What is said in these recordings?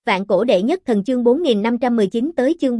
Vạn cổ đệ nhất thần chương 4519 tới chương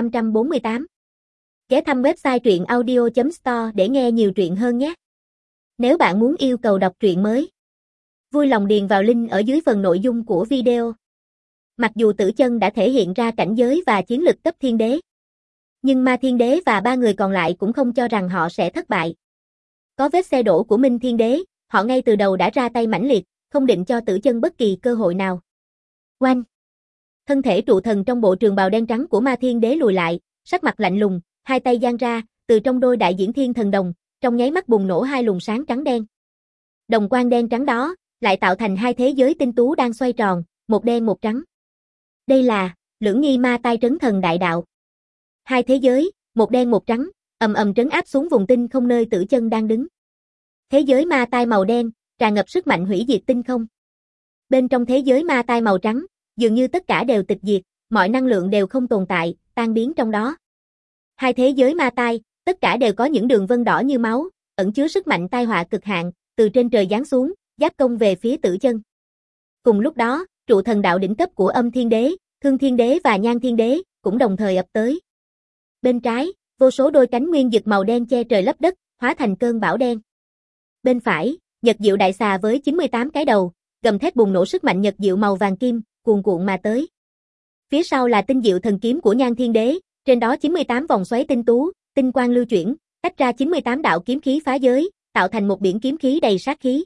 4548. Ghé thăm website truyện audio.store để nghe nhiều truyện hơn nhé. Nếu bạn muốn yêu cầu đọc truyện mới, vui lòng điền vào link ở dưới phần nội dung của video. Mặc dù Tử Chân đã thể hiện ra cảnh giới và chiến lực cấp thiên đế, nhưng Ma Thiên Đế và ba người còn lại cũng không cho rằng họ sẽ thất bại. Có vết xe đổ của Minh Thiên Đế, họ ngay từ đầu đã ra tay mãnh liệt, không định cho Tử Chân bất kỳ cơ hội nào. Oanh! Thân thể trụ thần trong bộ trường bào đen trắng của Ma Thiên Đế lùi lại, sắc mặt lạnh lùng, hai tay giang ra, từ trong đôi đại diễn thiên thần đồng, trong nháy mắt bùng nổ hai luồng sáng trắng đen. Đồng quang đen trắng đó, lại tạo thành hai thế giới tinh tú đang xoay tròn, một đen một trắng. Đây là Lưỡng Nghi Ma Tai Trấn Thần Đại Đạo. Hai thế giới, một đen một trắng, ầm ầm trấn áp xuống vùng tinh không nơi Tử Chân đang đứng. Thế giới ma tai màu đen, tràn ngập sức mạnh hủy diệt tinh không. Bên trong thế giới ma tai màu trắng, dường như tất cả đều tịch diệt, mọi năng lượng đều không tồn tại, tan biến trong đó. Hai thế giới ma tai, tất cả đều có những đường vân đỏ như máu, ẩn chứa sức mạnh tai họa cực hạn, từ trên trời giáng xuống, giáp công về phía Tử Chân. Cùng lúc đó, trụ thần đạo đỉnh cấp của Âm Thiên Đế, Thương Thiên Đế và Nhan Thiên Đế cũng đồng thời ập tới. Bên trái, vô số đôi cánh nguyên dực màu đen che trời lấp đất, hóa thành cơn bão đen. Bên phải, Nhật Diệu Đại Xà với 98 cái đầu, gầm thét bùng nổ sức mạnh nhật diệu màu vàng kim, cuồn cuộn mà tới. Phía sau là tinh diệu thần kiếm của Nhan Thiên Đế, trên đó 98 vòng xoáy tinh tú, tinh quang lưu chuyển, tách ra 98 đạo kiếm khí phá giới, tạo thành một biển kiếm khí đầy sát khí.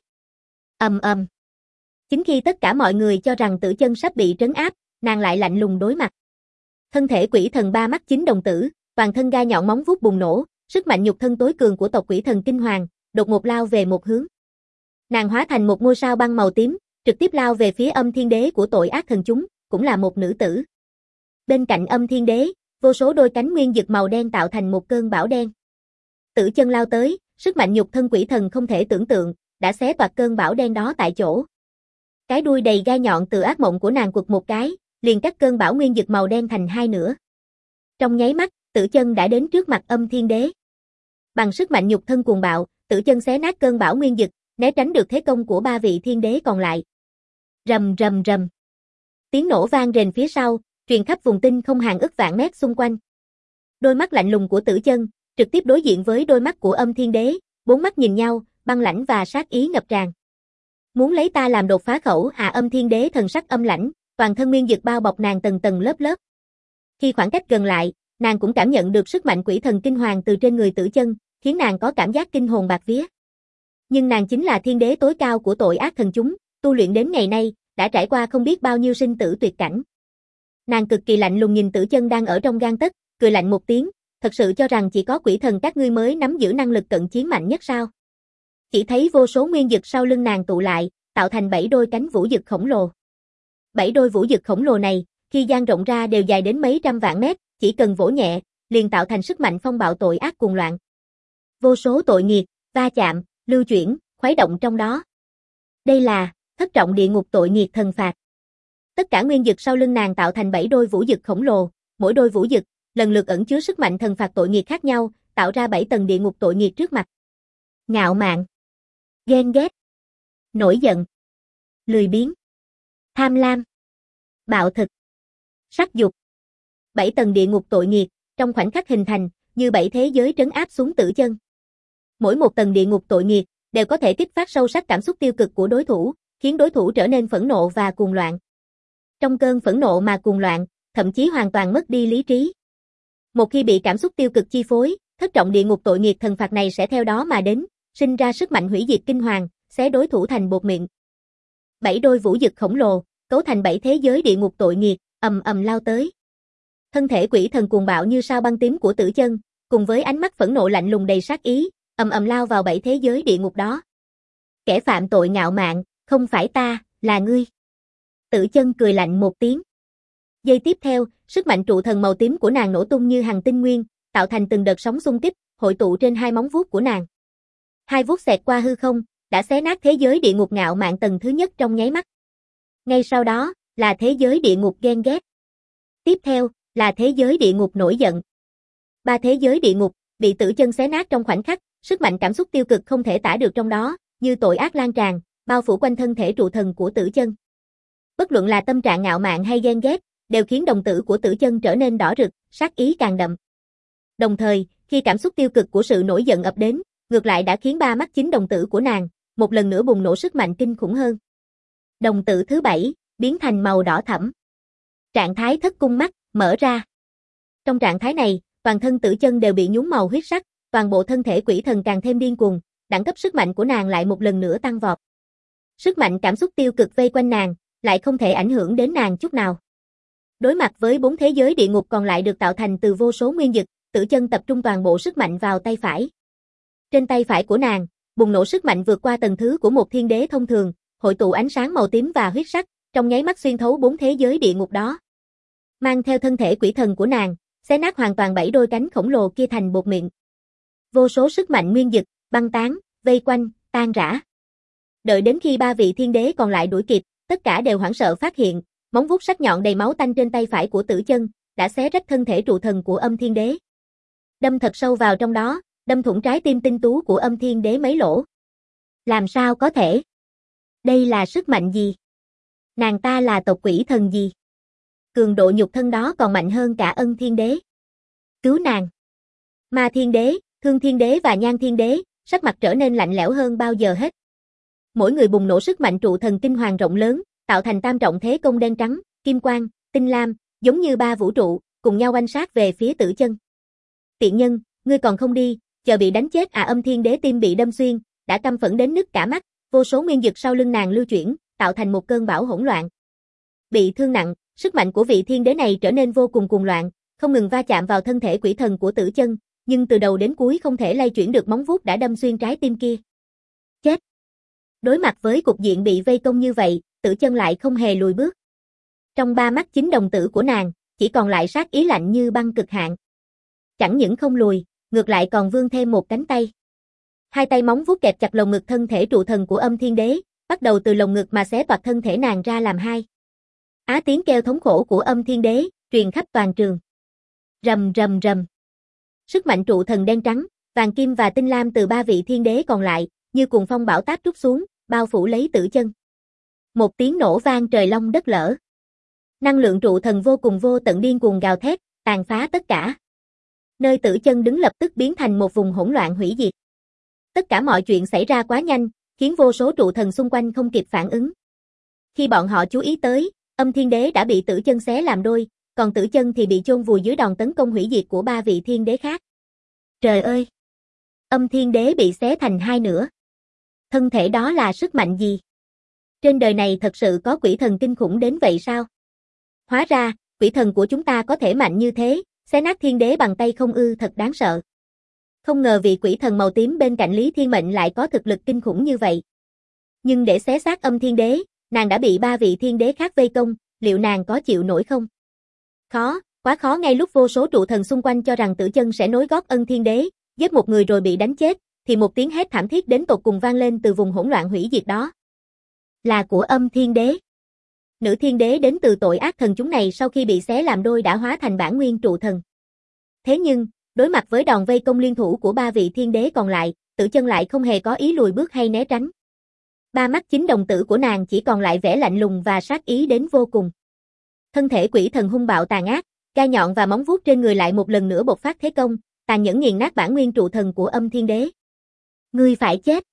Ầm ầm. Chính khi tất cả mọi người cho rằng Tử Chân sắp bị trấn áp, nàng lại lạnh lùng đối mặt. Thân thể quỷ thần ba mắt chín đồng tử, toàn thân gai nhọn móng vuốt bùng nổ, sức mạnh nhục thân tối cường của tộc quỷ thần kinh hoàng, đột ngột lao về một hướng. Nàng hóa thành một ngôi sao băng màu tím, trực tiếp lao về phía Âm Thiên Đế của tội ác thần chúng, cũng là một nữ tử. Bên cạnh Âm Thiên Đế, vô số đôi cánh nguyên dực màu đen tạo thành một cơn bão đen. Tử Chân lao tới, sức mạnh nhục thân quỷ thần không thể tưởng tượng, đã xé toạc cơn bão đen đó tại chỗ. Cái đuôi đầy gai nhọn từ ác mộng của nàng quật một cái, liền cắt cơn bão nguyên dực màu đen thành hai nửa. Trong nháy mắt, Tử Chân đã đến trước mặt Âm Thiên Đế. Bằng sức mạnh nhục thân cuồng bạo, Tử Chân xé nát cơn bão nguyên dực, né tránh được thế công của ba vị thiên đế còn lại. Rầm rầm rầm. Tiếng nổ vang rền phía sau, truyền khắp vùng tinh không hàng ức vạn mét xung quanh. Đôi mắt lạnh lùng của Tử Chân trực tiếp đối diện với đôi mắt của Âm Thiên Đế, bốn mắt nhìn nhau, băng lãnh và sát ý ngập tràn. Muốn lấy ta làm đột phá khẩu à? Âm Thiên Đế thần sắc âm lãnh, toàn thân nguyên dực bao bọc nàng tầng tầng lớp lớp. Khi khoảng cách gần lại, nàng cũng cảm nhận được sức mạnh quỷ thần kinh hoàng từ trên người Tử Chân, khiến nàng có cảm giác kinh hồn bạt vía. Nhưng nàng chính là thiên đế tối cao của tội ác thần chúng, tu luyện đến ngày nay, đã trải qua không biết bao nhiêu sinh tử tuyệt cảnh. Nàng cực kỳ lạnh lùng nhìn Tử Chân đang ở trong gang tấc, cười lạnh một tiếng, thật sự cho rằng chỉ có quỷ thần các ngươi mới nắm giữ năng lực cận chiến mạnh nhất sao? Chỉ thấy vô số nguyên dực sau lưng nàng tụ lại, tạo thành 7 đôi cánh vũ dực khổng lồ. 7 đôi vũ dực khổng lồ này, khi dang rộng ra đều dài đến mấy trăm vạn mét, chỉ cần vỗ nhẹ, liền tạo thành sức mạnh phong bạo tội ác cuồng loạn. Vô số tội nghiệt, va chạm, lưu chuyển, khuấy động trong đó. Đây là thất trọng địa ngục tội nghiệt thần phạt. Tất cả nguyên dực sau lưng nàng tạo thành 7 đôi vũ dực khổng lồ, mỗi đôi vũ dực lần lượt ẩn chứa sức mạnh thần phạt tội nghiệt khác nhau, tạo ra 7 tầng địa ngục tội nghiệt trước mặt. Ngạo mạn, ghen ghét, nổi giận, lười biếng, tham lam, bạo thực, sắc dục. 7 tầng địa ngục tội nghiệt trong khoảnh khắc hình thành, như 7 thế giới trấn áp xuống Tử Chân. Mỗi một tầng địa ngục tội nghiệt đều có thể kích phát sâu sắc cảm xúc tiêu cực của đối thủ, khiến đối thủ trở nên phẫn nộ và cuồng loạn. Trong cơn phẫn nộ mà cuồng loạn, thậm chí hoàn toàn mất đi lý trí. Một khi bị cảm xúc tiêu cực chi phối, thất trọng địa ngục tội nghiệt thần phạt này sẽ theo đó mà đến, sinh ra sức mạnh hủy diệt kinh hoàng, xé đối thủ thành bột mịn. 7 đôi vũ dực khổng lồ, cấu thành 7 thế giới địa ngục tội nghiệt, ầm ầm lao tới. Thân thể quỷ thần cuồng bạo như sao băng tím của Tử Chân, cùng với ánh mắt phẫn nộ lạnh lùng đầy sát ý, ầm ầm lao vào 7 thế giới địa ngục đó. Kẻ phạm tội ngạo mạn, không phải ta, là ngươi. Tử Chân cười lạnh một tiếng. Giây tiếp theo, sức mạnh trụ thần màu tím của nàng nổ tung như hằng tinh nguyên, tạo thành từng đợt sóng xung kích, hội tụ trên hai móng vuốt của nàng. Hai vuốt xẹt qua hư không, đã xé nát thế giới địa ngục ngạo mạn tầng thứ nhất trong nháy mắt. Ngay sau đó, là thế giới địa ngục ghen ghét. Tiếp theo, là thế giới địa ngục nổi giận. Ba thế giới địa ngục bị Tử Chân xé nát trong khoảnh khắc, sức mạnh cảm xúc tiêu cực không thể tả được trong đó, như tội ác lan tràn, bao phủ quanh thân thể trụ thần của Tử Chân. Bất luận là tâm trạng ngạo mạn hay ghen ghét, đều khiến đồng tử của Tử Chân trở nên đỏ rực, sát ý càng đậm. Đồng thời, khi cảm xúc tiêu cực của sự nổi giận ập đến, ngược lại đã khiến ba mắt chính đồng tử của nàng một lần nữa bùng nổ sức mạnh kinh khủng hơn. Đồng tử thứ 7 biến thành màu đỏ thẫm. Trạng thái thất cung mắt mở ra. Trong trạng thái này, toàn thân Tử Chân đều bị nhuốm màu huyết sắc, toàn bộ thân thể quỷ thần càng thêm điên cuồng, đẳng cấp sức mạnh của nàng lại một lần nữa tăng vọt. Sức mạnh cảm xúc tiêu cực vây quanh nàng, lại không thể ảnh hưởng đến nàng chút nào. Đối mặt với 4 thế giới địa ngục còn lại được tạo thành từ vô số nguyên dực, Tử Chân tập trung toàn bộ sức mạnh vào tay phải. Trên tay phải của nàng, bùng nổ sức mạnh vượt qua tầng thứ của một thiên đế thông thường, hội tụ ánh sáng màu tím và huyết sắc, trong nháy mắt xuyên thấu 4 thế giới địa ngục đó. Mang theo thân thể quỷ thần của nàng, xé nát hoàn toàn 7 đôi cánh khổng lồ kia thành bột mịn. Vô số sức mạnh nguyên dực, băng tán, vây quanh, tan rã. Đợi đến khi 3 vị thiên đế còn lại đuổi kịp, tất cả đều hoảng sợ phát hiện, móng vuốt sắc nhọn đầy máu tanh trên tay phải của Tử Chân đã xé rách thân thể trụ thần của Âm Thiên Đế. Đâm thật sâu vào trong đó, đâm thủng trái tim tinh tú của Âm Thiên Đế mấy lỗ. Làm sao có thể? Đây là sức mạnh gì? Nàng ta là tộc quỷ thần gì? Cường độ nhục thân đó còn mạnh hơn cả Ân Thiên Đế. Cứu nàng! Ma Thiên Đế, Thương Thiên Đế và Nhan Thiên Đế, sắc mặt trở nên lạnh lẽo hơn bao giờ hết. Mỗi người bùng nổ sức mạnh trụ thần kinh hoàng rộng lớn, tạo thành tam trọng thế công đen trắng, kim quang, tinh lam, giống như 3 vũ trụ, cùng nhau oanh sát về phía Tử Chân. Tiện nhân, ngươi còn không đi, chờ bị đánh chết à? Âm Thiên Đế tim bị đâm xuyên, đã căm phẫn đến nứt cả mắt, vô số nguyên dực sau lưng nàng lưu chuyển, tạo thành một cơn bão hỗn loạn. Bị thương nặng, sức mạnh của vị thiên đế này trở nên vô cùng cuồng loạn, không ngừng va chạm vào thân thể quỷ thần của Tử Chân, nhưng từ đầu đến cuối không thể lay chuyển được móng vuốt đã đâm xuyên trái tim kia. Chết! Đối mặt với cục diện bị vây công như vậy, Tử Chân lại không hề lùi bước. Trong ba mắt chính đồng tử của nàng, chỉ còn lại sát ý lạnh như băng cực hạn. Chẳng những không lùi, ngược lại còn vươn thêm một cánh tay. Hai tay móng vuốt kẹp chặt lồng ngực thân thể trụ thần của Âm Thiên Đế, bắt đầu từ lồng ngực mà xé toạc thân thể nàng ra làm hai. Tiếng kêu thống khổ của Âm Thiên Đế truyền khắp toàn trường. Rầm rầm rầm. Sức mạnh trụ thần đen trắng, vàng kim và tinh lam từ 3 vị thiên đế còn lại, như cuồng phong bão táp trút xuống, bao phủ lấy Tử Chân. Một tiếng nổ vang trời long đất lở. Năng lượng trụ thần vô cùng vô tận điên cuồng gào thét, tàn phá tất cả. Nơi Tử Chân đứng lập tức biến thành một vùng hỗn loạn hủy diệt. Tất cả mọi chuyện xảy ra quá nhanh, khiến vô số trụ thần xung quanh không kịp phản ứng. Khi bọn họ chú ý tới, Âm Thiên Đế đã bị Tử Chân xé làm đôi, còn Tử Chân thì bị chôn vùi dưới đòn tấn công hủy diệt của 3 vị thiên đế khác. Trời ơi! Âm Thiên Đế bị xé thành hai nửa. Thân thể đó là sức mạnh gì? Trên đời này thật sự có quỷ thần kinh khủng đến vậy sao? Hóa ra, quỷ thần của chúng ta có thể mạnh như thế, xé nát thiên đế bằng tay không ư? Thật đáng sợ. Không ngờ vị quỷ thần màu tím bên cạnh Lý Thiên Mệnh lại có thực lực kinh khủng như vậy. Nhưng để xé xác Âm Thiên Đế, nàng đã bị 3 vị thiên đế khác vây công, liệu nàng có chịu nổi không? Khó, quá khó. Ngay lúc vô số trụ thần xung quanh cho rằng Tử Chân sẽ nối gót Ân Thiên Đế, giết một người rồi bị đánh chết, thì một tiếng hét thảm thiết đến tột cùng vang lên từ vùng hỗn loạn hủy diệt đó. Là của Âm Thiên Đế. Nữ thiên đế đến từ tội ác thần chúng này sau khi bị xé làm đôi đã hóa thành bản nguyên trụ thần. Thế nhưng, đối mặt với đòn vây công liên thủ của 3 vị thiên đế còn lại, Tử Chân lại không hề có ý lùi bước hay né tránh. Ba mắt chính đồng tử của nàng chỉ còn lại vẻ lạnh lùng và sát ý đến vô cùng. Thân thể quỷ thần hung bạo tàn ác, gai nhọn và móng vuốt trên người lại một lần nữa bộc phát thế công, tàn nhẫn nghiền nát bản nguyên trụ thần của Âm Thiên Đế. Ngươi phải chết.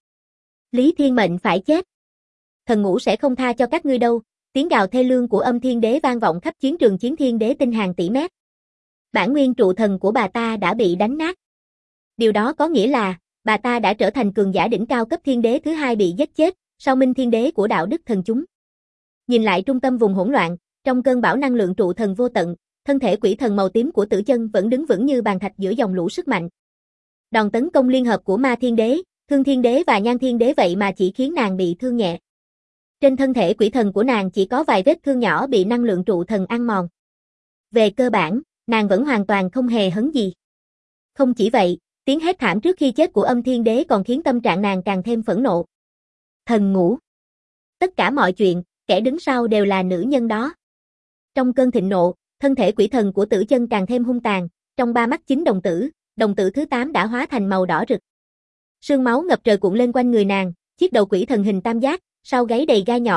Lý Thiên Mệnh phải chết. Thần ngũ sẽ không tha cho các ngươi đâu. Tiếng gào thê lương của Âm Thiên Đế vang vọng khắp chiến trường chiến thiên đế tinh hàng tỷ mét. Bản nguyên trụ thần của bà ta đã bị đánh nát. Điều đó có nghĩa là, bà ta đã trở thành cường giả đỉnh cao cấp thiên đế thứ hai bị giết chết, sau Minh Thiên Đế của đạo đức thần chúng. Nhìn lại trung tâm vùng hỗn loạn, trong cơn bão năng lượng trụ thần vô tận, thân thể quỷ thần màu tím của Tử Chân vẫn đứng vững như bàn thạch giữa dòng lũ sức mạnh. Đòn tấn công liên hợp của Ma Thiên Đế, Thương Thiên Đế và Nhan Thiên Đế vậy mà chỉ khiến nàng bị thương nhẹ. Trên thân thể quỷ thần của nàng chỉ có vài vết thương nhỏ bị năng lượng trụ thần ăn mòn. Về cơ bản, nàng vẫn hoàn toàn không hề hấn gì. Không chỉ vậy, tiếng hét thảm trước khi chết của Âm Thiên Đế còn khiến tâm trạng nàng càng thêm phẫn nộ. Thần ngũ. Tất cả mọi chuyện, kẻ đứng sau đều là nữ nhân đó. Trong cơn thịnh nộ, thân thể quỷ thần của Tử Chân càng thêm hung tàn, trong ba mắt chính đồng tử thứ 8 đã hóa thành màu đỏ rực. Sương máu ngập trời cuộn lên quanh người nàng, chiếc đầu quỷ thần hình tam giác, sau gáy đầy gai nhọn,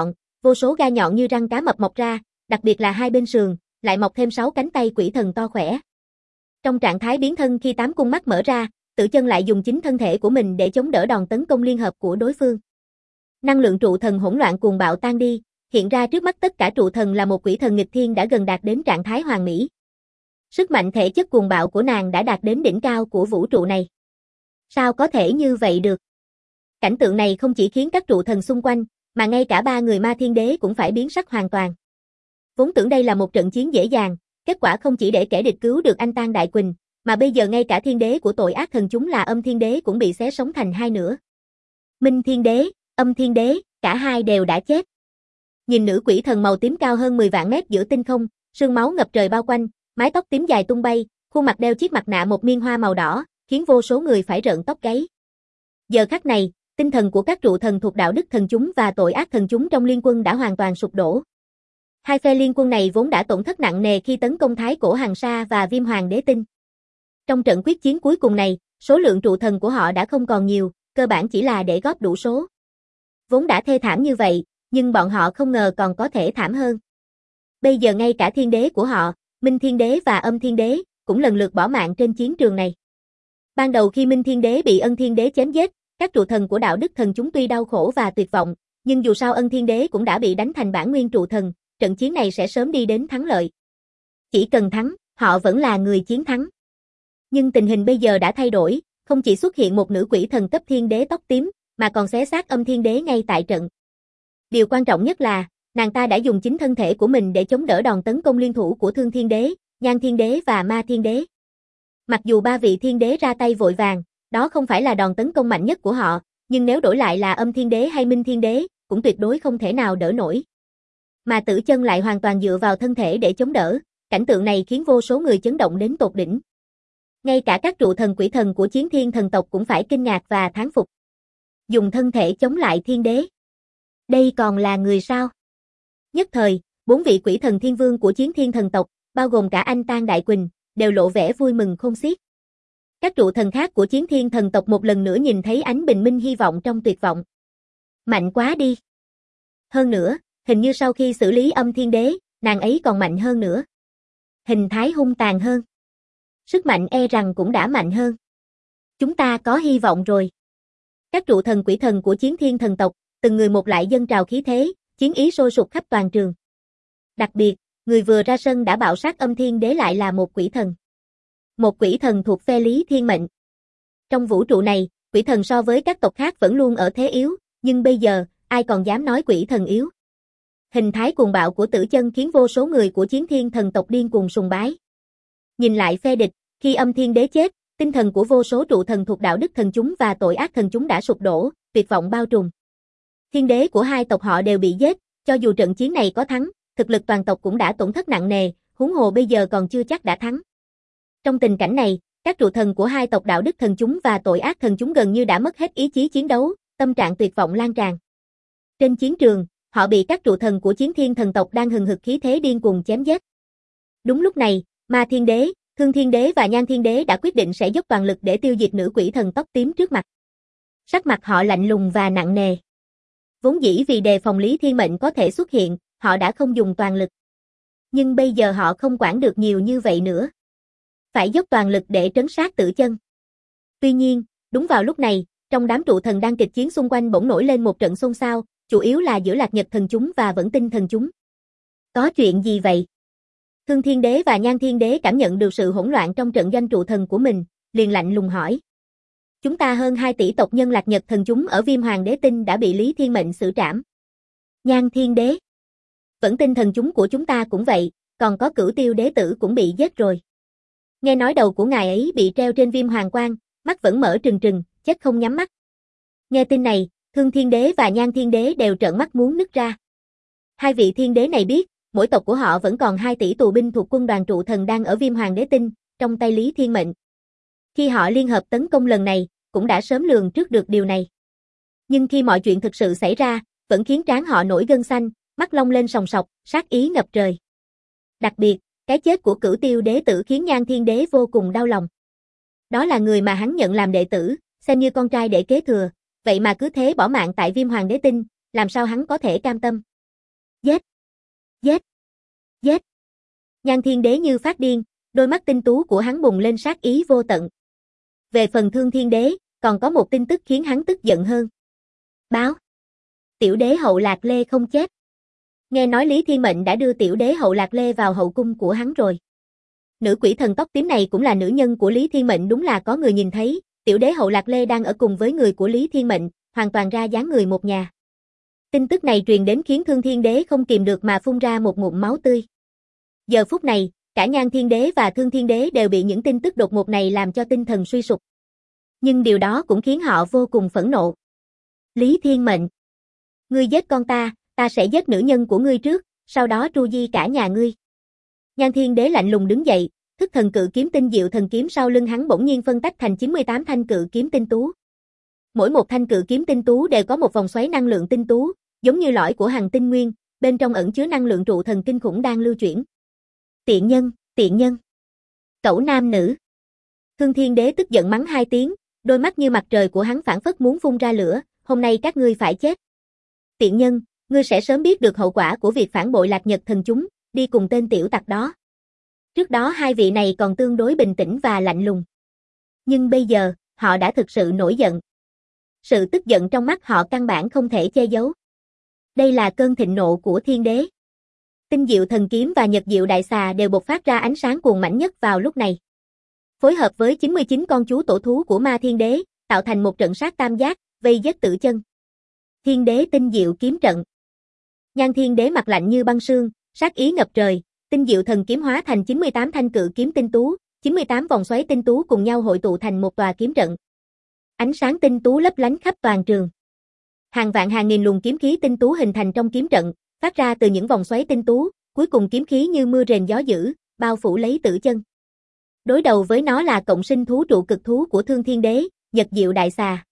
vô số gai nhọn như răng cá mập mọc ra, đặc biệt là hai bên sườn, lại mọc thêm 6 cánh tay quỷ thần to khỏe. Trong trạng thái biến thân khi 8 cung mắt mở ra, Tử Chân lại dùng chính thân thể của mình để chống đỡ đòn tấn công liên hợp của đối phương. Năng lượng trụ thần hỗn loạn cuồng bạo tan đi, hiện ra trước mắt tất cả trụ thần là một quỷ thần nghịch thiên đã gần đạt đến trạng thái hoàn mỹ. Sức mạnh thể chất cuồng bạo của nàng đã đạt đến đỉnh cao của vũ trụ này. Sao có thể như vậy được? Cảnh tượng này không chỉ khiến các trụ thần xung quanh, mà ngay cả 3 người Ma Thiên Đế cũng phải biến sắc hoàn toàn. Vốn tưởng đây là một trận chiến dễ dàng, kết quả không chỉ để kẻ địch cứu được anh Tang Đại Quỳnh, mà bây giờ ngay cả thiên đế của tội ác thần chúng là Âm Thiên Đế cũng bị xé sống thành hai nửa. Minh Thiên Đế, Âm Thiên Đế, cả hai đều đã chết. Nhìn nữ quỷ thần màu tím cao hơn 10 vạn mét giữa tinh không, sương máu ngập trời bao quanh, mái tóc tím dài tung bay, khuôn mặt đeo chiếc mặt nạ một miên hoa màu đỏ, khiến vô số người phải rợn tóc gáy. Giờ khắc này, tinh thần của các trụ thần thuộc đạo đức thần chúng và tội ác thần chúng trong liên quân đã hoàn toàn sụp đổ. Hai phe liên quân này vốn đã tổn thất nặng nề khi tấn công Thái Cổ Hằng Sa và Viêm Hoàng Đế Tinh. Trong trận quyết chiến cuối cùng này, số lượng trụ thần của họ đã không còn nhiều, cơ bản chỉ là để góp đủ số. Vốn đã thê thảm như vậy, nhưng bọn họ không ngờ còn có thể thảm hơn. Bây giờ ngay cả thiên đế của họ, Minh Thiên Đế và Âm Thiên Đế, cũng lần lượt bỏ mạng trên chiến trường này. Ban đầu khi Minh Thiên Đế bị Ân Thiên Đế chém giết, các trụ thần của đạo đức thần chúng tuy đau khổ và tuyệt vọng, nhưng dù sao Ân Thiên Đế cũng đã bị đánh thành bản nguyên trụ thần, trận chiến này sẽ sớm đi đến thắng lợi. Chỉ cần thắng, họ vẫn là người chiến thắng. Nhưng tình hình bây giờ đã thay đổi, không chỉ xuất hiện một nữ quỷ thần cấp thiên đế tóc tím, mà còn xé xác Âm Thiên Đế ngay tại trận. Điều quan trọng nhất là, nàng ta đã dùng chính thân thể của mình để chống đỡ đòn tấn công liên thủ của Thương Thiên Đế, Nhan Thiên Đế và Ma Thiên Đế. Mặc dù 3 vị thiên đế ra tay vội vàng, đó không phải là đòn tấn công mạnh nhất của họ, nhưng nếu đổi lại là Âm Thiên Đế hay Minh Thiên Đế, cũng tuyệt đối không thể nào đỡ nổi. Mà Tử Chân lại hoàn toàn dựa vào thân thể để chống đỡ, cảnh tượng này khiến vô số người chấn động đến tột đỉnh. Ngay cả các trụ thần quỷ thần của Chiến Thiên thần tộc cũng phải kinh ngạc và thán phục. Dùng thân thể chống lại thiên đế. Đây còn là người sao? Nhất thời, 4 vị quỷ thần thiên vương của Chiến Thiên thần tộc, bao gồm cả anh Tang Đại Quỳnh, đều lộ vẻ vui mừng khôn xiết. Các trụ thần khác của Chiến Thiên thần tộc một lần nữa nhìn thấy ánh bình minh hy vọng trong tuyệt vọng. Mạnh quá đi. Hơn nữa, hình như sau khi xử lý Âm Thiên Đế, nàng ấy còn mạnh hơn nữa. Hình thái hung tàn hơn. Sức mạnh e rằng cũng đã mạnh hơn. Chúng ta có hy vọng rồi. Các trụ thần quỷ thần của Chiến Thiên thần tộc, từng người một lại dâng trào khí thế, chiến ý sôi sục khắp toàn trường. Đặc biệt, người vừa ra sân đã bạo sát Âm Thiên Đế lại là một quỷ thần. Một quỷ thần thuộc phe Lý Thiên Mệnh. Trong vũ trụ này, quỷ thần so với các tộc khác vẫn luôn ở thế yếu, nhưng bây giờ, ai còn dám nói quỷ thần yếu. Hình thái cuồng bạo của Tử Chân khiến vô số người của Chiến Thiên thần tộc điên cuồng sùng bái. Nhìn lại phe địch, khi Âm Thiên Đế chết, tinh thần của vô số trụ thần thuộc đạo đức thần chúng và tội ác thần chúng đã sụp đổ, tuyệt vọng bao trùm. Thiên đế của hai tộc họ đều bị giết, cho dù trận chiến này có thắng, thực lực toàn tộc cũng đã tổn thất nặng nề, huống hồ bây giờ còn chưa chắc đã thắng. Trong tình cảnh này, các trụ thần của hai tộc đạo đức thần chúng và tội ác thần chúng gần như đã mất hết ý chí chiến đấu, tâm trạng tuyệt vọng lan tràn. Trên chiến trường, họ bị các trụ thần của Chiến Thiên thần tộc đang hừng hực khí thế điên cuồng chém giết. Đúng lúc này, Ma Thiên Đế, Thương Thiên Đế và Nhan Thiên Đế đã quyết định sẽ dốc toàn lực để tiêu diệt nữ quỷ thần tóc tím trước mặt. Sắc mặt họ lạnh lùng và nặng nề. Vốn dĩ vì đề phòng Lý Thiên Mệnh có thể xuất hiện, họ đã không dùng toàn lực. Nhưng bây giờ họ không quản được nhiều như vậy nữa. Phải dốc toàn lực để trấn sát Tử Chân. Tuy nhiên, đúng vào lúc này, trong đám trụ thần đang kịch chiến xung quanh bỗng nổi lên một trận xôn xao, chủ yếu là giữa Lạc Nhật thần chúng và Vẫn Tinh thần chúng. Có chuyện gì vậy? Thương Thiên Đế và Nhan Thiên Đế cảm nhận được sự hỗn loạn trong trận doanh trụ thần của mình, liền lạnh lùng hỏi. Chúng ta hơn 2 tỷ tộc nhân Lạc Nhật thần chúng ở Viêm Hoàng Đế Tinh đã bị Lý Thiên Mệnh xử trảm. Nhan Thiên Đế. Vẫn Tinh thần chúng của chúng ta cũng vậy, còn có Cửu Tiêu Đế tử cũng bị giết rồi. Nghe nói đầu của ngài ấy bị treo trên Viêm Hoàng Quan, mắt vẫn mở trừng trừng, chết không nhắm mắt. Nghe tin này, Thương Thiên Đế và Nhan Thiên Đế đều trợn mắt muốn nứt ra. Hai vị thiên đế này biết, mỗi tộc của họ vẫn còn 2 tỷ tù binh thuộc quân đoàn trụ thần đang ở Viêm Hoàng Đế Tinh, trong tay Lý Thiên Mệnh. Khi họ liên hợp tấn công lần này, cũng đã sớm lường trước được điều này. Nhưng khi mọi chuyện thực sự xảy ra, vẫn khiến trán họ nổi gân xanh, mắt long lên sòng sọc, sát ý ngập trời. Đặc biệt, cái chết của Cửu Tiêu Đế tử khiến Nhan Thiên Đế vô cùng đau lòng. Đó là người mà hắn nhận làm đệ tử, xem như con trai để kế thừa, vậy mà cứ thế bỏ mạng tại Viêm Hoàng Đế Tinh, làm sao hắn có thể cam tâm. Giết! Giết! Giết! Nhan Thiên Đế như phát điên, đôi mắt tinh tú của hắn bùng lên sát ý vô tận. Về phần Thương Thiên Đế, còn có một tin tức khiến hắn tức giận hơn. Báo! Tiểu đế hậu Lạc Lê không chết. Nghe nói Lý Thiên Mệnh đã đưa tiểu đế hậu Lạc Lê vào hậu cung của hắn rồi. Nữ quỷ thần tóc tím này cũng là nữ nhân của Lý Thiên Mệnh, đúng là có người nhìn thấy, tiểu đế hậu Lạc Lê đang ở cùng với người của Lý Thiên Mệnh, hoàn toàn ra dáng người một nhà. Tin tức này truyền đến khiến Thương Thiên Đế không kìm được mà phun ra một ngụm máu tươi. Giờ phút này, cả Nhan Thiên Đế và Thương Thiên Đế đều bị những tin tức đột ngột này làm cho tinh thần suy sụp. Nhưng điều đó cũng khiến họ vô cùng phẫn nộ. Lý Thiên Mệnh, ngươi giết con ta sẽ giết nữ nhân của ngươi trước, sau đó tru di cả nhà ngươi. Nhan Thiên Đế lạnh lùng đứng dậy, thức thần cự kiếm tinh diệu thần kiếm sau lưng hắn bỗng nhiên phân tách thành 98 thanh cự kiếm tinh tú. Mỗi một thanh cự kiếm tinh tú đều có một vòng xoáy năng lượng tinh tú, giống như lõi của hằng tinh nguyên, bên trong ẩn chứa năng lượng trụ thần kinh khủng đang lưu chuyển. Tiện nhân, tiện nhân. Cẩu nam nữ. Thương Thiên Đế tức giận mắng hai tiếng, đôi mắt như mặt trời của hắn phảng phất muốn phun ra lửa, hôm nay các ngươi phải chết. Tiện nhân, ngươi sẽ sớm biết được hậu quả của việc phản bội Lạc Nhật thần chúng, đi cùng tên tiểu tặc đó. Trước đó hai vị này còn tương đối bình tĩnh và lạnh lùng. Nhưng bây giờ, họ đã thực sự nổi giận. Sự tức giận trong mắt họ căn bản không thể che giấu. Đây là cơn thịnh nộ của Thiên Đế. Tinh diệu thần kiếm và nhật diệu đại xà đều bộc phát ra ánh sáng cuồng mãnh nhất vào lúc này. Phối hợp với 99 con chú tổ thú của Ma Thiên Đế, tạo thành một trận sát tam giác, vây giết Tử Chân. Thiên Đế tinh diệu kiếm trận. Nhan Thiên Đế mặt lạnh như băng sương, sát ý ngập trời, tinh diệu thần kiếm hóa thành 98 thanh cự kiếm tinh tú, 98 vòng xoáy tinh tú cùng nhau hội tụ thành một tòa kiếm trận. Ánh sáng tinh tú lấp lánh khắp toàn trường. Hàng vạn hàng nghìn luồng kiếm khí tinh tú hình thành trong kiếm trận, phát ra từ những vòng xoáy tinh tú, cuối cùng kiếm khí như mưa rền gió dữ, bao phủ lấy Tử Chân. Đối đầu với nó là cộng sinh thú trụ cực thú của Thương Thiên Đế, Nhật Diệu Đại Xà.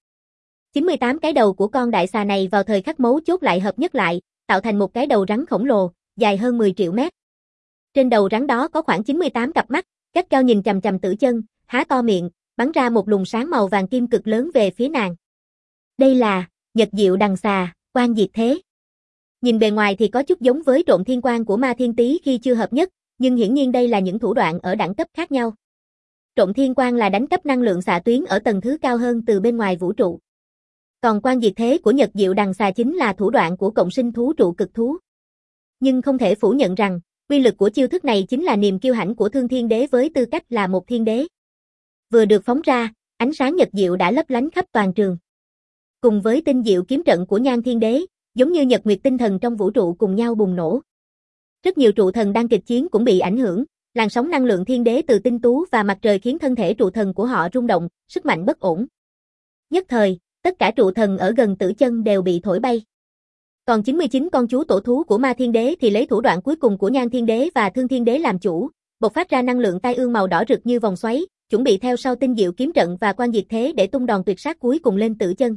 98 cái đầu của con đại xà này vào thời khắc mấu chốt lại hợp nhất lại, tạo thành một cái đầu rắn khổng lồ, dài hơn 10 triệu mét. Trên đầu rắn đó có khoảng 98 cặp mắt, gắt cao nhìn chằm chằm Tử Chân, há to miệng, bắn ra một luồng sáng màu vàng kim cực lớn về phía nàng. Đây là Nhật Diệu Đằng Xà, Quan Diệt Thế. Nhìn bề ngoài thì có chút giống với Trộm Thiên Quang của Ma Thiên Tý khi chưa hợp nhất, nhưng hiển nhiên đây là những thủ đoạn ở đẳng cấp khác nhau. Trộm Thiên Quang là đánh cắp năng lượng xạ tuyến ở tầng thứ cao hơn từ bên ngoài vũ trụ. Còn Quan Diệt Thế của Nhật Diệu Đằng Xà chính là thủ đoạn của cộng sinh thú trụ cực thú. Nhưng không thể phủ nhận rằng, uy lực của chiêu thức này chính là niềm kiêu hãnh của Thương Thiên Đế với tư cách là một thiên đế. Vừa được phóng ra, ánh sáng nhật diệu đã lấp lánh khắp toàn trường. Cùng với tinh diệu kiếm trận của Nhan Thiên Đế, giống như nhật nguyệt tinh thần trong vũ trụ cùng nhau bùng nổ. Rất nhiều trụ thần đang kịch chiến cũng bị ảnh hưởng, làn sóng năng lượng thiên đế từ tinh tú và mặt trời khiến thân thể trụ thần của họ rung động, sức mạnh bất ổn. Nhất thời, tất cả trụ thần ở gần Tử Chân đều bị thổi bay. Còn 99 con chú tổ thú của Ma Thiên Đế thì lấy thủ đoạn cuối cùng của Nhan Thiên Đế và Thương Thiên Đế làm chủ, bộc phát ra năng lượng tai ương màu đỏ rực như vòng xoáy, chuẩn bị theo sau tinh diệu kiếm trận và Quan Diệt Thế để tung đòn tuyệt sát cuối cùng lên Tử Chân.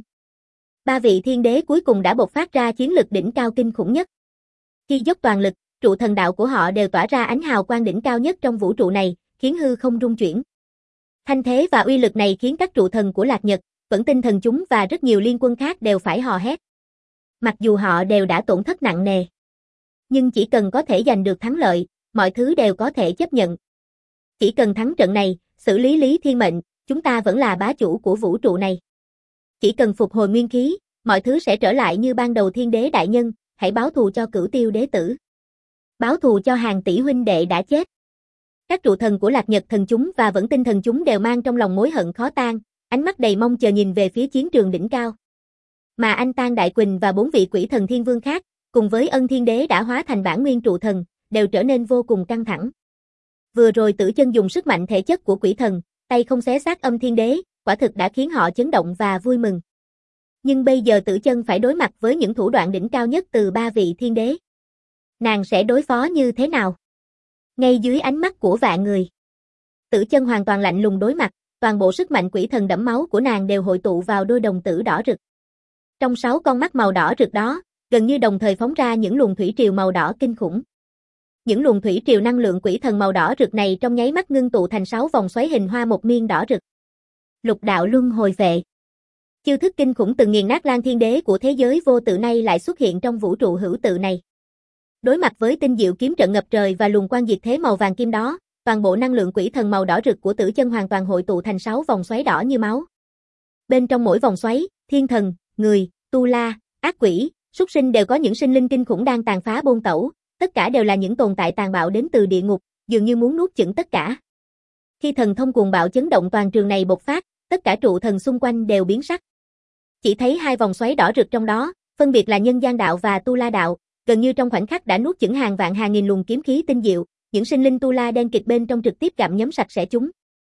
Ba vị thiên đế cuối cùng đã bộc phát ra chiến lực đỉnh cao kinh khủng nhất. Khi dốc toàn lực, trụ thần đạo của họ đều tỏa ra ánh hào quang đỉnh cao nhất trong vũ trụ này, khiến hư không rung chuyển. Thanh thế và uy lực này khiến các trụ thần của Lạc Nhật, Vẫn Tinh thần chúng và rất nhiều liên quân khác đều phải hò hét. Mặc dù họ đều đã tổn thất nặng nề, nhưng chỉ cần có thể giành được thắng lợi, mọi thứ đều có thể chấp nhận. Chỉ cần thắng trận này, xử lý Lý Thiên Mệnh, chúng ta vẫn là bá chủ của vũ trụ này. Chỉ cần phục hồi nguyên khí, mọi thứ sẽ trở lại như ban đầu. Thiên đế đại nhân, hãy báo thù cho Cửu Tiêu đế tử. Báo thù cho hàng tỷ huynh đệ đã chết. Các trụ thần của Lạc Nhật thần chúng và Vẫn Tinh thần chúng đều mang trong lòng mối hận khó tan, ánh mắt đầy mong chờ nhìn về phía chiến trường đỉnh cao. Mà Anh Tang Đại Quỳnh và 4 vị quỷ thần thiên vương khác, cùng với Ân Thiên Đế đã hóa thành bản nguyên trụ thần, đều trở nên vô cùng căng thẳng. Vừa rồi Tử Chân dùng sức mạnh thể chất của quỷ thần, tay không xé xác Âm Thiên Đế, quả thực đã khiến họ chấn động và vui mừng. Nhưng bây giờ Tử Chân phải đối mặt với những thủ đoạn đỉnh cao nhất từ 3 vị thiên đế. Nàng sẽ đối phó như thế nào? Ngay dưới ánh mắt của vạn người, Tử Chân hoàn toàn lạnh lùng đối mặt, toàn bộ sức mạnh quỷ thần đẫm máu của nàng đều hội tụ vào đôi đồng tử đỏ rực. Trong 6 con mắt màu đỏ rực đó, gần như đồng thời phóng ra những luồng thủy triều màu đỏ kinh khủng. Những luồng thủy triều năng lượng quỷ thần màu đỏ rực này trong nháy mắt ngưng tụ thành 6 vòng xoáy hình hoa một miên đỏ rực. Lục đạo luân hồi vệ. Chiêu thức kinh khủng từng nghiền nát Lan Thiên Đế của thế giới vô tự nay lại xuất hiện trong vũ trụ hữu tự này. Đối mặt với tinh diệu kiếm trận ngập trời và luồng quang diệt thế màu vàng kim đó, toàn bộ năng lượng quỷ thần màu đỏ rực của Tử Chân hoàn toàn hội tụ thành 6 vòng xoáy đỏ như máu. Bên trong mỗi vòng xoáy, thiên thần, người, tu la, ác quỷ, súc sinh đều có những sinh linh kinh khủng đang tàn phá bôn tẩu, tất cả đều là những tồn tại tàn bạo đến từ địa ngục, dường như muốn nuốt chửng tất cả. Khi thần thông cuồng bạo chấn động toàn trường này bộc phát, tất cả trụ thần xung quanh đều biến sắc. Chỉ thấy 2 vòng xoáy đỏ rực trong đó, phân biệt là Nhân Gian đạo và Tu La đạo, gần như trong khoảnh khắc đã nuốt chửng hàng vạn hàng nghìn luồng kiếm khí tinh diệu, những sinh linh Tu La đen kịt bên trong trực tiếp gặm nhấm sạch sẽ chúng.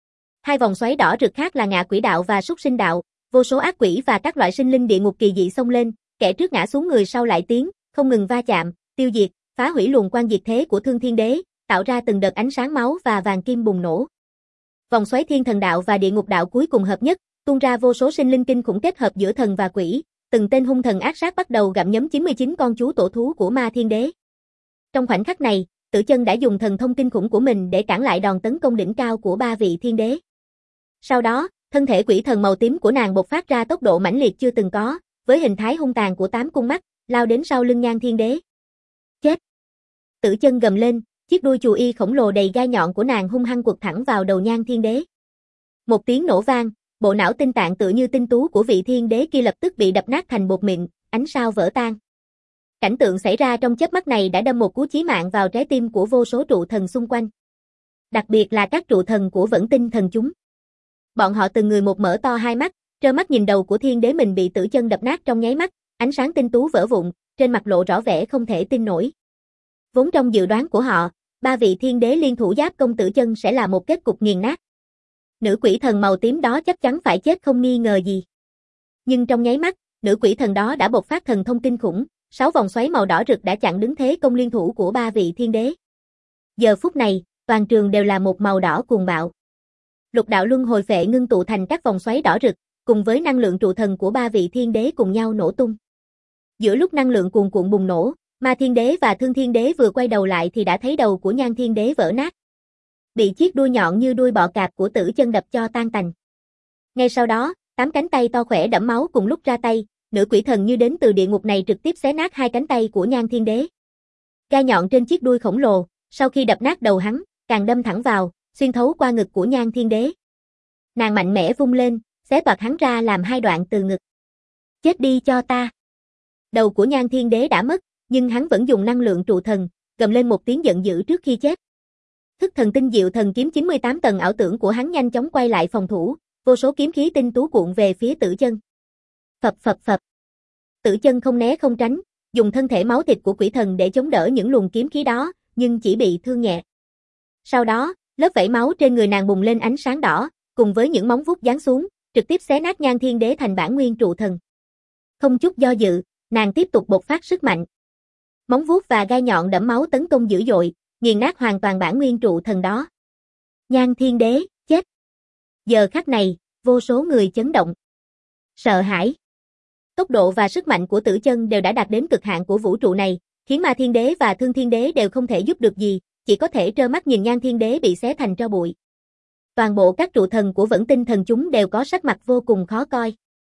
2 vòng xoáy đỏ rực khác là Ngạ Quỷ đạo và Súc Sinh đạo, vô số ác quỷ và các loại sinh linh địa ngục kỳ dị xông lên, kẻ trước ngã xuống người sau lại tiến, không ngừng va chạm, tiêu diệt, phá hủy luồng quang diệt thế của Thương Thiên Đế, tạo ra từng đợt ánh sáng máu và vàng kim bùng nổ. Vòng xoáy Thiên Thần đạo và Địa Ngục đạo cuối cùng hợp nhất, tuôn ra vô số sinh linh kinh khủng kết hợp giữa thần và quỷ, từng tên hung thần ác sát bắt đầu gặm nhấm 99 con chú tổ thú của Ma Thiên Đế. Trong khoảnh khắc này, Tử Chân đã dùng thần thông kinh khủng của mình để cản lại đòn tấn công đỉnh cao của 3 vị thiên đế. Sau đó, thân thể quỷ thần màu tím của nàng bộc phát ra tốc độ mãnh liệt chưa từng có, với hình thái hung tàn của 8 cung mắt, lao đến sau lưng Nhan Thiên Đế. Chết! Tử Chân gầm lên, chiếc đuôi chù y khổng lồ đầy gai nhọn của nàng hung hăng quật thẳng vào đầu Nhan Thiên Đế. Một tiếng nổ vang, bộ não tinh tạng tựa như tinh tú của vị thiên đế kia lập tức bị đập nát thành bột mịn, ánh sao vỡ tan. Cảnh tượng xảy ra trong chớp mắt này đã đâm một cú chí mạng vào trái tim của vô số trụ thần xung quanh. Đặc biệt là các trụ thần của Vẫn Tinh thần chúng. Bọn họ từng người một mở to hai mắt, trơ mắt nhìn đầu của thiên đế mình bị Tử Chân đập nát trong nháy mắt, ánh sáng tinh tú vỡ vụn, trên mặt lộ rõ vẻ không thể tin nổi. Vốn trong dự đoán của họ, 3 vị thiên đế liên thủ giáp công Tử Chân sẽ là một kết cục nghiền nát. Nữ quỷ thần màu tím đó chắc chắn phải chết không nghi ngờ gì. Nhưng trong nháy mắt, nữ quỷ thần đó đã bộc phát thần thông kinh khủng, 6 vòng xoáy màu đỏ rực đã chặn đứng thế công liên thủ của 3 vị thiên đế. Giờ phút này, toàn trường đều là một màu đỏ cuồng bạo. Lục đạo luân hồi phệ ngưng tụ thành các vòng xoáy đỏ rực, cùng với năng lượng trụ thần của 3 vị thiên đế cùng nhau nổ tung. Giữa lúc năng lượng cuồn cuộn bùng nổ, Ma Thiên Đế và Thương Thiên Đế vừa quay đầu lại thì đã thấy đầu của Nhan Thiên Đế vỡ nát, bị chiếc đuôi nhọn như đuôi bọ cạp của Tử Chân đập cho tan tành. Ngay sau đó, 8 cánh tay to khỏe đẫm máu cùng lúc ra tay, nữ quỷ thần như đến từ địa ngục này trực tiếp xé nát 2 cánh tay của Nhan Thiên Đế. Gai nhọn trên chiếc đuôi khổng lồ, sau khi đập nát đầu hắn, càng đâm thẳng vào, xuyên thấu qua ngực của Nhan Thiên Đế. Nàng mạnh mẽ vung lên, xé toạc hắn ra làm 2 đoạn từ ngực. Chết đi cho ta! Đầu của Nhan Thiên Đế đã mất, nhưng hắn vẫn dùng năng lượng trụ thần, gầm lên một tiếng giận dữ trước khi chết. Thức thần tinh diệu thần kiếm 98 tầng ảo tưởng của hắn nhanh chóng quay lại phòng thủ, vô số kiếm khí tinh tú cuộn về phía Tử Chân. Phập phập phập. Tử Chân không né không tránh, dùng thân thể máu thịt của quỷ thần để chống đỡ những luồng kiếm khí đó, nhưng chỉ bị thương nhẹ. Sau đó, lớp vảy máu trên người nàng bùng lên ánh sáng đỏ, cùng với những móng vuốt giáng xuống, trực tiếp xé nát Nhan Thiên Đế thành bản nguyên trụ thần. Không chút do dự, nàng tiếp tục bộc phát sức mạnh. Móng vuốt và gai nhọn đẫm máu tấn công dữ dội, nghiền nát hoàn toàn bản nguyên trụ thần đó. Nhan Thiên Đế, chết. Giờ khắc này, vô số người chấn động. Sợ hãi. Tốc độ và sức mạnh của Tử Chân đều đã đạt đến cực hạn của vũ trụ này, khiến Ma Thiên Đế và Thương Thiên Đế đều không thể giúp được gì, chỉ có thể trơ mắt nhìn Nhan Thiên Đế bị xé thành tro bụi. Toàn bộ các trụ thần của Vẫn Tinh thần chúng đều có sắc mặt vô cùng khó coi.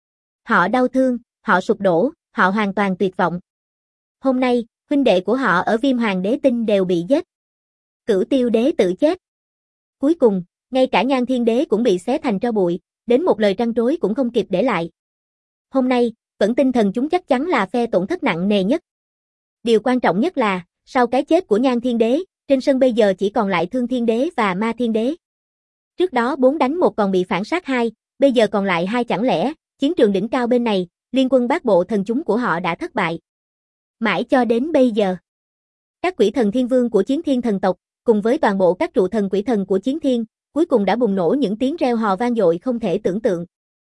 Họ đau thương, họ sụp đổ, họ hoàn toàn tuyệt vọng. Hôm nay, huynh đệ của họ ở Viêm Hoàng Đế Tinh đều bị giết. Cửu Tiêu Đế tự chết. Cuối cùng, ngay cả Nhan Thiên Đế cũng bị xé thành tro bụi, đến một lời trăn trối cũng không kịp để lại. Hôm nay, Vẫn Tinh thần chúng chắc chắn là phe tổn thất nặng nề nhất. Điều quan trọng nhất là, sau cái chết của Nhan Thiên Đế, trên sân bây giờ chỉ còn lại Thương Thiên Đế và Ma Thiên Đế. Trước đó 4 đánh 1 còn bị phản sát 2, bây giờ còn lại 2 chẳng lẽ, chiến trường đỉnh cao bên này, liên quân bát bộ thần chúng của họ đã thất bại. Mãi cho đến bây giờ, các quỷ thần thiên vương của Chiến Thiên thần tộc, cùng với toàn bộ các trụ thần quỷ thần của Chiến Thiên, cuối cùng đã bùng nổ những tiếng reo hò vang dội không thể tưởng tượng.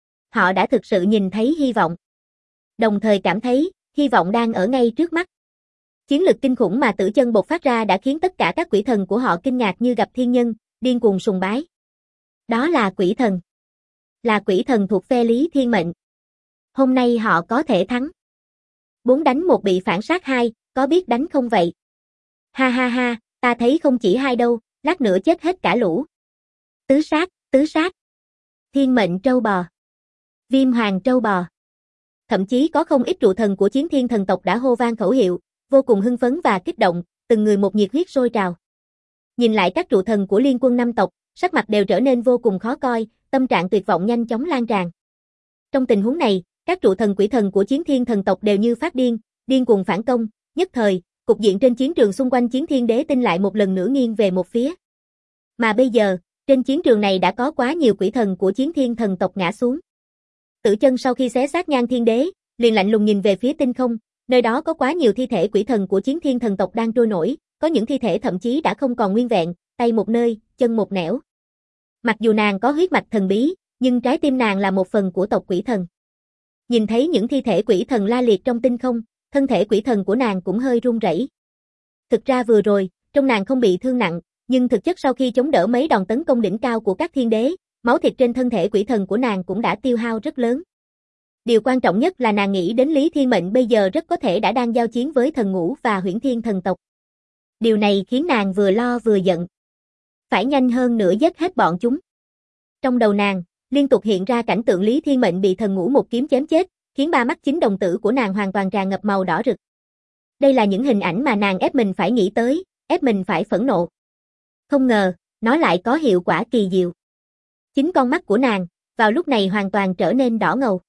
Họ đã thực sự nhìn thấy hy vọng. Đồng thời cảm thấy, hy vọng đang ở ngay trước mắt. Chiến lực kinh khủng mà Tử Chân bộc phát ra đã khiến tất cả các quỷ thần của họ kinh ngạc như gặp thiên nhân, điên cuồng sùng bái. Đó là quỷ thần. Là quỷ thần thuộc phe Lý Thiên Mệnh. Hôm nay họ có thể thắng. 4 đánh 1 bị phản sát 2, có biết đánh không vậy? Ha ha ha, ta thấy không chỉ 2 đâu, lát nữa chết hết cả lũ. Tứ sát, tứ sát. Thiên mệnh trâu bò. Viêm hoàng trâu bò. Thậm chí có không ít trụ thần của Chiến Thiên thần tộc đã hô vang khẩu hiệu, vô cùng hưng phấn và kích động, từng người một nhiệt huyết sôi trào. Nhìn lại các trụ thần của liên quân năm tộc, sắc mặt đều trở nên vô cùng khó coi, tâm trạng tuyệt vọng nhanh chóng lan tràn. Trong tình huống này, các trụ thần quỷ thần của Chiến Thiên thần tộc đều như phát điên, điên cuồng phản công, nhất thời, cục diện trên chiến trường xung quanh Chiến Thiên đế tinh lại một lần nữa nghiêng về một phía. Mà bây giờ, trên chiến trường này đã có quá nhiều quỷ thần của Chiến Thiên thần tộc ngã xuống. Tử Chân sau khi xé xác Nhan Thiên đế, liền lạnh lùng nhìn về phía tinh không, nơi đó có quá nhiều thi thể quỷ thần của Chiến Thiên thần tộc đang trôi nổi, có những thi thể thậm chí đã không còn nguyên vẹn, tay một nơi, chân một nẻo. Mặc dù nàng có huyết mạch thần bí, nhưng trái tim nàng là một phần của tộc quỷ thần. Nhìn thấy những thi thể quỷ thần la liệt trong tinh không, thân thể quỷ thần của nàng cũng hơi run rẩy. Thực ra vừa rồi, trong nàng không bị thương nặng, nhưng thực chất sau khi chống đỡ mấy đòn tấn công đỉnh cao của các thiên đế, máu thịt trên thân thể quỷ thần của nàng cũng đã tiêu hao rất lớn. Điều quan trọng nhất là nàng nghĩ đến Lý Thiên Mệnh bây giờ rất có thể đã đang giao chiến với thần ngũ và Huyễn Thiên thần tộc. Điều này khiến nàng vừa lo vừa giận. Phải nhanh hơn nữa giết hết bọn chúng. Trong đầu nàng, liên tục hiện ra cảnh tượng Lý Thiên Mệnh bị thần ngũ một kiếm chém chết, khiến ba mắt chính đồng tử của nàng hoàn toàn tràn ngập màu đỏ rực. Đây là những hình ảnh mà nàng ép mình phải nghĩ tới, ép mình phải phẫn nộ. Không ngờ, nó lại có hiệu quả kỳ diệu. Chính con mắt của nàng, vào lúc này hoàn toàn trở nên đỏ ngầu.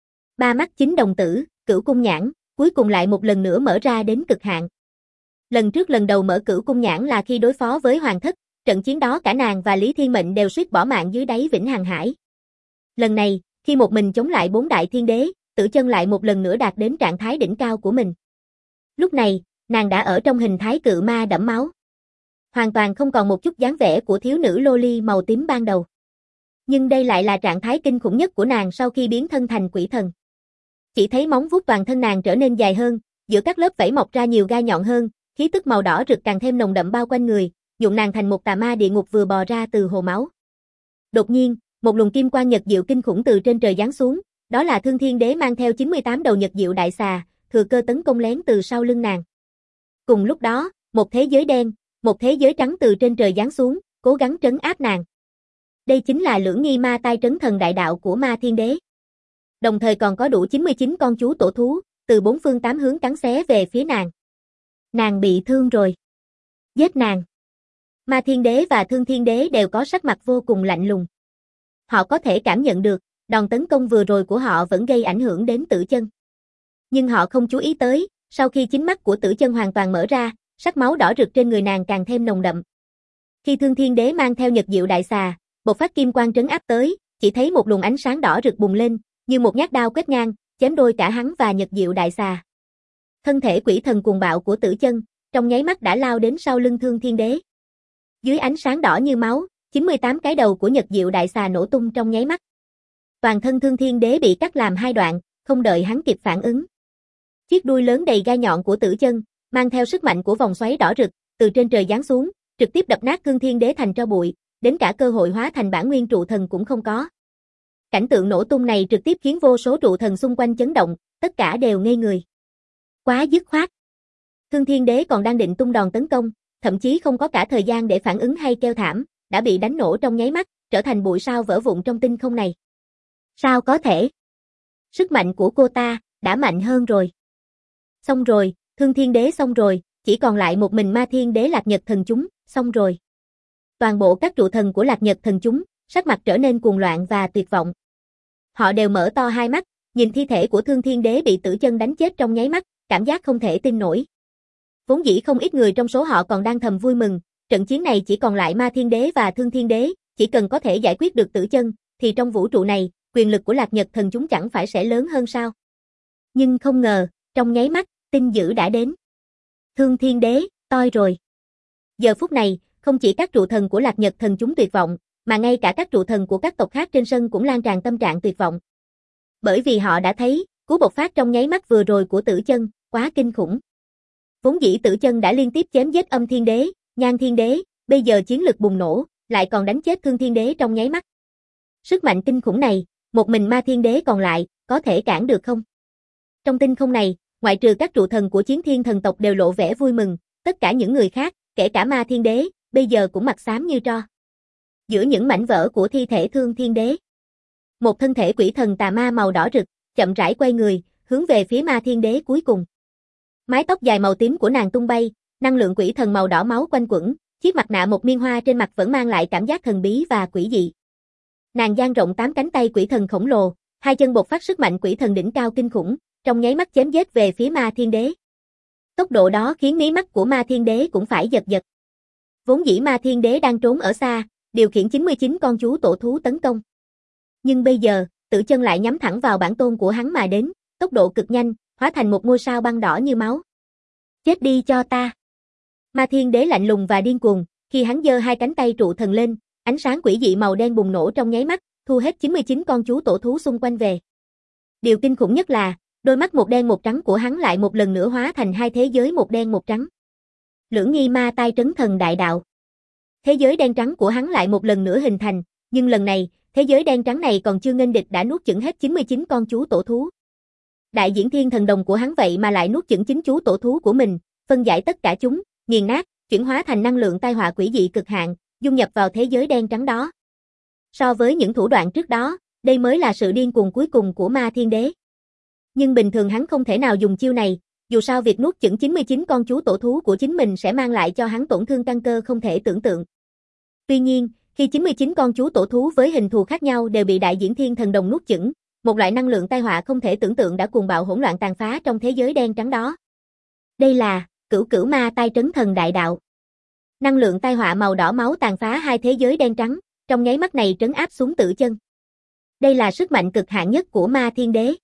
Ba mắt chính đồng tử, Cửu cung nhãn, cuối cùng lại một lần nữa mở ra đến cực hạn. Lần trước lần đầu mở Cửu cung nhãn là khi đối phó với Hoàng Thất, trận chiến đó cả nàng và Lý Thiên Mệnh đều suýt bỏ mạng dưới đáy Vĩnh Hằng Hải. Lần này, khi một mình chống lại 4 đại thiên đế, Tử Chân lại một lần nữa đạt đến trạng thái đỉnh cao của mình. Lúc này, nàng đã ở trong hình thái cự ma đẫm máu. Hoàn toàn không còn một chút dáng vẻ của thiếu nữ loli màu tím ban đầu. Nhưng đây lại là trạng thái kinh khủng nhất của nàng sau khi biến thân thành quỷ thần. Chỉ thấy móng vuốt toàn thân nàng trở nên dài hơn, giữa các lớp vảy mọc ra nhiều gai nhọn hơn, khí tức màu đỏ rực càng thêm nồng đậm bao quanh người, nhuộm nàng thành một tà ma địa ngục vừa bò ra từ hồ máu. Đột nhiên, một luồng kim quang nhật diệu kinh khủng từ trên trời giáng xuống, đó là Thương Thiên Đế mang theo 98 đầu nhật diệu đại xà, thừa cơ tấn công lén từ sau lưng nàng. Cùng lúc đó, một thế giới đen, một thế giới trắng từ trên trời giáng xuống, cố gắng trấn áp nàng. Đây chính là Lưỡng Nghi Ma Tai Trấn Thần đại đạo của Ma Thiên Đế. Đồng thời còn có đủ 99 con chú tổ thú, từ 4 phương 8 hướng cắn xé về phía nàng. Nàng bị thương rồi. Giết nàng. Ma Thiên Đế và Thương Thiên Đế đều có sắc mặt vô cùng lạnh lùng. Họ có thể cảm nhận được, đòn tấn công vừa rồi của họ vẫn gây ảnh hưởng đến Tử Chân. Nhưng họ không chú ý tới, sau khi chính mắt của Tử Chân hoàn toàn mở ra, sắc máu đỏ rực trên người nàng càng thêm nồng đậm. Khi Thương Thiên Đế mang theo nhật diệu đại xà, bộc phát kim quang trấn áp tới, chỉ thấy một luồng ánh sáng đỏ rực bùng lên, như một nhát đao quét ngang, chém đôi cả hắn và nhật diệu đại xà. Thân thể quỷ thần cuồng bạo của Tử Chân, trong nháy mắt đã lao đến sau lưng Thương Thiên Đế. Dưới ánh sáng đỏ như máu, 98 cái đầu của nhật diệu đại xà nổ tung trong nháy mắt. Toàn thân Thương Thiên Đế bị cắt làm 2 đoạn, không đợi hắn kịp phản ứng. Chiếc đuôi lớn đầy gai nhọn của Tử Chân, mang theo sức mạnh của vòng xoáy đỏ rực, từ trên trời giáng xuống, trực tiếp đập nát Thương Thiên Đế thành tro bụi, đến cả cơ hội hóa thành bản nguyên trụ thần cũng không có. Cảnh tượng nổ tung này trực tiếp khiến vô số trụ thần xung quanh chấn động, tất cả đều ngây người. Quá dứt khoát. Thương Thiên Đế còn đang định tung đòn tấn công, thậm chí không có cả thời gian để phản ứng hay kêu thảm, đã bị đánh nổ trong nháy mắt, trở thành bụi sao vỡ vụn trong tinh không này. Sao có thể? Sức mạnh của cô ta đã mạnh hơn rồi. Xong rồi, Thương Thiên Đế xong rồi, chỉ còn lại một mình Ma Thiên Đế Lạc Nhật thần chúng, xong rồi. Toàn bộ các trụ thần của Lạc Nhật thần chúng, sắc mặt trở nên cuồng loạn và tuyệt vọng. Họ đều mở to hai mắt, nhìn thi thể của Thương Thiên Đế bị Tử Chân đánh chết trong nháy mắt, cảm giác không thể tin nổi. Vốn dĩ không ít người trong số họ còn đang thầm vui mừng, trận chiến này chỉ còn lại Ma Thiên Đế và Thương Thiên Đế, chỉ cần có thể giải quyết được Tử Chân, thì trong vũ trụ này, quyền lực của Lạc Nhật thần chúng chẳng phải sẽ lớn hơn sao? Nhưng không ngờ, trong nháy mắt, tin dữ đã đến. Thương Thiên Đế, toi rồi. Giờ phút này, không chỉ các trụ thần của Lạc Nhật thần chúng tuyệt vọng, mà ngay cả các trụ thần của các tộc khác trên sân cũng lan tràn tâm trạng tuyệt vọng. Bởi vì họ đã thấy, cú bộc phát trong nháy mắt vừa rồi của Tử Chân, quá kinh khủng. Vốn dĩ Tử Chân đã liên tiếp chém giết Âm Thiên Đế, Nhan Thiên Đế, bây giờ chiến lực bùng nổ, lại còn đánh chết Thương Thiên Đế trong nháy mắt. Sức mạnh kinh khủng này, một mình Ma Thiên Đế còn lại, có thể cản được không? Trong tinh không này, ngoại trừ các trụ thần của Chiến Thiên thần tộc đều lộ vẻ vui mừng, tất cả những người khác, kể cả Ma Thiên Đế, bây giờ cũng mặt xám như tro. Giữa những mảnh vỡ của thi thể Thương Thiên Đế, một thân thể quỷ thần tà ma màu đỏ rực, chậm rãi quay người, hướng về phía Ma Thiên Đế cuối cùng. Mái tóc dài màu tím của nàng tung bay, năng lượng quỷ thần màu đỏ máu quanh quẩn, chiếc mặt nạ một miên hoa trên mặt vẫn mang lại cảm giác thần bí và quỷ dị. Nàng dang rộng 8 cánh tay quỷ thần khổng lồ, hai chân bộc phát sức mạnh quỷ thần đỉnh cao kinh khủng, trong nháy mắt chém giết về phía Ma Thiên Đế. Tốc độ đó khiến mí mắt của Ma Thiên Đế cũng phải giật giật. Vốn dĩ Ma Thiên Đế đang trốn ở xa, điều khiển 99 con chú tổ thú tấn công. Nhưng bây giờ, Tử Chân lại nhắm thẳng vào bản tôn của hắn mà đến, tốc độ cực nhanh, hóa thành một ngôi sao băng đỏ như máu. Chết đi cho ta. Ma Thiên Đế lạnh lùng và điên cuồng, khi hắn giơ hai cánh tay trụ thần lên, ánh sáng quỷ dị màu đen bùng nổ trong nháy mắt, thu hết 99 con chú tổ thú xung quanh về. Điều kinh khủng nhất là, đôi mắt một đen một trắng của hắn lại một lần nữa hóa thành hai thế giới một đen một trắng. Lưỡng nghi ma tai trấn thần đại đạo. Thế giới đen trắng của hắn lại một lần nữa hình thành, nhưng lần này, thế giới đen trắng này còn chưa nghênh địch đã nuốt chửng hết 99 con chú tổ thú. Đại diễn thiên thần đồng của hắn vậy mà lại nuốt chửng 9 chú tổ thú của mình, phân giải tất cả chúng, nghiền nát, chuyển hóa thành năng lượng tai họa quỷ dị cực hạn, dung nhập vào thế giới đen trắng đó. So với những thủ đoạn trước đó, đây mới là sự điên cuồng cuối cùng của Ma Thiên Đế. Nhưng bình thường hắn không thể nào dùng chiêu này, dù sao việc nuốt chửng 99 con chú tổ thú của chính mình sẽ mang lại cho hắn tổn thương căn cơ không thể tưởng tượng. Tuy nhiên, khi 99 con chú tổ thú với hình thù khác nhau đều bị đại diễn thiên thần đồng nuốt chửng, một loại năng lượng tai họa không thể tưởng tượng đã cuồng bạo hỗn loạn tàn phá trong thế giới đen trắng đó. Đây là Cửu Cửu Ma Tai Trấn Thần Đại Đạo. Năng lượng tai họa màu đỏ máu tàn phá hai thế giới đen trắng, trong nháy mắt này trấn áp xuống Tử Chân. Đây là sức mạnh cực hạn nhất của Ma Thiên Đế.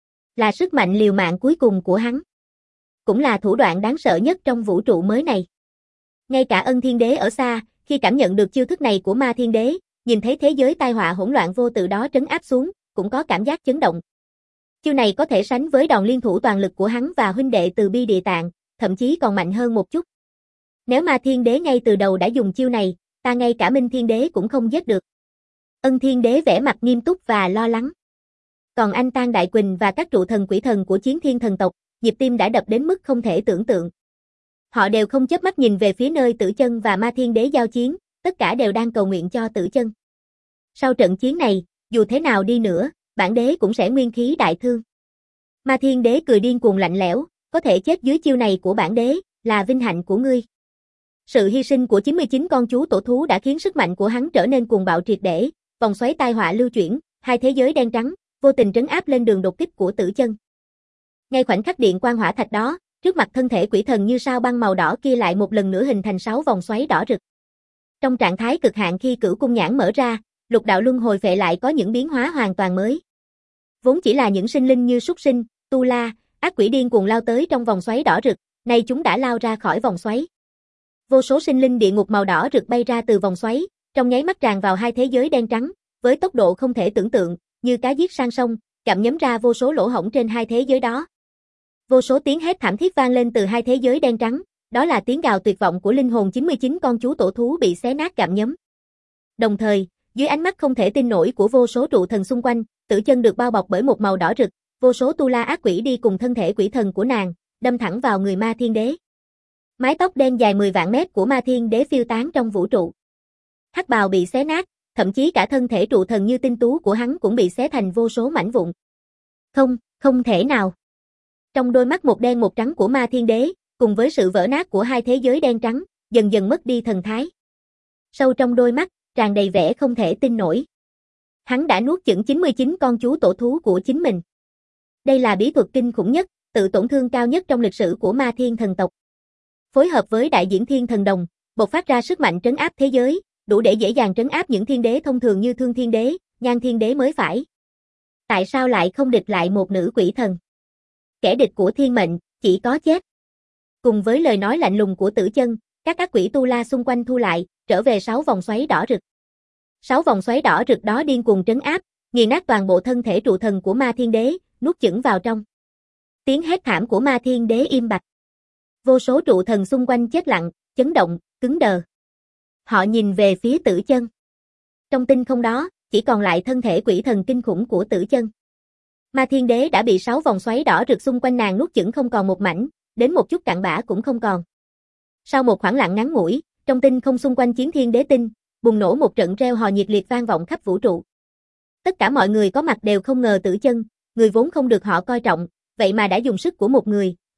Là sức mạnh liều mạng cuối cùng của hắn. Cũng là thủ đoạn đáng sợ nhất trong vũ trụ mới này. Ngay cả Ân Thiên Đế ở xa, khi cảm nhận được chiêu thức này của Ma Thiên Đế, nhìn thấy thế giới tai họa hỗn loạn vô tự đó trấn áp xuống, cũng có cảm giác chấn động. Chiêu này có thể sánh với đòn liên thủ toàn lực của hắn và huynh đệ Từ Bi Địa Tạng, thậm chí còn mạnh hơn một chút. Nếu Ma Thiên Đế ngay từ đầu đã dùng chiêu này, ta ngay cả Minh Thiên Đế cũng không giết được. Ân Thiên Đế vẻ mặt nghiêm túc và lo lắng. Còn anh Tang Đại Quỳnh và các trụ thần quỷ thần của Chiến Thiên thần tộc, nhịp tim đã đập đến mức không thể tưởng tượng. Họ đều không chớp mắt nhìn về phía nơi Tử Chân và Ma Thiên Đế giao chiến, tất cả đều đang cầu nguyện cho Tử Chân. Sau trận chiến này, dù thế nào đi nữa, bản đế cũng sẽ nguyên khí đại thương. Ma Thiên Đế cười điên cuồng lạnh lẽo, có thể chết dưới chiêu này của bản đế, là vinh hạnh của ngươi. Sự hy sinh của 99 con chú tổ thú đã khiến sức mạnh của hắn trở nên cuồng bạo triệt để, vòng xoáy tai họa lưu chuyển, hai thế giới đen trắng, vô tình trấn áp lên đường đột kích của Tử Chân. Ngay khoảnh khắc điện quang hỏa thạch đó, trước mặt thân thể quỷ thần như sao băng màu đỏ kia lại một lần nữa hình thành 6 vòng xoáy đỏ rực. Trong trạng thái cực hạn khi Cửu Cung nhãn mở ra, lục đạo luân hồi phệ lại có những biến hóa hoàn toàn mới. Vốn chỉ là những sinh linh như súc sinh, tu la, ác quỷ điên cuồng lao tới trong vòng xoáy đỏ rực, nay chúng đã lao ra khỏi vòng xoáy. Vô số sinh linh địa ngục màu đỏ rực bay ra từ vòng xoáy, trong nháy mắt tràn vào hai thế giới đen trắng, với tốc độ không thể tưởng tượng, như cá giết sang sông, gặm nhấm ra vô số lỗ hổng trên hai thế giới đó. Vô số tiếng hét thảm thiết vang lên từ hai thế giới đen trắng, đó là tiếng gào tuyệt vọng của linh hồn 99 con chú tổ thú bị xé nát gặm nhấm. Đồng thời, dưới ánh mắt không thể tin nổi của vô số trụ thần xung quanh, Tử Chân được bao bọc bởi một màu đỏ rực, vô số tu la ác quỷ đi cùng thân thể quỷ thần của nàng, đâm thẳng vào người Ma Thiên Đế. Mái tóc đen dài 10 vạn mét của Ma Thiên Đế phiêu tán trong vũ trụ. Hắc bào bị xé nát, thậm chí cả thân thể trụ thần như tinh tú của hắn cũng bị xé thành vô số mảnh vụn. Không thể nào. Trong đôi mắt một đen một trắng của Ma Thiên Đế, cùng với sự vỡ nát của hai thế giới đen trắng, dần dần mất đi thần thái. Sâu trong đôi mắt, tràn đầy vẻ không thể tin nổi. Hắn đã nuốt chửng 99 con chú tổ thú của chính mình. Đây là bí thuật kinh khủng nhất, tự tổn thương cao nhất trong lịch sử của Ma Thiên thần tộc. Phối hợp với đại diễn thiên thần đồng, bộc phát ra sức mạnh trấn áp thế giới, đủ để dễ dàng trấn áp những thiên đế thông thường như Thương Thiên Đế, Nhan Thiên Đế mới phải. Tại sao lại không địch lại một nữ quỷ thần? Kẻ địch của thiên mệnh, chỉ có chết. Cùng với lời nói lạnh lùng của Tử Chân, các ác quỷ tu la xung quanh thu lại, trở về 6 vòng xoáy đỏ rực. 6 vòng xoáy đỏ rực đó điên cuồng trấn áp, nghiền nát toàn bộ thân thể trụ thần của Ma Thiên Đế, nuốt chửng vào trong. Tiếng hét thảm của Ma Thiên Đế im bặt. Vô số trụ thần xung quanh chết lặng, chấn động, cứng đờ. Họ nhìn về phía Tử Chân. Trong tinh không đó, chỉ còn lại thân thể quỷ thần kinh khủng của Tử Chân. Ma Thiên Đế đã bị 6 vòng xoáy đỏ rực xung quanh nàng nuốt chửng không còn một mảnh, đến một chút cặn bã cũng không còn. Sau một khoảng lặng ngắn ngủi, trong tinh không xung quanh Chiến Thiên Đế tinh, bùng nổ một trận reo hò nhiệt liệt vang vọng khắp vũ trụ. Tất cả mọi người có mặt đều không ngờ Tử Chân, người vốn không được họ coi trọng, vậy mà đã dùng sức của một người,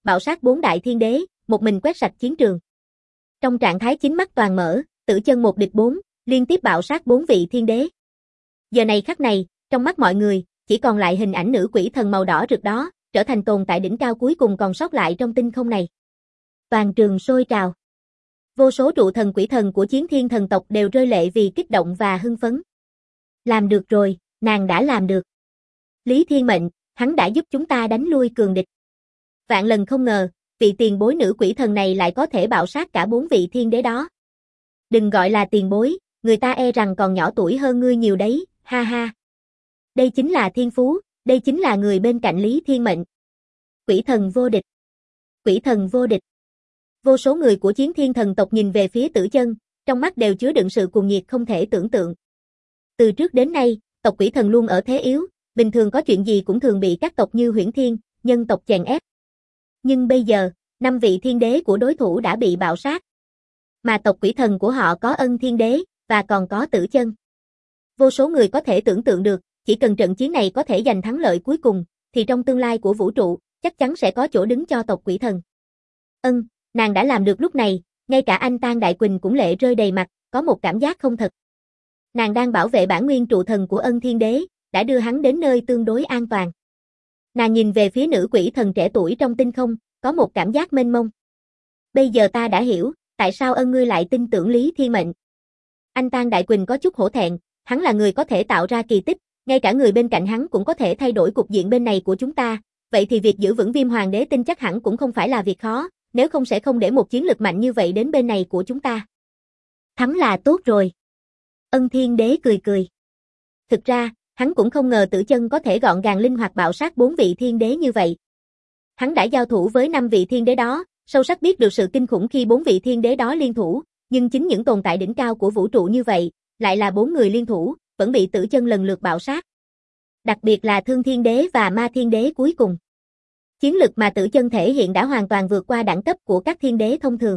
bạo sát 4 đại thiên đế, một mình quét sạch chiến trường. Trong trạng thái chính mắt toàn mở, Tử Chân một địch 4, liên tiếp bạo sát 4 vị thiên đế. Giờ này khắc này, trong mắt mọi người, chỉ còn lại hình ảnh nữ quỷ thần màu đỏ rực đó, trở thành tồn tại đỉnh cao cuối cùng còn sót lại trong tinh không này. Toàn trường sôi trào. Vô số trụ thần quỷ thần của Chiến Thiên thần tộc đều rơi lệ vì kích động và hưng phấn. Làm được rồi, nàng đã làm được. Lý Thiên Mệnh, hắn đã giúp chúng ta đánh lui cường địch. Vạn lần không ngờ, vị tiền bối nữ quỷ thần này lại có thể bạo sát cả 4 vị thiên đế đó. Đừng gọi là tiền bối, người ta e rằng còn nhỏ tuổi hơn ngươi nhiều đấy, ha ha. Đây chính là thiên phú, đây chính là người bên cạnh Lý Thiên Mệnh. Quỷ thần vô địch. Quỷ thần vô địch. Vô số người của Chiến Thiên thần tộc nhìn về phía Tử Chân, trong mắt đều chứa đựng sự cuồng nhiệt không thể tưởng tượng. Từ trước đến nay, tộc quỷ thần luôn ở thế yếu, bình thường có chuyện gì cũng thường bị các tộc như Huyễn Thiên, Nhân tộc chèn ép. Nhưng bây giờ, 5 vị thiên đế của đối thủ đã bị bạo sát. Mà tộc quỷ thần của họ có Ân Thiên Đế, và còn có Tử Chân. Vô số người có thể tưởng tượng được, chỉ cần trận chiến này có thể giành thắng lợi cuối cùng, thì trong tương lai của vũ trụ, chắc chắn sẽ có chỗ đứng cho tộc quỷ thần. Nàng đã làm được lúc này, ngay cả anh Tang Đại Quỳnh cũng lệ rơi đầy mặt, có một cảm giác không thật. Nàng đang bảo vệ bản nguyên trụ thần của Ân Thiên Đế, đã đưa hắn đến nơi tương đối an toàn. Nàng nhìn về phía nữ quỷ thần trẻ tuổi trong tinh không, có một cảm giác mênh mông. Bây giờ ta đã hiểu, tại sao Ân ngươi lại tin tưởng Lý Thiên Mệnh. Anh Tang Đại Quỳnh có chút hổ thẹn, hắn là người có thể tạo ra kỳ tích, ngay cả người bên cạnh hắn cũng có thể thay đổi cục diện bên này của chúng ta, vậy thì việc giữ vững Viêm Hoàng Đế tin chắc hẳn cũng không phải là việc khó, nếu không sẽ không để một chiến lực mạnh như vậy đến bên này của chúng ta. Thắng là tốt rồi. Ân Thiên Đế cười cười. Thực ra, hắn cũng không ngờ Tử Chân có thể gọn gàng linh hoạt bạo sát 4 vị thiên đế như vậy. Hắn đã giao thủ với 5 vị thiên đế đó, sâu sắc biết được sự kinh khủng khi 4 vị thiên đế đó liên thủ, nhưng chính những tồn tại đỉnh cao của vũ trụ như vậy, lại là 4 người liên thủ, vẫn bị Tử Chân lần lượt bạo sát. Đặc biệt là Thương Thiên Đế và Ma Thiên Đế cuối cùng. Chiến lực mà Tử Chân thể hiện đã hoàn toàn vượt qua đẳng cấp của các thiên đế thông thường.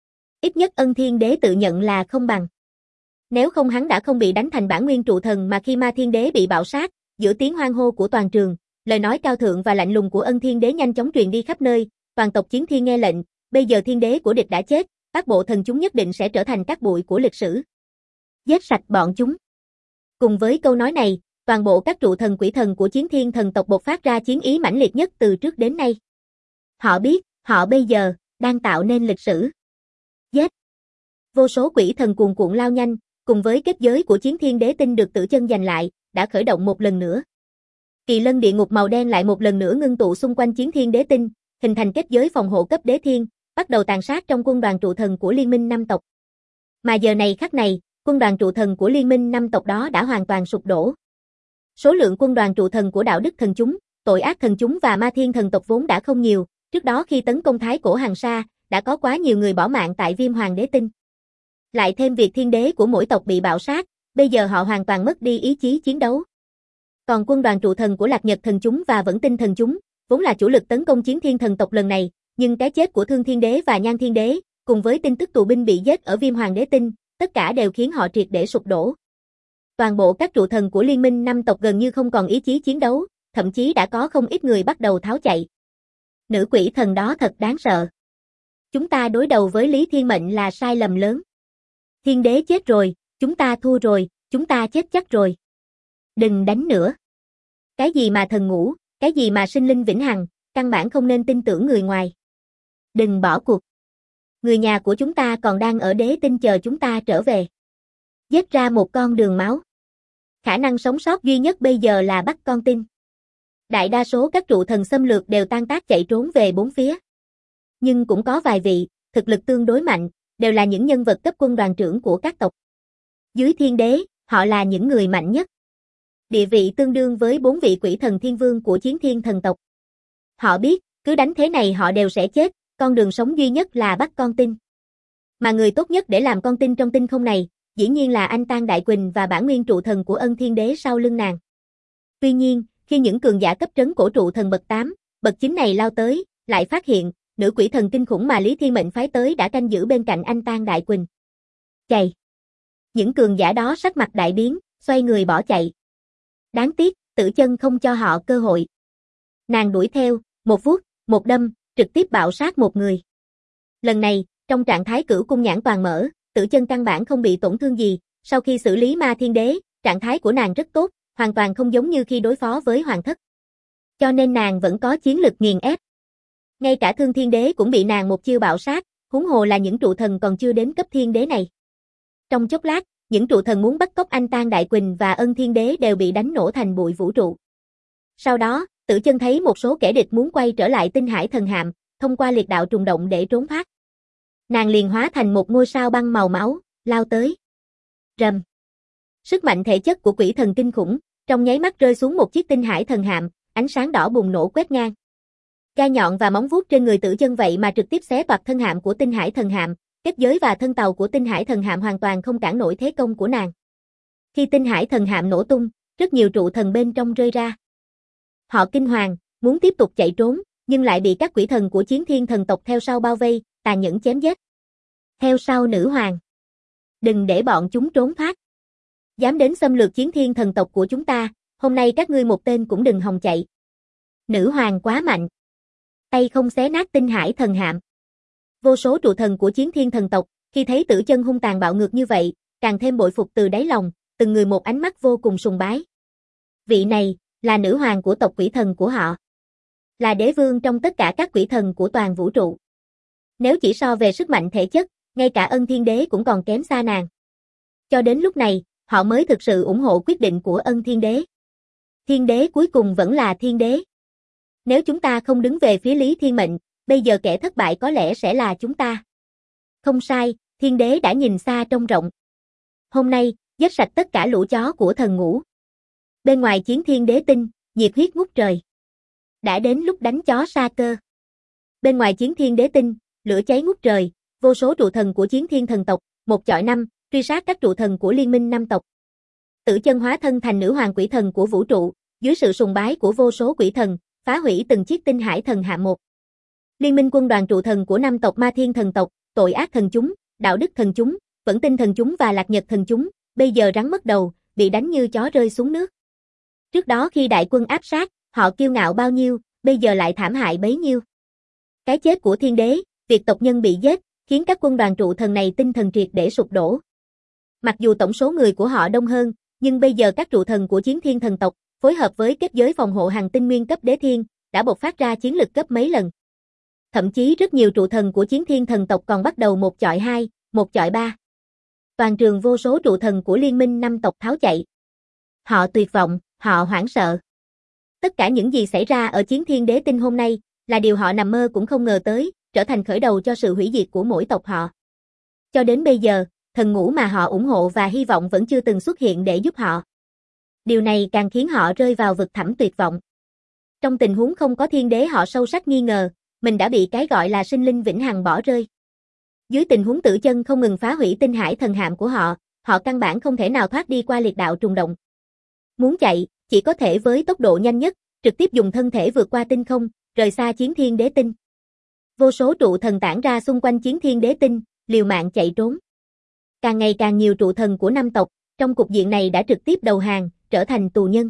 Ít nhất Ân Thiên Đế tự nhận là không bằng. Nếu không hắn đã không bị đánh thành bản nguyên trụ thần, mà khi Ma Thiên Đế bị bạo sát, giữa tiếng hoan hô của toàn trường, lời nói cao thượng và lạnh lùng của Ân Thiên Đế nhanh chóng truyền đi khắp nơi, toàn tộc Chiến Thiên nghe lệnh, bây giờ thiên đế của địch đã chết, bát bộ thần chúng nhất định sẽ trở thành cát bụi của lịch sử. Giết sạch bọn chúng. Cùng với câu nói này, toàn bộ các trụ thần quỷ thần của Chiến Thiên thần tộc bộc phát ra chiến ý mãnh liệt nhất từ trước đến nay. Họ biết, họ bây giờ đang tạo nên lịch sử. Giết. Vô số quỷ thần cuồn cuộn lao nhanh, cùng với kết giới của Chiến Thiên Đế tinh được Tử Chân giành lại, đã khởi động một lần nữa. Kỳ lân địa ngục màu đen lại một lần nữa ngưng tụ xung quanh Chiến Thiên Đế tinh, hình thành kết giới phòng hộ cấp đế thiên, bắt đầu tàn sát trong quân đoàn trụ thần của Liên minh 5 tộc. Mà giờ này khắc này, quân đoàn trụ thần của Liên minh 5 tộc đó đã hoàn toàn sụp đổ. Số lượng quân đoàn trụ thần của đạo đức thần chúng, tội ác thần chúng và ma thiên thần tộc vốn đã không nhiều, trước đó khi tấn công Thái Cổ Hàng Sa, đã có quá nhiều người bỏ mạng tại Viêm Hoàng Đế tinh. Lại thêm việc thiên đế của mỗi tộc bị bạo sát, bây giờ họ hoàn toàn mất đi ý chí chiến đấu. Còn quân đoàn trụ thần của Lạc Nhật thần chúng và Vẫn Tinh thần chúng, vốn là chủ lực tấn công Chiến Thiên thần tộc lần này, nhưng cái chết của Thương Thiên Đế và Nhan Thiên Đế, cùng với tin tức tù binh bị giết ở Viêm Hoàng Đế tinh, tất cả đều khiến họ triệt để sụp đổ. Toàn bộ các trụ thần của Liên minh 5 tộc gần như không còn ý chí chiến đấu, thậm chí đã có không ít người bắt đầu tháo chạy. Nữ quỷ thần đó thật đáng sợ. Chúng ta đối đầu với Lý Thiên Mệnh là sai lầm lớn. Thiên đế chết rồi, chúng ta thua rồi, chúng ta chết chắc rồi. Đừng đánh nữa. Cái gì mà thần ngũ, cái gì mà sinh linh vĩnh hằng, căn bản không nên tin tưởng người ngoài. Đừng bỏ cuộc. Người nhà của chúng ta còn đang ở đế tinh chờ chúng ta trở về. Giết ra một con đường máu. Khả năng sống sót duy nhất bây giờ là bắt con tin. Đại đa số các trụ thần xâm lược đều tan tác chạy trốn về bốn phía. Nhưng cũng có vài vị, thực lực tương đối mạnh, đều là những nhân vật cấp quân đoàn trưởng của các tộc. Dưới thiên đế, họ là những người mạnh nhất. Địa vị tương đương với 4 vị quỷ thần thiên vương của Chiến Thiên thần tộc. Họ biết, cứ đánh thế này họ đều sẽ chết, con đường sống duy nhất là bắt con tin. Mà người tốt nhất để làm con tin trong tinh không này, dĩ nhiên là anh Tang Đại Quỳnh và bản nguyên trụ thần của Ân Thiên Đế sau lưng nàng. Tuy nhiên, khi những cường giả cấp trấn cổ trụ thần bậc 8, bậc 9 này lao tới, lại phát hiện, nữ quỷ thần kinh khủng mà Lý Thiên Mệnh phái tới đã canh giữ bên cạnh anh Tang Đại Quỳnh. Chạy! Những cường giả đó sắc mặt đại biến, xoay người bỏ chạy. Đáng tiếc, Tử Chân không cho họ cơ hội. Nàng đuổi theo, một vuốt, một đâm, trực tiếp bạo sát một người. Lần này, trong trạng thái cửu cung nhãn toàn mở, Tử Chân căn bản không bị tổn thương gì, sau khi xử lý Ma Thiên Đế, trạng thái của nàng rất tốt, hoàn toàn không giống như khi đối phó với Hoàng Thất. Cho nên nàng vẫn có chiến lực nghiền ép. Ngay cả Thương Thiên Đế cũng bị nàng một chiêu bạo sát, huống hồ là những trụ thần còn chưa đến cấp Thiên Đế này. Trong chốc lát, những trụ thần muốn bắt cóc Anh Tang Đại Quỳnh và Ân Thiên Đế đều bị đánh nổ thành bụi vũ trụ. Sau đó, Tử Chân thấy một số kẻ địch muốn quay trở lại Tinh Hải Thần Hạm, thông qua liệt đạo trùng động để trốn thoát. Nàng liền hóa thành một ngôi sao băng màu máu, lao tới. Rầm. Sức mạnh thể chất của quỷ thần kinh khủng, trong nháy mắt rơi xuống một chiếc Tinh Hải Thần Hạm, ánh sáng đỏ bùng nổ quét ngang. Gai nhọn và móng vuốt trên người Tử Chân vậy mà trực tiếp xé toạc thân hạm của Tinh Hải Thần Hạm, kết giới và thân tàu của Tinh Hải Thần Hạm hoàn toàn không cản nổi thế công của nàng. Khi Tinh Hải Thần Hạm nổ tung, rất nhiều trụ thần bên trong rơi ra. Họ kinh hoàng, muốn tiếp tục chạy trốn, nhưng lại bị các quỷ thần của Chiến Thiên thần tộc theo sau bao vây, tàn nhẫn chém giết. Theo sau nữ hoàng. Đừng để bọn chúng trốn thoát. Dám đến xâm lược Chiến Thiên thần tộc của chúng ta, hôm nay các ngươi một tên cũng đừng hòng chạy. Nữ hoàng quá mạnh. Tay không xé nát Tinh Hải Thần Hạm. Vô số trụ thần của Chiến Thiên thần tộc, khi thấy Tử Chân hung tàn bạo ngược như vậy, càng thêm bội phục từ đáy lòng, từng người một ánh mắt vô cùng sùng bái. Vị này, là nữ hoàng của tộc quỷ thần của họ. Là đế vương trong tất cả các quỷ thần của toàn vũ trụ. Nếu chỉ so về sức mạnh thể chất, ngay cả Ân Thiên Đế cũng còn kém xa nàng. Cho đến lúc này, họ mới thực sự ủng hộ quyết định của Ân Thiên Đế. Thiên Đế cuối cùng vẫn là Thiên Đế. Nếu chúng ta không đứng về phía Lý Thiên Mệnh, bây giờ kẻ thất bại có lẽ sẽ là chúng ta. Không sai, Thiên Đế đã nhìn xa trông rộng. Hôm nay, giết sạch tất cả lũ chó của thần ngũ. Bên ngoài Chiến Thiên Đế tinh, nhiệt huyết ngút trời. Đã đến lúc đánh chó sa cơ. Bên ngoài Chiến Thiên Đế tinh, lửa cháy ngút trời, vô số trụ thần của Chiến Thiên thần tộc, một chọi năm, truy sát các trụ thần của Liên minh năm tộc. Tử Chân hóa thân thành nữ hoàng quỷ thần của vũ trụ, dưới sự sùng bái của vô số quỷ thần, phá hủy từng chiếc Tinh Hải Thần Hạm một. Liên minh quân đoàn trụ thần của năm tộc Ma Thiên thần tộc, Tội Ác thần chúng, Đạo Đức thần chúng, Vẫn Tinh thần chúng và Lạc Nhật thần chúng, bây giờ rắn mất đầu, bị đánh như chó rơi xuống nước. Trước đó khi đại quân áp sát, họ kiêu ngạo bao nhiêu, bây giờ lại thảm hại bấy nhiêu. Cái chết của Thiên Đế, việc tộc nhân bị giết, khiến các quân đoàn trụ thần này tinh thần triệt để sụp đổ. Mặc dù tổng số người của họ đông hơn, nhưng bây giờ các trụ thần của Chiến Thiên thần tộc, phối hợp với kết giới phòng hộ hàng tinh nguyên cấp đế thiên, đã bộc phát ra chiến lực gấp mấy lần. Thậm chí rất nhiều trụ thần của Chiến Thiên thần tộc còn bắt đầu một chọi hai, một chọi ba. Toàn trường vô số trụ thần của Liên minh năm tộc tháo chạy. Họ tuyệt vọng, họ hoảng sợ. Tất cả những gì xảy ra ở Chiến Thiên Đế tinh hôm nay, là điều họ nằm mơ cũng không ngờ tới, trở thành khởi đầu cho sự hủy diệt của mỗi tộc họ. Cho đến bây giờ, thần ngũ mà họ ủng hộ và hy vọng vẫn chưa từng xuất hiện để giúp họ. Điều này càng khiến họ rơi vào vực thẳm tuyệt vọng. Trong tình huống không có Thiên Đế, họ sâu sắc nghi ngờ, mình đã bị cái gọi là sinh linh vĩnh hằng bỏ rơi. Dưới tình huống Tử Chân không ngừng phá hủy Tinh Hải Thần Hạm của họ căn bản không thể nào thoát đi qua liệt đạo trùng động. Muốn chạy, chỉ có thể với tốc độ nhanh nhất, trực tiếp dùng thân thể vượt qua tinh không, rời xa Chiến Thiên Đế tinh. Vô số trụ thần tản ra xung quanh Chiến Thiên Đế tinh, liều mạng chạy trốn. Càng ngày càng nhiều trụ thần của năm tộc, trong cục diện này đã trực tiếp đầu hàng, trở thành tù nhân.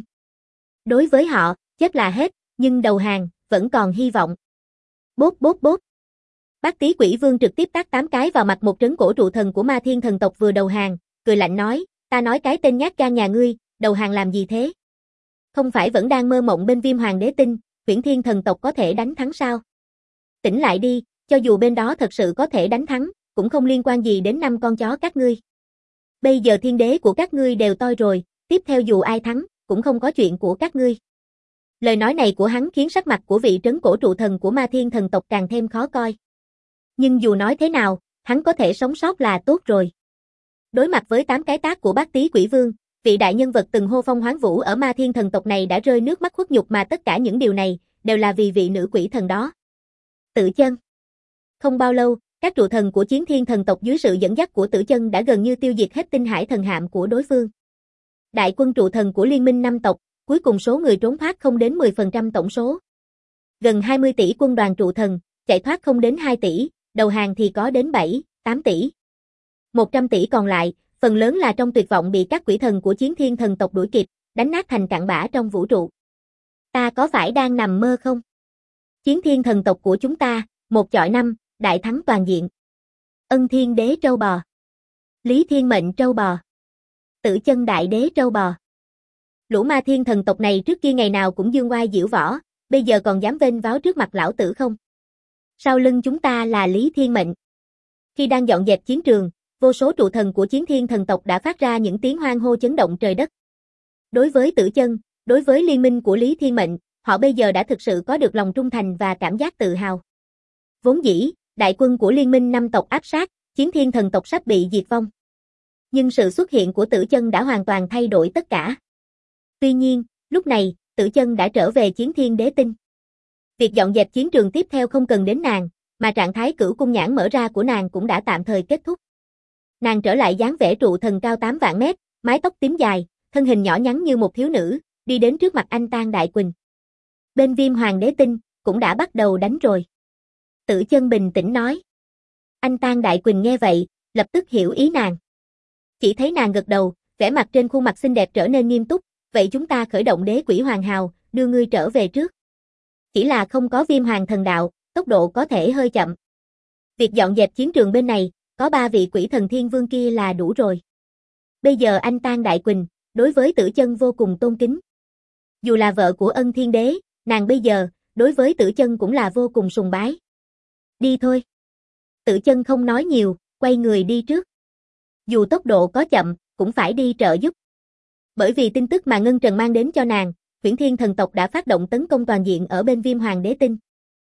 Đối với họ, chết là hết, nhưng đầu hàng, vẫn còn hy vọng. Bốp bốp bốp. Bác Tý Quỷ Vương trực tiếp tát 8 cái vào mặt một trấn cổ trụ thần của Ma Thiên thần tộc vừa đầu hàng, cười lạnh nói, ta nói cái tên nhát gan nhà ngươi, đầu hàng làm gì thế? Không phải vẫn đang mơ mộng bên Viêm Hoàng Đế tinh, Huyễn Thiên thần tộc có thể đánh thắng sao? Tỉnh lại đi, cho dù bên đó thật sự có thể đánh thắng, cũng không liên quan gì đến 5 con chó các ngươi. Bây giờ thiên đế của các ngươi đều toi rồi, tiếp theo dù ai thắng, cũng không có chuyện của các ngươi. Lời nói này của hắn khiến sắc mặt của vị trấn cổ trụ thần của Ma Thiên thần tộc càng thêm khó coi. Nhưng dù nói thế nào, hắn có thể sống sót là tốt rồi. Đối mặt với 8 cái tát của Bác Tý Quỷ Vương, vị đại nhân vật từng hô phong hoán vũ ở Ma Thiên thần tộc này đã rơi nước mắt khuất nhục, mà tất cả những điều này đều là vì vị nữ quỷ thần đó. Tử Chân. Không bao lâu, các trụ thần của Chiến Thiên thần tộc dưới sự dẫn dắt của Tử Chân đã gần như tiêu diệt hết Tinh Hải thần hạm của đối phương. Đại quân trụ thần của Liên minh 5 tộc, cuối cùng số người trốn thoát không đến 10% tổng số. Gần 20 tỷ quân đoàn trụ thần, chạy thoát không đến 2 tỷ, đầu hàng thì có đến 7, 8 tỷ. 100 tỷ còn lại, phần lớn là trong tuyệt vọng bị các quỷ thần của Chiến Thiên thần tộc đuổi kịp, đánh nát thành cặn bã trong vũ trụ. Ta có phải đang nằm mơ không? Chiến thiên thần tộc của chúng ta, 1-5, đại thắng toàn diện. Ân thiên đế trâu bò. Lý thiên mệnh trâu bò. Tử chân đại đế trâu bò. Lũ ma thiên thần tộc này trước kia ngày nào cũng dương oai diễu võ, bây giờ còn dám vênh váo trước mặt lão tử không? Sau lưng chúng ta là Lý Thiên Mệnh. Khi đang dọn dẹp chiến trường, vô số trụ thần của chiến thiên thần tộc đã phát ra những tiếng hoan hô chấn động trời đất. Đối với Tử Chân, đối với liên minh của Lý Thiên Mệnh, họ bây giờ đã thực sự có được lòng trung thành và cảm giác tự hào. Vốn dĩ, đại quân của liên minh 5 tộc áp sát, chiến thiên thần tộc sắp bị diệt vong. Nhưng sự xuất hiện của Tử Chân đã hoàn toàn thay đổi tất cả. Tuy nhiên, lúc này, Tử Chân đã trở về chiến thiên đế tinh. Việc dọn dẹp chiến trường tiếp theo không cần đến nàng, mà trạng thái cửu cung nhãn mở ra của nàng cũng đã tạm thời kết thúc. Nàng trở lại dáng vẻ trụ thần cao 8 vạn mét, mái tóc tím dài, thân hình nhỏ nhắn như một thiếu nữ, đi đến trước mặt anh Tang Đại Quỳnh. Bên Viêm Hoàng đế tinh, cũng đã bắt đầu đánh rồi. Tử Chân bình tĩnh nói. Anh Tang Đại Quỳnh nghe vậy, lập tức hiểu ý nàng. Chỉ thấy nàng gật đầu, vẻ mặt trên khuôn mặt xinh đẹp trở nên nghiêm túc, vậy chúng ta khởi động đế quỷ hoàng hào, đưa ngươi trở về trước. Chỉ là không có Viêm Hoàng thần đạo, tốc độ có thể hơi chậm. Việc dọn dẹp chiến trường bên này, có 3 vị quỷ thần thiên vương kia là đủ rồi. Bây giờ anh Tang Đại Quỳnh, đối với Tử Chân vô cùng tôn kính. Dù là vợ của Ân Thiên Đế, nàng bây giờ, đối với Tử Chân cũng là vô cùng sùng bái. Đi thôi. Tử Chân không nói nhiều, quay người đi trước. Dù tốc độ có chậm, cũng phải đi trợ giúp. Bởi vì tin tức mà Ngân Trần mang đến cho nàng, Huyễn Thiên thần tộc đã phát động tấn công toàn diện ở bên Viêm Hoàng đế tinh.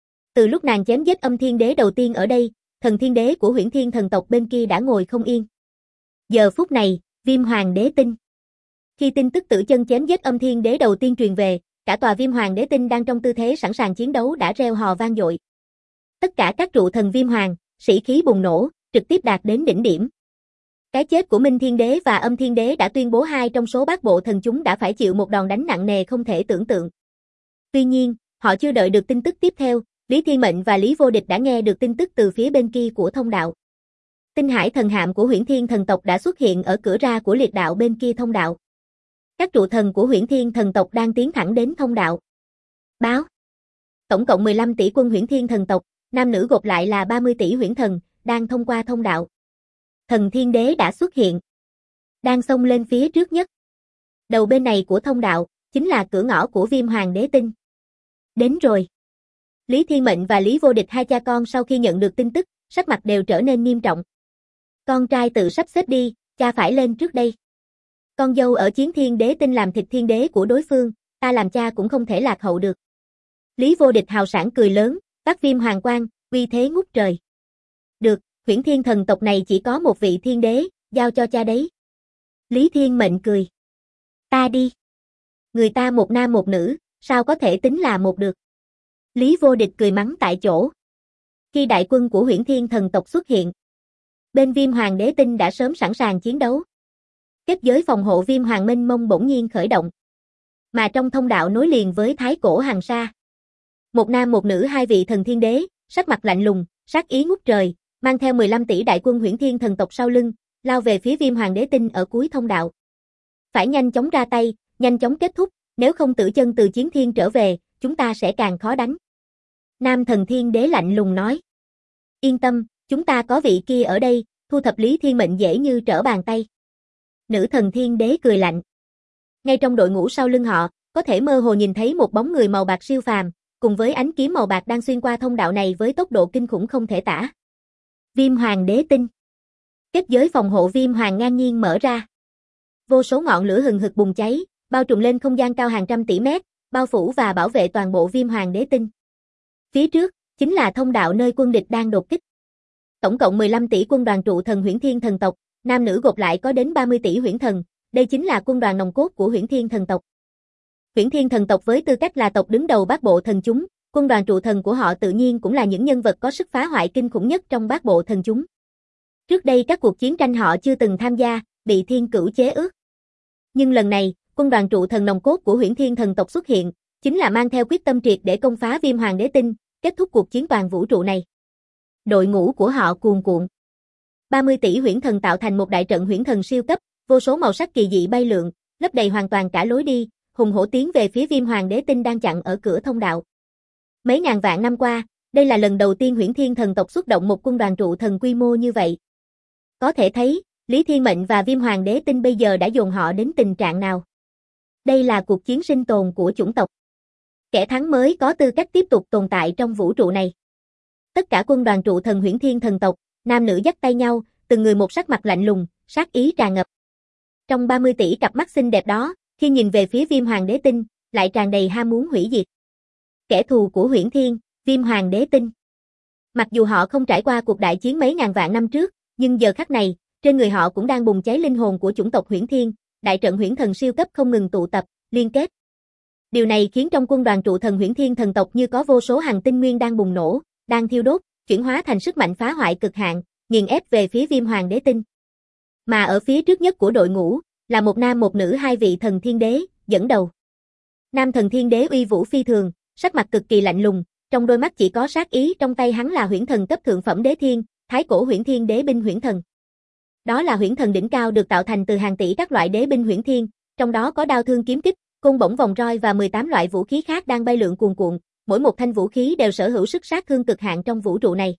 Từ lúc nàng chém giết Âm Thiên Đế đầu tiên ở đây, Thần Thiên Đế của Huyễn Thiên thần tộc bên kia đã ngồi không yên. Giờ phút này, Viêm Hoàng đế tinh. Khi tin tức Tử Chân chém giết Âm Thiên Đế đầu tiên truyền về, cả tòa Viêm Hoàng đế tinh đang trong tư thế sẵn sàng chiến đấu đã reo hò vang dội. Tất cả các trụ thần Viêm Hoàng, sĩ khí bùng nổ, trực tiếp đạt đến đỉnh điểm. Cái chết của Minh Thiên Đế và Âm Thiên Đế đã tuyên bố 2 trong số bát bộ thần chúng đã phải chịu một đòn đánh nặng nề không thể tưởng tượng. Tuy nhiên, họ chưa đợi được tin tức tiếp theo, Lý Thiên Mệnh và Lý Vô Địch đã nghe được tin tức từ phía bên kia của thông đạo. Tinh Hải thần hạm của Huyễn Thiên thần tộc đã xuất hiện ở cửa ra của liệt đạo bên kia thông đạo. Các trụ thần của Huyễn Thiên thần tộc đang tiến thẳng đến thông đạo. Báo. Tổng cộng 15 tỷ quân Huyễn Thiên thần tộc, nam nữ gộp lại là 30 tỷ huyễn thần, đang thông qua thông đạo. Thần Thiên Đế đã xuất hiện. Đang xông lên phía trước nhất. Đầu bên này của thông đạo, chính là cửa ngõ của Viêm Hoàng đế tinh. Đến rồi. Lý Thiên Mệnh và Lý Vô Địch hai cha con sau khi nhận được tin tức, sắc mặt đều trở nên nghiêm trọng. Con trai tự sắp xếp đi, cha phải lên trước đây. Con dâu ở chiến thiên đế tinh làm thịt thiên đế của đối phương, ta làm cha cũng không thể lạc hậu được. Lý Vô Địch hào sảng cười lớn, vác Viêm Hoàng quang, uy thế ngút trời. Được, Huyễn Thiên thần tộc này chỉ có một vị thiên đế, giao cho cha đấy. Lý Thiên Mệnh cười. Ta đi. Người ta một nam một nữ, sao có thể tính là một được. Lý Vô Địch cười mắng tại chỗ. Khi đại quân của Huyễn Thiên thần tộc xuất hiện, bên Viêm Hoàng đế tinh đã sớm sẵn sàng chiến đấu. Kết giới phòng hộ Viêm Hoàng mênh mông bỗng nhiên khởi động. Mà trong thông đạo nối liền với Thái Cổ Hằng Sa. Một nam một nữ hai vị thần thiên đế, sắc mặt lạnh lùng, sát ý ngút trời, mang theo 15 tỷ đại quân Huyễn Thiên thần tộc sau lưng, lao về phía Viêm Hoàng đế tinh ở cuối thông đạo. Phải nhanh chóng ra tay, nhanh chóng kết thúc, nếu không Tử Chân từ chiến thiên trở về, chúng ta sẽ càng khó đánh. Nam thần thiên đế lạnh lùng nói. Yên tâm, chúng ta có vị kia ở đây, thu thập Lý Thiên Mệnh dễ như trở bàn tay. Nữ thần thiên đế cười lạnh. Ngay trong đội ngũ sau lưng họ, có thể mơ hồ nhìn thấy một bóng người màu bạc siêu phàm, cùng với ánh kiếm màu bạc đang xuyên qua thông đạo này với tốc độ kinh khủng không thể tả. Viêm Hoàng đế tinh. Kết giới phòng hộ Viêm Hoàng ngang nhiên mở ra. Vô số ngọn lửa hừng hực bùng cháy, bao trùm lên không gian cao hàng trăm tỷ mét, bao phủ và bảo vệ toàn bộ Viêm Hoàng đế tinh. Phía trước, chính là thông đạo nơi quân địch đang đột kích. Tổng cộng 15 tỷ quân đoàn trụ thần Huyễn Thiên thần tộc, nam nữ gộp lại có đến 30 tỷ huyễn thần, đây chính là quân đoàn nòng cốt của Huyễn Thiên thần tộc. Huyễn Thiên thần tộc với tư cách là tộc đứng đầu bát bộ thần chúng, quân đoàn trụ thần của họ tự nhiên cũng là những nhân vật có sức phá hoại kinh khủng nhất trong bát bộ thần chúng. Trước đây các cuộc chiến tranh họ chưa từng tham gia, bị thiên cửu chế ước. Nhưng lần này, quân đoàn trụ thần nòng cốt của Huyễn Thiên thần tộc xuất hiện, chính là mang theo quyết tâm triệt để công phá Viêm Hoàng đế tinh, kết thúc cuộc chiến toàn vũ trụ này. Đội ngũ của họ cuồn cuộn. 30 tỷ huyễn thần tạo thành một đại trận huyễn thần siêu cấp, vô số màu sắc kỳ dị bay lượn, lấp đầy hoàn toàn cả lối đi, hùng hổ tiến về phía Viêm Hoàng đế tinh đang chặn ở cửa thông đạo. Mấy ngàn vạn năm qua, đây là lần đầu tiên Huyễn Thiên thần tộc xuất động một quân đoàn trụ thần quy mô như vậy. Có thể thấy, Lý Thiên Mệnh và Viêm Hoàng Đế Tinh bây giờ đã dồn họ đến tình trạng nào. Đây là cuộc chiến sinh tồn của chủng tộc. Kẻ thắng mới có tư cách tiếp tục tồn tại trong vũ trụ này. Tất cả quân đoàn trụ thần Huyễn Thiên thần tộc, nam nữ dắt tay nhau, từng người một sắc mặt lạnh lùng, sát ý tràn ngập. Trong 30 tỷ cặp mắt xinh đẹp đó, khi nhìn về phía Viêm Hoàng Đế Tinh, lại tràn đầy ham muốn hủy diệt. Kẻ thù của Huyễn Thiên, Viêm Hoàng Đế Tinh. Mặc dù họ không trải qua cuộc đại chiến mấy ngàn vạn năm trước, nhưng giờ khắc này, trên người họ cũng đang bùng cháy linh hồn của chủng tộc Huyễn Thiên, đại trận huyễn thần siêu cấp không ngừng tụ tập, liên kết. Điều này khiến trong quân đoàn trụ thần Huyễn Thiên thần tộc như có vô số hành tinh nguyên đang bùng nổ, đang thiêu đốt, chuyển hóa thành sức mạnh phá hoại cực hạn, nghiền ép về phía Viêm Hoàng Đế Tinh. Mà ở phía trước nhất của đội ngũ, là một nam một nữ hai vị thần thiên đế, dẫn đầu. Nam thần thiên đế uy vũ phi thường, sắc mặt cực kỳ lạnh lùng, trong đôi mắt chỉ có sát ý, trong tay hắn là huyễn thần cấp thượng phẩm đế thiên, thái cổ huyễn thiên đế binh huyễn thần. Đó là huyễn thần đỉnh cao được tạo thành từ hàng tỷ các loại đế binh huyễn thiên, trong đó có đao thương kiếm kích, côn bổng vòng roi và 18 loại vũ khí khác đang bay lượn cuồn cuộn, mỗi một thanh vũ khí đều sở hữu sức sát thương cực hạn trong vũ trụ này.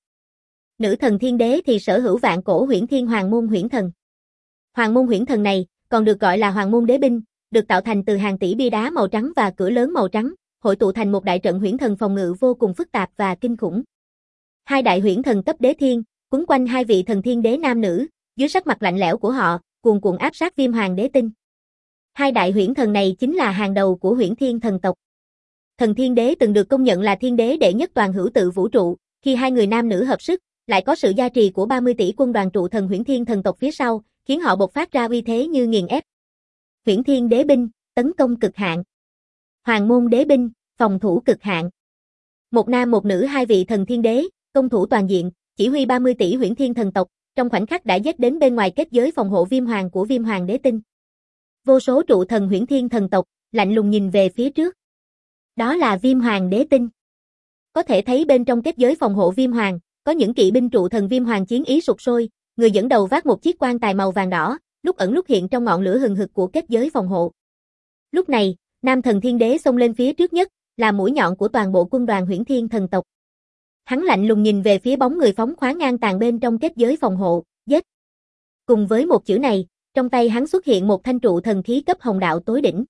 Nữ thần thiên đế thì sở hữu vạn cổ huyễn thiên hoàng môn huyễn thần. Hoàng môn huyễn thần này, còn được gọi là hoàng môn đế binh, được tạo thành từ hàng tỷ bia đá màu trắng và cửa lớn màu trắng, hội tụ thành một đại trận huyễn thần phòng ngự vô cùng phức tạp và kinh khủng. Hai đại huyễn thần cấp đế thiên, quấn quanh hai vị thần thiên đế nam nữ, dưới sắc mặt lạnh lẽo của họ, cuồn cuộn áp sát Viêm Hoàng Đế Tinh. Hai đại huyễn thần này chính là hàng đầu của Huyễn Thiên thần tộc. Thần thiên đế từng được công nhận là thiên đế đệ nhất toàn hữu tự vũ trụ, khi hai người nam nữ hợp sức, lại có sự gia trì của 30 tỷ quân đoàn trụ thần Huyễn Thiên thần tộc phía sau, khiến họ bộc phát ra uy thế như nghiền ép. Huyễn Thiên đế binh, tấn công cực hạn. Hoàng môn đế binh, phòng thủ cực hạn. Một nam một nữ hai vị thần thiên đế, công thủ toàn diện, chỉ huy 30 tỷ Huyễn Thiên thần tộc, trong khoảnh khắc đã giết đến bên ngoài kết giới phòng hộ Viêm Hoàng của Viêm Hoàng Đế Tinh. Vô số trụ thần Huyễn Thiên thần tộc, lạnh lùng nhìn về phía trước. Đó là Viêm Hoàng Đế Tinh. Có thể thấy bên trong kết giới phòng hộ Viêm Hoàng, có những kỵ binh trụ thần Viêm Hoàng chiến ý sục sôi, người dẫn đầu vác một chiếc quan tài màu vàng đỏ, lúc ẩn lúc hiện trong ngọn lửa hừng hực của kết giới phòng hộ. Lúc này, nam thần thiên đế xông lên phía trước nhất, là mũi nhọn của toàn bộ quân đoàn Huyễn Thiên thần tộc. Hắn lạnh lùng nhìn về phía bóng người phóng khoáng ngang tàn bên trong kết giới phòng hộ, giết. Cùng với một chữ này, trong tay hắn xuất hiện một thanh trụ thần khí cấp hồng đạo tối đỉnh.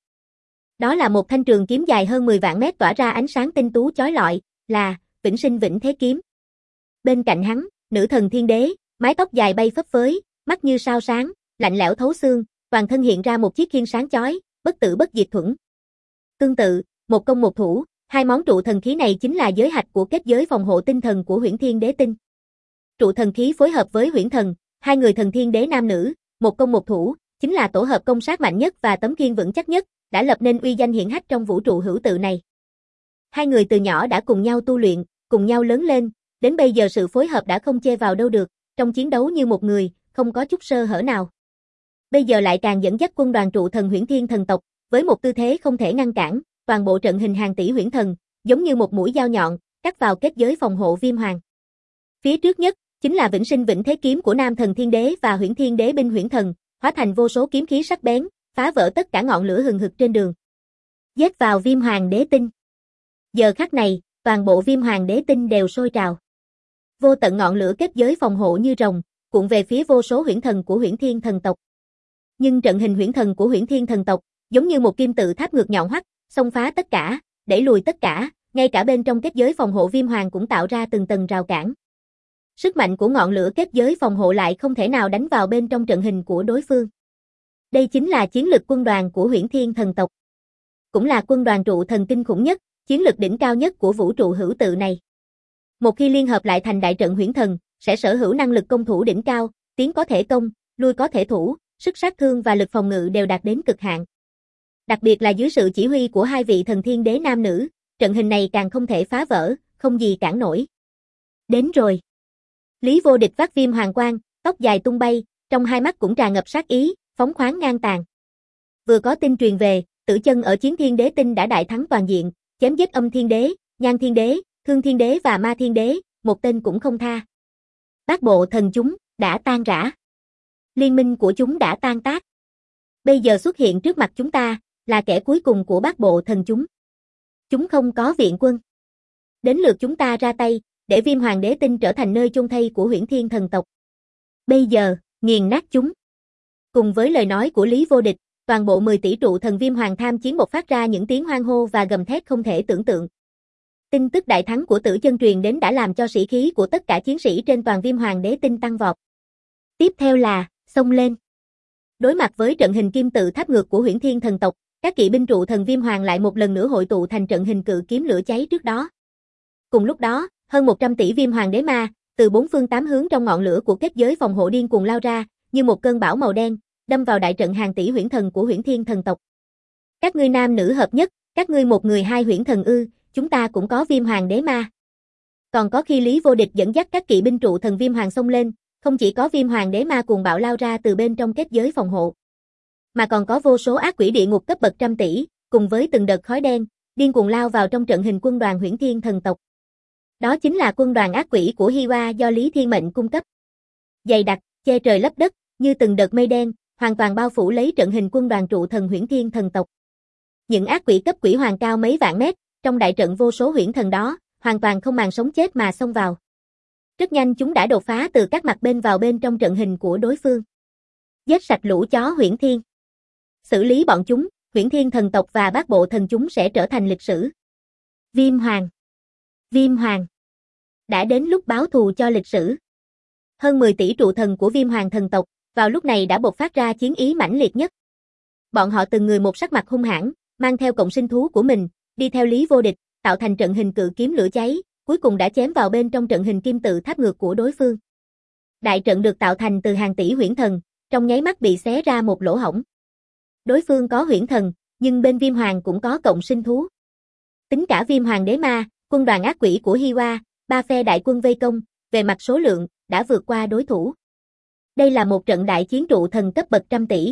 Đó là một thanh trường kiếm dài hơn 10 vạn mét tỏa ra ánh sáng tinh tú chói lọi, là Vĩnh Sinh Vĩnh Thế Kiếm. Bên cạnh hắn, nữ thần thiên đế, mái tóc dài bay phấp phới, mắt như sao sáng, lạnh lẽo thấu xương, toàn thân hiện ra một chiếc khiên sáng chói, bất tử bất diệt thuẫn. Tương tự, một công một thủ, hai món trụ thần khí này chính là giới hạch của kết giới phòng hộ tinh thần của Huyễn Thiên Đế Tinh. Trụ thần khí phối hợp với huyễn thần, hai người thần thiên đế nam nữ, một công một thủ, chính là tổ hợp công sát mạnh nhất và tấm khiên vững chắc nhất, đã lập nên uy danh hiển hách trong vũ trụ hữu tự này. Hai người từ nhỏ đã cùng nhau tu luyện, cùng nhau lớn lên, đến bây giờ sự phối hợp đã không chê vào đâu được, trong chiến đấu như một người, không có chút sơ hở nào. Bây giờ lại càng dẫn dắt quân đoàn trụ thần Huyễn Thiên thần tộc, với một tư thế không thể ngăn cản, toàn bộ trận hình hàng tỷ huyễn thần, giống như một mũi dao nhọn, cắt vào kết giới phòng hộ Viêm Hoàng. Phía trước nhất, chính là Vĩnh Sinh Vĩnh Thế Kiếm của nam thần thiên đế và Huyễn Thiên Đế binh huyễn thần, hóa thành vô số kiếm khí sắc bén, phá vỡ tất cả ngọn lửa hừng hực trên đường. Giết vào Viêm Hoàng Đế Tinh. Giờ khắc này, toàn bộ Viêm Hoàng Đế Tinh đều sôi trào. Vô tận ngọn lửa kết giới phòng hộ như rồng, cuộn về phía vô số huyễn thần của Huyễn Thiên thần tộc. Nhưng trận hình huyễn thần của Huyễn Thiên thần tộc, giống như một kim tự tháp ngược nhọn hoắt, xông phá tất cả, đẩy lùi tất cả, ngay cả bên trong kết giới phòng hộ Viêm Hoàng cũng tạo ra từng tầng rào cản. Sức mạnh của ngọn lửa kết giới phòng hộ lại không thể nào đánh vào bên trong trận hình của đối phương. Đây chính là chiến lực quân đoàn của Huyễn Thiên thần tộc. Cũng là quân đoàn trụ thần kinh khủng nhất, chiến lực đỉnh cao nhất của vũ trụ hữu tự này. Một khi liên hợp lại thành đại trận huyễn thần, sẽ sở hữu năng lực công thủ đỉnh cao, tiến có thể công, lui có thể thủ, sức sát thương và lực phòng ngự đều đạt đến cực hạn. Đặc biệt là dưới sự chỉ huy của hai vị thần thiên đế nam nữ, trận hình này càng không thể phá vỡ, không gì cản nổi. Đến rồi. Lý Vô Địch vác viêm hoàng quang, tóc dài tung bay, trong hai mắt cũng tràn ngập sát ý, phóng khoáng ngang tàn. Vừa có tin truyền về, Tử Chân ở Chiến Thiên Đế Tinh đã đại thắng toàn diện, chém giết Âm Thiên Đế, Nhan Thiên Đế, Thương Thiên Đế và Ma Thiên Đế, một tên cũng không tha. Bát bộ thần chúng đã tan rã. Liên minh của chúng đã tan tác. Bây giờ xuất hiện trước mặt chúng ta là kẻ cuối cùng của bát bộ thần chúng. Chúng không có viện quân. Đến lượt chúng ta ra tay, để Viêm Hoàng Đế Tinh trở thành nơi chôn thây của Huyễn Thiên thần tộc. Bây giờ, nghiền nát chúng. Cùng với lời nói của Lý Vô Địch, toàn bộ 10 tỷ trụ thần Viêm Hoàng tham chiến bộc phát ra những tiếng hoan hô và gầm thét không thể tưởng tượng. Tin tức đại thắng của Tử Chân truyền đến đã làm cho sĩ khí của tất cả chiến sĩ trên toàn Viêm Hoàng Đế Tinh tăng vọt. Tiếp theo là, xông lên. Đối mặt với trận hình kim tự tháp ngược của Huyễn Thiên thần tộc, các kỵ binh trụ thần Viêm Hoàng lại một lần nữa hội tụ thành trận hình cự kiếm lửa cháy trước đó. Cùng lúc đó, hơn 100 tỷ Viêm Hoàng Đế Ma, từ bốn phương tám hướng trong ngọn lửa của kết giới phòng hộ điên cuồng lao ra, như một cơn bão màu đen, đâm vào đại trận hàng tỷ huyễn thần của Huyễn Thiên thần tộc. Các ngươi nam nữ hợp nhất, các ngươi một người hai huyễn thần ư, chúng ta cũng có Viêm Hoàng Đế Ma. Còn có khi Lý Vô Địch dẫn dắt các kỵ binh trụ thần Viêm Hoàng xông lên, không chỉ có Viêm Hoàng Đế Ma cuồng bạo lao ra từ bên trong kết giới phòng hộ, mà còn có vô số ác quỷ địa ngục cấp bậc trăm tỷ, cùng với từng đợt khói đen, điên cuồng lao vào trong trận hình quân đoàn Huyễn Thiên thần tộc. Đó chính là quân đoàn ác quỷ của Hi Oa do Lý Thiên Mệnh cung cấp. Dày đặc, che trời lấp đất, như từng đợt mây đen, hoàn toàn bao phủ lấy trận hình quân đoàn trụ thần Huyễn Thiên thần tộc. Những ác quỷ cấp quỷ hoàng cao mấy vạn mét, trong đại trận vô số huyễn thần đó, hoàn toàn không màng sống chết mà xông vào. Rất nhanh chúng đã đột phá từ các mặt bên vào bên trong trận hình của đối phương. Giết sạch lũ chó Huyễn Thiên. Xử lý bọn chúng, Huyễn Thiên thần tộc và bát bộ thần chúng sẽ trở thành lịch sử. Viêm Hoàng. Viêm Hoàng. Đã đến lúc báo thù cho lịch sử. Hơn 10 tỷ trụ thần của Viêm Hoàng thần tộc, vào lúc này đã bộc phát ra chiến ý mãnh liệt nhất. Bọn họ từng người một sắc mặt hung hãn, mang theo cộng sinh thú của mình, đi theo Lý Vô Địch, tạo thành trận hình cự kiếm lửa cháy, cuối cùng đã chém vào bên trong trận hình kim tự tháp ngược của đối phương. Đại trận được tạo thành từ hàng tỷ huyễn thần, trong nháy mắt bị xé ra một lỗ hổng. Đối phương có huyễn thần, nhưng bên Viêm Hoàng cũng có cộng sinh thú. Tính cả Viêm Hoàng Đế Ma, quân đoàn ác quỷ của Hi Oa, ba phe đại quân vây công, về mặt số lượng, đã vượt qua đối thủ. Đây là một trận đại chiến trụ thần cấp bậc trăm tỷ.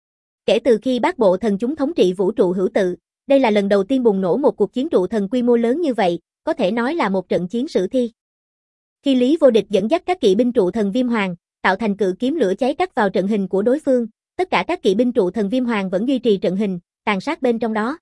Kể từ khi bát bộ thần chúng thống trị vũ trụ hữu tự, đây là lần đầu tiên bùng nổ một cuộc chiến trụ thần quy mô lớn như vậy, có thể nói là một trận chiến sử thi. Khi Lý Vô Địch dẫn dắt các kỵ binh trụ thần Viêm Hoàng, tạo thành cự kiếm lửa cháy cắt vào trận hình của đối phương, tất cả các kỵ binh trụ thần Viêm Hoàng vẫn duy trì trận hình, tàn sát bên trong đó.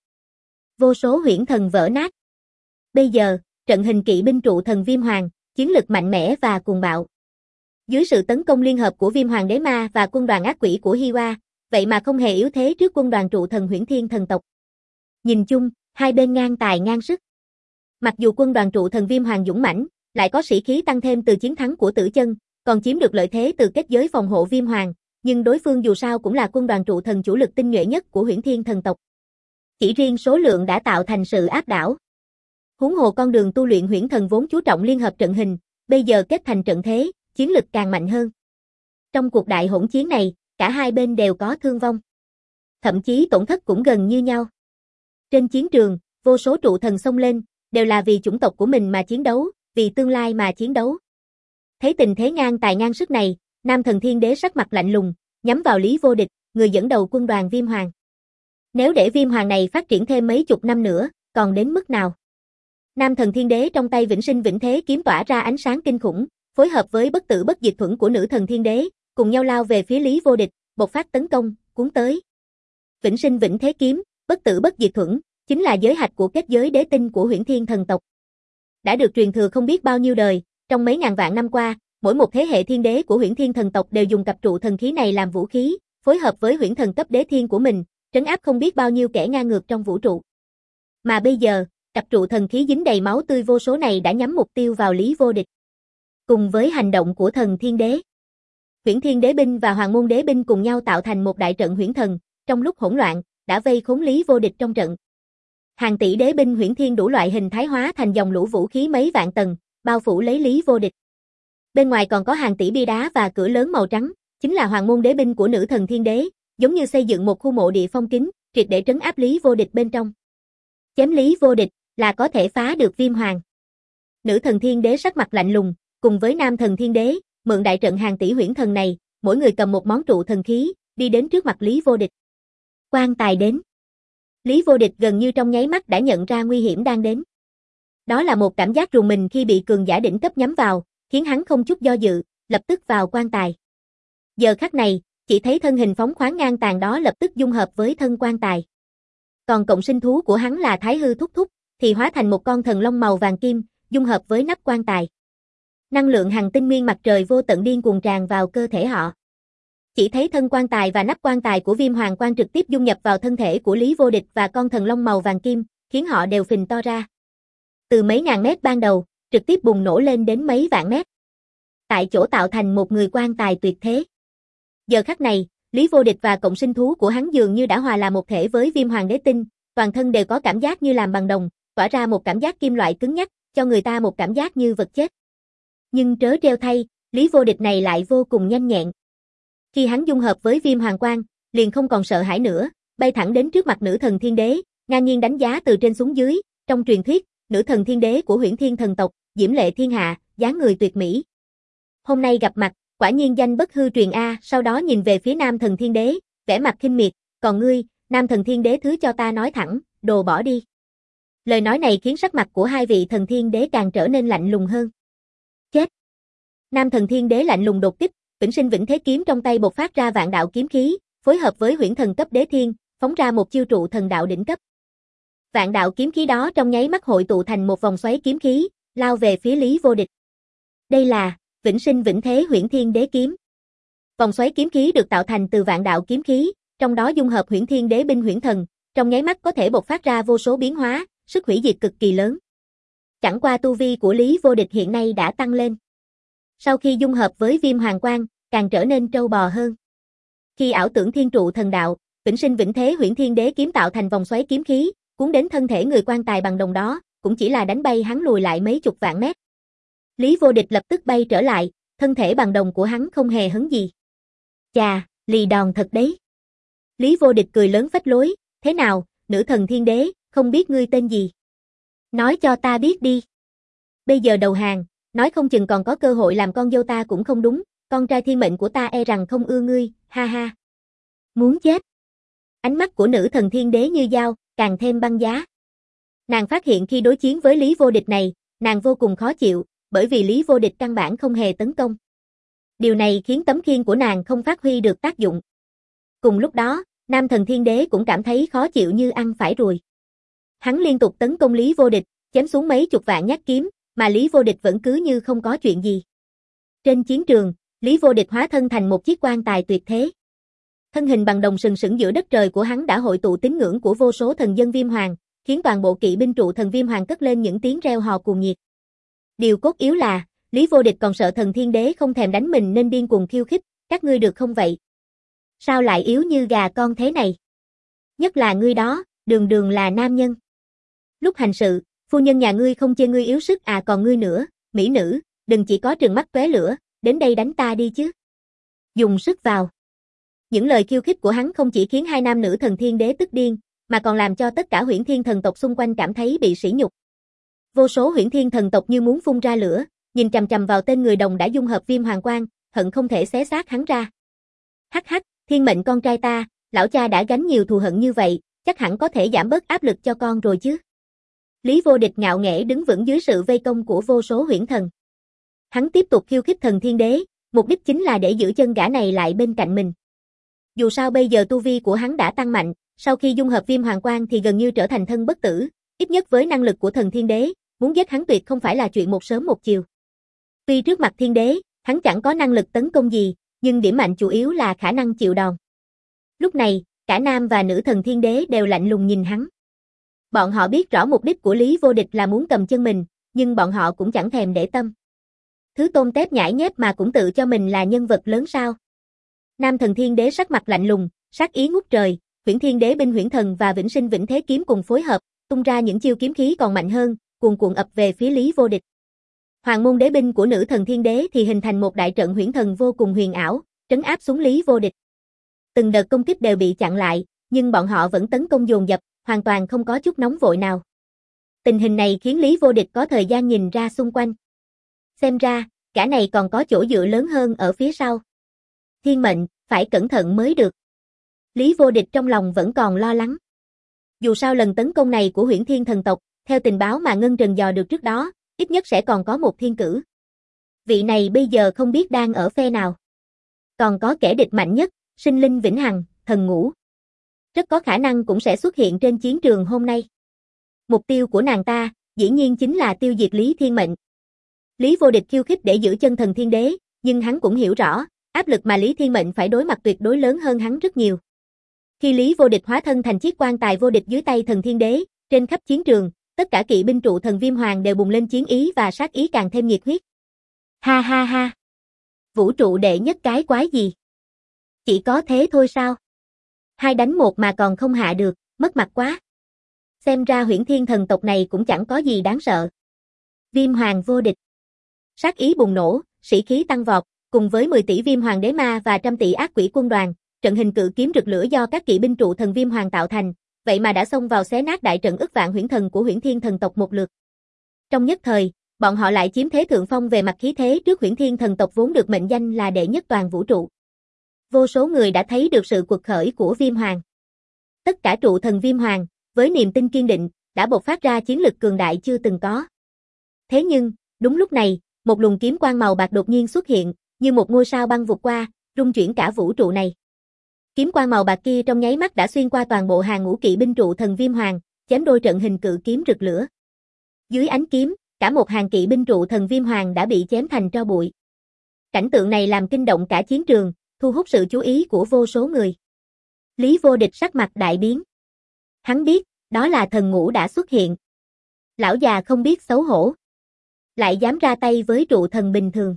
Vô số huyễn thần vỡ nát. Bây giờ, trận hình kỵ binh trụ thần Viêm Hoàng, chiến lực mạnh mẽ và cuồng bạo. Dưới sự tấn công liên hợp của Viêm Hoàng Đế Ma và quân đoàn ác quỷ của Hi Oa, vậy mà không hề yếu thế trước quân đoàn trụ thần Huyễn Thiên thần tộc. Nhìn chung, hai bên ngang tài ngang sức. Mặc dù quân đoàn trụ thần Viêm Hoàng dũng mãnh, lại có sĩ khí tăng thêm từ chiến thắng của Tử Chân, còn chiếm được lợi thế từ kết giới phòng hộ Viêm Hoàng, nhưng đối phương dù sao cũng là quân đoàn trụ thần chủ lực tinh nhuệ nhất của Huyễn Thiên thần tộc. Chỉ riêng số lượng đã tạo thành sự áp đảo. Huống hồ con đường tu luyện huyễn thần vốn chú trọng liên hợp trận hình, bây giờ kết thành trận thế, chiến lực càng mạnh hơn. Trong cuộc đại hỗn chiến này, cả hai bên đều có thương vong. Thậm chí tổn thất cũng gần như nhau. Trên chiến trường, vô số trụ thần xông lên, đều là vì chủng tộc của mình mà chiến đấu, vì tương lai mà chiến đấu. Thấy tình thế ngang tài ngang sức này, Nam Thần Thiên Đế sắc mặt lạnh lùng, nhắm vào Lý Vô Địch, người dẫn đầu quân đoàn Viêm Hoàng. Nếu để Viêm Hoàng này phát triển thêm mấy chục năm nữa, còn đến mức nào? Nam Thần Thiên Đế trong tay vĩnh sinh vĩnh thế kiếm tỏa ra ánh sáng kinh khủng, phối hợp với bất tử bất diệt thuẫn của Nữ Thần Thiên Đế, cùng nhau lao về phía Lý Vô Địch, bộc phát tấn công, cuốn tới. Vĩnh sinh vĩnh thế kiếm, bất tử bất diệt thuẫn, chính là giới hạch của kết giới đế tinh của Huyễn Thiên thần tộc. Đã được truyền thừa không biết bao nhiêu đời, trong mấy ngàn vạn năm qua, mỗi một thế hệ thiên đế của Huyễn Thiên thần tộc đều dùng cặp trụ thần khí này làm vũ khí, phối hợp với huyễn thần cấp đế thiên của mình, trấn áp không biết bao nhiêu kẻ ngang ngược trong vũ trụ. Mà bây giờ, cặp trụ thần khí dính đầy máu tươi vô số này đã nhắm mục tiêu vào Lý Vô Địch. Cùng với hành động của thần thiên đế, Huyễn Thiên đế binh và Hoàng môn đế binh cùng nhau tạo thành một đại trận huyễn thần, trong lúc hỗn loạn, đã vây khốn Lý Vô Địch trong trận. Hàng tỷ đế binh Huyễn Thiên đủ loại hình thái hóa thành dòng lũ vũ khí mấy vạn tầng, bao phủ lấy Lý Vô Địch. Bên ngoài còn có hàng tỷ bia đá và cửa lớn màu trắng, chính là Hoàng môn đế binh của Nữ Thần Thiên Đế, giống như xây dựng một khu mộ địa phong kín, triệt để trấn áp Lý Vô Địch bên trong. Chém Lý Vô Địch là có thể phá được Viêm Hoàng. Nữ Thần Thiên Đế sắc mặt lạnh lùng, cùng với Nam Thần Thiên Đế, mượn đại trận hàng tỷ huyễn thần này, mỗi người cầm một món trụ thần khí, đi đến trước mặt Lý Vô Địch. Quan tài đến. Lý Vô Địch gần như trong nháy mắt đã nhận ra nguy hiểm đang đến. Đó là một cảm giác rùng mình khi bị cường giả đỉnh cấp nhắm vào, khiến hắn không chút do dự, lập tức vào quan tài. Giờ khắc này, chỉ thấy thân hình phóng khoáng ngang tàn đó lập tức dung hợp với thân quan tài. Còn cộng sinh thú của hắn là Thái Hư Thúc Thúc, thì hóa thành một con thần long màu vàng kim, dung hợp với nắp quan tài. Năng lượng hằng tinh nguyên mặt trời vô tận điên cuồng tràn vào cơ thể họ. Chỉ thấy thân quan tài và nắp quan tài của Viêm Hoàng Quan trực tiếp dung nhập vào thân thể của Lý Vô Địch và con thần long màu vàng kim, khiến họ đều phình to ra. Từ mấy ngàn mét ban đầu, trực tiếp bùng nổ lên đến mấy vạn mét. Tại chỗ tạo thành một người quan tài tuyệt thế. Giờ khắc này, Lý Vô Địch và cộng sinh thú của hắn dường như đã hòa là một thể với Viêm Hoàng Đế Tinh, toàn thân đều có cảm giác như làm bằng đồng, tỏa ra một cảm giác kim loại cứng nhắc, cho người ta một cảm giác như vật chết. Nhưng trớ trêu thay, Lý Vô Địch này lại vô cùng nhanh nhẹn. Khi hắn dung hợp với Viêm Hoàng Quan, liền không còn sợ hãi nữa, bay thẳng đến trước mặt nữ thần thiên đế, ngang nhiên đánh giá từ trên xuống dưới. Trong truyền thuyết, nữ thần thiên đế của Huyễn Thiên thần tộc, diễm lệ thiên hạ, dáng người tuyệt mỹ. Hôm nay gặp mặt, quả nhiên danh bất hư truyền a. Sau đó nhìn về phía nam thần thiên đế, vẻ mặt khinh miệt, còn ngươi, nam thần thiên đế thứ cho ta nói thẳng, đồ bỏ đi. Lời nói này khiến sắc mặt của hai vị thần thiên đế càng trở nên lạnh lùng hơn. Chết! Nam thần thiên đế lạnh lùng đột kích, vĩnh sinh vĩnh thế kiếm trong tay bộc phát ra vạn đạo kiếm khí, phối hợp với huyễn thần cấp đế thiên, phóng ra một chiêu trụ thần đạo đỉnh cấp. Vạn đạo kiếm khí đó trong nháy mắt hội tụ thành một vòng xoáy kiếm khí, lao về phía Lý Vô Địch. Đây là vĩnh sinh vĩnh thế huyễn thiên đế kiếm. Vòng xoáy kiếm khí được tạo thành từ vạn đạo kiếm khí, trong đó dung hợp huyễn thiên đế binh huyễn thần, trong nháy mắt có thể bộc phát ra vô số biến hóa, sức hủy diệt cực kỳ lớn. Chẳng qua tu vi của Lý Vô Địch hiện nay đã tăng lên. Sau khi dung hợp với Viêm Hoàng Quan, càng trở nên trâu bò hơn. Khi ảo tưởng thiên trụ thần đạo, vĩnh sinh vĩnh thế huyễn thiên đế kiếm tạo thành vòng xoáy kiếm khí, cuốn đến thân thể người quan tài bằng đồng đó, cũng chỉ là đánh bay hắn lùi lại mấy chục vạn mét. Lý Vô Địch lập tức bay trở lại, thân thể bằng đồng của hắn không hề hấn gì. Chà, lì đòn thật đấy. Lý Vô Địch cười lớn phách lối, thế nào, nữ thần thiên đế, không biết ngươi tên gì? Nói cho ta biết đi. Bây giờ đầu hàng, nói không chừng còn có cơ hội làm con dâu ta cũng không đúng, con trai thiên mệnh của ta e rằng không ưa ngươi, ha ha. Muốn chết. Ánh mắt của nữ thần thiên đế như dao, càng thêm băng giá. Nàng phát hiện khi đối chiến với Lý Vô Địch này, nàng vô cùng khó chịu, bởi vì Lý Vô Địch căn bản không hề tấn công. Điều này khiến tấm khiên của nàng không phát huy được tác dụng. Cùng lúc đó, nam thần thiên đế cũng cảm thấy khó chịu như ăn phải ruồi. Hắn liên tục tấn công Lý Vô Địch, chém xuống mấy chục vạn nhát kiếm, mà Lý Vô Địch vẫn cứ như không có chuyện gì. Trên chiến trường, Lý Vô Địch hóa thân thành một chiếc quan tài tuyệt thế. Thân hình bằng đồng sừng sững giữa đất trời của hắn đã hội tụ tín ngưỡng của vô số thần dân Viêm Hoàng, khiến toàn bộ kỵ binh trụ thần Viêm Hoàng cất lên những tiếng reo hò cuồng nhiệt. Điều cốt yếu là, Lý Vô Địch còn sợ thần thiên đế không thèm đánh mình nên điên cuồng khiêu khích, các ngươi được không vậy? Sao lại yếu như gà con thế này? Nhất là ngươi đó, đường đường là nam nhân. Lúc hành sự, phu nhân nhà ngươi không chê ngươi yếu sức à, còn ngươi nữa, mỹ nữ, đừng chỉ có trừng mắt tóe lửa, đến đây đánh ta đi chứ. Dùng sức vào. Những lời khiêu khích của hắn không chỉ khiến hai nam nữ thần thiên đế tức điên, mà còn làm cho tất cả huyễn thiên thần tộc xung quanh cảm thấy bị sỉ nhục. Vô số huyễn thiên thần tộc như muốn phun ra lửa, nhìn chằm chằm vào tên người đồng đã dung hợp Viêm Hoàng Quan, hận không thể xé xác hắn ra. Hắc hắc, thiên mệnh con trai ta, lão cha đã gánh nhiều thù hận như vậy, chắc hẳn có thể giảm bớt áp lực cho con rồi chứ. Lý Vô Địch ngạo nghễ đứng vững dưới sự vây công của vô số huyễn thần. Hắn tiếp tục khiêu khích thần thiên đế, mục đích chính là để giữ chân gã này lại bên cạnh mình. Dù sao bây giờ tu vi của hắn đã tăng mạnh, sau khi dung hợp Viêm Hoàng Quan thì gần như trở thành thân bất tử, ít nhất với năng lực của thần thiên đế, muốn giết hắn tuyệt không phải là chuyện một sớm một chiều. Tuy trước mặt thiên đế, hắn chẳng có năng lực tấn công gì, nhưng điểm mạnh chủ yếu là khả năng chịu đòn. Lúc này, cả nam và nữ thần thiên đế đều lạnh lùng nhìn hắn. Bọn họ biết rõ mục đích của Lý Vô Địch là muốn cầm chân mình, nhưng bọn họ cũng chẳng thèm để tâm. Thứ tôm tép nhãi nhép mà cũng tự cho mình là nhân vật lớn sao? Nam thần thiên đế sắc mặt lạnh lùng, sát ý ngút trời, huyễn thiên đế binh huyễn thần và vĩnh sinh vĩnh thế kiếm cùng phối hợp, tung ra những chiêu kiếm khí còn mạnh hơn, cuồn cuộn ập về phía Lý Vô Địch. Hoàng môn đế binh của nữ thần thiên đế thì hình thành một đại trận huyễn thần vô cùng huyền ảo, trấn áp xuống Lý Vô Địch. Từng đợt công kích đều bị chặn lại, nhưng bọn họ vẫn tấn công dồn dập, hoàn toàn không có chút nóng vội nào. Tình hình này khiến Lý Vô Địch có thời gian nhìn ra xung quanh. Xem ra, gã này còn có chỗ dựa lớn hơn ở phía sau. Thiên mệnh, phải cẩn thận mới được. Lý Vô Địch trong lòng vẫn còn lo lắng. Dù sao lần tấn công này của Huyễn Thiên thần tộc, theo tình báo mà Ngân Trần dò được trước đó, ít nhất sẽ còn có một thiên cử. Vị này bây giờ không biết đang ở phe nào. Còn có kẻ địch mạnh nhất, Sinh Linh Vĩnh Hằng, Thần Ngũ. Rất có khả năng cũng sẽ xuất hiện trên chiến trường hôm nay. Mục tiêu của nàng ta, dĩ nhiên chính là tiêu diệt Lý Thiên Mệnh. Lý Vô Địch khiêu khích để giữ chân Thần Thiên Đế, nhưng hắn cũng hiểu rõ, áp lực mà Lý Thiên Mệnh phải đối mặt tuyệt đối lớn hơn hắn rất nhiều. Khi Lý Vô Địch hóa thân thành chiếc quan tài vô địch dưới tay Thần Thiên Đế, trên khắp chiến trường, tất cả kỵ binh trụ thần Viêm Hoàng đều bùng lên chiến ý và sát ý càng thêm nhiệt huyết. Ha ha ha! Vũ trụ đệ nhất cái quái gì? Chỉ có thế thôi sao? 2 đánh 1 mà còn không hạ được, mất mặt quá. Xem ra Huyễn Thiên thần tộc này cũng chẳng có gì đáng sợ. Viêm Hoàng vô địch. Sát ý bùng nổ, sĩ khí tăng vọt, cùng với 10 tỷ Viêm Hoàng đế ma và trăm tỷ ác quỷ quân đoàn, trận hình cự kiếm rực lửa do các kỵ binh trụ thần Viêm Hoàng tạo thành, vậy mà đã xông vào xé nát đại trận ức vạn huyễn thần của Huyễn Thiên thần tộc một lượt. Trong nhất thời, bọn họ lại chiếm thế thượng phong về mặt khí thế trước Huyễn Thiên thần tộc vốn được mệnh danh là đệ nhất toàn vũ trụ. Vô số người đã thấy được sự quật khởi của Viêm Hoàng. Tất cả trụ thần Viêm Hoàng, với niềm tin kiên định, đã bộc phát ra chiến lực cường đại chưa từng có. Thế nhưng, đúng lúc này, một luồng kiếm quang màu bạc đột nhiên xuất hiện, như một ngôi sao băng vụt qua, rung chuyển cả vũ trụ này. Kiếm quang màu bạc kia trong nháy mắt đã xuyên qua toàn bộ hàng ngũ kỵ binh trụ thần Viêm Hoàng, chém đôi trận hình cự kiếm rực lửa. Dưới ánh kiếm, cả một hàng kỵ binh trụ thần Viêm Hoàng đã bị chém thành tro bụi. Cảnh tượng này làm kinh động cả chiến trường, thu hút sự chú ý của vô số người. Lý Vô Địch sắc mặt đại biến. Hắn biết, đó là thần ngũ đã xuất hiện. Lão già không biết xấu hổ, lại dám ra tay với trụ thần bình thường.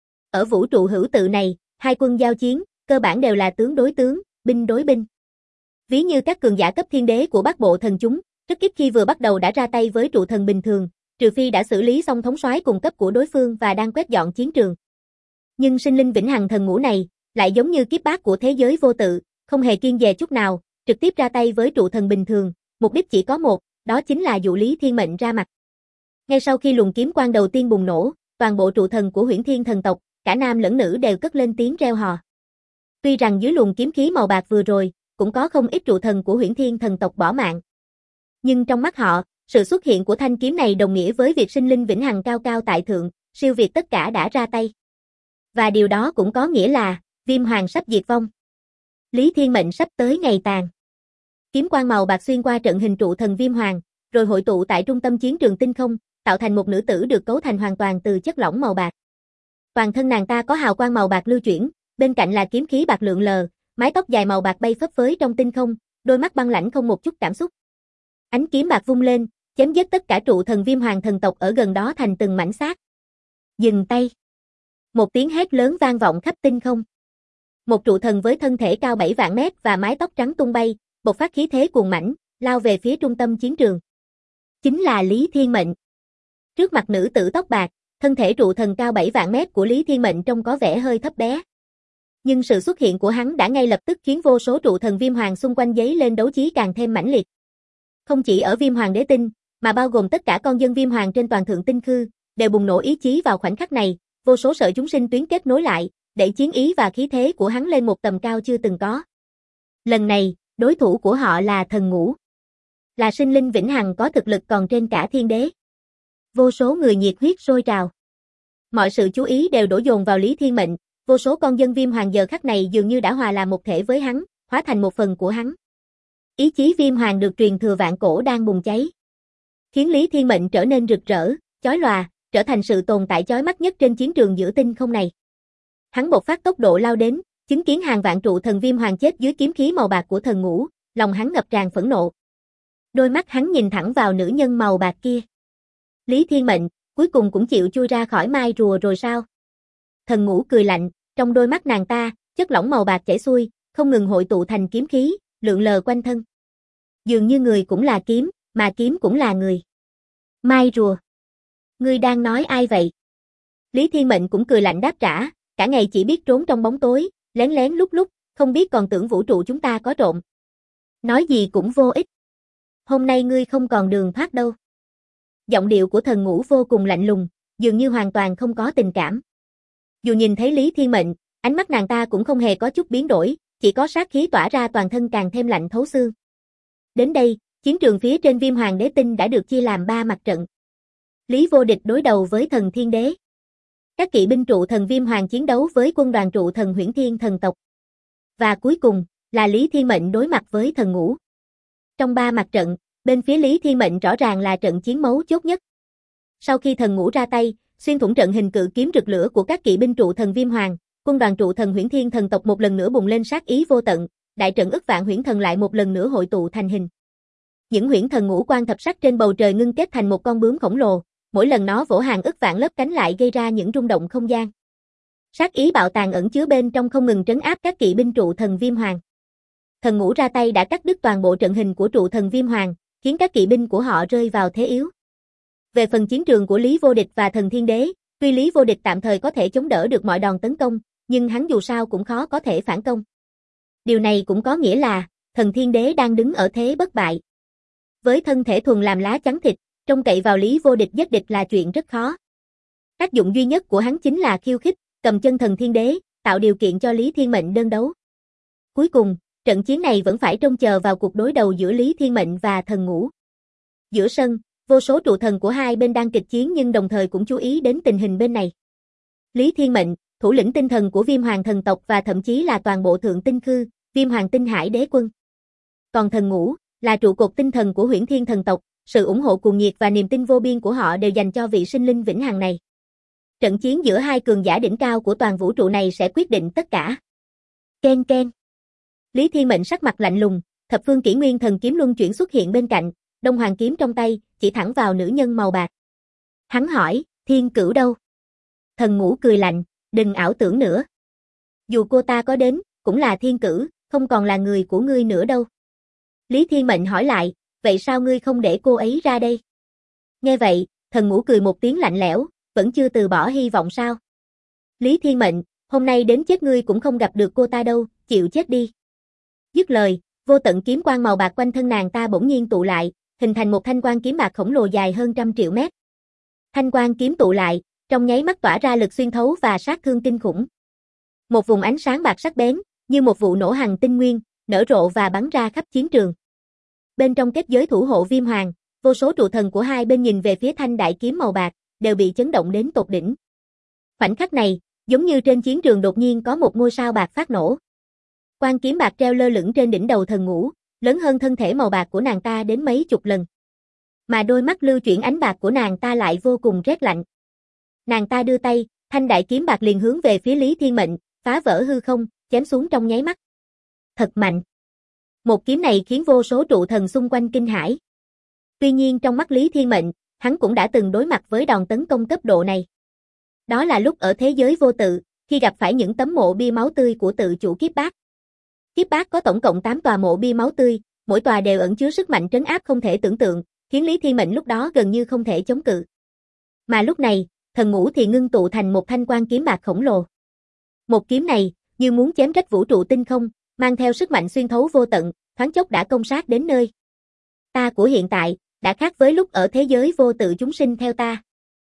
Ở vũ trụ hữu tự này, 2 quân giao chiến, cơ bản đều là tướng đối tướng, binh đối binh. Ví như các cường giả cấp thiên đế của Bắc Bộ thần chúng, rất ít khi vừa bắt đầu đã ra tay với trụ thần bình thường, trừ phi đã xử lý xong thống soái cùng cấp của đối phương và đang quét dọn chiến trường. Nhưng sinh linh vĩnh hằng thần ngũ này, lại giống như kiếp bát của thế giới vô tự, không hề kiêng dè chút nào, trực tiếp ra tay với trụ thần bình thường, mục đích chỉ có một, đó chính là dụ Lý Thiên Mệnh ra mặt. Ngay sau khi luồng kiếm quang đầu tiên bùng nổ, toàn bộ trụ thần của Huyễn Thiên thần tộc, cả nam lẫn nữ đều cất lên tiếng reo hò. Tuy rằng dưới luồng kiếm khí màu bạc vừa rồi, cũng có không ít trụ thần của Huyễn Thiên thần tộc bỏ mạng. Nhưng trong mắt họ, sự xuất hiện của thanh kiếm này đồng nghĩa với việc sinh linh vĩnh hằng cao cao tại thượng, siêu việt tất cả đã ra tay. Và điều đó cũng có nghĩa là, Viêm Hoàng sắp diệt vong. Lý Thiên Mệnh sắp tới ngày tàn. Kiếm quang màu bạc xuyên qua trận hình trụ thần Viêm Hoàng, rồi hội tụ tại trung tâm chiến trường tinh không, tạo thành một nữ tử được cấu thành hoàn toàn từ chất lỏng màu bạc. Toàn thân nàng ta có hào quang màu bạc lưu chuyển, bên cạnh là kiếm khí bạc lượn lờ, mái tóc dài màu bạc bay phấp phới trong tinh không, đôi mắt băng lãnh không một chút cảm xúc. Ánh kiếm bạc vung lên, chém giết tất cả trụ thần Viêm Hoàng thần tộc ở gần đó thành từng mảnh xác. Dừng tay. Một tiếng hét lớn vang vọng khắp tinh không. Một trụ thần với thân thể cao 7 vạn mét và mái tóc trắng tung bay, bộc phát khí thế cuồng mãnh, lao về phía trung tâm chiến trường. Chính là Lý Thiên Mệnh. Trước mặt nữ tử tóc bạc, thân thể trụ thần cao 7 vạn mét của Lý Thiên Mệnh trông có vẻ hơi thấp bé. Nhưng sự xuất hiện của hắn đã ngay lập tức khiến vô số trụ thần Viêm Hoàng xung quanh giấy lên đấu trí càng thêm mãnh liệt. Không chỉ ở Viêm Hoàng đế tinh, mà bao gồm tất cả con dân Viêm Hoàng trên toàn thượng tinh khư, đều bùng nổ ý chí vào khoảnh khắc này, vô số sợi chúng sinh tuyến kết nối lại, đẩy chiến ý và khí thế của hắn lên một tầm cao chưa từng có. Lần này, đối thủ của họ là thần ngũ. Là sinh linh vĩnh hằng có thực lực còn trên cả thiên đế. Vô số người nhiệt huyết sôi trào. Mọi sự chú ý đều đổ dồn vào Lý Thiên Mệnh, vô số con dân Viêm Hoàng giờ khắc này dường như đã hòa làm một thể với hắn, hóa thành một phần của hắn. Ý chí Viêm Hoàng được truyền thừa vạn cổ đang bùng cháy, khiến Lý Thiên Mệnh trở nên rực rỡ, chói lòa, trở thành sự tồn tại chói mắt nhất trên chiến trường giữa tinh không này. Hắn bộc phát tốc độ lao đến, chứng kiến hàng vạn trụ thần Viêm Hoàng chết dưới kiếm khí màu bạc của thần ngũ, lòng hắn ngập tràn phẫn nộ. Đôi mắt hắn nhìn thẳng vào nữ nhân màu bạc kia. Lý Thiên Mệnh, cuối cùng cũng chịu chui ra khỏi mai rùa rồi sao? Thần ngũ cười lạnh, trong đôi mắt nàng ta, chất lỏng màu bạc chảy xuôi, không ngừng hội tụ thành kiếm khí, lượn lờ quanh thân. Dường như người cũng là kiếm, mà kiếm cũng là người. Mai rùa. Ngươi đang nói ai vậy? Lý Thiên Mệnh cũng cười lạnh đáp trả, cả ngày chỉ biết trốn trong bóng tối, lén lén lúc lúc, không biết còn tưởng vũ trụ chúng ta có trộm. Nói gì cũng vô ích. Hôm nay ngươi không còn đường thoát đâu. Giọng điệu của thần ngũ vô cùng lạnh lùng, dường như hoàn toàn không có tình cảm. Dù nhìn thấy Lý Thiên Mệnh, ánh mắt nàng ta cũng không hề có chút biến đổi, chỉ có sát khí tỏa ra toàn thân càng thêm lạnh thấu xương. Đến đây, chiến trường phía trên Viêm Hoàng đế tinh đã được chia làm 3 mặt trận. Lý Vô Địch đối đầu với Thần Thiên Đế. Các kỵ binh trụ thần Viêm Hoàng chiến đấu với quân đoàn trụ thần Huyễn Thiên thần tộc. Và cuối cùng, là Lý Thiên Mệnh đối mặt với thần ngũ. Trong 3 mặt trận, Bên phía Lý Thiên Mệnh rõ ràng là trận chiến mấu chốt nhất. Sau khi thần ngũ ra tay, xuyên thủng trận hình cự kiếm rực lửa của các kỵ binh trụ thần Viêm Hoàng, quân đoàn trụ thần Huyễn Thiên thần tộc một lần nữa bùng lên sát ý vô tận, đại trận ức vạn huyễn thần lại một lần nữa hội tụ thành hình. Những huyễn thần ngũ quan thập sắc trên bầu trời ngưng kết thành một con bướm khổng lồ, mỗi lần nó vỗ hàng ức vạn lớp cánh lại gây ra những rung động không gian. Sát ý bạo tàn ẩn chứa bên trong không ngừng trấn áp các kỵ binh trụ thần Viêm Hoàng. Thần ngũ ra tay đã cắt đứt toàn bộ trận hình của trụ thần Viêm Hoàng, khiến các kỵ binh của họ rơi vào thế yếu. Về phần chiến trường của Lý Vô Địch và Thần Thiên Đế, tuy Lý Vô Địch tạm thời có thể chống đỡ được mọi đòn tấn công, nhưng hắn dù sao cũng khó có thể phản công. Điều này cũng có nghĩa là, Thần Thiên Đế đang đứng ở thế bất bại. Với thân thể thuần làm lá chắn thịt, trông cậy vào Lý Vô Địch giết địch là chuyện rất khó. Tác dụng duy nhất của hắn chính là khiêu khích, cầm chân Thần Thiên Đế, tạo điều kiện cho Lý Thiên Mệnh đơn đấu. Cuối cùng, trận chiến này vẫn phải trông chờ vào cuộc đối đầu giữa Lý Thiên Mệnh và Thần Ngũ. Giữa sân, vô số trụ thần của hai bên đang kịch chiến nhưng đồng thời cũng chú ý đến tình hình bên này. Lý Thiên Mệnh, thủ lĩnh tinh thần của Viêm Hoàng thần tộc và thậm chí là toàn bộ Thượng Tinh Khư, Viêm Hoàng Tinh Hải đế quân. Còn Thần Ngũ, là trụ cột tinh thần của Huyễn Thiên thần tộc, sự ủng hộ cuồng nhiệt và niềm tin vô biên của họ đều dành cho vị sinh linh vĩnh hằng này. Trận chiến giữa hai cường giả đỉnh cao của toàn vũ trụ này sẽ quyết định tất cả. Ken ken. Lý Thiên Mệnh sắc mặt lạnh lùng, thập phương kỷ nguyên thần kiếm luân chuyển xuất hiện bên cạnh, Đông Hoàng kiếm trong tay, chỉ thẳng vào nữ nhân màu bạc. Hắn hỏi, Thiên Cửu đâu? Thần Ngũ cười lạnh, đừng ảo tưởng nữa. Dù cô ta có đến, cũng là Thiên Cửu, không còn là người của ngươi nữa đâu. Lý Thiên Mệnh hỏi lại, vậy sao ngươi không để cô ấy ra đây? Nghe vậy, Thần Ngũ cười một tiếng lạnh lẽo, vẫn chưa từ bỏ hy vọng sao? Lý Thiên Mệnh, hôm nay đến chết ngươi cũng không gặp được cô ta đâu, chịu chết đi. Dứt lời, vô tận kiếm quang màu bạc quanh thân nàng ta bỗng nhiên tụ lại, hình thành một thanh quang kiếm bạc khổng lồ dài hơn 100 triệu mét. Thanh quang kiếm tụ lại, trong nháy mắt tỏa ra lực xuyên thấu và sát thương kinh khủng. Một vùng ánh sáng bạc sắc bén, như một vụ nổ hằng tinh nguyên, nở rộ và bắn ra khắp chiến trường. Bên trong kết giới thủ hộ Viêm Hoàng, vô số trụ thần của hai bên nhìn về phía thanh đại kiếm màu bạc, đều bị chấn động đến tột đỉnh. Khoảnh khắc này, giống như trên chiến trường đột nhiên có một ngôi sao bạc phát nổ. Quang kiếm bạc treo lơ lửng trên đỉnh đầu Thần Ngũ, lớn hơn thân thể màu bạc của nàng ta đến mấy chục lần. Mà đôi mắt lưu chuyển ánh bạc của nàng ta lại vô cùng rét lạnh. Nàng ta đưa tay, thanh đại kiếm bạc liền hướng về phía Lý Thiên Mệnh, phá vỡ hư không, chém xuống trong nháy mắt. Thật mạnh. Một kiếm này khiến vô số trụ thần xung quanh kinh hãi. Tuy nhiên trong mắt Lý Thiên Mệnh, hắn cũng đã từng đối mặt với đòn tấn công cấp độ này. Đó là lúc ở thế giới vô tự, khi gặp phải những tấm mộ bia máu tươi của tự chủ kiếp bát. Kiếp bát có tổng cộng 8 tòa mộ bia máu tươi, mỗi tòa đều ẩn chứa sức mạnh trấn áp không thể tưởng tượng, khiến Lý Thiên Mệnh lúc đó gần như không thể chống cự. Mà lúc này, Thần Ngũ thì ngưng tụ thành một thanh quang kiếm bạc khổng lồ. Một kiếm này, như muốn chém rách vũ trụ tinh không, mang theo sức mạnh xuyên thấu vô tận, thoáng chốc đã công sát đến nơi. Ta của hiện tại, đã khác với lúc ở thế giới vô tự chúng sinh theo ta.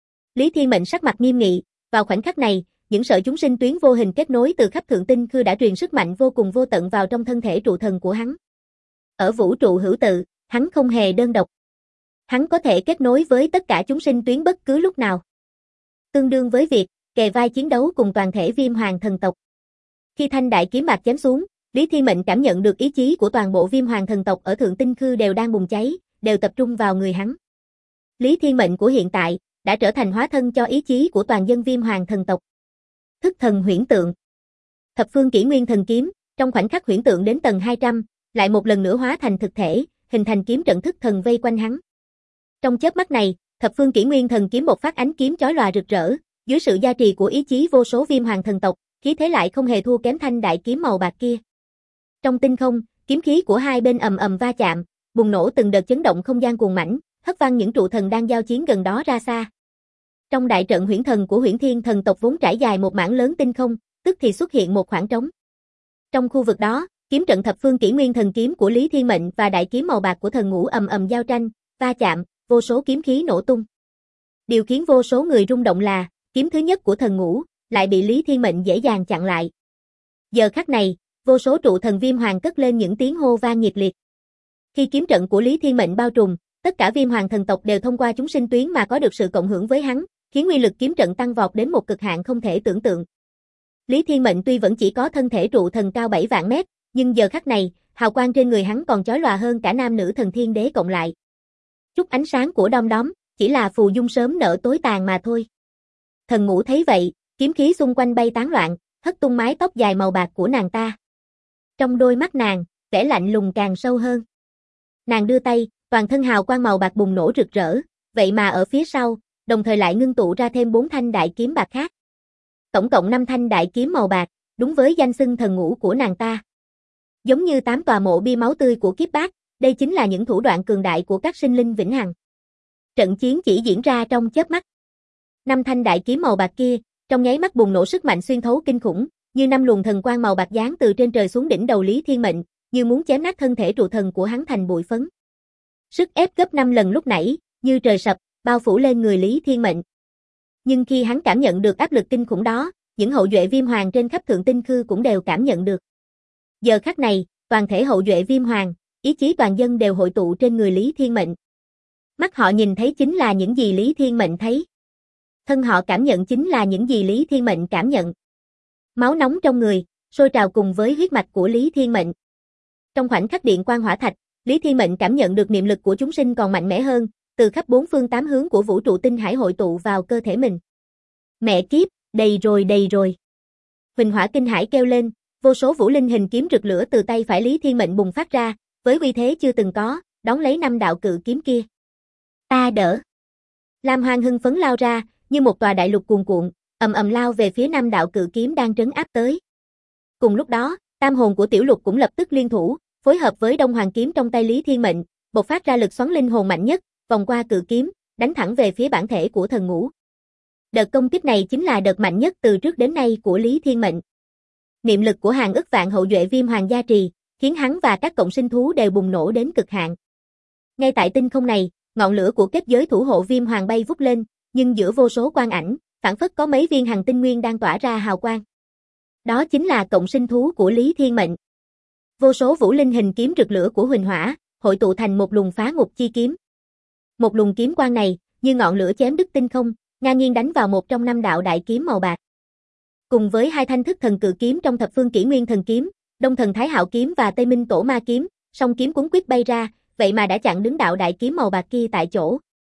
Lý Thiên Mệnh sắc mặt nghiêm nghị, vào khoảnh khắc này, những sợi chúng sinh tuyến vô hình kết nối từ khắp Thượng Tinh Khư đã truyền sức mạnh vô cùng vô tận vào trong thân thể trụ thần của hắn. Ở vũ trụ hữu tự, hắn không hề đơn độc. Hắn có thể kết nối với tất cả chúng sinh tuyến bất cứ lúc nào. Tương đương với việc kề vai chiến đấu cùng toàn thể Viêm Hoàng thần tộc. Khi thanh đại kiếm bạc chém xuống, Lý Thiên Mệnh cảm nhận được ý chí của toàn bộ Viêm Hoàng thần tộc ở Thượng Tinh Khư đều đang bùng cháy, đều tập trung vào người hắn. Lý Thiên Mệnh của hiện tại đã trở thành hóa thân cho ý chí của toàn dân Viêm Hoàng thần tộc. Thức thần huyễn tượng. Thập phương kỷ nguyên thần kiếm, trong khoảnh khắc huyễn tượng đến tầng 200, lại một lần nữa hóa thành thực thể, hình thành kiếm trận thức thần vây quanh hắn. Trong chớp mắt này, thập phương kỷ nguyên thần kiếm bộc phát ánh kiếm chói lòa rực rỡ, dưới sự gia trì của ý chí vô số Viêm Hoàng thần tộc, khí thế lại không hề thua kém thanh đại kiếm màu bạc kia. Trong tinh không, kiếm khí của hai bên ầm ầm va chạm, bùng nổ từng đợt chấn động không gian cuồng mãnh, hất văng những trụ thần đang giao chiến gần đó ra xa. Trong đại trận huyễn thần của Huyễn Thiên thần tộc vốn trải dài một mảng lớn tinh không, tức thì xuất hiện một khoảng trống. Trong khu vực đó, kiếm trận thập phương kỷ nguyên thần kiếm của Lý Thiên Mệnh và đại kiếm màu bạc của Thần Ngũ ầm ầm giao tranh, va chạm, vô số kiếm khí nổ tung. Điều khiến vô số người rung động là, kiếm thứ nhất của Thần Ngũ lại bị Lý Thiên Mệnh dễ dàng chặn lại. Giờ khắc này, vô số trụ thần Viêm Hoàng cất lên những tiếng hô vang nhiệt liệt. Khi kiếm trận của Lý Thiên Mệnh bao trùm, tất cả Viêm Hoàng thần tộc đều thông qua chúng sinh tuyến mà có được sự cộng hưởng với hắn, khiến uy lực kiếm trận tăng vọt đến một cực hạn không thể tưởng tượng. Lý Thiên Mệnh tuy vẫn chỉ có thân thể trụ thần cao 7 vạn mét, nhưng giờ khắc này, hào quang trên người hắn còn chói lòa hơn cả nam nữ thần thiên đế cộng lại. Chút ánh sáng của đom đóm, chỉ là phù dung sớm nở tối tàn mà thôi. Thần Ngũ thấy vậy, kiếm khí xung quanh bay tán loạn, hất tung mái tóc dài màu bạc của nàng ta. Trong đôi mắt nàng, vẻ lạnh lùng càng sâu hơn. Nàng đưa tay, toàn thân hào quang màu bạc bùng nổ rực rỡ, vậy mà ở phía sau, đồng thời lại ngưng tụ ra thêm 4 thanh đại kiếm bạc khác. Tổng cộng 5 thanh đại kiếm màu bạc, đúng với danh xưng thần ngũ của nàng ta. Giống như 8 tòa mộ bia máu tươi của kiếp bát, đây chính là những thủ đoạn cường đại của các sinh linh vĩnh hằng. Trận chiến chỉ diễn ra trong chớp mắt. 5 thanh đại kiếm màu bạc kia, trong nháy mắt bùng nổ sức mạnh xuyên thấu kinh khủng, như 5 luồng thần quang màu bạc giáng từ trên trời xuống đỉnh đầu Lý Thiên Mệnh, như muốn chém nát thân thể trụ thần của hắn thành bụi phấn. Sức ép gấp 5 lần lúc nãy, như trời sập, bao phủ lên người Lý Thiên Mệnh. Nhưng khi hắn cảm nhận được áp lực kinh khủng đó, những hậu duệ Viêm Hoàng trên khắp Thượng Tinh Khư cũng đều cảm nhận được. Giờ khắc này, toàn thể hậu duệ Viêm Hoàng, ý chí toàn dân đều hội tụ trên người Lý Thiên Mệnh. Mắt họ nhìn thấy chính là những gì Lý Thiên Mệnh thấy. Thân họ cảm nhận chính là những gì Lý Thiên Mệnh cảm nhận. Máu nóng trong người, sôi trào cùng với huyết mạch của Lý Thiên Mệnh. Trong khoảnh khắc điện quang hỏa thạch, Lý Thiên Mệnh cảm nhận được niệm lực của chúng sinh còn mạnh mẽ hơn, từ khắp 4 phương 8 hướng của vũ trụ tinh hải hội tụ vào cơ thể mình. Mẹ kiếp, đầy rồi đầy rồi. Huỳnh hỏa kinh hải kêu lên, vô số vũ linh hình kiếm rực lửa từ tay phải Lý Thiên Mệnh bùng phát ra, với uy thế chưa từng có, đón lấy 5 đạo cự kiếm kia. Ta đỡ. Lam Hoang hưng phấn lao ra, như một tòa đại lục cuồn cuộn, ầm ầm lao về phía 5 đạo cự kiếm đang trấn áp tới. Cùng lúc đó, tam hồn của Tiểu Lục cũng lập tức liên thủ, phối hợp với Đông Hoàng kiếm trong tay Lý Thiên Mệnh, bộc phát ra lực xoắn linh hồn mạnh nhất, vòng qua cự kiếm, đánh thẳng về phía bản thể của thần ngũ. Đợt công kích này chính là đợt mạnh nhất từ trước đến nay của Lý Thiên Mệnh. Niệm lực của hàng ức vạn hậu duệ Viêm Hoàng gia trì, khiến hắn và các cộng sinh thú đều bùng nổ đến cực hạn. Ngay tại tinh không này, ngọn lửa của kết giới thủ hộ Viêm Hoàng bay vút lên, nhưng giữa vô số quang ảnh, phảng phất có mấy viên hằng tinh nguyên đang tỏa ra hào quang. Đó chính là cộng sinh thú của Lý Thiên Mệnh. Vô số vũ linh hình kiếm rực lửa của Huỳnh Hỏa, hội tụ thành một luồng phá ngục chi kiếm. Một luồng kiếm quang này, như ngọn lửa chém đứt tinh không, ngang nhiên đánh vào một trong 5 đạo đại kiếm màu bạc. Cùng với 2 thanh thức thần cự kiếm trong thập phương kỷ nguyên thần kiếm, Đông Thần Thái Hạo kiếm và Tây Minh Tổ Ma kiếm, song kiếm cuốn quýt bay ra, vậy mà đã chặn đứng đạo đại kiếm màu bạc kia tại chỗ.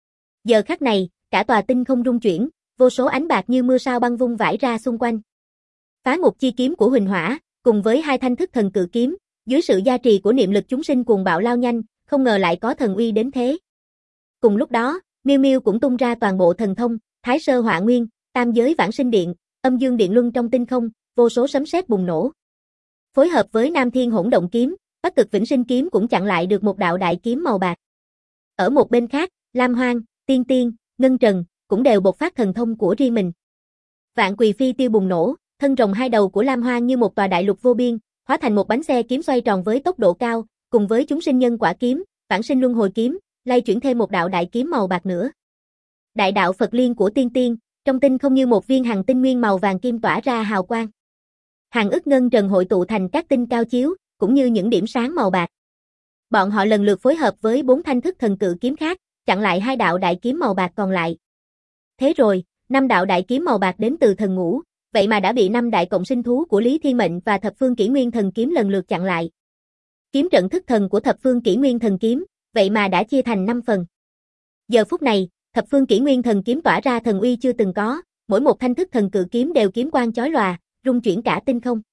Giờ khắc này, cả tòa tinh không rung chuyển, vô số ánh bạc như mưa sao băng vung vãi ra xung quanh. Phá ngục chi kiếm của Huỳnh Hỏa, cùng với 2 thanh thức thần cự kiếm, dưới sự gia trì của niệm lực chúng sinh cuồng bạo lao nhanh, không ngờ lại có thần uy đến thế. Cùng lúc đó, Miêu Miêu cũng tung ra toàn bộ thần thông, Thái Sơ Hỏa Nguyên, Tam Giới Vãng Sinh Điện, Âm Dương Điện Luân trong tinh không, vô số sấm sét bùng nổ. Phối hợp với Nam Thiên Hỗn Động kiếm, Bắc Cực Vĩnh Sinh kiếm cũng chặn lại được một đạo đại kiếm màu bạc. Ở một bên khác, Lam Hoang, Tiên Tiên, Ngân Trần cũng đều bộc phát thần thông của riêng mình. Vạn Quỳ Phi tiêu bùng nổ, thân rồng 2 đầu của Lam Hoang như một tòa đại lục vô biên, hóa thành một bánh xe kiếm xoay tròn với tốc độ cao, cùng với chúng sinh nhân quả kiếm, Vãng Sinh Luân Hồi kiếm, lay chuyển thêm một đạo đại kiếm màu bạc nữa. Đại đạo Phật Liên của Tiên Tiên, trong tinh không như một viên hằng tinh nguyên màu vàng kim tỏa ra hào quang. Hàng ức ngân trần hội tụ thành các tinh cao chiếu, cũng như những điểm sáng màu bạc. Bọn họ lần lượt phối hợp với 4 thanh thức thần cự kiếm khác, chặn lại 2 đạo đại kiếm màu bạc còn lại. Thế rồi, 5 đạo đại kiếm màu bạc đến từ thần ngũ, vậy mà đã bị 5 đại cộng sinh thú của Lý Thiên Mệnh và thập phương kỷ nguyên thần kiếm lần lượt chặn lại. Kiếm trận thức thần của thập phương kỷ nguyên thần kiếm, vậy mà đã chia thành 5 phần. Giờ phút này, thập phương kỷ nguyên thần kiếm tỏa ra thần uy chưa từng có, mỗi một thanh thức thần cự kiếm đều kiếm quang chói lòa, rung chuyển cả tinh không.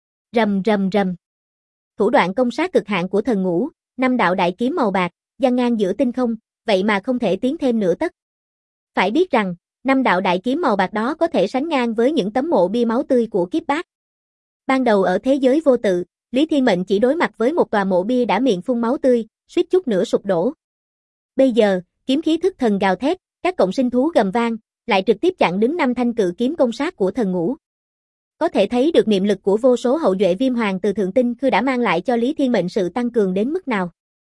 Rầm rầm rầm. Thủ đoạn công sát cực hạn của thần ngũ, 5 đạo đại kiếm màu bạc, giăng ngang giữa tinh không, vậy mà không thể tiến thêm nửa tấc. Phải biết rằng, 5 đạo đại kiếm màu bạc đó có thể sánh ngang với những tấm mộ bia máu tươi của kiếp bát. Ban đầu ở thế giới vô tự, Lý Thiên Mệnh chỉ đối mặt với một tòa mộ bia đã miệng phun máu tươi, suýt chút nữa sụp đổ. Bây giờ, kiếm khí thức thần gào thét, các cộng sinh thú gầm vang, lại trực tiếp chặn đứng 5 thanh cự kiếm công sát của thần ngũ. Có thể thấy được niệm lực của vô số hậu duệ Viêm Hoàng từ Thượng Tinh Khư đã mang lại cho Lý Thiên Mệnh sự tăng cường đến mức nào.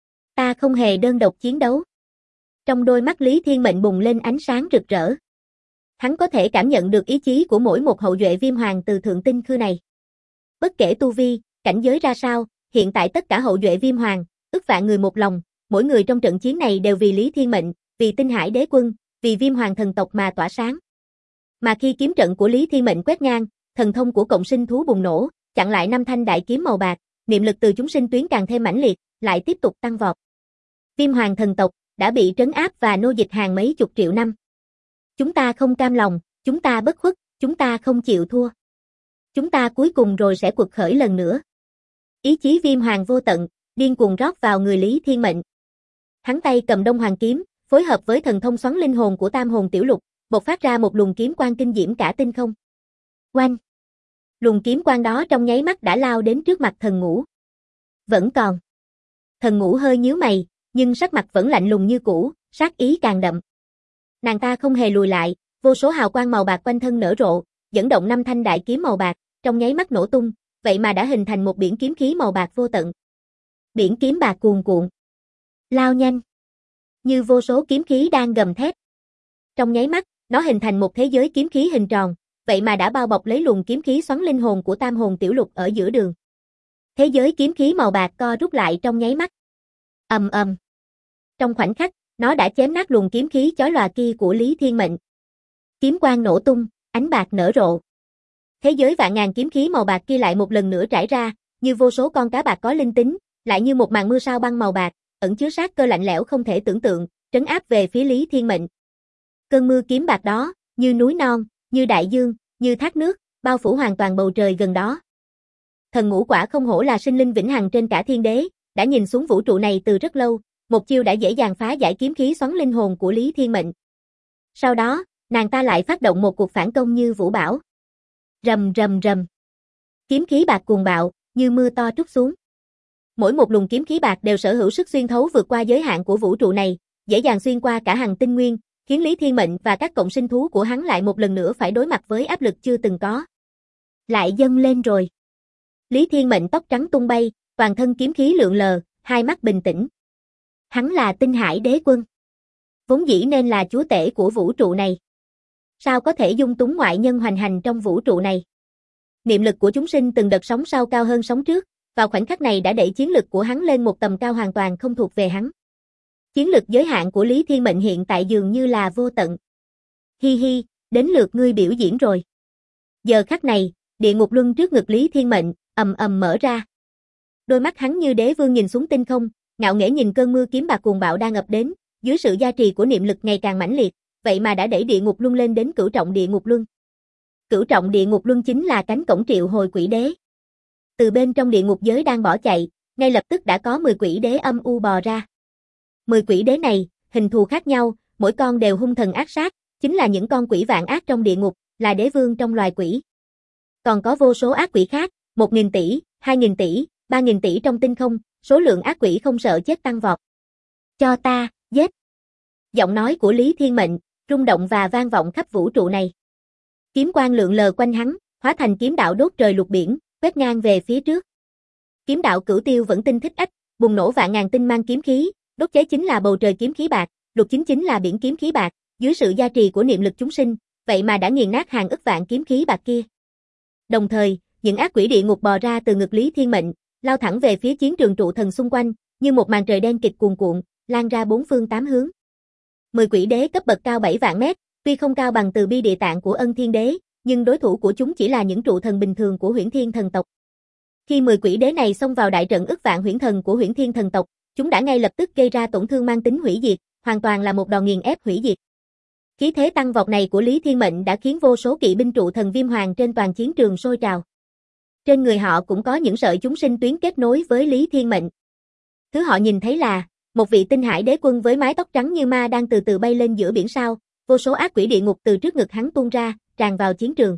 Ta không hề đơn độc chiến đấu. Trong đôi mắt Lý Thiên Mệnh bùng lên ánh sáng rực rỡ. Hắn có thể cảm nhận được ý chí của mỗi một hậu duệ Viêm Hoàng từ Thượng Tinh Khư này. Bất kể tu vi, cảnh giới ra sao, hiện tại tất cả hậu duệ Viêm Hoàng, ức vạn người một lòng, mỗi người trong trận chiến này đều vì Lý Thiên Mệnh, vì Tinh Hải Đế Quân, vì Viêm Hoàng thần tộc mà tỏa sáng. Mà khi kiếm trận của Lý Thiên Mệnh quét ngang, thần thông của cộng sinh thú bùng nổ, chặn lại 5 thanh đại kiếm màu bạc, niệm lực từ chúng sinh tuyến càng thêm mãnh liệt, lại tiếp tục tăng vọt. Viêm Hoàng thần tộc, đã bị trấn áp và nô dịch hàng mấy chục triệu năm. Chúng ta không cam lòng, chúng ta bất khuất, chúng ta không chịu thua. Chúng ta cuối cùng rồi sẽ quật khởi lần nữa. Ý chí Viêm Hoàng vô tận, điên cuồng rót vào người Lý Thiên Mệnh. Hắn tay cầm Đông Hoàng kiếm, phối hợp với thần thông xoắn linh hồn của Tam Hồn Tiểu Lục, bộc phát ra một luồng kiếm quang kinh diễm cả tinh không. Oanh! Luồng kiếm quang đó trong nháy mắt đã lao đến trước mặt Thần Ngũ. Vẫn còn. Thần Ngũ hơi nhíu mày, nhưng sắc mặt vẫn lạnh lùng như cũ, sát ý càng đậm. Nàng ta không hề lùi lại, vô số hào quang màu bạc quanh thân nở rộ, dẫn động 5 thanh đại kiếm màu bạc, trong nháy mắt nổ tung, vậy mà đã hình thành một biển kiếm khí màu bạc vô tận. Biển kiếm bạc cuồn cuộn, lao nhanh, như vô số kiếm khí đang gầm thét. Trong nháy mắt, nó hình thành một thế giới kiếm khí hình tròn, vậy mà đã bao bọc lấy luồng kiếm khí xoắn linh hồn của Tam Hồn Tiểu Lục ở giữa đường. Thế giới kiếm khí màu bạc co rút lại trong nháy mắt. Ầm ầm. Trong khoảnh khắc, nó đã chém nát luồng kiếm khí chói lòa kia của Lý Thiên Mệnh. Kiếm quang nổ tung, ánh bạc nở rộ. Thế giới vạn ngàn kiếm khí màu bạc kia lại một lần nữa trải ra, như vô số con cá bạc có linh tính, lại như một màn mưa sao băng màu bạc, ẩn chứa sát cơ lạnh lẽo không thể tưởng tượng, trấn áp về phía Lý Thiên Mệnh. Cơn mưa kiếm bạc đó, như núi non, như đại dương, như thác nước, bao phủ hoàn toàn bầu trời gần đó. Thần Ngũ quả không hổ là sinh linh vĩnh hằng trên cả thiên đế, đã nhìn xuống vũ trụ này từ rất lâu, một chiêu đã dễ dàng phá giải kiếm khí xoắn linh hồn của Lý Thiên Mệnh. Sau đó, nàng ta lại phát động một cuộc phản công như vũ bão. Rầm rầm rầm. Kiếm khí bạc cuồng bạo, như mưa to trút xuống. Mỗi một luồng kiếm khí bạc đều sở hữu sức xuyên thấu vượt qua giới hạn của vũ trụ này, dễ dàng xuyên qua cả hành tinh nguyên, khiến Lý Thiên Mệnh và các cộng sinh thú của hắn lại một lần nữa phải đối mặt với áp lực chưa từng có. Lại dâng lên rồi. Lý Thiên Mệnh tóc trắng tung bay, toàn thân kiếm khí lượn lờ, hai mắt bình tĩnh. Hắn là Tinh Hải Đế Quân. Vốn dĩ nên là chúa tể của vũ trụ này. Sao có thể dung túng ngoại nhân hoành hành trong vũ trụ này? Niệm lực của chúng sinh từng đợt sóng sau cao hơn sóng trước, vào khoảnh khắc này đã đẩy chiến lực của hắn lên một tầm cao hoàn toàn không thuộc về hắn. Chiến lực giới hạn của Lý Thiên Mệnh hiện tại dường như là vô tận. Hi hi, đến lượt ngươi biểu diễn rồi. Giờ khắc này, địa ngục luân trước ngực Lý Thiên Mệnh, ầm ầm mở ra. Đôi mắt hắn như đế vương nhìn xuống tinh không, ngạo nghễ nhìn cơn mưa kiếm bạc cuồng bạo đang ập đến, dưới sự gia trì của niệm lực ngày càng mãnh liệt, vậy mà đã đẩy địa ngục luân lên đến cửu trọng địa ngục luân. Cửu trọng địa ngục luân chính là cánh cổng triệu hồi quỷ đế. Từ bên trong địa ngục giới đang bỏ chạy, ngay lập tức đã có 10 quỷ đế âm u bò ra. 10 quỷ đế này, hình thù khác nhau, mỗi con đều hung thần ác sát, chính là những con quỷ vạn ác trong địa ngục, là đế vương trong loài quỷ. Còn có vô số ác quỷ khác, 1.000 tỷ, 2.000 tỷ, 3.000 tỷ trong tinh không, số lượng ác quỷ không sợ chết tăng vọt. Cho ta, giết. Giọng nói của Lý Thiên Mệnh, rung động và vang vọng khắp vũ trụ này. Kiếm quang lượn lờ quanh hắn, hóa thành kiếm đạo đốt trời lục biển, quét ngang về phía trước. Kiếm đạo cửu tiêu vẫn tinh thích ách, bùng nổ vạn ngàn tinh mang kiếm khí, đốt cháy chính là bầu trời kiếm khí bạc, lục chính là biển kiếm khí bạc, dưới sự gia trì của niệm lực chúng sinh, vậy mà đã nghiền nát hàng ức vạn kiếm khí bạc kia. Đồng thời, những ác quỷ địa ngục bò ra từ ngực Lý Thiên Mệnh, lao thẳng về phía chiến trường trụ thần xung quanh, như một màn trời đen kịch cuồn cuộn, lan ra bốn phương tám hướng. 10 quỷ đế cấp bậc cao 7 vạn mét, tuy không cao bằng Từ Bi Địa Tạng của Ân Thiên Đế, nhưng đối thủ của chúng chỉ là những trụ thần bình thường của Huyễn Thiên thần tộc. Khi 10 quỷ đế này xông vào đại trận ức vạn huyễn thần của Huyễn Thiên thần tộc, chúng đã ngay lập tức gây ra tổn thương mang tính hủy diệt, hoàn toàn là một đòn nghiền ép hủy diệt. Khí thế tăng vọt này của Lý Thiên Mệnh đã khiến vô số kỵ binh trụ thần Viêm Hoàng trên toàn chiến trường sôi trào. Trên người họ cũng có những sợi chúng sinh tuyến kết nối với Lý Thiên Mệnh. Thứ họ nhìn thấy là một vị Tinh Hải Đế Quân với mái tóc trắng như ma đang từ từ bay lên giữa biển sao, vô số ác quỷ địa ngục từ trước ngực hắn tuôn ra, tràn vào chiến trường.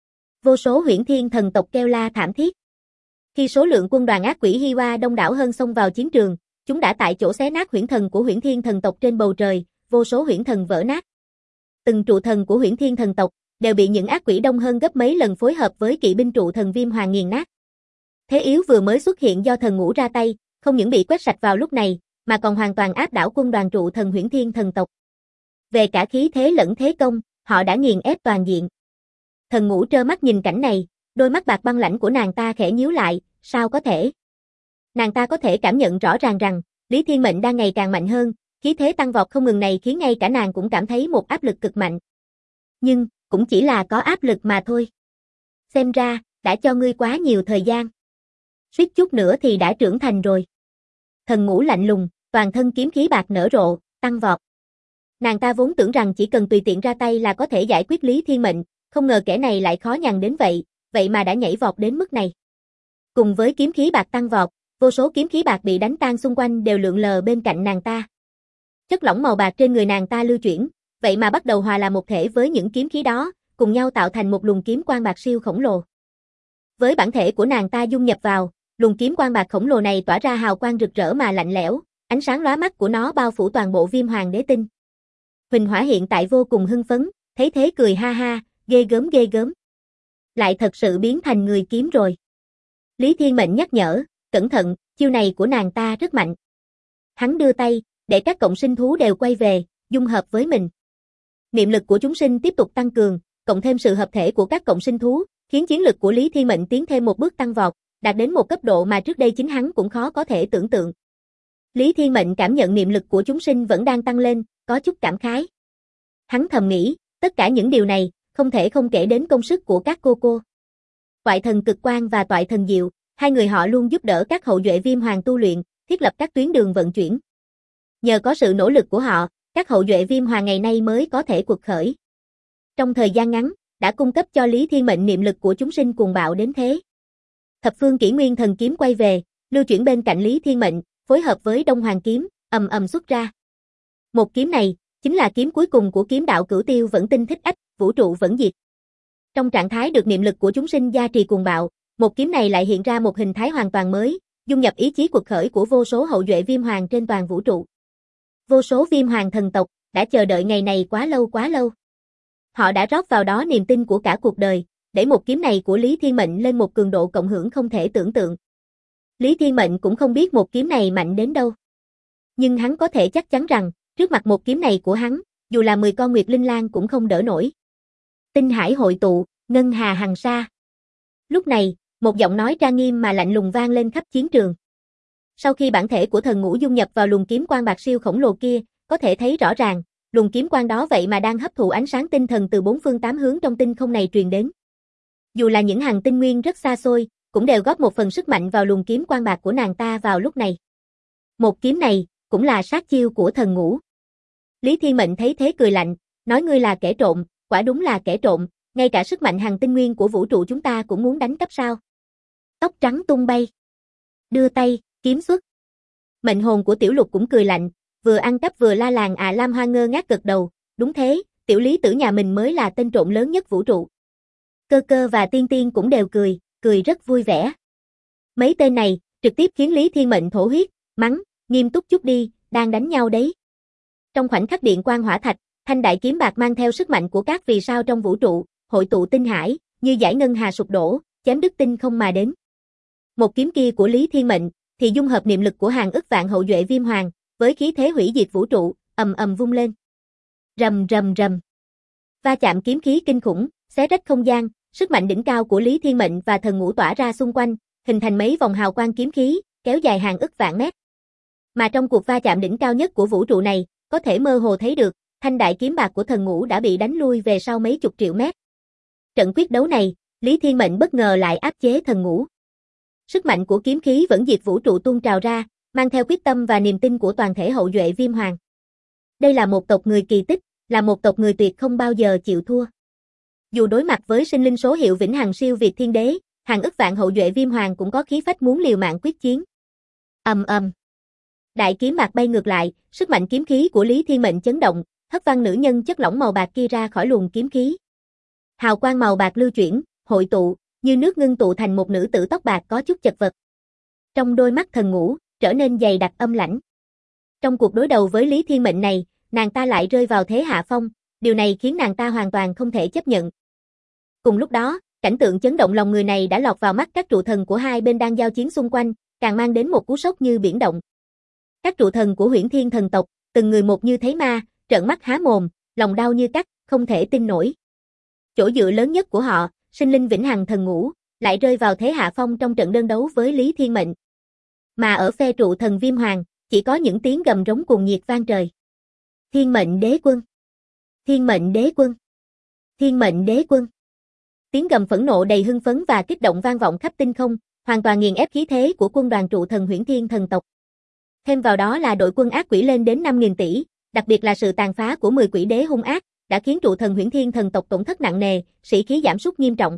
Vô số Huyễn Thiên thần tộc kêu la thảm thiết. Khi số lượng quân đoàn ác quỷ Hi Hoa đông đảo hơn xông vào chiến trường, chúng đã tại chỗ xé nát huyễn thần của Huyễn Thiên thần tộc trên bầu trời, vô số huyễn thần vỡ nát. Từng trụ thần của Huyễn Thiên thần tộc đều bị những ác quỷ đông hơn gấp mấy lần phối hợp với kỵ binh trụ thần Viêm Hoàng nghiền nát. Thế yếu vừa mới xuất hiện do Thần Ngũ ra tay, không những bị quét sạch vào lúc này, mà còn hoàn toàn áp đảo quân đoàn trụ thần Huyễn Thiên thần tộc. Về cả khí thế lẫn thế công, họ đã nghiền ép toàn diện. Thần Ngũ trơ mắt nhìn cảnh này, đôi mắt bạc băng lãnh của nàng ta khẽ nhíu lại, sao có thể? Nàng ta có thể cảm nhận rõ ràng rằng, Lý Thiên Mệnh đang ngày càng mạnh hơn, khí thế tăng vọt không ngừng này khiến ngay cả nàng cũng cảm thấy một áp lực cực mạnh. Nhưng, cũng chỉ là có áp lực mà thôi. Xem ra, đã cho ngươi quá nhiều thời gian. Suýt chút nữa thì đã trưởng thành rồi. Thần Ngũ lạnh lùng, toàn thân kiếm khí bạc nở rộ, tăng vọt. Nàng ta vốn tưởng rằng chỉ cần tùy tiện ra tay là có thể giải quyết Lý Thiên Mệnh, không ngờ kẻ này lại khó nhằn đến vậy mà đã nhảy vọt đến mức này. Cùng với kiếm khí bạc tăng vọt, vô số kiếm khí bạc bị đánh tan xung quanh đều lượn lờ bên cạnh nàng ta. Chất lỏng màu bạc trên người nàng ta lưu chuyển, vậy mà bắt đầu hòa làm một thể với những kiếm khí đó, cùng nhau tạo thành một luồng kiếm quang bạc siêu khổng lồ. Với bản thể của nàng ta dung nhập vào, luồng kiếm quang bạc khổng lồ này tỏa ra hào quang rực rỡ mà lạnh lẽo, ánh sáng lóa mắt của nó bao phủ toàn bộ Viêm Hoàng Đế Tinh. Huỳnh Hỏa hiện tại vô cùng hưng phấn, thấy thế cười ha ha, ghê gớm. Lại thật sự biến thành người kiếm rồi. Lý Thiên Mệnh nhắc nhở, cẩn thận, chiêu này của nàng ta rất mạnh. Hắn đưa tay, để các cộng sinh thú đều quay về, dung hợp với mình. Niệm lực của chúng sinh tiếp tục tăng cường, cộng thêm sự hợp thể của các cộng sinh thú, khiến chiến lực của Lý Thiên Mệnh tiến thêm một bước tăng vọt, đạt đến một cấp độ mà trước đây chính hắn cũng khó có thể tưởng tượng. Lý Thiên Mệnh cảm nhận niệm lực của chúng sinh vẫn đang tăng lên, có chút cảm khái. Hắn thầm nghĩ, tất cả những điều này, không thể không kể đến công sức của các cô. Toại thần Cực Quang và Toại thần Diệu, hai người họ luôn giúp đỡ các hậu duệ Viêm Hoàng tu luyện, thiết lập các tuyến đường vận chuyển. Nhờ có sự nỗ lực của họ, các hậu duệ Viêm Hoàng ngày nay mới có thể quật khởi. Trong thời gian ngắn, đã cung cấp cho Lý Thiên Mệnh niệm lực của chúng sinh cuồng bạo đến thế. Thập phương Kỷ Nguyên thần kiếm quay về, lưu chuyển bên cạnh Lý Thiên Mệnh, phối hợp với Đông Hoàng kiếm, ầm ầm xuất ra. Một kiếm này, chính là kiếm cuối cùng của kiếm đạo Cửu Tiêu Vẫn Tinh Thích Ách, vũ trụ vẫn diệt. Trong trạng thái được niệm lực của chúng sinh gia trì cuồng bạo, một kiếm này lại hiện ra một hình thái hoàn toàn mới, dung nhập ý chí quật khởi của vô số hậu duệ Viêm Hoàng trên toàn vũ trụ. Vô số Viêm Hoàng thần tộc đã chờ đợi ngày này quá lâu. Họ đã rót vào đó niềm tin của cả cuộc đời, để một kiếm này của Lý Thiên Mệnh lên một cường độ cộng hưởng không thể tưởng tượng. Lý Thiên Mệnh cũng không biết một kiếm này mạnh đến đâu. Nhưng hắn có thể chắc chắn rằng, trước mặt một kiếm này của hắn, dù là 10 con Nguyệt Linh Lang cũng không đỡ nổi. Tinh hải hội tụ, ngân hà hằng sa. Lúc này, một giọng nói trang nghiêm mà lạnh lùng vang lên khắp chiến trường. Sau khi bản thể của thần ngũ dung nhập vào luồng kiếm quang bạc siêu khổng lồ kia, có thể thấy rõ ràng, luồng kiếm quang đó vậy mà đang hấp thụ ánh sáng tinh thần từ bốn phương tám hướng trong tinh không này truyền đến. Dù là những hàng tinh nguyên rất xa xôi, cũng đều góp một phần sức mạnh vào luồng kiếm quang bạc của nàng ta vào lúc này. Một kiếm này, cũng là sát chiêu của thần ngũ. Lý Thiên Mệnh thấy thế cười lạnh, nói ngươi là kẻ trộm, quả đúng là kẻ trộm, ngay cả sức mạnh hàng tinh nguyên của vũ trụ chúng ta cũng muốn đánh cắp sao. Tóc trắng tung bay. Đưa tay, kiếm xuất. Mệnh hồn của Tiểu Lục cũng cười lạnh, vừa ăn cắp vừa la làng Lam Hoa ngơ ngác gật đầu, đúng thế, Tiểu Lý Tử nhà mình mới là tên trộm lớn nhất vũ trụ. Cơ Cơ và Tiên Tiên cũng đều cười rất vui vẻ. Mấy tên này, trực tiếp khiến Lý Thiên Mệnh thổ huyết, mắng, nghiêm túc chút đi, đang đánh nhau đấy. Trong khoảnh khắc điện quang hỏa thạch, thanh đại kiếm bạc mang theo sức mạnh của các vì sao trong vũ trụ, hội tụ tinh hải, như dải ngân hà sụp đổ, chém đứt tinh không mà đến. Một kiếm kia của Lý Thiên Mệnh, thì dung hợp niệm lực của hàng ức vạn hậu duệ Viêm Hoàng, với khí thế hủy diệt vũ trụ, ầm ầm vung lên. Rầm. Va chạm kiếm khí kinh khủng, xé rách không gian, sức mạnh đỉnh cao của Lý Thiên Mệnh và thần ngũ tỏa ra xung quanh, hình thành mấy vòng hào quang kiếm khí, kéo dài hàng ức vạn mét. Mà trong cuộc va chạm đỉnh cao nhất của vũ trụ này, có thể mơ hồ thấy được, thanh đại kiếm bạc của thần ngũ đã bị đánh lui về sau mấy chục triệu mét. Trận quyết đấu này, Lý Thiên Mệnh bất ngờ lại áp chế thần ngũ. Sức mạnh của kiếm khí vẫn diệt vũ trụ tuôn trào ra, mang theo quyết tâm và niềm tin của toàn thể hậu duệ Viêm Hoàng. Đây là một tộc người kỳ tích, là một tộc người tuyệt không bao giờ chịu thua. Dù đối mặt với sinh linh số hiệu vĩnh hằng siêu việt thiên đế, hàng ức vạn hậu duệ Viêm Hoàng cũng có khí phách muốn liều mạng quyết chiến. Ầm. Đại kiếm bạc bay ngược lại, sức mạnh kiếm khí của Lý Thiên Mệnh chấn động, hất văng nữ nhân chất lỏng màu bạc kia ra khỏi luồng kiếm khí. Hào quang màu bạc lưu chuyển, hội tụ, như nước ngưng tụ thành một nữ tử tóc bạc có chút chật vật. Trong đôi mắt thần ngũ, trở nên dày đặc âm lãnh. Trong cuộc đối đầu với Lý Thiên Mệnh này, nàng ta lại rơi vào thế hạ phong, điều này khiến nàng ta hoàn toàn không thể chấp nhận. Cùng lúc đó, cảnh tượng chấn động lòng người này đã lọt vào mắt các trụ thần của hai bên đang giao chiến xung quanh, càng mang đến một cú sốc như biển động. Các trụ thần của Huyễn Thiên thần tộc, từng người một như thấy ma, trợn mắt há mồm, lòng đau như cắt, không thể tin nổi. Chỗ dựa lớn nhất của họ, sinh linh vĩnh hằng thần ngũ, lại rơi vào thế hạ phong trong trận đơn đấu với Lý Thiên Mệnh. Mà ở phe trụ thần Viêm Hoàng, chỉ có những tiếng gầm rống cuồng nhiệt vang trời. Thiên mệnh đế quân! Thiên mệnh đế quân! Thiên mệnh đế quân! Tiếng gầm phẫn nộ đầy hưng phấn và kích động vang vọng khắp tinh không, hoàn toàn nghiền ép khí thế của quân đoàn trụ thần Huyễn Thiên thần tộc. Thêm vào đó là đội quân ác quỷ lên đến 5.000 tỷ, Đặc biệt là sự tàn phá của 10 quỷ đế hung ác, đã khiến trụ thần Huyễn Thiên thần tộc tổn thất nặng nề, sĩ khí giảm sút nghiêm trọng.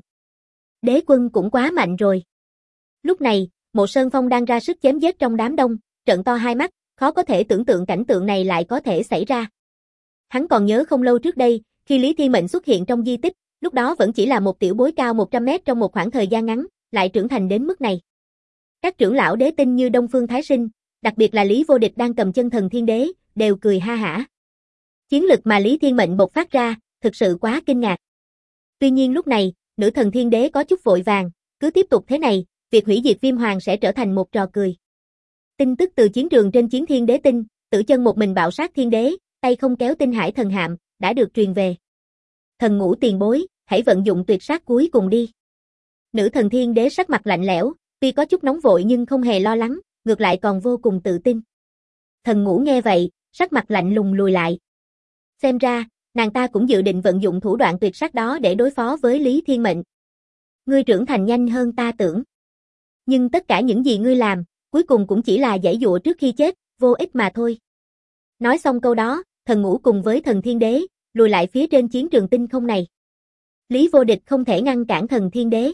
Đế quân cũng quá mạnh rồi. Lúc này, Mộ Sơn Phong đang ra sức chém giết trong đám đông, trợn to hai mắt, khó có thể tưởng tượng cảnh tượng này lại có thể xảy ra. Hắn còn nhớ không lâu trước đây, khi Lý Thiên Mệnh xuất hiện trong di tích, lúc đó vẫn chỉ là một tiểu bối cao 100 mét trong một khoảng thời gian ngắn, lại trưởng thành đến mức này. Các trưởng lão đế tinh như Đông Phương Thái Sinh, đặc biệt là Lý Vô Địch đang cầm chân thần thiên đế, đều cười ha hả. Chiến lực mà Lý Thiên Mệnh bộc phát ra, thực sự quá kinh ngạc. Tuy nhiên lúc này, nữ thần thiên đế có chút vội vàng, cứ tiếp tục thế này, việc hủy diệt Viêm Hoàng sẽ trở thành một trò cười. Tin tức từ chiến trường trên chiến thiên đế tinh, Tử Chân một mình bạo sát thiên đế, tay không kéo tinh hải thần hạm, đã được truyền về. Thần Ngũ tiền bối, hãy vận dụng tuyệt sát cuối cùng đi. Nữ thần thiên đế sắc mặt lạnh lẽo, tuy có chút nóng vội nhưng không hề lo lắng, ngược lại còn vô cùng tự tin. Thần Ngũ nghe vậy, sắc mặt lạnh lùng lùi lại. Xem ra, nàng ta cũng dự định vận dụng thủ đoạn tuyệt sát đó để đối phó với Lý Thiên Mệnh. Ngươi trưởng thành nhanh hơn ta tưởng. Nhưng tất cả những gì ngươi làm, cuối cùng cũng chỉ là giãy giụa trước khi chết, vô ích mà thôi. Nói xong câu đó, Thần Ngũ cùng với thần thiên đế, lùi lại phía trên chiến trường tinh không này. Lý Vô Địch không thể ngăn cản thần thiên đế.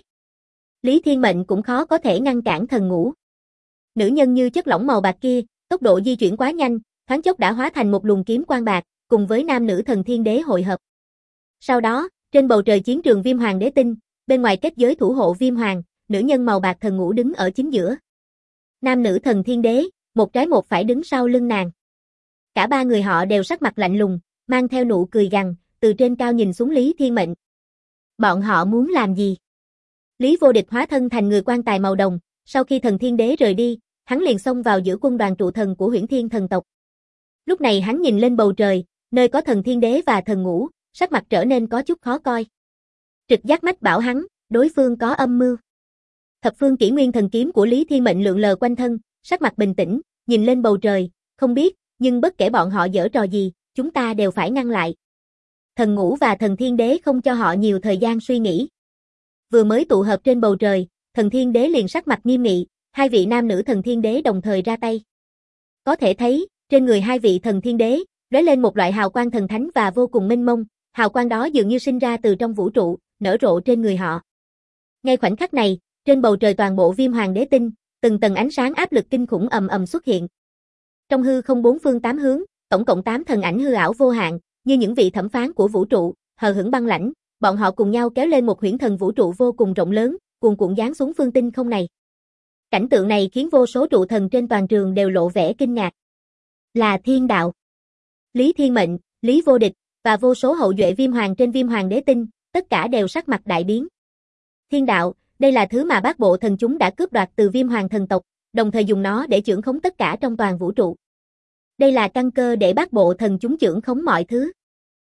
Lý Thiên Mệnh cũng khó có thể ngăn cản Thần Ngũ. Nữ nhân như chất lỏng màu bạc kia, tốc độ di chuyển quá nhanh, thoáng chốc đã hóa thành một luồng kiếm quang bạc, cùng với nam nữ thần thiên đế hội hợp. Sau đó, trên bầu trời chiến trường Viêm Hoàng đế tinh, bên ngoài kết giới thủ hộ Viêm Hoàng, nữ nhân màu bạc Thần Ngũ đứng ở chính giữa. Nam nữ thần thiên đế, một trái một phải đứng sau lưng nàng. Cả ba người họ đều sắc mặt lạnh lùng, mang theo nụ cười gằn, từ trên cao nhìn xuống Lý Thiên Mệnh. Bọn họ muốn làm gì? Lý Vô Địch hóa thân thành người quan tài màu đồng, sau khi thần thiên đế rời đi, hắn liền xông vào giữa quân đoàn trụ thần của Huyễn Thiên thần tộc. Lúc này hắn nhìn lên bầu trời, nơi có thần thiên đế và Thần Ngũ, sắc mặt trở nên có chút khó coi. Trực giác mách bảo hắn, đối phương có âm mưu. Thập phương kỷ nguyên thần kiếm của Lý Thiên Mệnh lượn lờ quanh thân, sắc mặt bình tĩnh, nhìn lên bầu trời, không biết, nhưng bất kể bọn họ giở trò gì, chúng ta đều phải ngăn lại. Thần Ngũ và thần thiên đế không cho họ nhiều thời gian suy nghĩ. Vừa mới tụ hợp trên bầu trời, thần thiên đế liền sắc mặt nghiêm nghị, hai vị nam nữ thần thiên đế đồng thời ra tay. Có thể thấy, trên người hai vị thần thiên đế, lóe lên một loại hào quang thần thánh và vô cùng mênh mông, hào quang đó dường như sinh ra từ trong vũ trụ, nở rộ trên người họ. Ngay khoảnh khắc này, trên bầu trời toàn bộ Viêm Hoàng đế tinh, từng tầng ánh sáng áp lực kinh khủng ầm ầm xuất hiện. Trong hư không bốn phương tám hướng, tổng cộng 8 thần ảnh hư ảo vô hạn, như những vị thẩm phán của vũ trụ, hờ hững băng lãnh, bọn họ cùng nhau kéo lên một huyễn thần vũ trụ vô cùng rộng lớn, cuồn cuộn giáng xuống phương tinh không này. Cảnh tượng này khiến vô số trụ thần trên toàn trường đều lộ vẻ kinh ngạc. Là thiên đạo. Lý Thiên Mệnh, Lý Vô Địch và vô số hậu duệ Viêm Hoàng trên Viêm Hoàng đế tinh, tất cả đều sắc mặt đại biến. Thiên đạo, đây là thứ mà bát bộ thần chúng đã cướp đoạt từ Viêm Hoàng thần tộc, đồng thời dùng nó để chưởng khống tất cả trong toàn vũ trụ. Đây là căn cơ để bát bộ thần chúng chưởng khống mọi thứ.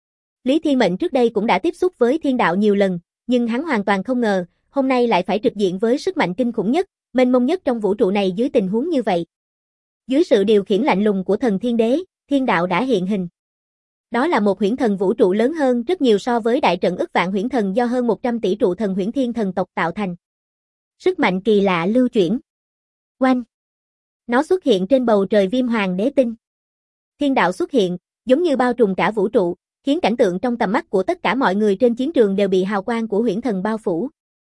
Lý Thiên Mệnh trước đây cũng đã tiếp xúc với thiên đạo nhiều lần, nhưng hắn hoàn toàn không ngờ, hôm nay lại phải trực diện với sức mạnh kinh khủng nhất, mênh mông nhất trong vũ trụ này dưới tình huống như vậy. Dưới sự điều khiển lạnh lùng của thần thiên đế, thiên đạo đã hiện hình. Đó là một huyễn thần vũ trụ lớn hơn rất nhiều so với đại trận ức vạn huyễn thần do hơn 100 tỷ trụ thần Huyễn Thiên thần tộc tạo thành. Sức mạnh kỳ lạ lưu chuyển. Oanh! Nó xuất hiện trên bầu trời Viêm Hoàng đế tinh. Thiên đạo xuất hiện, giống như bao trùm cả vũ trụ, khiến cảnh tượng trong tầm mắt của tất cả mọi người trên chiến trường đều bị hào quang của huyễn thần bao phủ.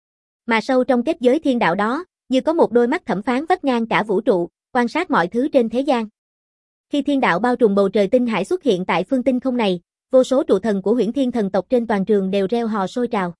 Mà sâu trong kết giới thiên đạo đó, như có một đôi mắt thẩm phán vắt ngang cả vũ trụ, quan sát mọi thứ trên thế gian. Khi thiên đạo bao trùm bầu trời tinh hải xuất hiện tại phương tinh không này, vô số trụ thần của Huyễn Thiên thần tộc trên toàn trường đều reo hò sôi trào.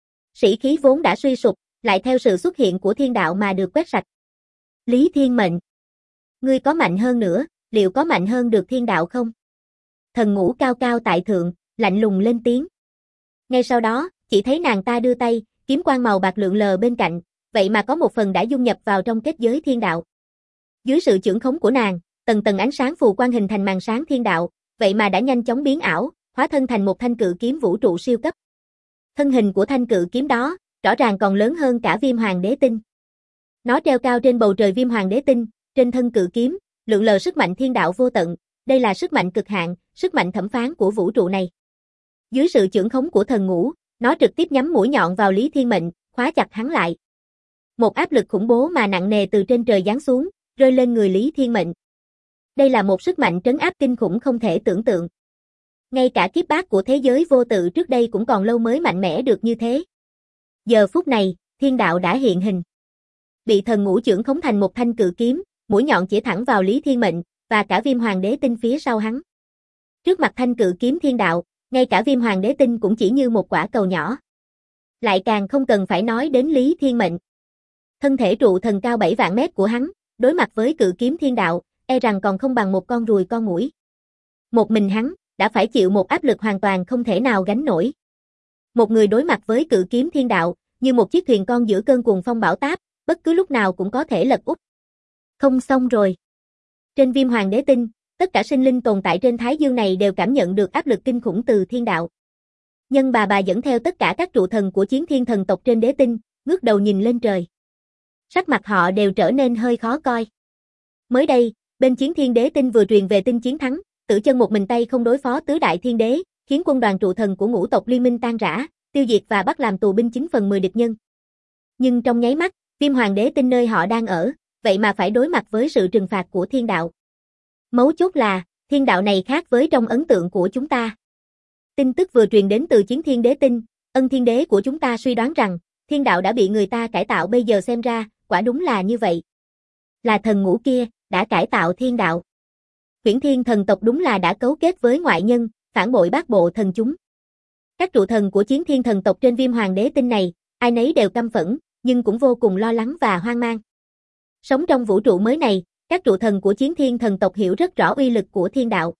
Sĩ khí vốn đã suy sụp, lại theo sự xuất hiện của thiên đạo mà được quét sạch. Lý Thiên Mệnh, ngươi có mạnh hơn nữa, liệu có mạnh hơn được thiên đạo không? Thần Ngũ cao cao tại thượng, lạnh lùng lên tiếng. Ngay sau đó, chỉ thấy nàng ta đưa tay, kiếm quang màu bạc lượn lờ bên cạnh, vậy mà có một phần đã dung nhập vào trong kết giới thiên đạo. Dưới sự chưởng khống của nàng, tầng tầng ánh sáng phù quang hình thành màn sáng thiên đạo, vậy mà đã nhanh chóng biến ảo, hóa thân thành một thanh cự kiếm vũ trụ siêu cấp. Thân hình của thanh cự kiếm đó, rõ ràng còn lớn hơn cả Viêm Hoàng đế tinh. Nó treo cao trên bầu trời Viêm Hoàng đế tinh, trên thân cự kiếm, lượn lờ sức mạnh thiên đạo vô tận, đây là sức mạnh cực hạn, sức mạnh thẩm phán của vũ trụ này. Dưới sự chưởng khống của Thần Ngũ, nó trực tiếp nhắm mũi nhọn vào Lý Thiên Mệnh, khóa chặt hắn lại. Một áp lực khủng bố mà nặng nề từ trên trời giáng xuống, rơi lên người Lý Thiên Mệnh. Đây là một sức mạnh trấn áp kinh khủng không thể tưởng tượng. Ngay cả kiếp bát của thế giới vô tự trước đây cũng còn lâu mới mạnh mẽ được như thế. Giờ phút này, thiên đạo đã hiện hình. Bị thần ngũ chưởng khống thành một thanh cự kiếm, mũi nhọn chỉ thẳng vào Lý Thiên Mệnh, và cả Viêm Hoàng Đế Tinh phía sau hắn. Trước mặt thanh cự kiếm thiên đạo, ngay cả Viêm Hoàng Đế Tinh cũng chỉ như một quả cầu nhỏ. Lại càng không cần phải nói đến Lý Thiên Mệnh. Thân thể trụ thần cao 7 vạn mét của hắn, đối mặt với cự kiếm thiên đạo, e rằng còn không bằng một con ruồi con muỗi. Một mình hắn, đã phải chịu một áp lực hoàn toàn không thể nào gánh nổi. Một người đối mặt với cự kiếm thiên đạo, như một chiếc thuyền con giữa cơn cuồng phong bão táp, bất cứ lúc nào cũng có thể lật úp. Không xong rồi. Trên Viêm Hoàng Đế Tinh, tất cả sinh linh tồn tại trên Thái Dương này đều cảm nhận được áp lực kinh khủng từ thiên đạo. Nhân bà dẫn theo tất cả các trụ thần của chiến thiên thần tộc trên đế tinh, ngước đầu nhìn lên trời. Sắc mặt họ đều trở nên hơi khó coi. Mới đây, bên chiến thiên đế tinh vừa truyền về tin chiến thắng, Tử Chân một mình tay không đối phó tứ đại thiên đế, khiến quân đoàn trụ thần của ngũ tộc liên minh tan rã, tiêu diệt và bắt làm tù binh 9/10 địch nhân. Nhưng trong nháy mắt, Viêm Hoàng Đế Tinh nơi họ đang ở, vậy mà phải đối mặt với sự trừng phạt của thiên đạo. Mấu chốt là, thiên đạo này khác với trong ấn tượng của chúng ta. Tin tức vừa truyền đến từ chiến thiên đế tinh, Ân Thiên Đế của chúng ta suy đoán rằng, thiên đạo đã bị người ta cải tạo, bây giờ xem ra, quả đúng là như vậy. Là thần ngũ kia, đã cải tạo thiên đạo. Huyễn Thiên thần tộc đúng là đã cấu kết với ngoại nhân, phản bội bát bộ thần chúng. Các trụ thần của chiến thiên thần tộc trên Viêm Hoàng Đế Tinh này, ai nấy đều căm phẫn, nhưng cũng vô cùng lo lắng và hoang mang. Sống trong vũ trụ mới này, các trụ thần của chiến thiên thần tộc hiểu rất rõ uy lực của thiên đạo.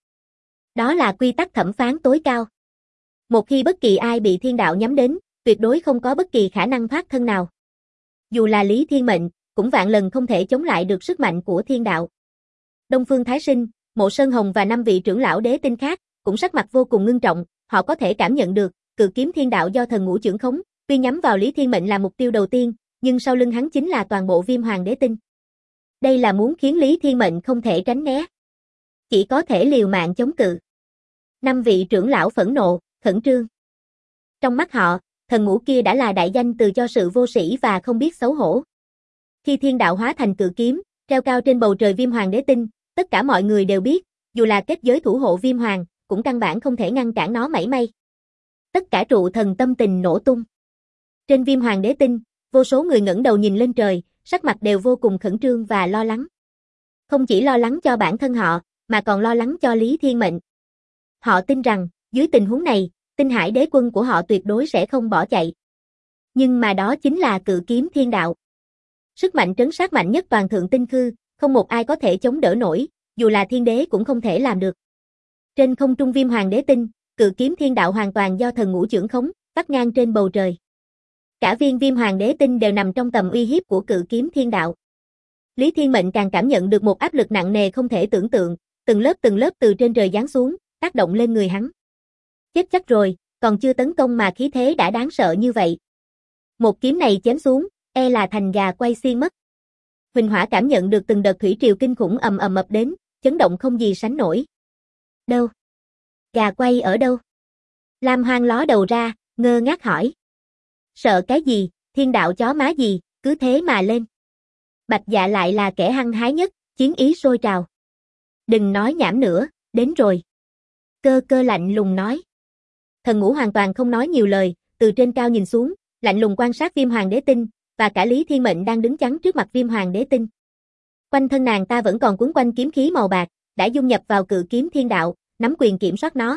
Đó là quy tắc thẩm phán tối cao. Một khi bất kỳ ai bị thiên đạo nhắm đến, tuyệt đối không có bất kỳ khả năng thoát thân nào. Dù là Lý Thiên Mệnh, cũng vạn lần không thể chống lại được sức mạnh của thiên đạo. Đông Phương Thái Sinh, Mộ Sơn Hồng và 5 vị trưởng lão đế tinh khác, cũng sắc mặt vô cùng ngưng trọng, họ có thể cảm nhận được, cự kiếm thiên đạo do thần ngũ chưởng khống, tuy nhắm vào Lý Thiên Mệnh là mục tiêu đầu tiên, nhưng sau lưng hắn chính là toàn bộ Viêm Hoàng Đế Tinh. Đây là muốn khiến Lý Thiên Mệnh không thể tránh né. Chỉ có thể liều mạng chống cự. 5 vị trưởng lão phẫn nộ, khẩn trương. Trong mắt họ, thần ngũ kia đã là đại danh từ cho sự vô sĩ và không biết xấu hổ. Khi thiên đạo hóa thành cự kiếm, treo cao trên bầu trời Viêm Hoàng Đế Tinh, tất cả mọi người đều biết, dù là kết giới thủ hộ Viêm Hoàng, cũng căn bản không thể ngăn cản nó mảy may. Tất cả trụ thần tâm tình nổ tung. Trên Viêm Hoàng Đế Tinh, vô số người ngẩng đầu nhìn lên trời, sắc mặt đều vô cùng khẩn trương và lo lắng. Không chỉ lo lắng cho bản thân họ, mà còn lo lắng cho Lý Thiên Mệnh. Họ tin rằng, dưới tình huống này, Tinh Hải đế quân của họ tuyệt đối sẽ không bỏ chạy. Nhưng mà đó chính là cự kiếm thiên đạo. Sức mạnh trấn sát mạnh nhất toàn thượng tinh khư, không một ai có thể chống đỡ nổi, dù là thiên đế cũng không thể làm được. Trên không trung Viêm Hoàng Đế Tinh, cự kiếm thiên đạo hoàn toàn do thần ngũ chưởng khống, vắt ngang trên bầu trời. Cả viên Viêm Hoàng Đế Tinh đều nằm trong tầm uy hiếp của cự kiếm thiên đạo. Lý Thiên Mệnh càng cảm nhận được một áp lực nặng nề không thể tưởng tượng, từng lớp từ trên trời giáng xuống, tác động lên người hắn. Chết chắc rồi, còn chưa tấn công mà khí thế đã đáng sợ như vậy. Một kiếm này chém xuống, e là thành gà quay xiên mất. Huỳnh Hỏa cảm nhận được từng đợt thủy triều kinh khủng ầm ầm ập đến, chấn động không gì sánh nổi. Đâu? Gà quay ở đâu? Lam Hoang ló đầu ra, ngơ ngác hỏi. Sợ cái gì, thiên đạo chó má gì, cứ thế mà lên. Bạch Dạ lại là kẻ hăng hái nhất, chiến ý sôi trào. Đừng nói nhảm nữa, đến rồi. Cơ Cơ lạnh lùng nói. Thần ngũ hoàn toàn không nói nhiều lời, từ trên cao nhìn xuống, lạnh lùng quan sát Viêm Hoàng Đế Tinh, và cả Lý Thiên Mệnh đang đứng chắn trước mặt Viêm Hoàng Đế Tinh. Quanh thân nàng ta vẫn còn quấn quanh kiếm khí màu bạc, đã dung nhập vào cự kiếm thiên đạo, nắm quyền kiểm soát nó.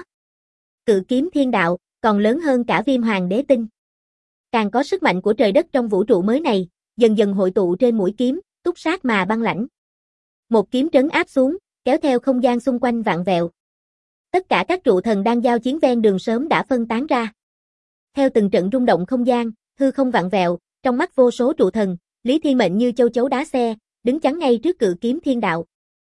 Cự kiếm thiên đạo, còn lớn hơn cả Viêm Hoàng Đế Tinh. Càng có sức mạnh của trời đất trong vũ trụ mới này, dần dần hội tụ trên mũi kiếm, túc sát mà băng lãnh. Một kiếm trấn áp xuống, kéo theo không gian xung quanh vạn vẹo. Tất cả các trụ thần đang giao chiến ven đường sớm đã phân tán ra. Theo từng trận rung động không gian, hư không vạn vẹo, trong mắt vô số trụ thần, Lý Thiên Mệnh như châu chấu đá xe, đứng chắn ngay trước cự kiếm thiên đạo.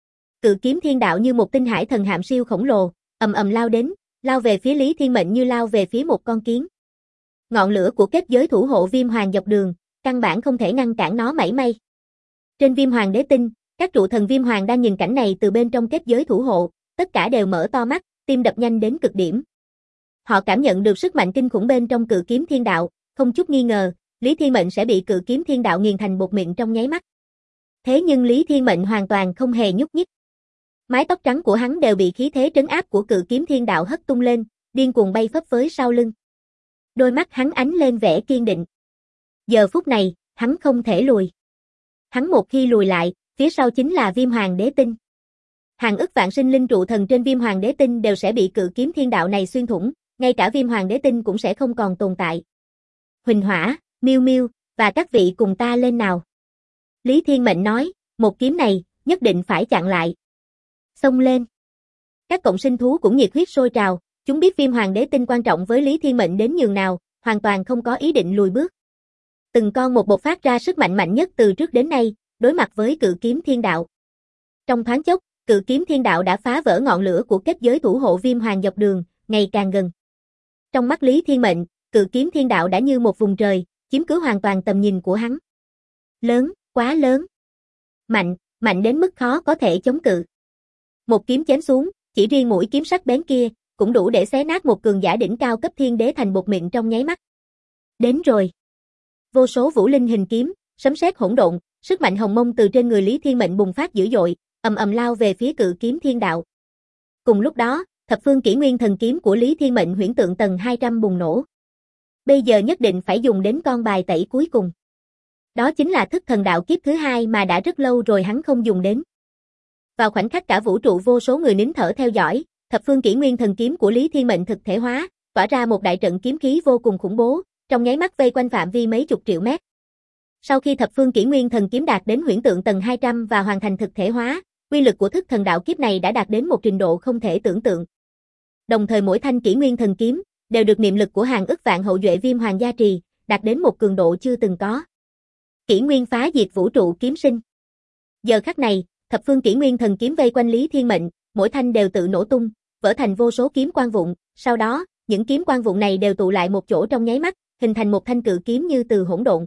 Cự kiếm thiên đạo như một tinh hải thần hạm siêu khổng lồ, ầm ầm lao đến, lao về phía Lý Thiên Mệnh như lao về phía một con kiến. Ngọn lửa của kết giới thủ hộ Viêm Hoàng dọc đường, căn bản không thể ngăn cản nó mảy may. Trên Viêm Hoàng Đế Tinh, các trụ thần Viêm Hoàng đang nhìn cảnh này từ bên trong kết giới thủ hộ, tất cả đều mở to mắt, tim đập nhanh đến cực điểm. Họ cảm nhận được sức mạnh kinh khủng bên trong cự kiếm thiên đạo, không chút nghi ngờ, Lý Thiên Mệnh sẽ bị cự kiếm thiên đạo nghiền thành bột mịn trong nháy mắt. Thế nhưng Lý Thiên Mệnh hoàn toàn không hề nhúc nhích. Mái tóc trắng của hắn đều bị khí thế trấn áp của Cự Kiếm Thiên Đạo hất tung lên, điên cuồng bay phấp phới sau lưng. Đôi mắt hắn ánh lên vẻ kiên định. Giờ phút này, hắn không thể lùi. Hắn một khi lùi lại, phía sau chính là Viêm Hoàng Đế Tinh. Hàng ức vạn sinh linh trụ thần trên Viêm Hoàng Đế Tinh đều sẽ bị Cự Kiếm Thiên Đạo này xuyên thủng, ngay cả Viêm Hoàng Đế Tinh cũng sẽ không còn tồn tại. Huỳnh Hỏa, Miêu Miêu, và các vị cùng ta lên nào. Lý Thiên Mệnh nói, một kiếm này, nhất định phải chặn lại. Xông lên. Các cộng sinh thú cũng nhiệt huyết sôi trào, chúng biết Viêm Hoàng Đế Tinh quan trọng với Lý Thiên Mệnh đến nhường nào, hoàn toàn không có ý định lùi bước. Từng con một bộc phát ra sức mạnh mạnh nhất từ trước đến nay, đối mặt với Cự Kiếm Thiên Đạo. Trong thoáng chốc, Cự Kiếm Thiên Đạo đã phá vỡ ngọn lửa của kết giới thủ hộ Viêm Hoàng dọc đường, ngày càng gần. Trong mắt Lý Thiên Mệnh, Cự Kiếm Thiên Đạo đã như một vùng trời, chiếm cứ hoàn toàn tầm nhìn của hắn. Lớn, quá lớn. Mạnh, mạnh đến mức khó có thể chống cự. Một kiếm chém xuống, chỉ riêng mũi kiếm sắc bén kia, cũng đủ để xé nát một cường giả đỉnh cao cấp thiên đế thành bột mịn trong nháy mắt. Đến rồi. Vô số vũ linh hình kiếm, sấm sét hỗn độn, sức mạnh hồng mông từ trên người Lý Thiên Mệnh bùng phát dữ dội, ầm ầm lao về phía Cự Kiếm Thiên Đạo. Cùng lúc đó, thập phương kỷ nguyên thần kiếm của Lý Thiên Mệnh huyễn tượng tầng 200 bùng nổ. Bây giờ nhất định phải dùng đến con bài tẩy cuối cùng. Đó chính là thức thần đạo kiếp thứ hai mà đã rất lâu rồi hắn không dùng đến. Vào khoảnh khắc cả vũ trụ vô số người nín thở theo dõi, thập phương kỷ nguyên thần kiếm của Lý Thiên Mệnh thực thể hóa, tỏa ra một đại trận kiếm khí vô cùng khủng bố, trong nháy mắt vây quanh phạm vi mấy chục triệu mét. Sau khi thập phương kỷ nguyên thần kiếm đạt đến huyễn tượng tầng 200 và hoàn thành thực thể hóa, uy lực của thức thần đạo kiếp này đã đạt đến một trình độ không thể tưởng tượng. Đồng thời mỗi thanh kỷ nguyên thần kiếm đều được niệm lực của hàng ức vạn hậu duệ Viêm Hoàng gia trì, đạt đến một cường độ chưa từng có. Kỷ nguyên phá diệt vũ trụ kiếm sinh. Giờ khắc này, thập phương kỷ nguyên thần kiếm vây quanh Lý Thiên Mệnh, mỗi thanh đều tự nổ tung, vỡ thành vô số kiếm quang vụn, sau đó, những kiếm quang vụn này đều tụ lại một chỗ trong nháy mắt, hình thành một thanh cự kiếm như từ hỗn độn.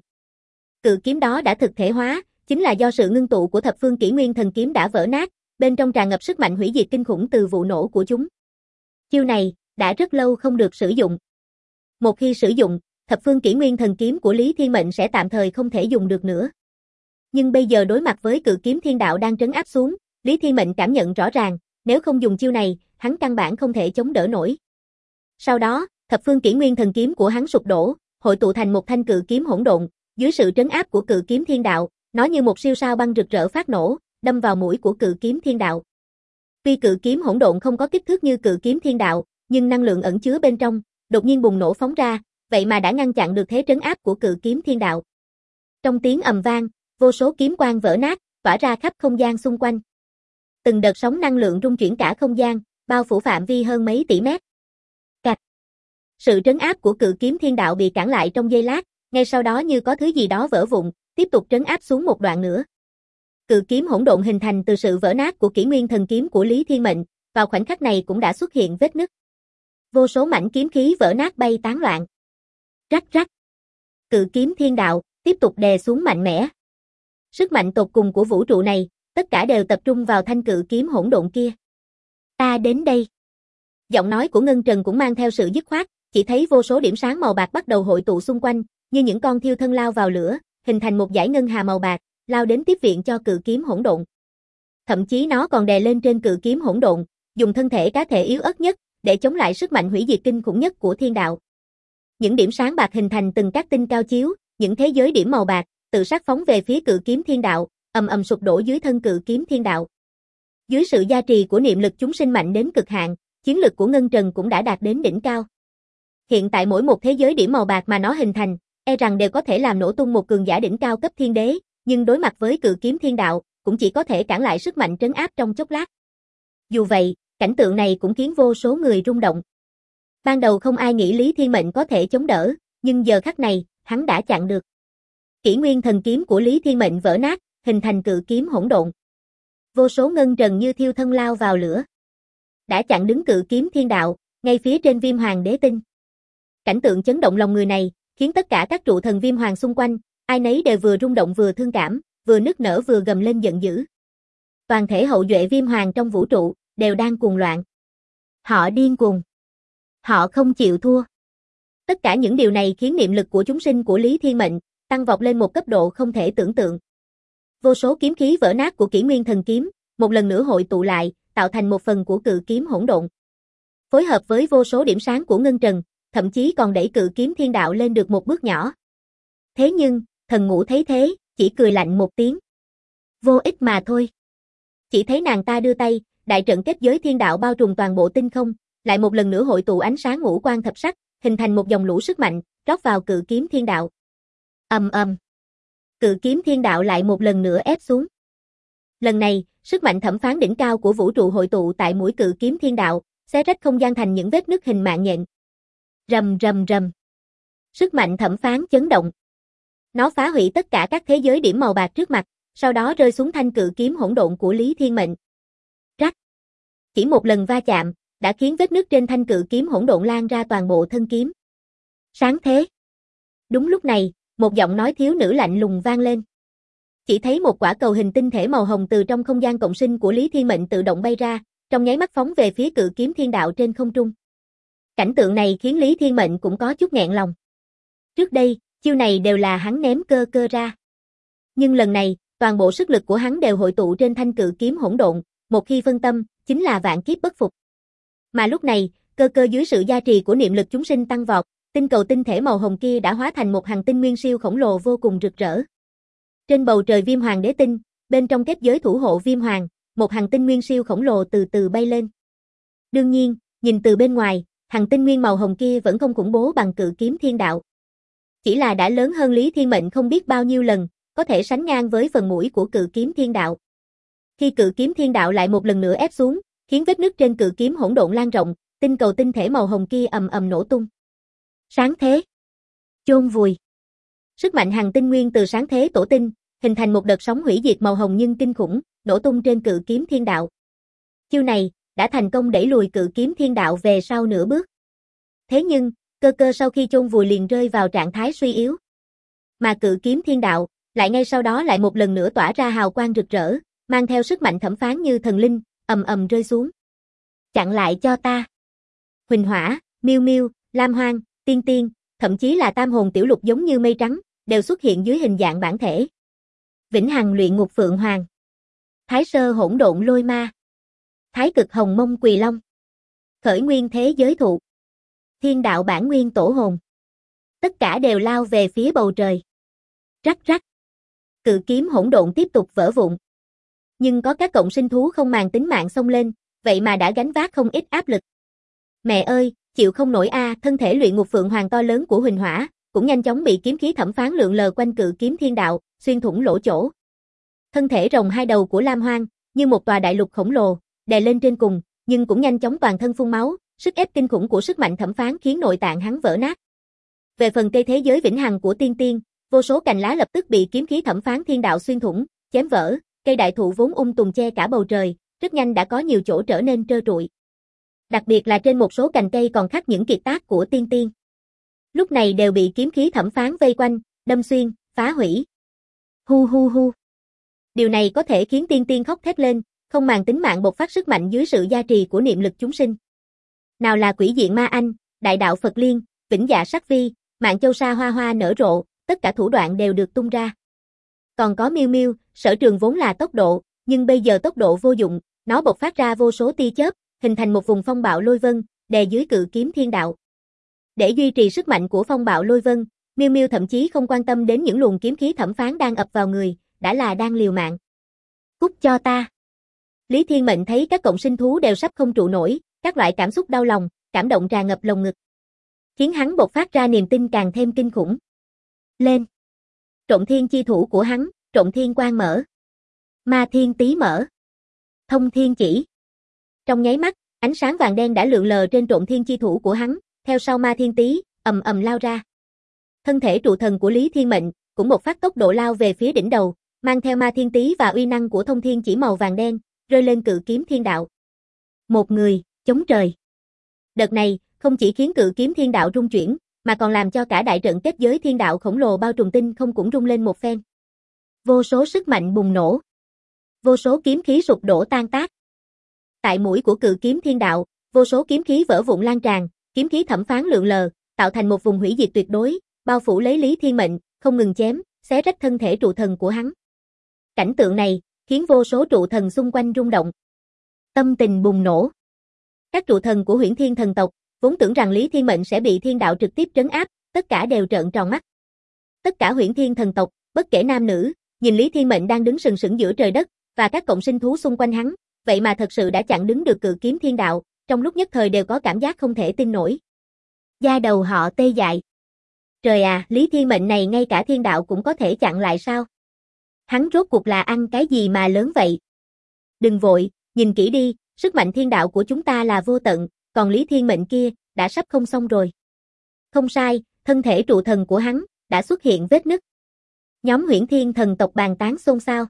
Cự kiếm đó đã thực thể hóa, chính là do sự ngưng tụ của thập phương kỷ nguyên thần kiếm đã vỡ nát, bên trong tràn ngập sức mạnh hủy diệt kinh khủng từ vụ nổ của chúng. Chiêu này đã rất lâu không được sử dụng. Một khi sử dụng, thập phương kỷ nguyên thần kiếm của Lý Thiên Mệnh sẽ tạm thời không thể dùng được nữa. Nhưng bây giờ đối mặt với Cự Kiếm Thiên Đạo đang trấn áp xuống, Lý Thiên Mệnh cảm nhận rõ ràng, nếu không dùng chiêu này, hắn căn bản không thể chống đỡ nổi. Sau đó, thập phương kỷ nguyên thần kiếm của hắn sụp đổ, hội tụ thành một thanh cự kiếm hỗn độn, dưới sự trấn áp của Cự Kiếm Thiên Đạo, nó như một siêu sao băng rực rỡ phát nổ, đâm vào mũi của Cự Kiếm Thiên Đạo. Tuy cự kiếm hỗn độn không có kích thước như Cự Kiếm Thiên Đạo, nhưng năng lượng ẩn chứa bên trong, đột nhiên bùng nổ phóng ra, vậy mà đã ngăn chặn được thế trấn áp của Cự Kiếm Thiên Đạo. Trong tiếng ầm vang, vô số kiếm quang vỡ nát, tỏa ra khắp không gian xung quanh. Từng đợt sóng năng lượng rung chuyển cả không gian, bao phủ phạm vi hơn mấy tỷ mét. Cạch. Sự trấn áp của Cự Kiếm Thiên Đạo bị cản lại trong giây lát, ngay sau đó như có thứ gì đó vỡ vụn, tiếp tục trấn áp xuống một đoạn nữa. Cự kiếm hỗn độn hình thành từ sự vỡ nát của kỷ nguyên thần kiếm của Lý Thiên Mệnh, vào khoảnh khắc này cũng đã xuất hiện vết nứt. Vô số mảnh kiếm khí vỡ nát bay tán loạn. Rắc rắc. Cự kiếm thiên đạo tiếp tục đè xuống mạnh mẽ. Sức mạnh tột cùng của vũ trụ này, tất cả đều tập trung vào thanh cự kiếm hỗn độn kia. Ta đến đây. Giọng nói của Ngân Trần cũng mang theo sự dứt khoát, chỉ thấy vô số điểm sáng màu bạc bắt đầu hội tụ xung quanh, như những con thiêu thân lao vào lửa, hình thành một dải ngân hà màu bạc, lao đến tiếp viện cho cự kiếm hỗn độn. Thậm chí nó còn đè lên trên cự kiếm hỗn độn, dùng thân thể cá thể yếu ớt nhất để chống lại sức mạnh hủy diệt kinh khủng nhất của thiên đạo. Những điểm sáng bạc hình thành từng các tinh cao chiếu, những thế giới điểm màu bạc tự sát phóng về phía cự kiếm thiên đạo, ầm ầm sụp đổ dưới thân cự kiếm thiên đạo. Dưới sự gia trì của niệm lực chúng sinh mạnh đến cực hạn, chiến lực của Ngân Trần cũng đã đạt đến đỉnh cao. Hiện tại mỗi một thế giới điểm màu bạc mà nó hình thành, e rằng đều có thể làm nổ tung một cường giả đỉnh cao cấp thiên đế, nhưng đối mặt với cự kiếm thiên đạo, cũng chỉ có thể cản lại sức mạnh trấn áp trong chốc lát. Dù vậy, cảnh tượng này cũng khiến vô số người rung động. Ban đầu không ai nghĩ Lý Thiên Mệnh có thể chống đỡ, nhưng giờ khắc này, hắn đã chặn được. Kỷ nguyên thần kiếm của Lý Thiên Mệnh vỡ nát, hình thành cự kiếm hỗn độn. Vô số ngân trần như thiêu thân lao vào lửa. Đã chặn đứng cự kiếm thiên đạo, ngay phía trên Viêm Hoàng Đế Tinh. Cảnh tượng chấn động lòng người này, khiến tất cả các trụ thần Viêm Hoàng xung quanh, ai nấy đều vừa rung động vừa thương cảm, vừa nức nở vừa gầm lên giận dữ. Toàn thể hậu duệ Viêm Hoàng trong vũ trụ, đều đang cuồng loạn. Họ điên cuồng. Họ không chịu thua. Tất cả những điều này khiến niệm lực của chúng sinh của Lý Thiên Mệnh, tăng vọt lên một cấp độ không thể tưởng tượng. Vô số kiếm khí vỡ nát của kỷ nguyên thần kiếm, một lần nữa hội tụ lại, tạo thành một phần của cự kiếm hỗn độn. Phối hợp với vô số điểm sáng của ngân trần, thậm chí còn đẩy cự kiếm thiên đạo lên được một bước nhỏ. Thế nhưng, Thần Ngũ thấy thế, chỉ cười lạnh một tiếng. Vô ích mà thôi. Chỉ thấy nàng ta đưa tay, đại trận kết giới thiên đạo bao trùm toàn bộ tinh không, lại một lần nữa hội tụ ánh sáng ngũ quang thập sắc, hình thành một dòng lũ sức mạnh, rót vào cự kiếm thiên đạo. Ầm ầm. Cự kiếm thiên đạo lại một lần nữa ép xuống. Lần này, sức mạnh thẩm phán đỉnh cao của vũ trụ hội tụ tại mũi cự kiếm thiên đạo, xé rách không gian thành những vết nứt hình mạng nhện. Rầm rầm rầm. Sức mạnh thẩm phán chấn động. Nó phá hủy tất cả các thế giới điểm màu bạc trước mặt, sau đó rơi xuống thanh cự kiếm hỗn độn của Lý Thiên Mệnh. Rắc. Chỉ một lần va chạm, đã khiến vết nứt trên thanh cự kiếm hỗn độn lan ra toàn bộ thân kiếm. Sáng thế. Đúng lúc này, một giọng nói thiếu nữ lạnh lùng vang lên. Chỉ thấy một quả cầu hình tinh thể màu hồng từ trong không gian cộng sinh của Lý Thiên Mệnh tự động bay ra, trong nháy mắt phóng về phía cự kiếm thiên đạo trên không trung. Cảnh tượng này khiến Lý Thiên Mệnh cũng có chút nghẹn lòng. Trước đây, chiêu này đều là hắn ném cơ cơ ra. Nhưng lần này, toàn bộ sức lực của hắn đều hội tụ trên thanh cự kiếm hỗn độn, một khi phân tâm, chính là vạn kiếp bất phục. Mà lúc này, cơ cơ dưới sự gia trì của niệm lực chúng sinh tăng vọt, tinh cầu tinh thể màu hồng kia đã hóa thành một hành tinh nguyên siêu khổng lồ vô cùng rực rỡ. Trên bầu trời Viêm Hoàng Đế Tinh, bên trong kết giới thủ hộ Viêm Hoàng, một hành tinh nguyên siêu khổng lồ từ từ bay lên. Đương nhiên, nhìn từ bên ngoài, hành tinh nguyên màu hồng kia vẫn không khủng bố bằng cự kiếm thiên đạo. Chỉ là đã lớn hơn Lý Thiên Mệnh không biết bao nhiêu lần, có thể sánh ngang với phần mũi của cự kiếm thiên đạo. Khi cự kiếm thiên đạo lại một lần nữa ép xuống, khiến vết nứt trên cự kiếm hỗn độn lan rộng, tinh cầu tinh thể màu hồng kia ầm ầm nổ tung. Sáng thế. Chôn vùi. Sức mạnh hành tinh nguyên từ sáng thế tổ tinh, hình thành một đợt sóng hủy diệt màu hồng nhưng kinh khủng, nổ tung trên cự kiếm thiên đạo. Chiêu này đã thành công đẩy lùi cự kiếm thiên đạo về sau nửa bước. Thế nhưng, cơ cơ sau khi chôn vùi liền rơi vào trạng thái suy yếu. Mà cự kiếm thiên đạo lại ngay sau đó lại một lần nữa tỏa ra hào quang rực rỡ, mang theo sức mạnh thẩm phán như thần linh, ầm ầm rơi xuống. Chặn lại cho ta. Huỳnh Hỏa, Miêu Miêu, Lam Hoang, Tiên Tiên, thậm chí là tam hồn tiểu lục giống như mây trắng, đều xuất hiện dưới hình dạng bản thể. Vĩnh Hằng Luyện Ngục Phượng Hoàng, Thái Sơ Hỗn Độn Lôi Ma, Thái Cực Hồng Mông Quỳ Long, Khởi Nguyên Thế Giới Thụ, Thiên Đạo Bản Nguyên Tổ Hồn. Tất cả đều lao về phía bầu trời. Rắc rắc. Cự kiếm hỗn độn tiếp tục vỡ vụn. Nhưng có các cộng sinh thú không màng tính mạng xông lên, vậy mà đã gánh vác không ít áp lực. Mẹ ơi, chịu không nổi a, thân thể luyện ngục phượng hoàng to lớn của Huỳnh Hỏa cũng nhanh chóng bị kiếm khí thẩm phán lượn lờ quanh cự kiếm thiên đạo, xuyên thủng lỗ chỗ. Thân thể rồng hai đầu của Lam Hoang, như một tòa đại lục khổng lồ, đè lên trên cùng, nhưng cũng nhanh chóng toàn thân phun máu, sức ép kinh khủng của sức mạnh thẩm phán khiến nội tạng hắn vỡ nát. Về phần cây thế giới vĩnh hằng của Tiên Tiên, vô số cành lá lập tức bị kiếm khí thẩm phán thiên đạo xuyên thủng, chém vỡ, cây đại thụ vốn tùng che cả bầu trời, rất nhanh đã có nhiều chỗ trở nên trơ trụi. Đặc biệt là trên một số cành cây còn khắc những kiệt tác của Tiên Tiên. Lúc này đều bị kiếm khí thẩm phán vây quanh, đâm xuyên, phá hủy. Hu hu hu. Điều này có thể khiến Tiên Tiên khóc thét lên, không màng tính mạng bộc phát sức mạnh dưới sự gia trì của niệm lực chúng sinh. Nào là Quỷ Diện Ma Anh, Đại Đạo Phật Liên, Vĩnh Dạ Sắc Vi, Mạng Châu Sa hoa hoa nở rộ, tất cả thủ đoạn đều được tung ra. Còn có Miêu Miêu, sở trường vốn là tốc độ, nhưng bây giờ tốc độ vô dụng, nó bộc phát ra vô số tia chớp, hình thành một vùng phong bạo lôi vân, đè dưới cự kiếm thiên đạo. Để duy trì sức mạnh của phong bạo lôi vân, Miêu Miêu thậm chí không quan tâm đến những luồng kiếm khí thẩm phán đang ập vào người, đã là đang liều mạng. Cút cho ta. Lý Thiên Mệnh thấy các cộng sinh thú đều sắp không trụ nổi, các loại cảm xúc đau lòng, cảm động tràn ngập lồng ngực, khiến hắn bộc phát ra niềm tin càng thêm kinh khủng. Lên. Trộn thiên chi thủ của hắn, Trộn Thiên Quang mở. Ma Thiên Tý mở. Thông Thiên Chỉ. Trong nháy mắt, ánh sáng vàng đen đã lượn lờ trên Trộn Thiên chi thủ của hắn, theo sau Ma Thiên Tý, ầm ầm lao ra. Thân thể trụ thần của Lý Thiên Mệnh cũng bộc phát tốc độ lao về phía đỉnh đầu, mang theo Ma Thiên Tý và uy năng của Thông Thiên Chỉ màu vàng đen, rơi lên cự kiếm thiên đạo. Một người, chống trời. Đợt này, không chỉ khiến cự kiếm thiên đạo rung chuyển, mà còn làm cho cả đại trận kết giới thiên đạo khổng lồ bao trùm tinh không cũng rung lên một phen. Vô số sức mạnh bùng nổ. Vô số kiếm khí sụp đổ tan tác. Tại mũi của cự kiếm thiên đạo, vô số kiếm khí vỡ vụn lan tràn, kiếm khí thẩm phán lượn lờ, tạo thành một vùng hủy diệt tuyệt đối, bao phủ lấy Lý Thiên Mệnh, không ngừng chém, xé rách thân thể trụ thần của hắn. Cảnh tượng này khiến vô số trụ thần xung quanh rung động. Tâm tình bùng nổ. Các trụ thần của Huyễn Thiên thần tộc, vốn tưởng rằng Lý Thiên Mệnh sẽ bị thiên đạo trực tiếp trấn áp, tất cả đều trợn tròn mắt. Tất cả Huyễn Thiên thần tộc, bất kể nam nữ, nhìn Lý Thiên Mệnh đang đứng sừng sững giữa trời đất, và các cộng sinh thú xung quanh hắn, vậy mà thật sự đã chặn đứng được cự kiếm thiên đạo, trong lúc nhất thời đều có cảm giác không thể tin nổi. Da đầu họ tê dại. Trời à, Lý Thiên Mệnh này ngay cả thiên đạo cũng có thể chặn lại sao? Hắn rốt cuộc là ăn cái gì mà lớn vậy? Đừng vội, nhìn kỹ đi, sức mạnh thiên đạo của chúng ta là vô tận, còn Lý Thiên Mệnh kia, đã sắp không xong rồi. Không sai, thân thể trụ thần của hắn, đã xuất hiện vết nứt. Nhóm Huyễn Thiên thần tộc bàn tán xôn xao.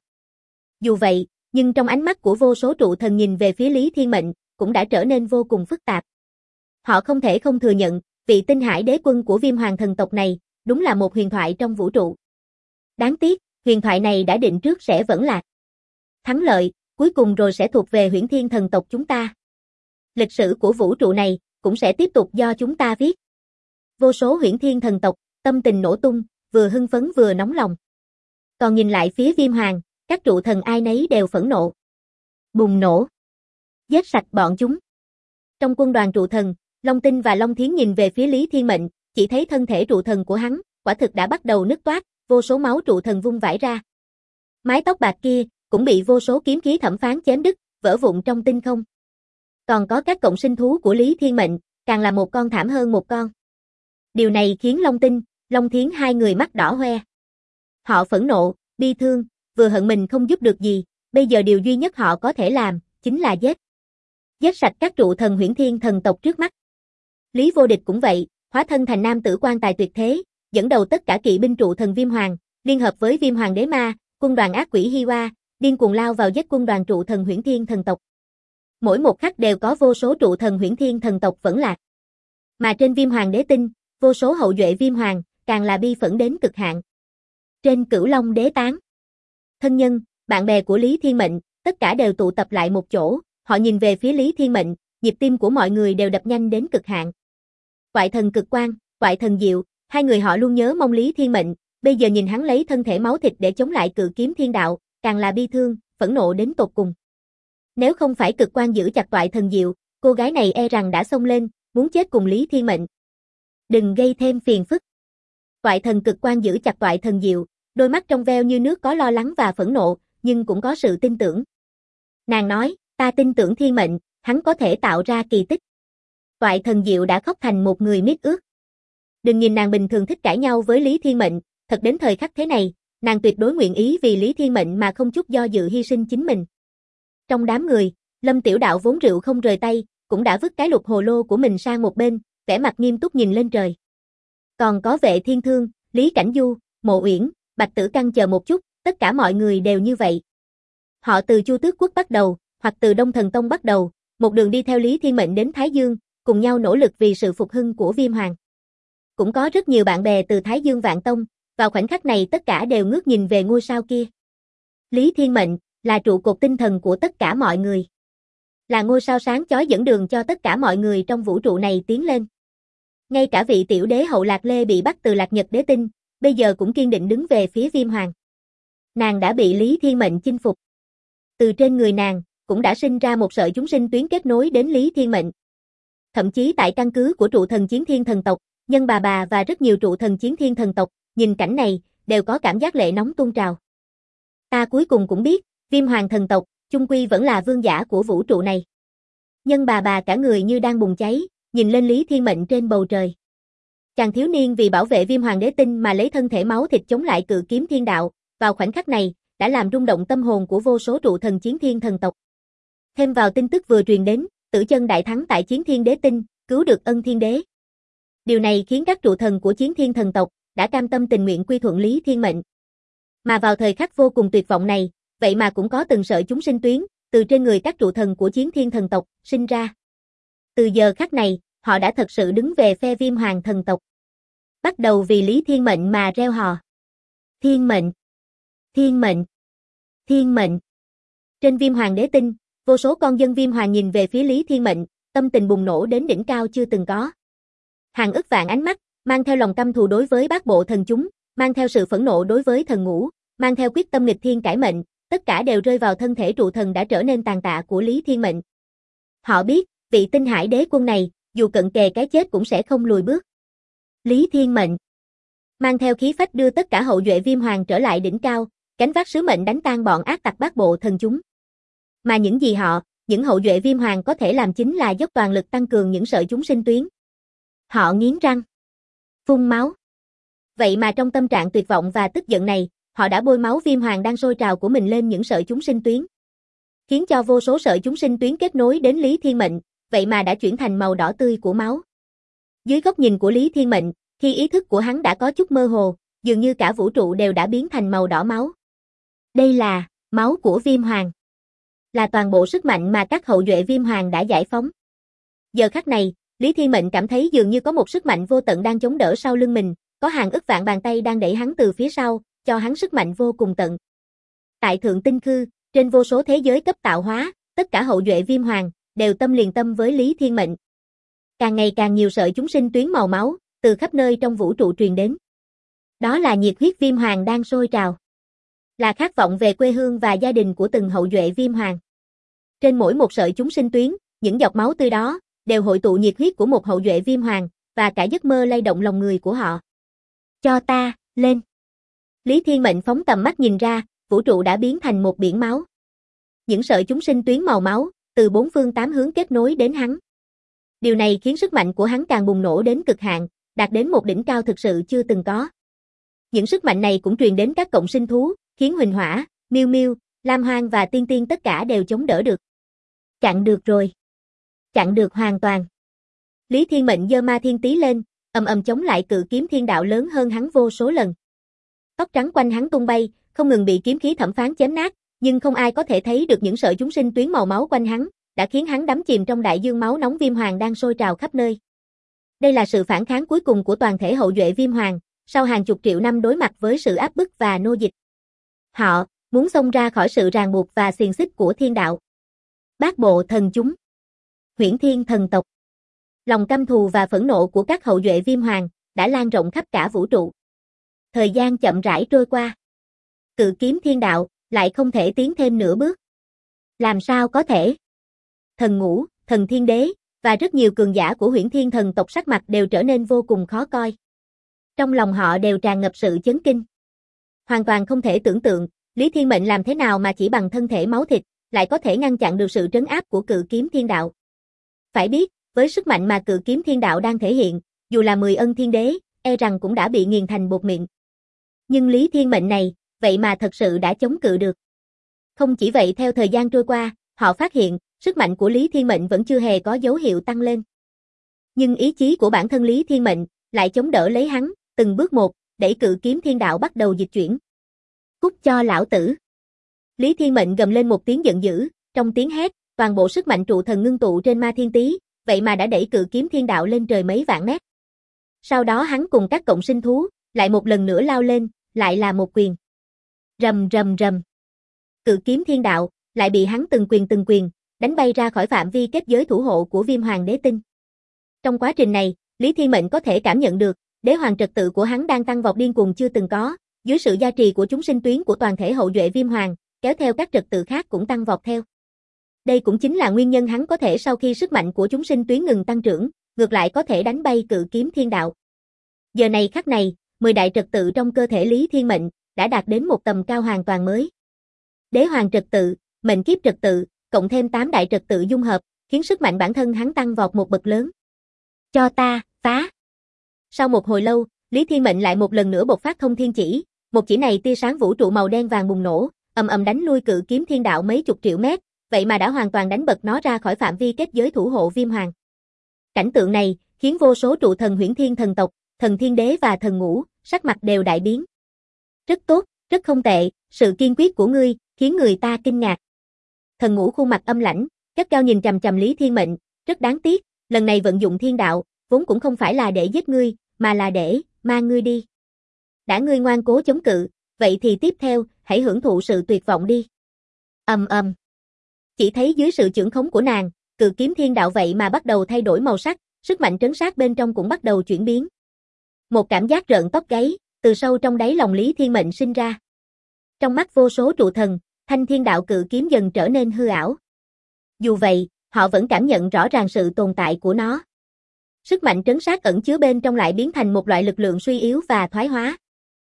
Dù vậy, nhưng trong ánh mắt của vô số trụ thần nhìn về phía Lý Thiên Mệnh, cũng đã trở nên vô cùng phức tạp. Họ không thể không thừa nhận, vị Tinh Hải đế quân của Viêm Hoàng thần tộc này, đúng là một huyền thoại trong vũ trụ. Đáng tiếc, huyền thoại này đã định trước sẽ vẫn lạc. Thắng lợi, cuối cùng rồi sẽ thuộc về Huyễn Thiên thần tộc chúng ta. Lịch sử của vũ trụ này, cũng sẽ tiếp tục do chúng ta viết. Vô số Huyễn Thiên thần tộc, tâm tình nổ tung, vừa hưng phấn vừa nóng lòng. Còn nhìn lại phía Viêm Hoàng, các trụ thần ai nấy đều phẫn nộ. Bùng nổ. Giết sạch bọn chúng. Trong quân đoàn trụ thần, Long Tinh và Long Thiến nhìn về phía Lý Thiên Mệnh, chỉ thấy thân thể trụ thần của hắn, quả thực đã bắt đầu nứt toát, vô số máu trụ thần vung vãi ra. Mái tóc bạc kia, cũng bị vô số kiếm khí thẩm phán chém đứt, vỡ vụn trong tinh không. Còn có các cộng sinh thú của Lý Thiên Mệnh, càng là một con thảm hơn một con. Điều này khiến Long Tinh, Long Thiến hai người mắt đỏ hoe. Họ phẫn nộ, bi thương, vừa hận mình không giúp được gì, bây giờ điều duy nhất họ có thể làm, chính là giết. Giết sạch các trụ thần Huyễn Thiên thần tộc trước mắt. Lý Vô Địch cũng vậy, hóa thân thành nam tử quan tài tuyệt thế, dẫn đầu tất cả kỵ binh trụ thần Viêm Hoàng, liên hợp với Viêm Hoàng Đế Ma, quân đoàn ác quỷ Hi Hoa, điên cuồng lao vào giết quân đoàn trụ thần Huyễn Thiên thần tộc. Mỗi một khắc đều có vô số trụ thần Huyễn Thiên thần tộc vẫn lạc. Mà trên Viêm Hoàng Đế tinh, vô số hậu duệ Viêm Hoàng, càng là bi phẫn đến cực hạn. Trên Cửu Long Đế tán, thân nhân, bạn bè của Lý Thiên Mệnh, tất cả đều tụ tập lại một chỗ, họ nhìn về phía Lý Thiên Mệnh, nhịp tim của mọi người đều đập nhanh đến cực hạn. Quại thần Cực Quang, Quại thần Diệu, hai người họ luôn nhớ mong Lý Thiên Mệnh, bây giờ nhìn hắn lấy thân thể máu thịt để chống lại cự kiếm thiên đạo, càng là bi thương, phẫn nộ đến tột cùng. Nếu không phải Cực Quang giữ chặt Quại thần Diệu, cô gái này e rằng đã xông lên, muốn chết cùng Lý Thiên Mệnh. Đừng gây thêm phiền phức. Quại thần Cực Quang giữ chặt Quại thần Diệu, đôi mắt trong veo như nước có lo lắng và phẫn nộ, nhưng cũng có sự tin tưởng. Nàng nói, ta tin tưởng Thiên Mệnh, hắn có thể tạo ra kỳ tích. Quại thần Diệu đã khóc thành một người miết ướt. Đừng nhìn nàng bình thường thích cãi nhau với Lý Thiên Mệnh, thật đến thời khắc thế này, nàng tuyệt đối nguyện ý vì Lý Thiên Mệnh mà không chút do dự hy sinh chính mình. Trong đám người, Lâm Tiểu Đạo vốn rượu không rời tay, cũng đã vứt cái lục hồ lô của mình sang một bên, vẻ mặt nghiêm túc nhìn lên trời. Còn có Vệ Thiên Thương, Lý Cảnh Du, Mộ Uyển, Bạch Tử Căn chờ một chút, tất cả mọi người đều như vậy. Họ từ Chu Tước Quốc bắt đầu, hoặc từ Đông Thần Tông bắt đầu, một đường đi theo Lý Thiên Mệnh đến Thái Dương, cùng nhau nỗ lực vì sự phục hưng của Viêm Hoàng. Cũng có rất nhiều bạn bè từ Thái Dương Vạn Tông, vào khoảnh khắc này tất cả đều ngước nhìn về ngôi sao kia. Lý Thiên Mệnh là trụ cột tinh thần của tất cả mọi người. Là ngôi sao sáng chói dẫn đường cho tất cả mọi người trong vũ trụ này tiến lên. Ngay cả vị tiểu đế hậu Lạc Lê bị bắt từ Lạc Nhật đế tinh, bây giờ cũng kiên định đứng về phía Viêm Hoàng. Nàng đã bị Lý Thiên Mệnh chinh phục. Từ trên người nàng, cũng đã sinh ra một sợi chúng sinh tuyến kết nối đến Lý Thiên Mệnh. Thậm chí tại căn cứ của trụ thần Chiến Thiên thần tộc, Nhân bà và rất nhiều trụ thần Chiến Thiên thần tộc, nhìn cảnh này, đều có cảm giác lệ nóng tuôn trào. Ta cuối cùng cũng biết, Viêm Hoàng thần tộc, chung quy vẫn là vương giả của vũ trụ này. Nhân bà cả người như đang bùng cháy, nhìn lên Lý Thiên Mệnh trên bầu trời. Chàng thiếu niên vì bảo vệ Viêm Hoàng đế tinh mà lấy thân thể máu thịt chống lại cự kiếm thiên đạo, vào khoảnh khắc này, đã làm rung động tâm hồn của vô số trụ thần Chiến Thiên thần tộc. Thêm vào tin tức vừa truyền đến, Tử Chân đại thắng tại Chiến Thiên đế tinh, cứu được Ân Thiên đế. Điều này khiến các trụ thần của Chiến Thiên thần tộc đã cam tâm tình nguyện quy thuận Lý Thiên Mệnh. Mà vào thời khắc vô cùng tuyệt vọng này, vậy mà cũng có từng sợi chúng sinh tuyến từ trên người các trụ thần của Chiến Thiên thần tộc sinh ra. Từ giờ khắc này, họ đã thật sự đứng về phe Viêm Hoàng thần tộc. Bắt đầu vì Lý Thiên Mệnh mà reo hò. Thiên mệnh, Thiên mệnh, Thiên mệnh. Trên Viêm Hoàng đế tinh, vô số con dân Viêm Hoàng nhìn về phía Lý Thiên Mệnh, tâm tình bùng nổ đến đỉnh cao chưa từng có. Hàng ức vạn ánh mắt, mang theo lòng căm thù đối với bát bộ thần chúng, mang theo sự phẫn nộ đối với thần ngũ, mang theo quyết tâm nghịch thiên cải mệnh, tất cả đều rơi vào thân thể trụ thần đã trở nên tàn tạ của Lý Thiên Mệnh, Họ biết, vị Tinh Hải đế quân này, dù cận kề cái chết cũng sẽ không lùi bước. Lý Thiên Mệnh mang theo khí phách đưa tất cả hậu duệ Viêm Hoàng trở lại đỉnh cao, gánh vác sứ mệnh đánh tan bọn ác tặc bát bộ thần chúng. Mà những gì những hậu duệ Viêm Hoàng có thể làm chính là dốc toàn lực tăng cường những sợi chúng sinh tuyến. Họ nghiến răng, phun máu. Vậy mà trong tâm trạng tuyệt vọng và tức giận này, họ đã bôi máu Viêm Hoàng đang sôi trào của mình lên những sợi chúng sinh tuyến, khiến cho vô số sợi chúng sinh tuyến kết nối đến Lý Thiên Mệnh, vậy mà đã chuyển thành màu đỏ tươi của máu. Dưới góc nhìn của Lý Thiên Mệnh, khi ý thức của hắn đã có chút mơ hồ, dường như cả vũ trụ đều đã biến thành màu đỏ máu. Đây là máu của Viêm Hoàng, là toàn bộ sức mạnh mà các hậu duệ Viêm Hoàng đã giải phóng. Giờ khắc này, Lý Thiên Mệnh cảm thấy dường như có một sức mạnh vô tận đang chống đỡ sau lưng mình, có hàng ức vạn bàn tay đang đẩy hắn từ phía sau, cho hắn sức mạnh vô cùng tận. Tại Thượng Tinh Khư, trên vô số thế giới cấp tạo hóa, tất cả hậu duệ Viêm Hoàng đều tâm liền tâm với Lý Thiên Mệnh. Càng ngày càng nhiều sợi chúng sinh tuyến màu máu từ khắp nơi trong vũ trụ truyền đến. Đó là nhiệt huyết Viêm Hoàng đang sôi trào, là khát vọng về quê hương và gia đình của từng hậu duệ Viêm Hoàng. Trên mỗi một sợi chúng sinh tuyến, những giọt máu tươi đó đều hội tụ nhiệt huyết của một hậu duệ Viêm Hoàng và cả giấc mơ lay động lòng người của họ. Cho ta, lên. Lý Thiên Mệnh phóng tầm mắt nhìn ra, vũ trụ đã biến thành một biển máu. Những sợi chúng sinh tuyến màu máu từ bốn phương tám hướng kết nối đến hắn. Điều này khiến sức mạnh của hắn càng bùng nổ đến cực hạn, đạt đến một đỉnh cao thực sự chưa từng có. Những sức mạnh này cũng truyền đến các cộng sinh thú, khiến Huỳnh Hỏa, Miêu Miêu, Lam Hoang và Tiên Tiên tất cả đều chống đỡ được. Chặn được rồi. Chặn được hoàn toàn. Lý Thiên Mệnh giơ Ma Thiên Tý lên, ầm ầm chống lại cự kiếm thiên đạo lớn hơn hắn vô số lần. Tóc trắng quanh hắn tung bay, không ngừng bị kiếm khí thẩm phán chém nát, nhưng không ai có thể thấy được những sợi chúng sinh tuyến màu máu quanh hắn, đã khiến hắn đắm chìm trong đại dương máu nóng Viêm Hoàng đang sôi trào khắp nơi. Đây là sự phản kháng cuối cùng của toàn thể hậu duệ Viêm Hoàng, sau hàng chục triệu năm đối mặt với sự áp bức và nô dịch. Họ muốn xông ra khỏi sự ràng buộc và xiềng xích của thiên đạo. Bát bộ thần chúng, Huyễn Thiên thần tộc. Lòng căm thù và phẫn nộ của các hậu duệ Viêm Hoàng đã lan rộng khắp cả vũ trụ. Thời gian chậm rãi trôi qua. Cự kiếm thiên đạo lại không thể tiến thêm nửa bước. Làm sao có thể? Thần Ngũ, Thần Thiên Đế và rất nhiều cường giả của Huyễn Thiên thần tộc sắc mặt đều trở nên vô cùng khó coi. Trong lòng họ đều tràn ngập sự chấn kinh. Hoàn toàn không thể tưởng tượng, Lý Thiên Mệnh làm thế nào mà chỉ bằng thân thể máu thịt, lại có thể ngăn chặn được sự trấn áp của cự kiếm thiên đạo. Phải biết, với sức mạnh mà cự kiếm thiên đạo đang thể hiện, dù là 10 ân thiên đế, e rằng cũng đã bị nghiền thành bột mịn. Nhưng Lý Thiên Mệnh này, vậy mà thật sự đã chống cự được. Không chỉ vậy, theo thời gian trôi qua, họ phát hiện, sức mạnh của Lý Thiên Mệnh vẫn chưa hề có dấu hiệu tăng lên. Nhưng ý chí của bản thân Lý Thiên Mệnh lại chống đỡ lấy hắn, từng bước một, đẩy cự kiếm thiên đạo bắt đầu dịch chuyển. Cút cho lão tử. Lý Thiên Mệnh gầm lên một tiếng giận dữ, trong tiếng hét, toàn bộ sức mạnh trụ thần ngưng tụ trên Ma Thiên Tý, vậy mà đã đẩy cự kiếm thiên đạo lên trời mấy vạn mét. Sau đó hắn cùng các cộng sinh thú, lại một lần nữa lao lên, lại là một quyền. Rầm rầm rầm. Cự kiếm thiên đạo, lại bị hắn từng quyền, đánh bay ra khỏi phạm vi kết giới thủ hộ của Viêm Hoàng Đế Tinh. Trong quá trình này, Lý Thiên Mệnh có thể cảm nhận được, đế hoàng trật tự của hắn đang tăng vọt điên cuồng chưa từng có, dưới sự gia trì của chúng sinh tuyến của toàn thể hậu duệ Viêm Hoàng, kéo theo các trật tự khác cũng tăng vọt theo. Đây cũng chính là nguyên nhân hắn có thể sau khi sức mạnh của chúng sinh tuyến ngừng tăng trưởng, ngược lại có thể đánh bay cự kiếm thiên đạo. Giờ này khắc này, 10 đại trật tự trong cơ thể Lý Thiên Mệnh đã đạt đến một tầm cao hoàn toàn mới. Đế hoàng trật tự, mệnh kiếp trật tự, cộng thêm 8 đại trật tự dung hợp, khiến sức mạnh bản thân hắn tăng vọt một bậc lớn. Cho ta, phá. Sau một hồi lâu, Lý Thiên Mệnh lại một lần nữa bộc phát thông thiên chỉ, một chỉ này tia sáng vũ trụ màu đen vàng bùng nổ, ầm ầm đánh lui cự kiếm thiên đạo mấy chục triệu mét, vậy mà đã hoàn toàn đánh bật nó ra khỏi phạm vi kết giới thủ hộ Viêm Hoàng. Cảnh tượng này khiến vô số trụ thần Huyễn Thiên thần tộc, Thần Thiên Đế và Thần Ngũ sắc mặt đều đại biến. Rất tốt, rất không tệ, sự kiên quyết của ngươi khiến người ta kinh ngạc. Thần Ngũ khuôn mặt âm lãnh, gắt gao nhìn chằm chằm Lý Thiên Mệnh, rất đáng tiếc, lần này vận dụng thiên đạo, vốn cũng không phải là để giết ngươi, mà là để mang ngươi đi. Đã ngươi ngoan cố chống cự, vậy thì tiếp theo, hãy hưởng thụ sự tuyệt vọng đi. Ầm ầm. Chỉ thấy dưới sự chưởng khống của nàng, cự kiếm thiên đạo vậy mà bắt đầu thay đổi màu sắc, sức mạnh trấn sát bên trong cũng bắt đầu chuyển biến. Một cảm giác rợn tóc gáy, từ sâu trong đáy lòng Lý Thiên Mệnh sinh ra. Trong mắt vô số trụ thần, thanh thiên đạo cự kiếm dần trở nên hư ảo. Dù vậy, họ vẫn cảm nhận rõ ràng sự tồn tại của nó. Sức mạnh trấn sát ẩn chứa bên trong lại biến thành một loại lực lượng suy yếu và thoái hóa.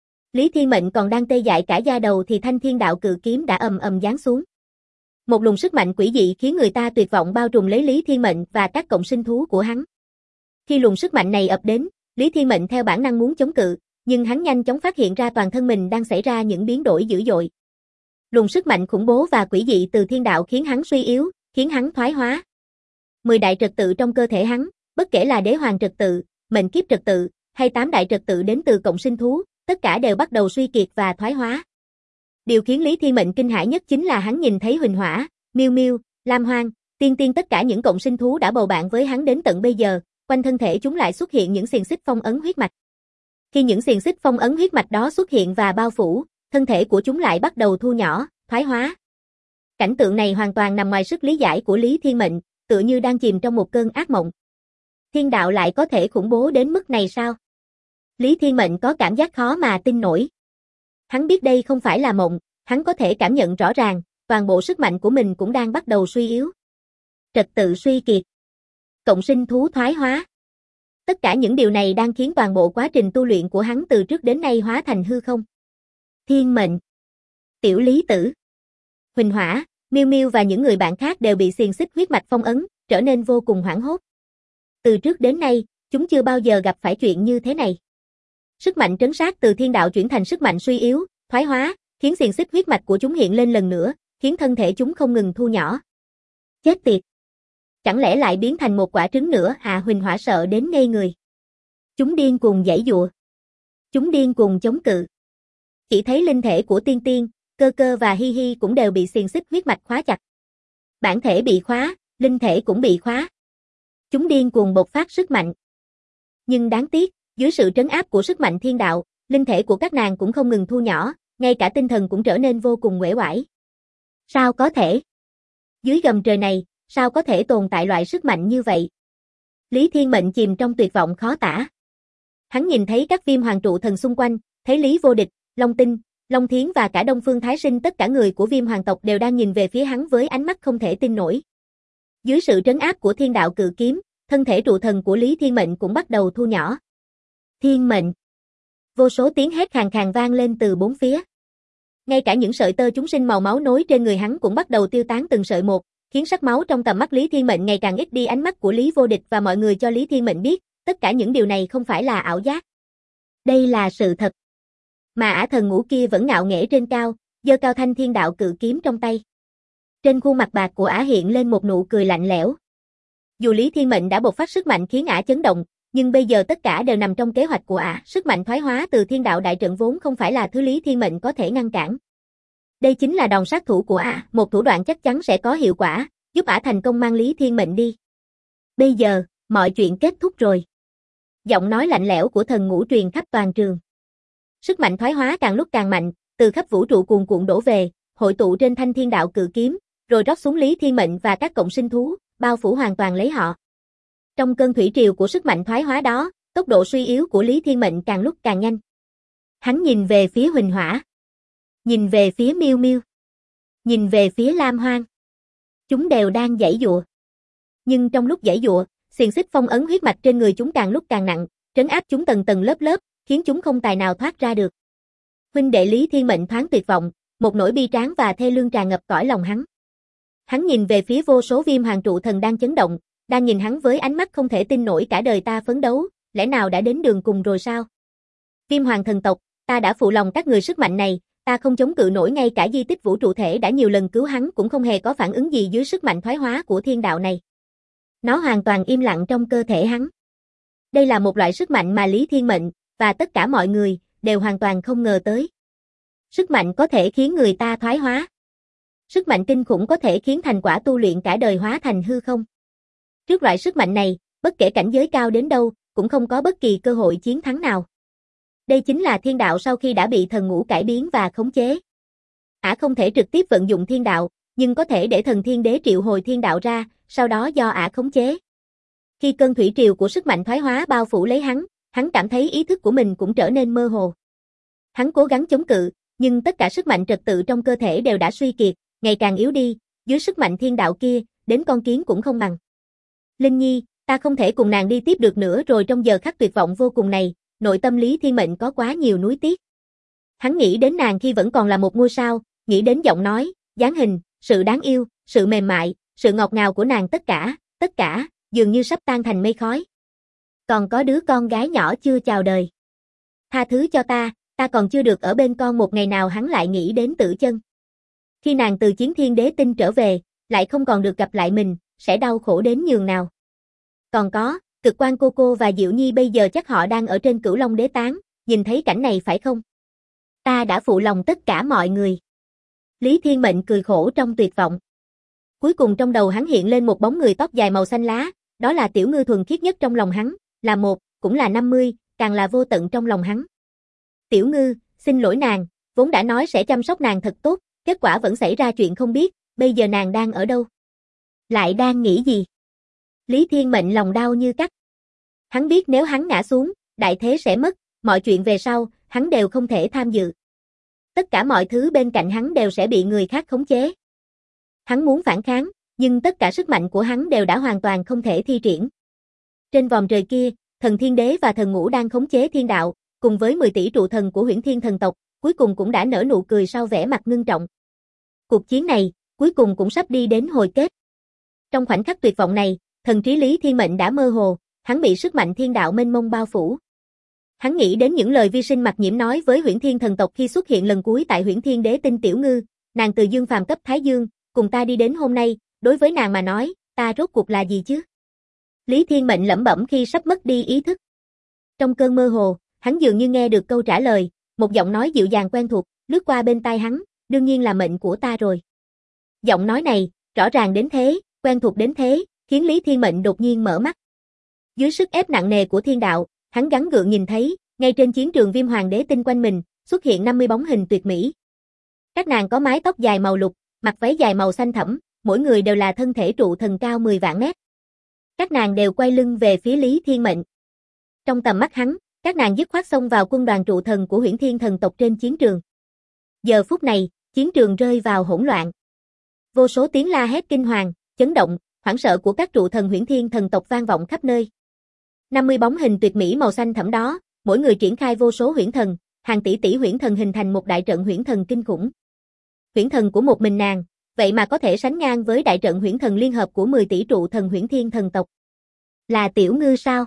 Lý Thiên Mệnh còn đang tê dại cả da đầu thì thanh thiên đạo cự kiếm đã ầm ầm giáng xuống. Một luồng sức mạnh quỷ dị khiến người ta tuyệt vọng bao trùm lấy Lý Thiên Mệnh và các cộng sinh thú của hắn. Khi luồng sức mạnh này ập đến, Lý Thiên Mệnh theo bản năng muốn chống cự, nhưng hắn nhanh chóng phát hiện ra toàn thân mình đang xảy ra những biến đổi dữ dội. Luồng sức mạnh khủng bố và quỷ dị từ thiên đạo khiến hắn suy yếu, khiến hắn thoái hóa. 10 đại trật tự trong cơ thể hắn, bất kể là đế hoàng trật tự, mệnh kiếp trật tự, hay 8 đại trật tự đến từ cộng sinh thú, tất cả đều bắt đầu suy kiệt và thoái hóa. Điều khiến Lý Thiên Mệnh kinh hãi nhất chính là hắn nhìn thấy Huỳnh Hỏa, Miêu Miêu, Lam Hoang, Tiên Tiên tất cả những cộng sinh thú đã bầu bạn với hắn đến tận bây giờ, quanh thân thể chúng lại xuất hiện những xiềng xích phong ấn huyết mạch. Khi những xiềng xích phong ấn huyết mạch đó xuất hiện và bao phủ, thân thể của chúng lại bắt đầu thu nhỏ, thoái hóa. Cảnh tượng này hoàn toàn nằm ngoài sức lý giải của Lý Thiên Mệnh, tựa như đang chìm trong một cơn ác mộng. Thiên đạo lại có thể khủng bố đến mức này sao? Lý Thiên Mệnh có cảm giác khó mà tin nổi. Hắn biết đây không phải là mộng, hắn có thể cảm nhận rõ ràng, toàn bộ sức mạnh của mình cũng đang bắt đầu suy yếu. Trật tự suy kiệt. Cộng sinh thú thoái hóa. Tất cả những điều này đang khiến toàn bộ quá trình tu luyện của hắn từ trước đến nay hóa thành hư không. Thiên Mệnh, Tiểu Lý Tử, Huỳnh Hỏa, Miêu Miêu và những người bạn khác đều bị xiềng xích huyết mạch phong ấn, trở nên vô cùng hoảng hốt. Từ trước đến nay, chúng chưa bao giờ gặp phải chuyện như thế này. Sức mạnh trấn sát từ thiên đạo chuyển thành sức mạnh suy yếu, thoái hóa, khiến xiềng xích huyết mạch của chúng hiện lên lần nữa, khiến thân thể chúng không ngừng thu nhỏ. Chết tiệt! Chẳng lẽ lại biến thành một quả trứng nữa à? Huỳnh Hỏa sợ đến ngây người. Chúng điên cuồng giãy giụa. Chúng điên cuồng chống cự. Chỉ thấy linh thể của Tiên Tiên, Cơ Cơ và Hi Hi cũng đều bị xiềng xích huyết mạch khóa chặt. Bản thể bị khóa, linh thể cũng bị khóa. Chúng điên cuồng bộc phát sức mạnh. Nhưng đáng tiếc, dưới sự trấn áp của sức mạnh thiên đạo, linh thể của các nàng cũng không ngừng thu nhỏ, ngay cả tinh thần cũng trở nên vô cùng uể oải. Sao có thể? Dưới gầm trời này, sao có thể tồn tại loại sức mạnh như vậy? Lý Thiên Mệnh chìm trong tuyệt vọng khó tả. Hắn nhìn thấy các viêm hoàng trụ thần xung quanh, thấy Lý Vô Địch, Long Tinh, Long Thiến và cả Đông Phương Thái Sinh, tất cả người của viêm hoàng tộc đều đang nhìn về phía hắn với ánh mắt không thể tin nổi. Dưới sự trấn áp của thiên đạo cự kiếm, thân thể trụ thần của Lý Thiên Mệnh cũng bắt đầu thu nhỏ. Thiên Mệnh. Vô số tiếng hét khàn khàn vang lên từ bốn phía. Ngay cả những sợi tơ chúng sinh màu máu nối trên người hắn cũng bắt đầu tiêu tán từng sợi một, khiến sắc máu trong tầm mắt Lý Thiên Mệnh ngày càng ít đi. Ánh mắt của Lý Vô Địch và mọi người cho Lý Thiên Mệnh biết, tất cả những điều này không phải là ảo giác. Đây là sự thật. Mà Ả Thần Ngũ kia vẫn ngạo nghễ trên cao, giơ cao thanh thiên đạo cự kiếm trong tay. Trên khuôn mặt bạc của Ả hiện lên một nụ cười lạnh lẽo. Dù Lý Thiên Mệnh đã bộc phát sức mạnh khiến Ả chấn động, nhưng bây giờ tất cả đều nằm trong kế hoạch của Ả. Sức mạnh thoái hóa từ thiên đạo đại trận vốn không phải là thứ Lý Thiên Mệnh có thể ngăn cản. Đây chính là đòn sát thủ của Ả, một thủ đoạn chắc chắn sẽ có hiệu quả, giúp Ả thành công mang Lý Thiên Mệnh đi. Bây giờ, mọi chuyện kết thúc rồi. Giọng nói lạnh lẽo của Thần Ngũ truyền khắp toàn trường. Sức mạnh thoái hóa càng lúc càng mạnh, từ khắp vũ trụ cuồn cuộn đổ về, hội tụ trên thanh thiên đạo cự kiếm, rồi rót xuống Lý Thiên Mệnh và các cộng sinh thú, bao phủ hoàn toàn lấy họ. Trong cơn thủy triều của sức mạnh thoái hóa đó, tốc độ suy yếu của Lý Thiên Mệnh càng lúc càng nhanh. Hắn nhìn về phía Huỳnh Hỏa, nhìn về phía Miêu Miêu, nhìn về phía Lam Hoang. Chúng đều đang giãy giụa. Nhưng trong lúc giãy giụa, xiềng xích phong ấn huyết mạch trên người chúng càng lúc càng nặng, trấn áp chúng tầng tầng lớp lớp, khiến chúng không tài nào thoát ra được. Huynh đệ Lý Thiên Mệnh thoáng tuyệt vọng, một nỗi bi tráng và thê lương tràn ngập cõi lòng hắn. Hắn nhìn về phía vô số viêm hoàng trụ thần đang chấn động, đang nhìn hắn với ánh mắt không thể tin nổi. Cả đời ta phấn đấu, lẽ nào đã đến đường cùng rồi sao? Viêm hoàng thần tộc, ta đã phụ lòng các người sức mạnh này, ta không chống cự nổi. Ngay cả di tích vũ trụ thể đã nhiều lần cứu hắn cũng không hề có phản ứng gì dưới sức mạnh thoái hóa của thiên đạo này. Nó hoàn toàn im lặng trong cơ thể hắn. Đây là một loại sức mạnh mà Lý Thiên Mệnh và tất cả mọi người đều hoàn toàn không ngờ tới. Sức mạnh có thể khiến người ta thoái hóa. Sức mạnh kinh khủng có thể khiến thành quả tu luyện cả đời hóa thành hư không. Trước loại sức mạnh này, bất kể cảnh giới cao đến đâu, cũng không có bất kỳ cơ hội chiến thắng nào. Đây chính là thiên đạo sau khi đã bị thần ngũ cải biến và khống chế. Ả không thể trực tiếp vận dụng thiên đạo, nhưng có thể để thần thiên đế triệu hồi thiên đạo ra, sau đó do Ả khống chế. Khi cơn thủy triều của sức mạnh thoái hóa bao phủ lấy hắn cảm thấy ý thức của mình cũng trở nên mơ hồ. Hắn cố gắng chống cự, nhưng tất cả sức mạnh trật tự trong cơ thể đều đã suy kiệt, ngày càng yếu đi. Dưới sức mạnh thiên đạo kia, đến con kiến cũng không bằng. Linh Nhi, ta không thể cùng nàng đi tiếp được nữa rồi. Trong giờ khắc tuyệt vọng vô cùng này, nội tâm Lý Thiên Mệnh có quá nhiều nuối tiếc. Hắn nghĩ đến nàng khi vẫn còn là một ngôi sao, nghĩ đến giọng nói, dáng hình, sự đáng yêu, sự mềm mại, sự ngọt ngào của nàng, tất cả, dường như sắp tan thành mây khói. Còn có đứa con gái nhỏ chưa chào đời. Tha thứ cho ta còn chưa được ở bên con một ngày nào. Hắn lại nghĩ đến Tử Chân. Khi nàng từ chiến thiên đế tinh trở về, lại không còn được gặp lại mình, sẽ đau khổ đến nhường nào. Còn có, Cực Quan cô cô và Diệu Nhi bây giờ chắc họ đang ở trên Cửu Long Đế Tán, nhìn thấy cảnh này phải không? Ta đã phụ lòng tất cả mọi người. Lý Thiên Mệnh cười khổ trong tuyệt vọng. Cuối cùng trong đầu hắn hiện lên một bóng người tóc dài màu xanh lá, đó là Tiểu Ngư thuần khiết nhất trong lòng hắn, là một, cũng là 50, càng là vô tận trong lòng hắn. Tiểu Ngư, xin lỗi nàng, vốn đã nói sẽ chăm sóc nàng thật tốt, kết quả vẫn xảy ra chuyện không biết, bây giờ nàng đang ở đâu? Lại đang nghĩ gì? Lý Thiên Mệnh lòng đau như cắt. Hắn biết nếu hắn ngã xuống, đại thế sẽ mất, mọi chuyện về sau, hắn đều không thể tham dự. Tất cả mọi thứ bên cạnh hắn đều sẽ bị người khác khống chế. Hắn muốn phản kháng, nhưng tất cả sức mạnh của hắn đều đã hoàn toàn không thể thi triển. Trên vòm trời kia, thần Thiên Đế và thần Ngũ đang khống chế thiên đạo, cùng với 10 tỷ trụ thần của Huyễn Thiên thần tộc, cuối cùng cũng đã nở nụ cười sau vẻ mặt ngưng trọng. Cuộc chiến này, cuối cùng cũng sắp đi đến hồi kết. Trong khoảnh khắc tuyệt vọng này, thần trí Lý Thiên Mệnh đã mơ hồ, hắn bị sức mạnh thiên đạo mênh mông bao phủ. Hắn nghĩ đến những lời vi sinh Mặc Nhiễm nói với Huyễn Thiên thần tộc khi xuất hiện lần cuối tại Huyễn Thiên Đế tinh. Tiểu Ngư, nàng từ dương phàm cấp Thái Dương, cùng ta đi đến hôm nay, đối với nàng mà nói, ta rốt cuộc là gì chứ? Lý Thiên Mệnh lẩm bẩm khi sắp mất đi ý thức. Trong cơn mơ hồ, hắn dường như nghe được câu trả lời, một giọng nói dịu dàng quen thuộc, lướt qua bên tai hắn, đương nhiên là mệnh của ta rồi. Giọng nói này, rõ ràng đến thế, quen thuộc đến thế, khiến Lý Thiên Mệnh đột nhiên mở mắt. Dưới sức ép nặng nề của thiên đạo, hắn gắng gượng nhìn thấy, ngay trên chiến trường Viêm Hoàng Đế tinh quanh mình, xuất hiện 50 bóng hình tuyệt mỹ. Các nàng có mái tóc dài màu lục, mặc váy dài màu xanh thẫm, mỗi người đều là thân thể trụ thần cao 10 vạn mét. Các nàng đều quay lưng về phía Lý Thiên Mệnh. Trong tầm mắt hắn, các nàng dứt khoát xông vào quân đoàn trụ thần của Huyễn Thiên thần tộc trên chiến trường. Giờ phút này, chiến trường rơi vào hỗn loạn. Vô số tiếng la hét kinh hoàng, chấn động, hoảng sợ của các trụ thần Huyễn Thiên thần tộc vang vọng khắp nơi. 50 bóng hình tuyệt mỹ màu xanh thẫm đó, mỗi người triển khai vô số huyễn thần, hàng tỷ tỷ huyễn thần hình thành một đại trận huyễn thần kinh khủng. Huyễn thần của một mình nàng, vậy mà có thể sánh ngang với đại trận huyễn thần liên hợp của 10 tỷ trụ thần Huyễn Thiên thần tộc. Là Tiểu Ngư sao?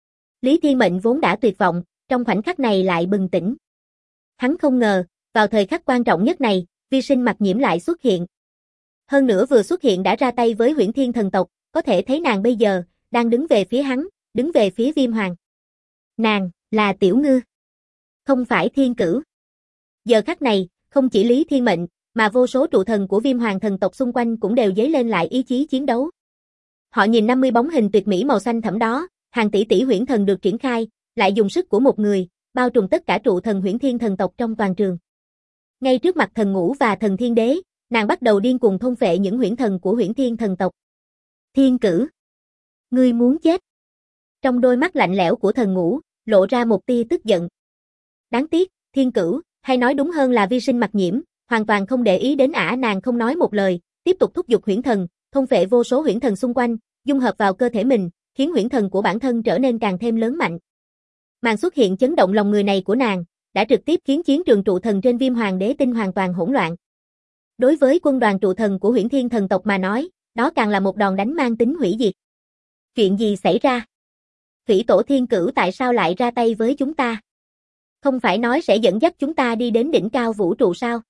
Lý Thiên Mệnh vốn đã tuyệt vọng, trong khoảnh khắc này lại bừng tỉnh. Hắn không ngờ, vào thời khắc quan trọng nhất này, vi sinh Mặc Nhiễm lại xuất hiện. Hơn nữa vừa xuất hiện đã ra tay với Huyễn Thiên thần tộc, có thể thấy nàng bây giờ, đang đứng về phía hắn, đứng về phía Viêm Hoàng. Nàng, là Tiểu Ngư. Không phải Thiên Cửu. Giờ khắc này, không chỉ Lý Thiên Mệnh, mà vô số trụ thần của Viêm Hoàng thần tộc xung quanh cũng đều dấy lên lại ý chí chiến đấu. Họ nhìn 50 bóng hình tuyệt mỹ màu xanh thẫm đó, hàng tỷ tỷ huyễn thần được triển khai, lại dùng sức của một người, bao trùm tất cả trụ thần Huyễn Thiên thần tộc trong toàn trường. Ngay trước mặt thần Ngũ và thần Thiên Đế, nàng bắt đầu điên cuồng thôn phệ những huyễn thần của Huyễn Thiên thần tộc. Thiên Cửu, ngươi muốn chết. Trong đôi mắt lạnh lẽo của thần Ngũ, lộ ra một tia tức giận. Đáng tiếc, Thiên Cửu, hay nói đúng hơn là vi sinh Mặc Nhiễm, hoàn toàn không để ý đến nàng không nói một lời, tiếp tục thúc giục huyễn thần, thôn phệ vô số huyễn thần xung quanh, dung hợp vào cơ thể mình, khiến huyễn thần của bản thân trở nên càng thêm lớn mạnh. Màn xuất hiện chấn động lòng người này của nàng, đã trực tiếp khiến chiến trường trụ thần trên Viêm Hoàng Đế tinh hoàn toàn hỗn loạn. Đối với quân đoàn trụ thần của Huyễn Thiên thần tộc mà nói, đó càng là một đòn đánh mang tính hủy diệt. Chuyện gì xảy ra? Thủy Tổ Thiên Cửu tại sao lại ra tay với chúng ta? Không phải nói sẽ dẫn dắt chúng ta đi đến đỉnh cao vũ trụ sao?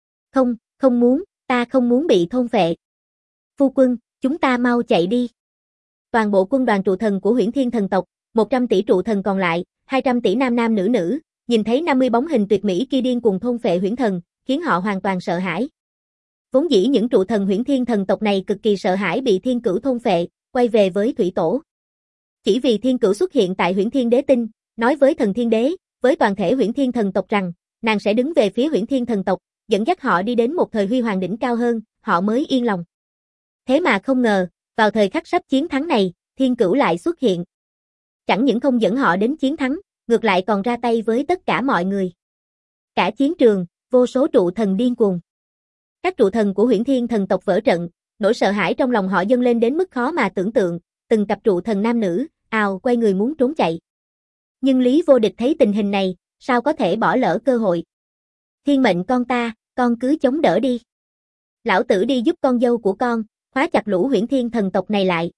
Không muốn, ta không muốn bị thôn phệ. Phu quân, chúng ta mau chạy đi. Toàn bộ quân đoàn trụ thần của Huyễn Thiên thần tộc, 100 tỷ trụ thần còn lại, 200 tỷ nam nam nữ nữ, nhìn thấy 50 bóng hình tuyệt mỹ kia điên cuồng thôn phệ huyễn thần, khiến họ hoàn toàn sợ hãi. Vốn dĩ những trụ thần Huyễn Thiên thần tộc này cực kỳ sợ hãi bị Thiên Cửu thôn phệ, quay về với Thủy Tổ. Chỉ vì Thiên Cửu xuất hiện tại Huyễn Thiên Đế tinh, nói với thần Thiên Đế, với toàn thể Huyễn Thiên thần tộc rằng, nàng sẽ đứng về phía Huyễn Thiên thần tộc, dẫn dắt họ đi đến một thời huy hoàng đỉnh cao hơn, họ mới yên lòng. Thế mà không ngờ, vào thời khắc sắp chiến thắng này, Thiên Cửu lại xuất hiện. Chẳng những không dẫn họ đến chiến thắng, ngược lại còn ra tay với tất cả mọi người. Cả chiến trường, vô số trụ thần điên cuồng. Các trụ thần của Huyễn Thiên thần tộc vỡ trận, nỗi sợ hãi trong lòng họ dâng lên đến mức khó mà tưởng tượng, từng cặp trụ thần nam nữ, ào quay người muốn trốn chạy. Nhưng Lý Vô Địch thấy tình hình này, sao có thể bỏ lỡ cơ hội. Thiên mệnh con ta, con cứ chống đỡ đi. Lão tử đi giúp con dâu của con, khóa chặt lũ huyễn thiên thần tộc này lại.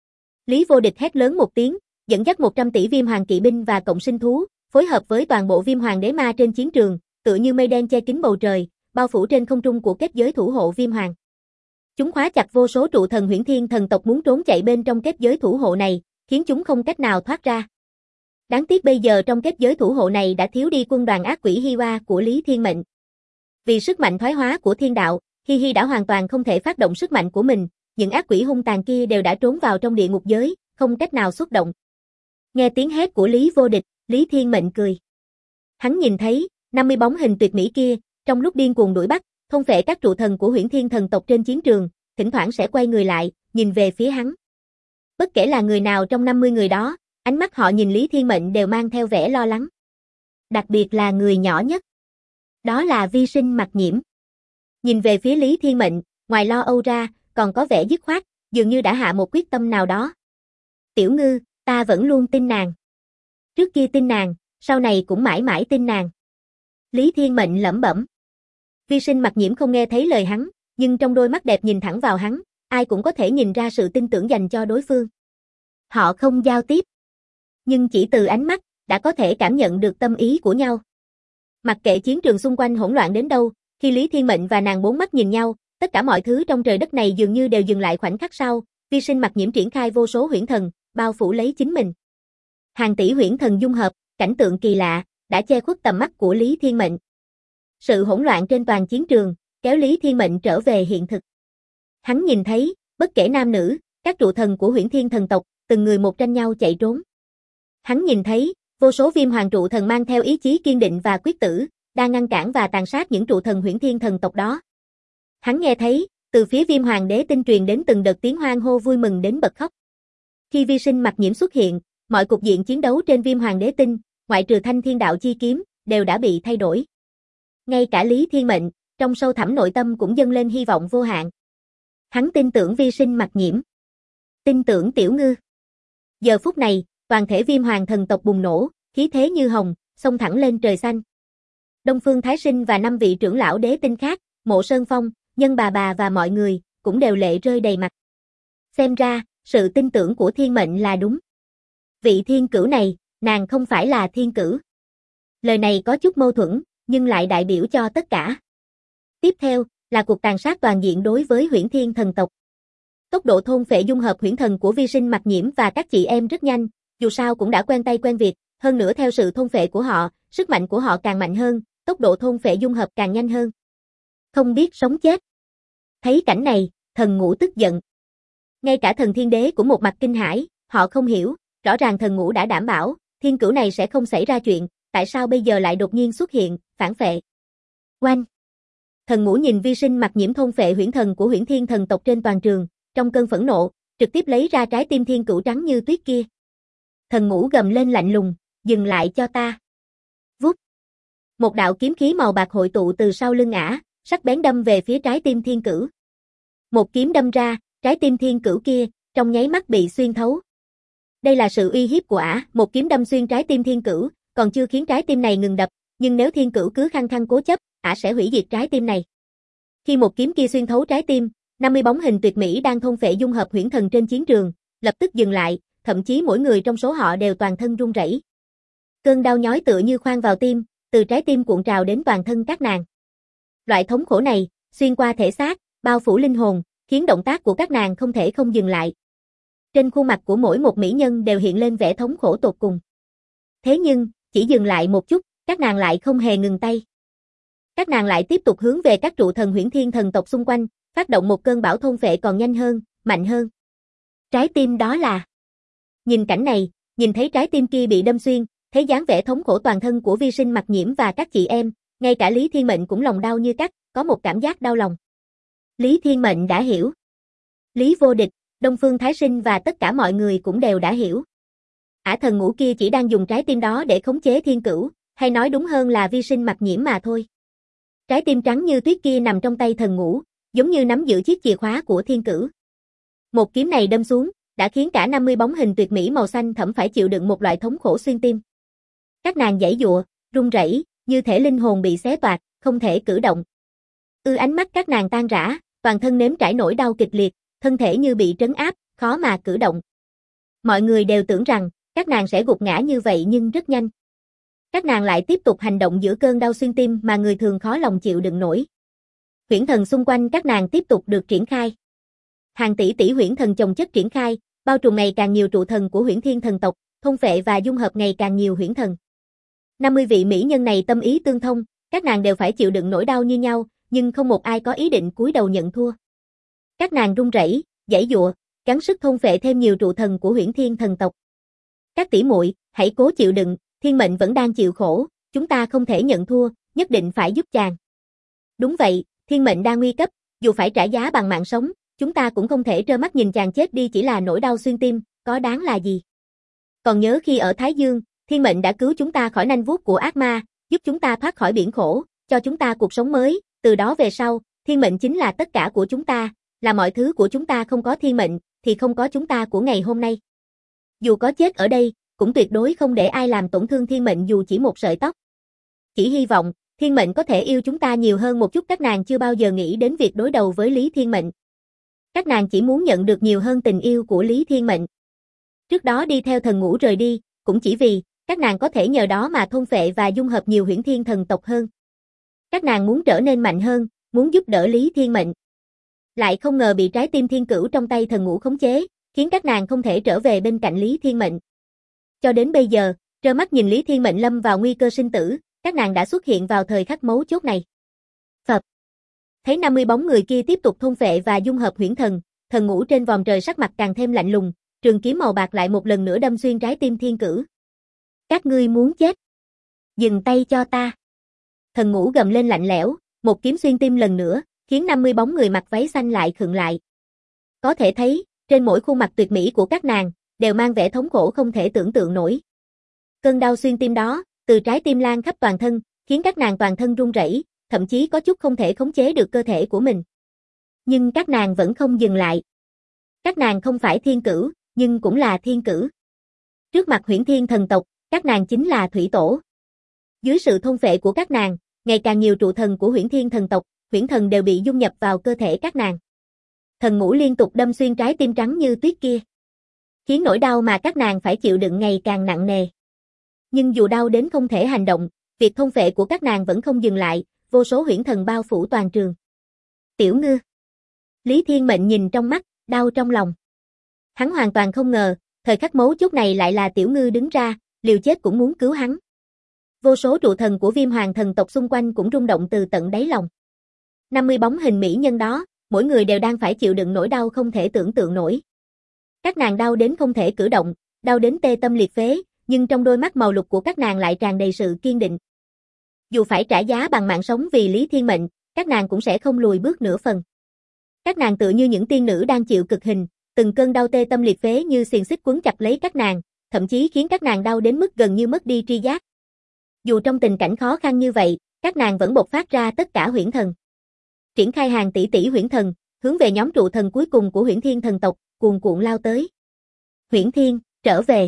Lý Vô Địch hét lớn một tiếng, dẫn dắt 100 tỷ viêm hoàng kỵ binh và cộng sinh thú, phối hợp với toàn bộ viêm hoàng đế ma trên chiến trường, tựa như mây đen che kín bầu trời, bao phủ trên không trung của kết giới thủ hộ viêm hoàng. Chúng khóa chặt vô số trụ thần huyễn thiên thần tộc muốn trốn chạy bên trong kết giới thủ hộ này, khiến chúng không cách nào thoát ra. Đáng tiếc bây giờ trong kết giới thủ hộ này đã thiếu đi quân đoàn ác quỷ Hi-wa của Lý Thiên Mệnh. Vì sức mạnh thoái hóa của thiên đạo, Hi đã hoàn toàn không thể phát động sức mạnh của mình, những ác quỷ hung tàn kia đều đã trốn vào trong địa ngục giới, không cách nào xuất động. Nghe tiếng hét của Lý Vô Địch, Lý Thiên Mệnh cười. Hắn nhìn thấy 50 bóng hình tuyệt mỹ kia, trong lúc điên cuồng đuổi bắt, thôn phệ các trụ thần của huyễn thiên thần tộc trên chiến trường, thỉnh thoảng sẽ quay người lại, nhìn về phía hắn. Bất kể là người nào trong 50 người đó, ánh mắt họ nhìn Lý Thiên Mệnh đều mang theo vẻ lo lắng. Đặc biệt là người nhỏ nhất. Đó là Vi Sinh Mặc Nhiễm. Nhìn về phía Lý Thiên Mệnh, ngoài lo âu ra, còn có vẻ dứt khoát, dường như đã hạ một quyết tâm nào đó. Tiểu Ngư, ta vẫn luôn tin nàng. Trước kia tin nàng, sau này cũng mãi mãi tin nàng. Lý Thiên Mệnh lẩm bẩm. Vi Sinh Mặc Nhiễm không nghe thấy lời hắn, nhưng trong đôi mắt đẹp nhìn thẳng vào hắn, ai cũng có thể nhìn ra sự tin tưởng dành cho đối phương. Họ không giao tiếp, nhưng chỉ từ ánh mắt, đã có thể cảm nhận được tâm ý của nhau. Mặc kệ chiến trường xung quanh hỗn loạn đến đâu, khi Lý Thiên Mệnh và nàng bốn mắt nhìn nhau, tất cả mọi thứ trong trời đất này dường như đều dừng lại khoảnh khắc sau, Vi Sinh Mặc Nhiễm triển khai vô số huyễn thần, bao phủ lấy chính mình. Hàng tỷ huyễn thần dung hợp, cảnh tượng kỳ lạ, đã che khuất tầm mắt của Lý Thiên Mệnh. Sự hỗn loạn trên toàn chiến trường, kéo Lý Thiên Mệnh trở về hiện thực. Hắn nhìn thấy, bất kể nam nữ, các trụ thần của huyễn thiên thần tộc, từng người một tranh nhau chạy trốn. Hắn nhìn thấy, vô số viêm hoàng trụ thần mang theo ý chí kiên định và quyết tử, đang ngăn cản và tàn sát những trụ thần huyễn thiên thần tộc đó. Hắn nghe thấy, từ phía viêm hoàng đế tinh truyền đến từng đợt tiếng hoan hô vui mừng đến bật khóc. Khi Vi Sinh Mặc Nhiễm xuất hiện, mọi cục diện chiến đấu trên viêm hoàng đế tinh, ngoại trừ thanh thiên đạo chi kiếm, đều đã bị thay đổi. Ngay cả Lý Thiên Mệnh, trong sâu thẳm nội tâm cũng dâng lên hy vọng vô hạn. Hắn tin tưởng Vi Sinh Mặc Nhiễm. Tin tưởng Tiểu Ngư. Giờ phút này, toàn thể viêm hoàng thần tộc bùng nổ, khí thế như hồng, xông thẳng lên trời xanh. Đông Phương Thái Sinh và 5 vị trưởng lão đế tinh khác, Mộ Sơn Phong, Nhân bà và mọi người, cũng đều lệ rơi đầy mặt. Xem ra, sự tin tưởng của Thiên Mệnh là đúng. Vị thiên cửu này, nàng không phải là thiên cửu. Lời này có chút mâu thuẫn, nhưng lại đại biểu cho tất cả. Tiếp theo, là cuộc tàn sát toàn diện đối với huyễn thiên thần tộc. Tốc độ thôn phệ dung hợp huyễn thần của Vi Sinh Mặc Nhiễm và các chị em rất nhanh, dù sao cũng đã quen tay quen việc, hơn nữa theo sự thôn phệ của họ, sức mạnh của họ càng mạnh hơn, tốc độ thôn phệ dung hợp càng nhanh hơn. Không biết sống chết. Thấy cảnh này, Thần Ngũ tức giận. Ngay cả thần thiên đế cũng một mặt kinh hãi, họ không hiểu, rõ ràng Thần Ngũ đã đảm bảo, thiên cửu này sẽ không xảy ra chuyện, tại sao bây giờ lại đột nhiên xuất hiện, phản phệ. Oanh! Thần Ngũ nhìn Vi Sinh Mặc Nhiễm thôn phệ huyễn thần của huyễn thiên thần tộc trên toàn trường, trong cơn phẫn nộ, trực tiếp lấy ra trái tim thiên cửu trắng như tuyết kia. Thần Ngũ gầm lên lạnh lùng, dừng lại cho ta. Vút! Một đạo kiếm khí màu bạc hội tụ từ sau lưng ả, sắc bén đâm về phía trái tim thiên cửu. Một kiếm đâm ra, trái tim thiên cửu kia, trong nháy mắt bị xuyên thấu. Đây là sự uy hiếp của ả, một kiếm đâm xuyên trái tim thiên cửu, còn chưa khiến trái tim này ngừng đập, nhưng nếu thiên cửu cứ khăng khăng cố chấp, ả sẽ hủy diệt trái tim này. Khi một kiếm kia xuyên thấu trái tim, 50 bóng hình tuyệt mỹ đang thôn phệ dung hợp huyễn thần trên chiến trường, lập tức dừng lại, thậm chí mỗi người trong số họ đều toàn thân run rẩy. Cơn đau nhói tựa như khoan vào tim, từ trái tim cuộn trào đến toàn thân các nàng. Loại thống khổ này, xuyên qua thể xác, bao phủ linh hồn, khiến động tác của các nàng không thể không dừng lại. Trên khuôn mặt của mỗi một mỹ nhân đều hiện lên vẻ thống khổ tột cùng. Thế nhưng, chỉ dừng lại một chút, các nàng lại không hề ngừng tay. Các nàng lại tiếp tục hướng về các trụ thần huyễn thiên thần tộc xung quanh, phát động một cơn bão thôn phệ còn nhanh hơn, mạnh hơn. Trái tim đó là... Nhìn cảnh này, nhìn thấy trái tim kia bị đâm xuyên, thấy dáng vẻ thống khổ toàn thân của Vi Sinh Mặc Nhiễm và các chị em, ngay cả Lý Thiên Mệnh cũng lòng đau như cắt, có một cảm giác đau lòng. Lý Thiên Mệnh đã hiểu. Lý Vô Địch, Đông Phương Thái Sinh và tất cả mọi người cũng đều đã hiểu. Ả Thần Ngũ kia chỉ đang dùng trái tim đó để khống chế thiên cửu, hay nói đúng hơn là Vi Sinh Mặc Nhiễm mà thôi. Trái tim trắng như tuyết kia nằm trong tay Thần Ngũ, giống như nắm giữ chiếc chìa khóa của thiên cử. Một kiếm này đâm xuống, đã khiến cả 50 bóng hình tuyệt mỹ màu xanh thẫm phải chịu đựng một loại thống khổ xuyên tim. Các nàng giãy giụa, run rẩy, như thể linh hồn bị xé toạc, không thể cử động. Ánh mắt các nàng tan rã, toàn thân nếm trải nỗi đau kịch liệt, thân thể như bị trấn áp, khó mà cử động. Mọi người đều tưởng rằng, các nàng sẽ gục ngã như vậy nhưng rất nhanh. Các nàng lại tiếp tục hành động giữa cơn đau xuyên tim mà người thường khó lòng chịu đựng nổi. Huyễn thần xung quanh các nàng tiếp tục được triển khai. Hàng tỷ tỷ huyễn thần chồng chất triển khai, bao trùm ngày càng nhiều trụ thần của Huyễn Thiên thần tộc, thôn phệ và dung hợp ngày càng nhiều huyễn thần. 50 vị mỹ nhân này tâm ý tương thông, các nàng đều phải chịu đựng nỗi đau như nhau, nhưng không một ai có ý định cúi đầu nhận thua. Các nàng run rẩy, giãy giụa, gắng sức thôn phệ thêm nhiều trụ thần của Huyễn Thiên thần tộc. Các tỷ muội, hãy cố chịu đựng, thiên mệnh vẫn đang chịu khổ, chúng ta không thể nhận thua, nhất định phải giúp chàng. Đúng vậy, thiên mệnh đang nguy cấp, dù phải trả giá bằng mạng sống, chúng ta cũng không thể trơ mắt nhìn chàng chết đi chỉ là nỗi đau xuyên tim, có đáng là gì. Còn nhớ khi ở Thái Dương, thiên mệnh đã cứu chúng ta khỏi nanh vuốt của ác ma, giúp chúng ta thoát khỏi biển khổ, cho chúng ta cuộc sống mới, từ đó về sau, thiên mệnh chính là tất cả của chúng ta, là mọi thứ của chúng ta. Không có thiên mệnh, thì không có chúng ta của ngày hôm nay. Dù có chết ở đây, cũng tuyệt đối không để ai làm tổn thương thiên mệnh dù chỉ một sợi tóc. Chỉ hy vọng, thiên mệnh có thể yêu chúng ta nhiều hơn một chút. Các nàng chưa bao giờ nghĩ đến việc đối đầu với Lý Thiên Mệnh. Các nàng chỉ muốn nhận được nhiều hơn tình yêu của Lý Thiên Mệnh. Trước đó đi theo thần ngũ rời đi, cũng chỉ vì, các nàng có thể nhờ đó mà thôn phệ và dung hợp nhiều Huyễn Thiên thần tộc hơn. Các nàng muốn trở nên mạnh hơn, muốn giúp đỡ Lý Thiên Mệnh. Lại không ngờ bị trái tim thiên cửu trong tay thần ngũ khống chế, khiến các nàng không thể trở về bên cạnh Lý Thiên Mệnh. Cho đến bây giờ, trơ mắt nhìn Lý Thiên Mệnh lâm vào nguy cơ sinh tử, các nàng đã xuất hiện vào thời khắc mấu chốt này. Phập. Thấy 50 bóng người kia tiếp tục thôn phệ và dung hợp huyễn thần, thần ngũ trên vòm trời sắc mặt càng thêm lạnh lùng, trường kiếm màu bạc lại một lần nữa đâm xuyên trái tim thiên cửu. Các ngươi muốn chết? Dừng tay cho ta. Thần ngũ gầm lên lạnh lẽo, một kiếm xuyên tim lần nữa, khiến 50 bóng người mặc váy xanh lại khựng lại. Có thể thấy, trên mỗi khuôn mặt tuyệt mỹ của các nàng, đều mang vẻ thống khổ không thể tưởng tượng nổi. Cơn đau xuyên tim đó, từ trái tim lan khắp toàn thân, khiến các nàng toàn thân run rẩy, thậm chí có chút không thể khống chế được cơ thể của mình. Nhưng các nàng vẫn không dừng lại. Các nàng không phải thiên cửu, nhưng cũng là thiên cửu. Trước mặt Huyễn Thiên thần tộc, các nàng chính là thủy tổ. Dưới sự thôn phệ của các nàng, ngày càng nhiều trụ thần của Huyễn Thiên thần tộc, huyễn thần đều bị dung nhập vào cơ thể các nàng. Thần ngũ liên tục đâm xuyên trái tim trắng như tuyết kia, khiến nỗi đau mà các nàng phải chịu đựng ngày càng nặng nề. Nhưng dù đau đến không thể hành động, việc thôn phệ của các nàng vẫn không dừng lại, vô số huyễn thần bao phủ toàn trường. Tiểu Ngư. Lý Thiên Mệnh nhìn trong mắt, đau trong lòng. Hắn hoàn toàn không ngờ, thời khắc mấu chốt này lại là Tiểu Ngư đứng ra, liều chết cũng muốn cứu hắn. Vô số trụ thần của Viêm Hoàng thần tộc xung quanh cũng rung động từ tận đáy lòng. 50 bóng hình mỹ nhân đó, mỗi người đều đang phải chịu đựng nỗi đau không thể tưởng tượng nổi. Các nàng đau đến không thể cử động, đau đến tê tâm liệt phế, nhưng trong đôi mắt màu lục của các nàng lại tràn đầy sự kiên định. Dù phải trả giá bằng mạng sống vì Lý Thiên Mệnh, các nàng cũng sẽ không lùi bước nửa phần. Các nàng tựa như những tiên nữ đang chịu cực hình, từng cơn đau tê tâm liệt phế như xiềng xích quấn chặt lấy các nàng, thậm chí khiến các nàng đau đến mức gần như mất đi tri giác. Dù trong tình cảnh khó khăn như vậy, các nàng vẫn bộc phát ra tất cả huyễn thần. Triển khai hàng tỷ tỷ huyễn thần, hướng về nhóm trụ thần cuối cùng của Huyễn Thiên thần tộc, cuồn cuộn lao tới. Huyễn Thiên, trở về.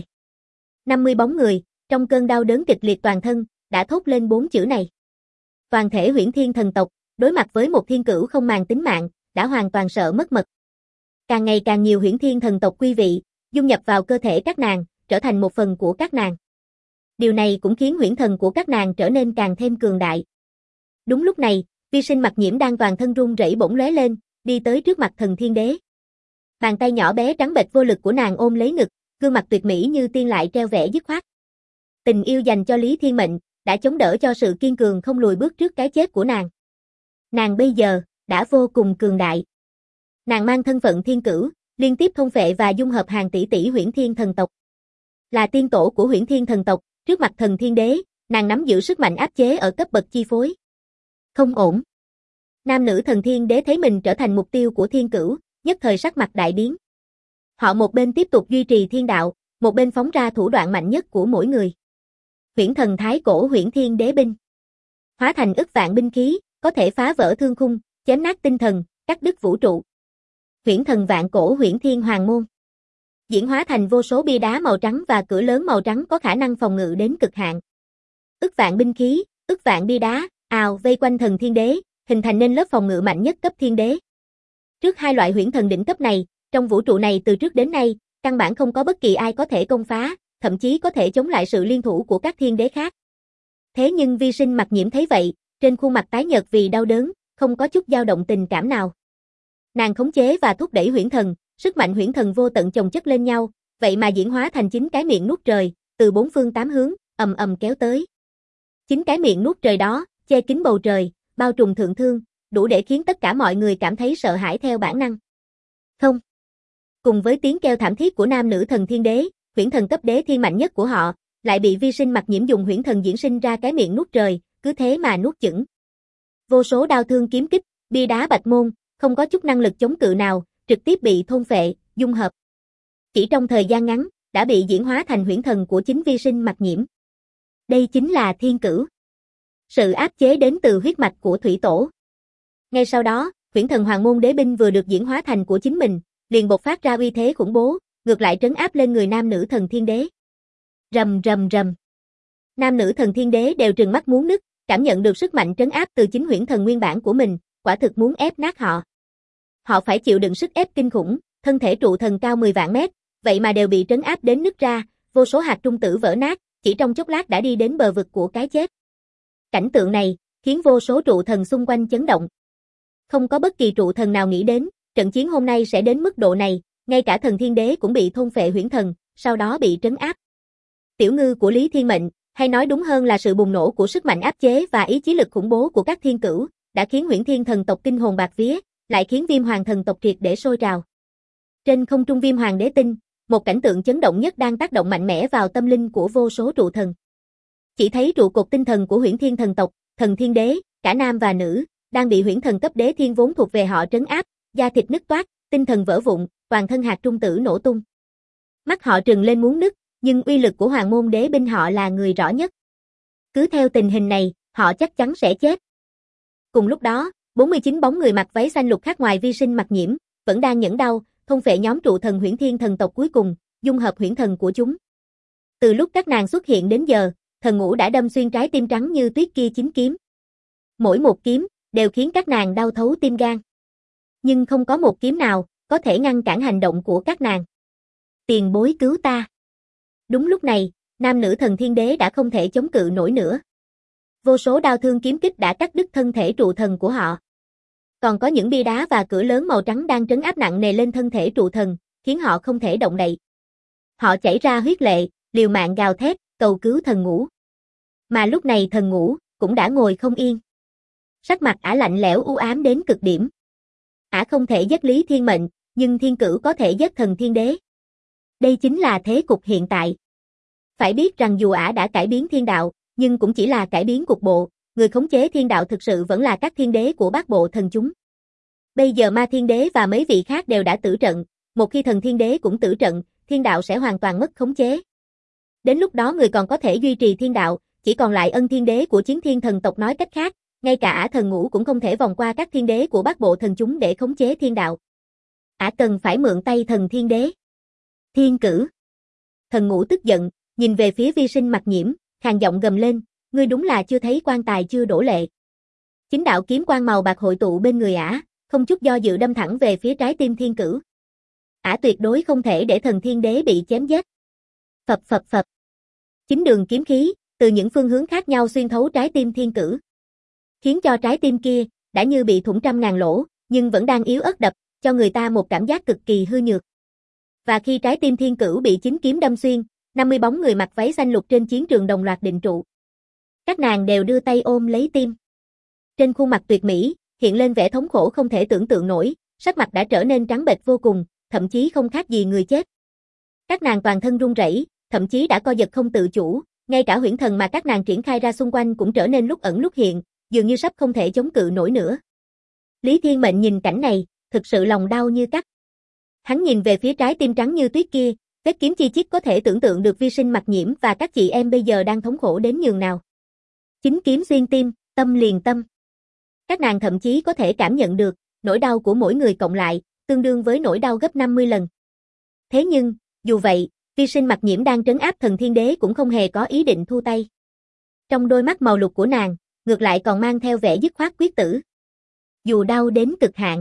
50 bóng người, trong cơn đau đớn kịch liệt toàn thân, đã thốt lên 4 chữ này. Toàn thể Huyễn Thiên thần tộc, đối mặt với một thiên cửu không màng tính mạng, đã hoàn toàn sợ mất mật. Càng ngày càng nhiều Huyễn Thiên thần tộc quý vị, dung nhập vào cơ thể các nàng, trở thành một phần của các nàng. Điều này cũng khiến huyễn thần của các nàng trở nên càng thêm cường đại. Đúng lúc này, Vi Sinh Mặc Nhiễm đang toàn thân run rẩy bỗng lóe lên, đi tới trước mặt Thần Thiên Đế. Bàn tay nhỏ bé trắng bệch vô lực của nàng ôm lấy ngực, gương mặt tuyệt mỹ như tiên lại treo vẻ dứt khoát. Tình yêu dành cho Lý Thiên Mệnh đã chống đỡ cho sự kiên cường không lùi bước trước cái chết của nàng. Nàng bây giờ đã vô cùng cường đại. Nàng mang thân phận thiên cửu, liên tiếp thôn phệ và dung hợp hàng tỷ tỷ Huyễn Thiên thần tộc. Là tiên tổ của Huyễn Thiên thần tộc, trước mặt Thần Thiên Đế, nàng nắm giữ sức mạnh áp chế ở cấp bậc chi phối. Không ổn. Nam nữ Thần Thiên Đế thấy mình trở thành mục tiêu của thiên cửu, nhất thời sắc mặt đại biến. Họ một bên tiếp tục duy trì thiên đạo, một bên phóng ra thủ đoạn mạnh nhất của mỗi người. Huyễn thần thái cổ Huyễn Thiên Đế binh. Hóa thành ức vạn binh khí, có thể phá vỡ thương khung, chém nát tinh thần, cắt đứt vũ trụ. Huyễn thần vạn cổ huyễn thiên hoàng môn. Diễn hóa thành vô số bia đá màu trắng và cửa lớn màu trắng có khả năng phòng ngự đến cực hạn. Ức vạn binh khí, ức vạn bia đá, ào vây quanh thần thiên đế, hình thành nên lớp phòng ngự mạnh nhất cấp thiên đế. Trước hai loại huyễn thần đỉnh cấp này, trong vũ trụ này từ trước đến nay, căn bản không có bất kỳ ai có thể công phá, thậm chí có thể chống lại sự liên thủ của các thiên đế khác. Thế nhưng Vi Sinh Mặc Nhiễm thấy vậy, trên khuôn mặt tái nhợt vì đau đớn, không có chút dao động tình cảm nào. Nàng khống chế và thúc đẩy huyễn thần, sức mạnh huyễn thần vô tận chồng chất lên nhau, vậy mà diễn hóa thành 9 cái miệng nuốt trời, từ 4 phương 8 hướng, ầm ầm kéo tới. 9 cái miệng nuốt trời đó, che kín bầu trời, bao trùm thượng thương, đủ để khiến tất cả mọi người cảm thấy sợ hãi theo bản năng. Không. Cùng với tiếng kêu thảm thiết của nam nữ thần thiên đế, huyễn thần cấp đế thiên mạnh nhất của họ, lại bị Vi Sinh Mặc Nhiễm dùng huyễn thần diễn sinh ra cái miệng nuốt trời, cứ thế mà nuốt chửng. Vô số đao thương kiếm kích, bia đá bạch môn, không có chút năng lực chống cự nào, trực tiếp bị thôn phệ, dung hợp. Chỉ trong thời gian ngắn, đã bị diễn hóa thành huyễn thần của chính Vi Sinh Mặc Nhiễm. Đây chính là thiên cửu. Sự áp chế đến từ huyết mạch của thủy tổ. Ngay sau đó, huyễn thần hoàng môn đế binh vừa được diễn hóa thành của chính mình, liền bộc phát ra uy thế khủng bố, ngược lại trấn áp lên người nam nữ thần thiên đế. Rầm rầm rầm. Nam nữ thần thiên đế đều trừng mắt muốn nứt, cảm nhận được sức mạnh trấn áp từ chính huyễn thần nguyên bản của mình, quả thực muốn ép nát họ. Họ phải chịu đựng sức ép kinh khủng, thân thể trụ thần cao 10 vạn mét, vậy mà đều bị trấn áp đến nứt ra, vô số hạt trung tử vỡ nát, chỉ trong chốc lát đã đi đến bờ vực của cái chết. Cảnh tượng này, khiến vô số trụ thần xung quanh chấn động. Không có bất kỳ trụ thần nào nghĩ đến, trận chiến hôm nay sẽ đến mức độ này, ngay cả thần thiên đế cũng bị thôn phệ huyễn thần, sau đó bị trấn áp. Tiểu ngư của Lý Thiên Mệnh, hay nói đúng hơn là sự bùng nổ của sức mạnh áp chế và ý chí lực khủng bố của các thiên cửu, đã khiến Huyễn Thiên thần tộc kinh hồn bạt vía, lại khiến Viêm Hoàng thần tộc triệt để sôi trào. Trên không trung Viêm Hoàng đế tinh, một cảnh tượng chấn động nhất đang tác động mạnh mẽ vào tâm linh của vô số trụ thần. Chỉ thấy trụ cột tinh thần của Huyễn Thiên thần tộc, thần thiên đế, cả nam và nữ, đang bị huyễn thần cấp đế thiên vốn thuộc về họ trấn áp, da thịt nứt toác, tinh thần vỡ vụn, toàn thân hạt trung tử nổ tung. Mắt họ trừng lên muốn nứt, nhưng uy lực của Hoàng môn đế binh họ là người rõ nhất. Cứ theo tình hình này, họ chắc chắn sẽ chết. Cùng lúc đó, 49 bóng người mặc váy xanh lục khác ngoài Vi Sinh Mặc Nhiễm, vẫn đang nhẫn đau, thôn phệ nhóm trụ thần Huyễn Thiên thần tộc cuối cùng, dung hợp huyễn thần của chúng. Từ lúc các nàng xuất hiện đến giờ, thần ngũ đã đâm xuyên trái tim trắng như tuyết kia 9 kiếm. Mỗi một kiếm, đều khiến các nàng đau thấu tim gan. Nhưng không có một kiếm nào, có thể ngăn cản hành động của các nàng. Tiền bối cứu ta. Đúng lúc này, nam nữ thần thiên đế đã không thể chống cự nổi nữa. Vô số đao thương kiếm kích đã cắt đứt thân thể trụ thần của họ. Còn có những bia đá và cửa lớn màu trắng đang trấn áp nặng nề lên thân thể trụ thần, khiến họ không thể động đậy. Họ chảy ra huyết lệ, liều mạng gào thét, cầu cứu thần ngũ. Mà lúc này thần ngũ cũng đã ngồi không yên. Sắc mặt ả lạnh lẽo u ám đến cực điểm. Ả không thể giết Lý Thiên Mệnh, nhưng thiên cửu có thể giết thần thiên đế. Đây chính là thế cục hiện tại. Phải biết rằng dù ả đã cải biến thiên đạo, nhưng cũng chỉ là cải biến cục bộ, người khống chế thiên đạo thực sự vẫn là các thiên đế của bát bộ thần chúng. Bây giờ ma thiên đế và mấy vị khác đều đã tử trận, một khi thần thiên đế cũng tử trận, thiên đạo sẽ hoàn toàn mất khống chế. Đến lúc đó người còn có thể duy trì thiên đạo, chỉ còn lại Ân Thiên Đế của Chiến Thiên thần tộc, nói cách khác, ngay cả ả thần ngũ cũng không thể vòng qua các thiên đế của bát bộ thần chúng để khống chế thiên đạo. Ả cần phải mượn tay thần thiên đế. Thiên cử. Thần ngũ tức giận, nhìn về phía Vi Sinh Mặc Nhiễm, khàn giọng gầm lên, ngươi đúng là chưa thấy quan tài chưa đổ lệ. Chính đạo kiếm quang màu bạc hội tụ bên người ả, không chút do dự đâm thẳng về phía trái tim thiên cử. Ả tuyệt đối không thể để thần thiên đế bị chém giết. Phập phập phập. Chính đường kiếm khí, từ những phương hướng khác nhau xuyên thấu trái tim thiên cử. Khiến cho trái tim kia, đã như bị thủng trăm ngàn lỗ, nhưng vẫn đang yếu ớt đập, cho người ta một cảm giác cực kỳ hư nhược. Và khi trái tim thiên cửu bị chính kiếm đâm xuyên, 50 bóng người mặc váy xanh lục trên chiến trường đồng loạt định trụ. Các nàng đều đưa tay ôm lấy tim. Trên khuôn mặt tuyệt mỹ, hiện lên vẻ thống khổ không thể tưởng tượng nổi, sắc mặt đã trở nên trắng bệch vô cùng, thậm chí không khác gì người chết. Các nàng toàn thân run rẩy, thậm chí đã co giật không tự chủ, ngay cả huyễn thần mà các nàng triển khai ra xung quanh cũng trở nên lúc ẩn lúc hiện, dường như sắp không thể chống cự nổi nữa. Lý Thiên Mệnh nhìn cảnh này, thực sự lòng đau như cắt. Hắn nhìn về phía trái tim trắng như tuyết kia, vết kiếm chi chít có thể tưởng tượng được Vi Sinh Mặc Nhiễm và các chị em bây giờ đang thống khổ đến nhường nào. Chính kiếm xuyên tim, tâm liền tâm. Các nàng thậm chí có thể cảm nhận được, nỗi đau của mỗi người cộng lại, tương đương với nỗi đau gấp 50 lần. Thế nhưng, dù vậy, Vi Sinh Mặc Nhiễm đang trấn áp Thần Thiên Đế cũng không hề có ý định thu tay. Trong đôi mắt màu lục của nàng, ngược lại còn mang theo vẻ dứt khoát quyết tử. Dù đau đến cực hạn,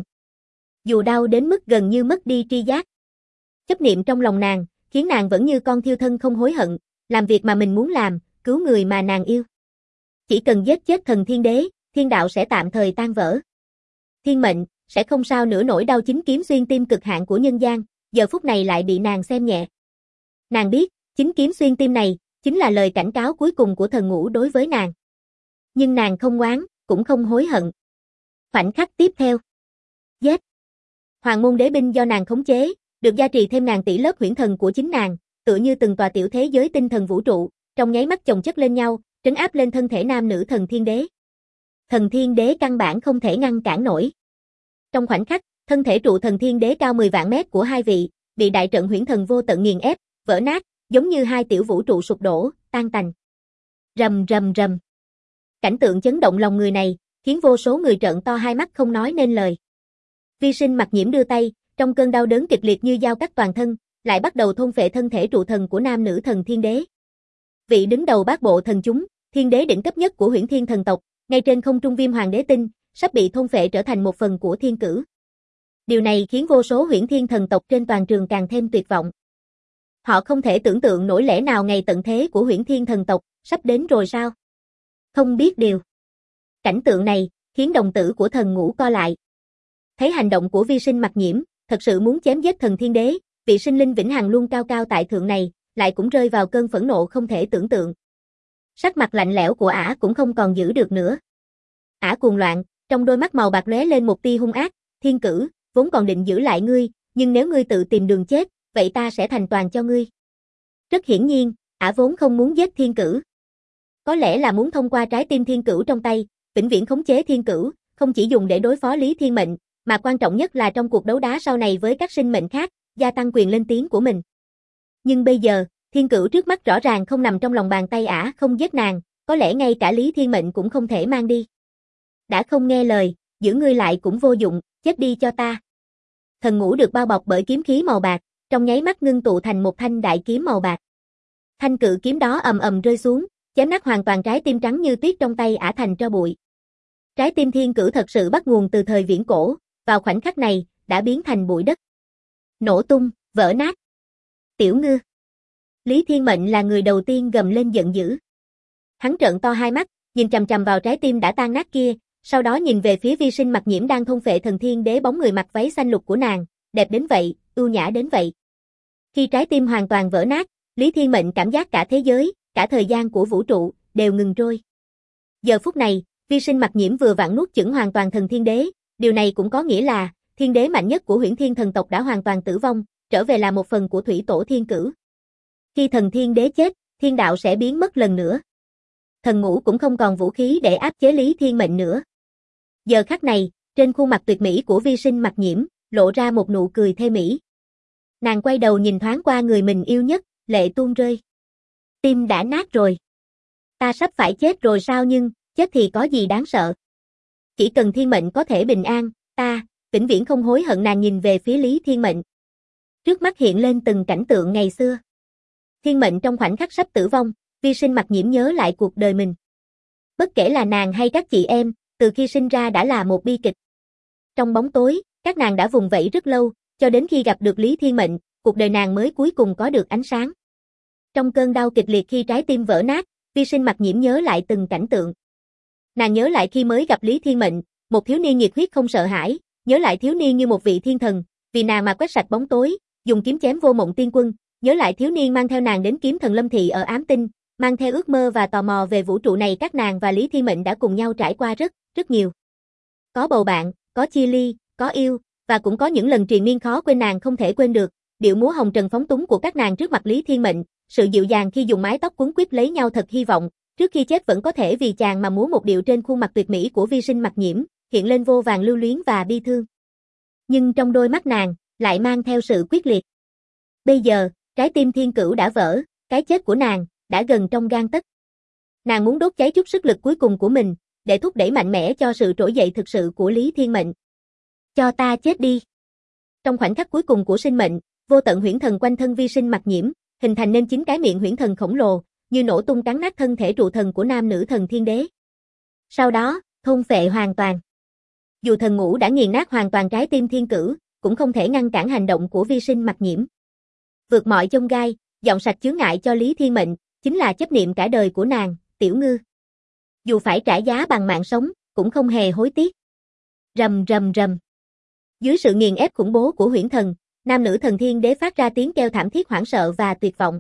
dù đau đến mức gần như mất đi tri giác. Chấp niệm trong lòng nàng, khiến nàng vẫn như con thiêu thân không hối hận, làm việc mà mình muốn làm, cứu người mà nàng yêu. Chỉ cần giết chết Thần Thiên Đế, thiên đạo sẽ tạm thời tan vỡ. Thiên mệnh, sẽ không sao nữa. Nỗi đau chính kiếm xuyên tim cực hạn của nhân gian, giờ phút này lại bị nàng xem nhẹ. Nàng biết, chính kiếm xuyên tim này, chính là lời cảnh cáo cuối cùng của thần ngũ đối với nàng. Nhưng nàng không oán, cũng không hối hận. Khoảnh khắc tiếp theo. Giết. Hoàng môn đế binh do nàng khống chế, được gia trì thêm ngàn tỷ lớp huyễn thần của chính nàng, tựa như từng tòa tiểu thế giới tinh thần vũ trụ, trong nháy mắt chồng chất lên nhau, trấn áp lên thân thể nam nữ Thần Thiên Đế. Thần Thiên Đế căn bản không thể ngăn cản nổi. Trong khoảnh khắc, thân thể trụ Thần Thiên Đế cao 10 vạn mét của hai vị, bị đại trận huyễn thần vô tận nghiền ép, vỡ nát, giống như hai tiểu vũ trụ sụp đổ, tan tành. Rầm rầm rầm. Cảnh tượng chấn động lòng người này, khiến vô số người trợn to hai mắt không nói nên lời. Vi Sinh Mặc Nhiễm đưa tay, trong cơn đau đớn kịch liệt như dao cắt toàn thân, lại bắt đầu thôn phệ thân thể trụ thần của nam nữ Thần Thiên Đế. Vị đứng đầu bát bộ thần chúng, thiên đế đỉnh cấp nhất của Huyễn Thiên thần tộc, ngay trên không trung Viêm Hoàng Đế tinh, sắp bị thôn phệ trở thành một phần của thiên cử. Điều này khiến vô số Huyễn Thiên thần tộc trên toàn trường càng thêm tuyệt vọng. Họ không thể tưởng tượng nổi, lẽ nào ngày tận thế của Huyễn Thiên thần tộc sắp đến rồi sao? Không biết điều. Cảnh tượng này khiến đồng tử của thần ngũ co lại. Thấy hành động của Vi Sinh Mặc Nhiễm, thật sự muốn chém giết Thần Thiên Đế, vị sinh linh vĩnh hằng luôn cao cao tại thượng này, lại cũng rơi vào cơn phẫn nộ không thể tưởng tượng. Sắc mặt lạnh lẽo của ả cũng không còn giữ được nữa. Ả cuồng loạn, trong đôi mắt màu bạc lóe lên một tia hung ác. Thiên cử, vốn còn định giữ lại ngươi, nhưng nếu ngươi tự tìm đường chết, vậy ta sẽ thành toàn cho ngươi. Rất hiển nhiên, ả vốn không muốn giết thiên cử. Có lẽ là muốn thông qua trái tim thiên cửu trong tay, vĩnh viễn khống chế thiên cửu, không chỉ dùng để đối phó Lý Thiên Mệnh, mà quan trọng nhất là trong cuộc đấu đá sau này với các sinh mệnh khác, gia tăng quyền lên tiếng của mình. Nhưng bây giờ, thiên cửu trước mắt rõ ràng không nằm trong lòng bàn tay ả, không giết nàng, có lẽ ngay cả Lý Thiên Mệnh cũng không thể mang đi. Đã không nghe lời, giữ ngươi lại cũng vô dụng, chết đi cho ta. Thần ngũ được bao bọc bởi kiếm khí màu bạc, trong nháy mắt ngưng tụ thành một thanh đại kiếm màu bạc. Thanh cự kiếm đó ầm ầm rơi xuống, chém nát hoàn toàn trái tim trắng như tuyết trong tay ả thành tro bụi. Trái tim thiên cử thật sự bắt nguồn từ thời viễn cổ, vào khoảnh khắc này, đã biến thành bụi đất. Nổ tung, vỡ nát. Tiểu ngư. Lý Thiên Mệnh là người đầu tiên gầm lên giận dữ. Hắn trợn to hai mắt, nhìn chằm chằm vào trái tim đã tan nát kia, sau đó nhìn về phía Vi Sinh Mặc Nhiễm đang thôn phệ Thần Thiên Đế, bóng người mặc váy xanh lục của nàng, đẹp đến vậy, ưu nhã đến vậy. Khi trái tim hoàn toàn vỡ nát, Lý Thiên Mệnh cảm giác cả thế giới, cả thời gian của vũ trụ, đều ngừng trôi. Giờ phút này, Vi Sinh Mặc Nhiễm vừa vặn nuốt chửng hoàn toàn Thần Thiên Đế, điều này cũng có nghĩa là, thiên đế mạnh nhất của Huyễn Thiên thần tộc đã hoàn toàn tử vong, trở về là một phần của thủy tổ thiên cử. Khi Thần Thiên Đế chết, thiên đạo sẽ biến mất lần nữa. Thần ngũ cũng không còn vũ khí để áp chế Lý Thiên Mệnh nữa. Giờ khắc này, trên khuôn mặt tuyệt mỹ của Vi Sinh Mặc Nhiễm, lộ ra một nụ cười thê mỹ. Nàng quay đầu nhìn thoáng qua người mình yêu nhất, lệ tuôn rơi. Tim đã nát rồi. Ta sắp phải chết rồi sao, nhưng, chết thì có gì đáng sợ. Chỉ cần Thiên Mệnh có thể bình an, ta, vĩnh viễn không hối hận. Nàng nhìn về phía Lý Thiên Mệnh. Trước mắt hiện lên từng cảnh tượng ngày xưa. Thiên Mệnh trong khoảnh khắc sắp tử vong, Vi Sinh Mặc Nhiễm nhớ lại cuộc đời mình. Bất kể là nàng hay các chị em, từ khi sinh ra đã là một bi kịch. Trong bóng tối, các nàng đã vùng vẫy rất lâu, cho đến khi gặp được Lý Thiên Mệnh, cuộc đời nàng mới cuối cùng có được ánh sáng. Trong cơn đau kịch liệt khi trái tim vỡ nát, Vi Sinh Mặc Nhiễm nhớ lại từng cảnh tượng. Nàng nhớ lại khi mới gặp Lý Thiên Mệnh, một thiếu niên nhiệt huyết không sợ hãi, nhớ lại thiếu niên như một vị thiên thần, vì nàng mà quét sạch bóng tối, dùng kiếm chém vô mộng tiên quân, nhớ lại thiếu niên mang theo nàng đến Kiếm Thần Lâm Thị ở Ám Tinh, mang theo ước mơ và tò mò về vũ trụ này. Các nàng và Lý Thiên Mệnh đã cùng nhau trải qua rất nhiều. Có bầu bạn, có chia ly, có yêu, và cũng có những lần triền miên khó quên. Nàng không thể quên được điệu múa hồng trần phóng túng của các nàng trước mặt Lý Thiên Mệnh, sự dịu dàng khi dùng mái tóc quấn quýt lấy nhau. Thật hy vọng trước khi chết vẫn có thể vì chàng mà múa một điệu. Trên khuôn mặt tuyệt mỹ của Vi Sinh Mặc Nhiễm hiện lên vô vàn lưu luyến và bi thương, nhưng trong đôi mắt nàng lại mang theo sự quyết liệt. Bây giờ, trái tim thiên cửu đã vỡ, cái chết của nàng đã gần trong gang tấc. Nàng muốn đốt cháy chút sức lực cuối cùng của mình, để thúc đẩy mạnh mẽ cho sự trỗi dậy thực sự của Lý Thiên Mệnh. Cho ta chết đi. Trong khoảnh khắc cuối cùng của sinh mệnh, vô tận huyễn thần quanh thân vi sinh mặc nhiễm, hình thành nên 9 cái miệng huyễn thần khổng lồ, như nổ tung cắn nát thân thể trụ thần của nam nữ thần thiên đế. Sau đó, thôn phệ hoàn toàn. Dù thần ngũ đã nghiền nát hoàn toàn trái tim thiên cử, cũng không thể ngăn cản hành động của vi sinh mặc nhiễm. Vượt mọi chông gai, dọn sạch chướng ngại cho Lý Thiên Mệnh, chính là chấp niệm cả đời của nàng, Tiểu Ngư. Dù phải trả giá bằng mạng sống, cũng không hề hối tiếc. Rầm rầm rầm. Dưới sự nghiền ép khủng bố của huyễn thần, nam nữ thần thiên đế phát ra tiếng kêu thảm thiết hoảng sợ và tuyệt vọng.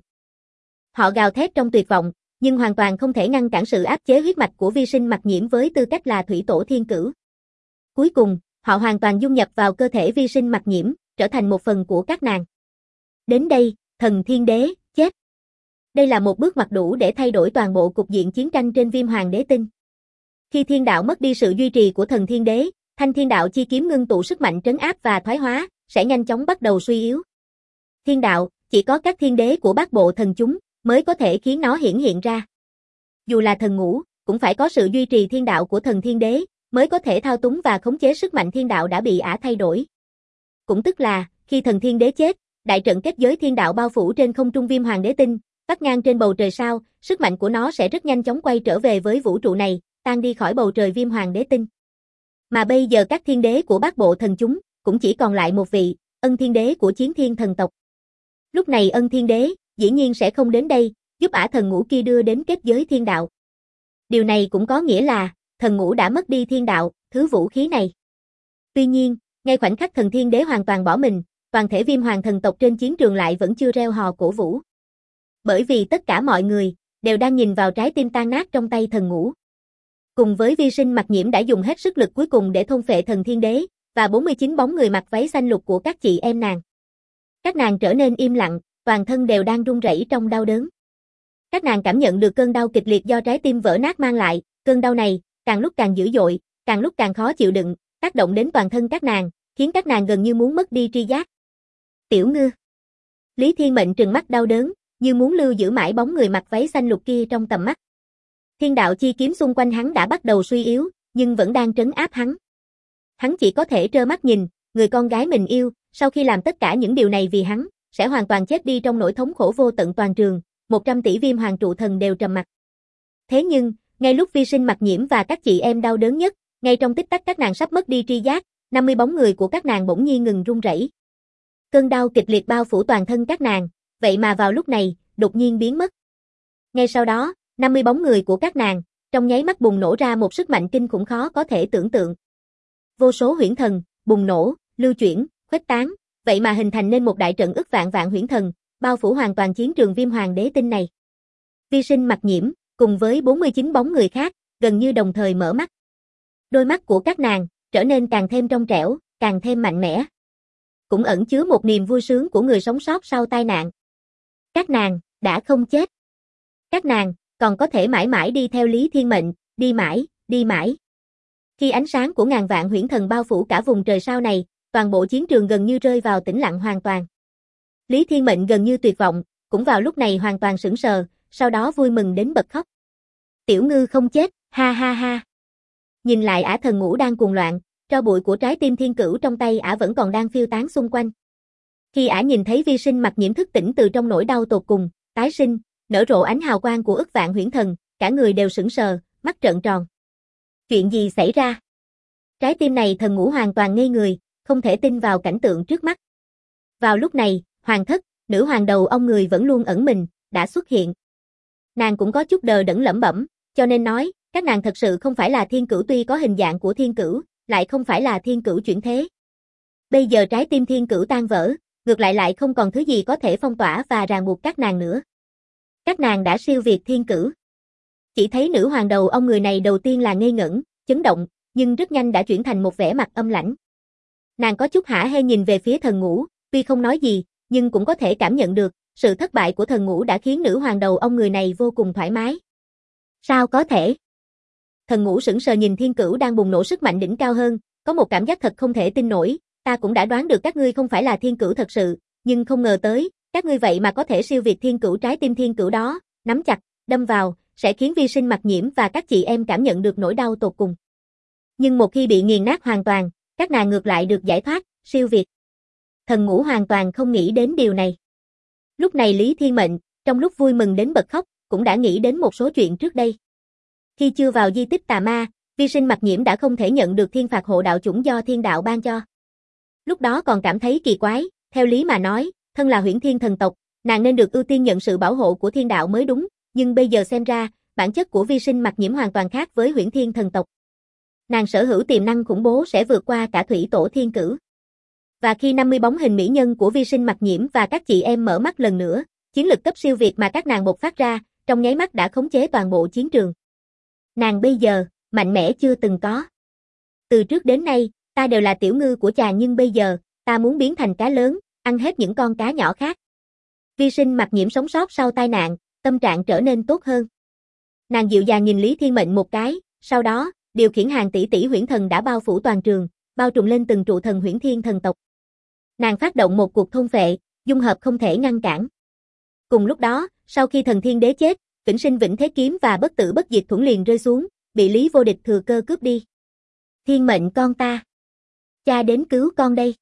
Họ gào thét trong tuyệt vọng, nhưng hoàn toàn không thể ngăn cản sự áp chế huyết mạch của vi sinh mặc nhiễm với tư cách là thủy tổ thiên cửu. Cuối cùng, họ hoàn toàn dung nhập vào cơ thể vi sinh mặc nhiễm, trở thành một phần của các nàng. Đến đây, thần thiên đế, chết. Đây là một bước ngoặt đủ để thay đổi toàn bộ cục diện chiến tranh trên Viêm Hoàng Đế Tinh. Khi thiên đạo mất đi sự duy trì của thần thiên đế, thanh thiên đạo chi kiếm ngưng tụ sức mạnh trấn áp và thoái hóa, sẽ nhanh chóng bắt đầu suy yếu. Thiên đạo, chỉ có các thiên đế của bát bộ thần chúng, mới có thể khiến nó hiển hiện ra. Dù là thần ngũ, cũng phải có sự duy trì thiên đạo của thần thiên đế, mới có thể thao túng và khống chế sức mạnh thiên đạo đã bị thay đổi. Cũng tức là, khi thần thiên đế chết, đại trận kết giới thiên đạo bao phủ trên không trung Viêm Hoàng Đế Tinh, vắt ngang trên bầu trời sao, sức mạnh của nó sẽ rất nhanh chóng quay trở về với vũ trụ này, tan đi khỏi bầu trời Viêm Hoàng Đế Tinh. Mà bây giờ các thiên đế của bát bộ thần chúng, cũng chỉ còn lại một vị, Ân Thiên Đế của Chiến Thiên thần tộc. Lúc này Ân Thiên Đế, dĩ nhiên sẽ không đến đây, giúp ả thần ngũ kia đưa đến kết giới thiên đạo. Điều này cũng có nghĩa là, thần ngũ đã mất đi thiên đạo, thứ vũ khí này. Tuy nhiên, ngay khoảnh khắc thần thiên đế hoàn toàn bỏ mình, toàn thể Viêm Hoàng thần tộc trên chiến trường lại vẫn chưa reo hò cổ vũ. Bởi vì tất cả mọi người, đều đang nhìn vào trái tim tan nát trong tay thần ngũ. Cùng với vi sinh mặc nhiễm đã dùng hết sức lực cuối cùng để thôn phệ thần thiên đế, và 49 bóng người mặc váy xanh lục của các chị em nàng. Các nàng trở nên im lặng, toàn thân đều đang run rẩy trong đau đớn. Các nàng cảm nhận được cơn đau kịch liệt do trái tim vỡ nát mang lại, cơn đau này, càng lúc càng dữ dội, càng lúc càng khó chịu đựng, tác động đến toàn thân các nàng, khiến các nàng gần như muốn mất đi tri giác. Tiểu Ngư. Lý Thiên Mệnh trừng mắt đau đớn, như muốn lưu giữ mãi bóng người mặc váy xanh lục kia trong tầm mắt. Thiên đạo chi kiếm xung quanh hắn đã bắt đầu suy yếu, nhưng vẫn đang trấn áp hắn. Hắn chỉ có thể trơ mắt nhìn, người con gái mình yêu, sau khi làm tất cả những điều này vì hắn, sẽ hoàn toàn chết đi trong nỗi thống khổ vô tận toàn trường, 100 tỷ Viêm Hoàng trụ thần đều trầm mặc. Thế nhưng, ngay lúc vi sinh mặc nhiễm và các chị em đau đớn nhất, ngay trong tích tắc các nàng sắp mất đi tri giác, 50 bóng người của các nàng bỗng nhiên ngừng run rẩy. Cơn đau kịch liệt bao phủ toàn thân các nàng, vậy mà vào lúc này, đột nhiên biến mất. Ngay sau đó, 50 bóng người của các nàng, trong nháy mắt bùng nổ ra một sức mạnh kinh khủng khó có thể tưởng tượng. Vô số huyễn thần, bùng nổ, lưu chuyển, khuếch tán, vậy mà hình thành nên một đại trận ức vạn vạn huyễn thần, bao phủ hoàn toàn chiến trường Viêm Hoàng Đế Tinh này. Vi sinh mặc nhiễm, cùng với 49 bóng người khác, gần như đồng thời mở mắt. Đôi mắt của các nàng, trở nên càng thêm trong trẻo, càng thêm mạnh mẽ. Cũng ẩn chứa một niềm vui sướng của người sống sót sau tai nạn. Các nàng, đã không chết. Các nàng, còn có thể mãi mãi đi theo Lý Thiên Mệnh, đi mãi, đi mãi. Khi ánh sáng của ngàn vạn huyễn thần bao phủ cả vùng trời sao này, toàn bộ chiến trường gần như rơi vào tĩnh lặng hoàn toàn. Lý Thiên Mệnh gần như tuyệt vọng, cũng vào lúc này hoàn toàn sững sờ, sau đó vui mừng đến bật khóc. Tiểu Ngư không chết, ha ha ha. Nhìn lại ả thần ngũ đang cuồng loạn, tro bụi của trái tim thiên cửu trong tay ả vẫn còn đang phiêu tán xung quanh. Khi ả nhìn thấy vi sinh mặc nhiễm thức tỉnh từ trong nỗi đau tột cùng, tái sinh, nở rộ ánh hào quang của ức vạn huyễn thần, cả người đều sững sờ, mắt trợn tròn. Chuyện gì xảy ra? Trái tim này thần ngũ hoàn toàn ngây người, không thể tin vào cảnh tượng trước mắt. Vào lúc này, hoàng thất, nữ hoàng đầu ông người vẫn luôn ẩn mình, đã xuất hiện. Nàng cũng có chút đờ đẫn lẩm bẩm, cho nên nói, các nàng thật sự không phải là thiên cửu, tuy có hình dạng của thiên cửu, lại không phải là thiên cửu chuyển thế. Bây giờ trái tim thiên cửu tan vỡ, ngược lại không còn thứ gì có thể phong tỏa và ràng buộc các nàng nữa. Các nàng đã siêu việt thiên cửu. Chỉ thấy nữ hoàng đầu ông người này đầu tiên là ngây ngẩn, chấn động, nhưng rất nhanh đã chuyển thành một vẻ mặt âm lãnh. Nàng có chút hả hê nhìn về phía thần ngũ, tuy không nói gì, nhưng cũng có thể cảm nhận được, sự thất bại của thần ngũ đã khiến nữ hoàng đầu ông người này vô cùng thoải mái. Sao có thể? Thần ngũ sững sờ nhìn thiên cửu đang bùng nổ sức mạnh đỉnh cao hơn, có một cảm giác thật không thể tin nổi, ta cũng đã đoán được các ngươi không phải là thiên cửu thật sự, nhưng không ngờ tới, các ngươi vậy mà có thể siêu việt thiên cửu. Trái tim thiên cửu đó, nắm chặt, đâm vào, sẽ khiến vi sinh mặc nhiễm và các chị em cảm nhận được nỗi đau tột cùng. Nhưng một khi bị nghiền nát hoàn toàn, Các nàng ngược lại được giải thoát, siêu việt. Thần Ngũ hoàn toàn không nghĩ đến điều này. Lúc này Lý Thiên Mệnh, trong lúc vui mừng đến bật khóc, cũng đã nghĩ đến một số chuyện trước đây. Khi chưa vào di tích tà ma, Vi Sinh Mặc Nhiễm đã không thể nhận được thiên phạt hộ đạo chủng do thiên đạo ban cho. Lúc đó còn cảm thấy kỳ quái, theo lý mà nói, thân là Huyễn Thiên thần tộc, nàng nên được ưu tiên nhận sự bảo hộ của thiên đạo mới đúng, nhưng bây giờ xem ra, bản chất của Vi Sinh Mặc Nhiễm hoàn toàn khác với Huyễn Thiên thần tộc. Nàng sở hữu tiềm năng khủng bố sẽ vượt qua cả thủy tổ thiên cửu. Và khi 50 bóng hình mỹ nhân của Vi Sinh Mặc Nhiễm và các chị em mở mắt lần nữa, chiến lực cấp siêu việt mà các nàng bộc phát ra, trong nháy mắt đã khống chế toàn bộ chiến trường. Nàng bây giờ, mạnh mẽ chưa từng có. Từ trước đến nay, ta đều là tiểu ngư của chàng nhưng bây giờ, ta muốn biến thành cá lớn, ăn hết những con cá nhỏ khác. Vi Sinh Mặc Nhiễm sống sót sau tai nạn, tâm trạng trở nên tốt hơn. Nàng dịu dàng nhìn Lý Thiên Mệnh một cái, sau đó, điều khiển hàng tỷ tỷ huyễn thần đã bao phủ toàn trường, bao trùm lên từng trụ thần Huyễn Thiên thần tộc. Nàng phát động một cuộc thôn phệ, dung hợp không thể ngăn cản. Cùng lúc đó, sau khi thần thiên đế chết, vĩnh sinh vĩnh thế kiếm và bất tử bất diệt thuẫn liền rơi xuống, bị Lý Vô Địch thừa cơ cướp đi. Thiên Mệnh con ta. Cha đến cứu con đây.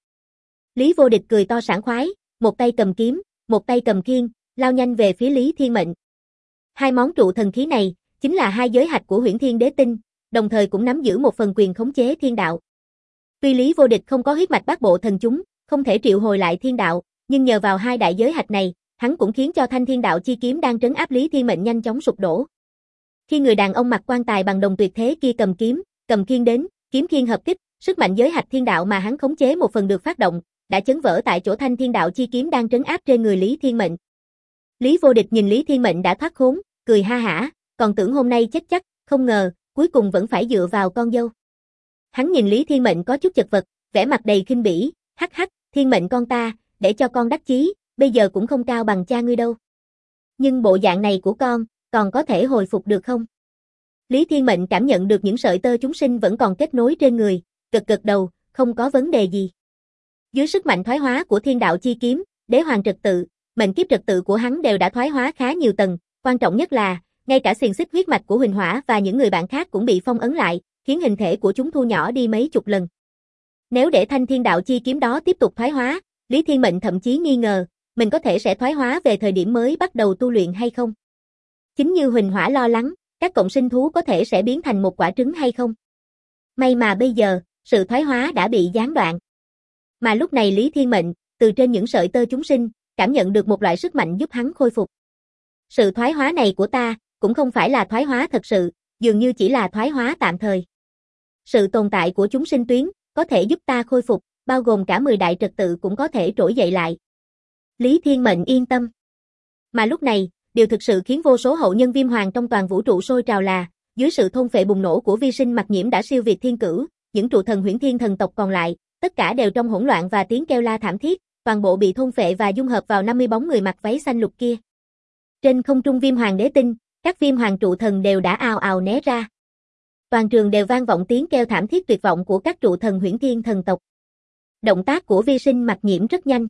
Lý Vô Địch cười to sảng khoái, một tay cầm kiếm, một tay cầm khiên, lao nhanh về phía Lý Thiên Mệnh. Hai món trụ thần khí này, chính là hai giới hạch của Huyễn Thiên Đế Tinh, đồng thời cũng nắm giữ một phần quyền khống chế thiên đạo. Tuy Lý Vô Địch không có huyết mạch bát bộ thần chúng, không thể triệu hồi lại thiên đạo, nhưng nhờ vào hai đại giới hạch này, hắn cũng khiến cho thanh thiên đạo chi kiếm đang trấn áp Lý Thiên Mệnh nhanh chóng sụp đổ. Khi người đàn ông mặc quan tài bằng đồng tuyệt thế kia cầm kiếm, cầm khiên đến, kiếm khiên hợp kích, sức mạnh giới hạch thiên đạo mà hắn khống chế một phần được phát động, đã chấn vỡ tại chỗ thanh thiên đạo chi kiếm đang trấn áp trên người Lý Thiên Mệnh. Lý Vô Địch nhìn Lý Thiên Mệnh đã thoát khốn, cười ha hả, còn tưởng hôm nay chết chắc, không ngờ, cuối cùng vẫn phải dựa vào con dâu. Hắn nhìn Lý Thiên Mệnh có chút chật vật, vẻ mặt đầy khinh bỉ, hắc hắc, Thiên Mệnh con ta, để cho con đắc chí, bây giờ cũng không cao bằng cha ngươi đâu. Nhưng bộ dạng này của con, còn có thể hồi phục được không? Lý Thiên Mệnh cảm nhận được những sợi tơ chúng sinh vẫn còn kết nối trên người, gật gật đầu, không có vấn đề gì. Dưới sức mạnh thoái hóa của thiên đạo chi kiếm, đế hoàng trật tự, mệnh kiếp trật tự của hắn đều đã thoái hóa khá nhiều tầng, quan trọng nhất là, ngay cả xiềng xích huyết mạch của Huỳnh Hỏa và những người bạn khác cũng bị phong ấn lại, khiến hình thể của chúng thu nhỏ đi mấy chục lần. Nếu để thanh thiên đạo chi kiếm đó tiếp tục thoái hóa, Lý Thiên Mệnh thậm chí nghi ngờ, mình có thể sẽ thoái hóa về thời điểm mới bắt đầu tu luyện hay không. Chính như Huỳnh Hỏa lo lắng, các cộng sinh thú có thể sẽ biến thành một quả trứng hay không. May mà bây giờ, sự thoái hóa đã bị gián đoạn. Mà lúc này Lý Thiên Mệnh, từ trên những sợi tơ chúng sinh, cảm nhận được một loại sức mạnh giúp hắn khôi phục. Sự thoái hóa này của ta, cũng không phải là thoái hóa thật sự, dường như chỉ là thoái hóa tạm thời. Sự tồn tại của chúng sinh tuyến, có thể giúp ta khôi phục, bao gồm cả 10 đại trật tự cũng có thể trỗi dậy lại. Lý Thiên Mệnh yên tâm. Mà lúc này, điều thực sự khiến vô số hậu nhân viêm hoàng trong toàn vũ trụ sôi trào là, dưới sự thôn phệ bùng nổ của Vi Sinh Mặc Nhiễm đã siêu việt thiên cửu, những trụ thần Huyễn Thiên thần tộc còn lại, tất cả đều trong hỗn loạn và tiếng kêu la thảm thiết, toàn bộ bị thôn phệ và dung hợp vào 50 bóng người mặc váy xanh lục kia. Trên không trung viêm hoàng đế tinh, các viêm hoàng trụ thần đều đã ào ào né ra. Toàn trường đều vang vọng tiếng kêu thảm thiết tuyệt vọng của các trụ thần Huyễn Thiên thần tộc. Động tác của Vi Sinh Mặc Nhiễm rất nhanh.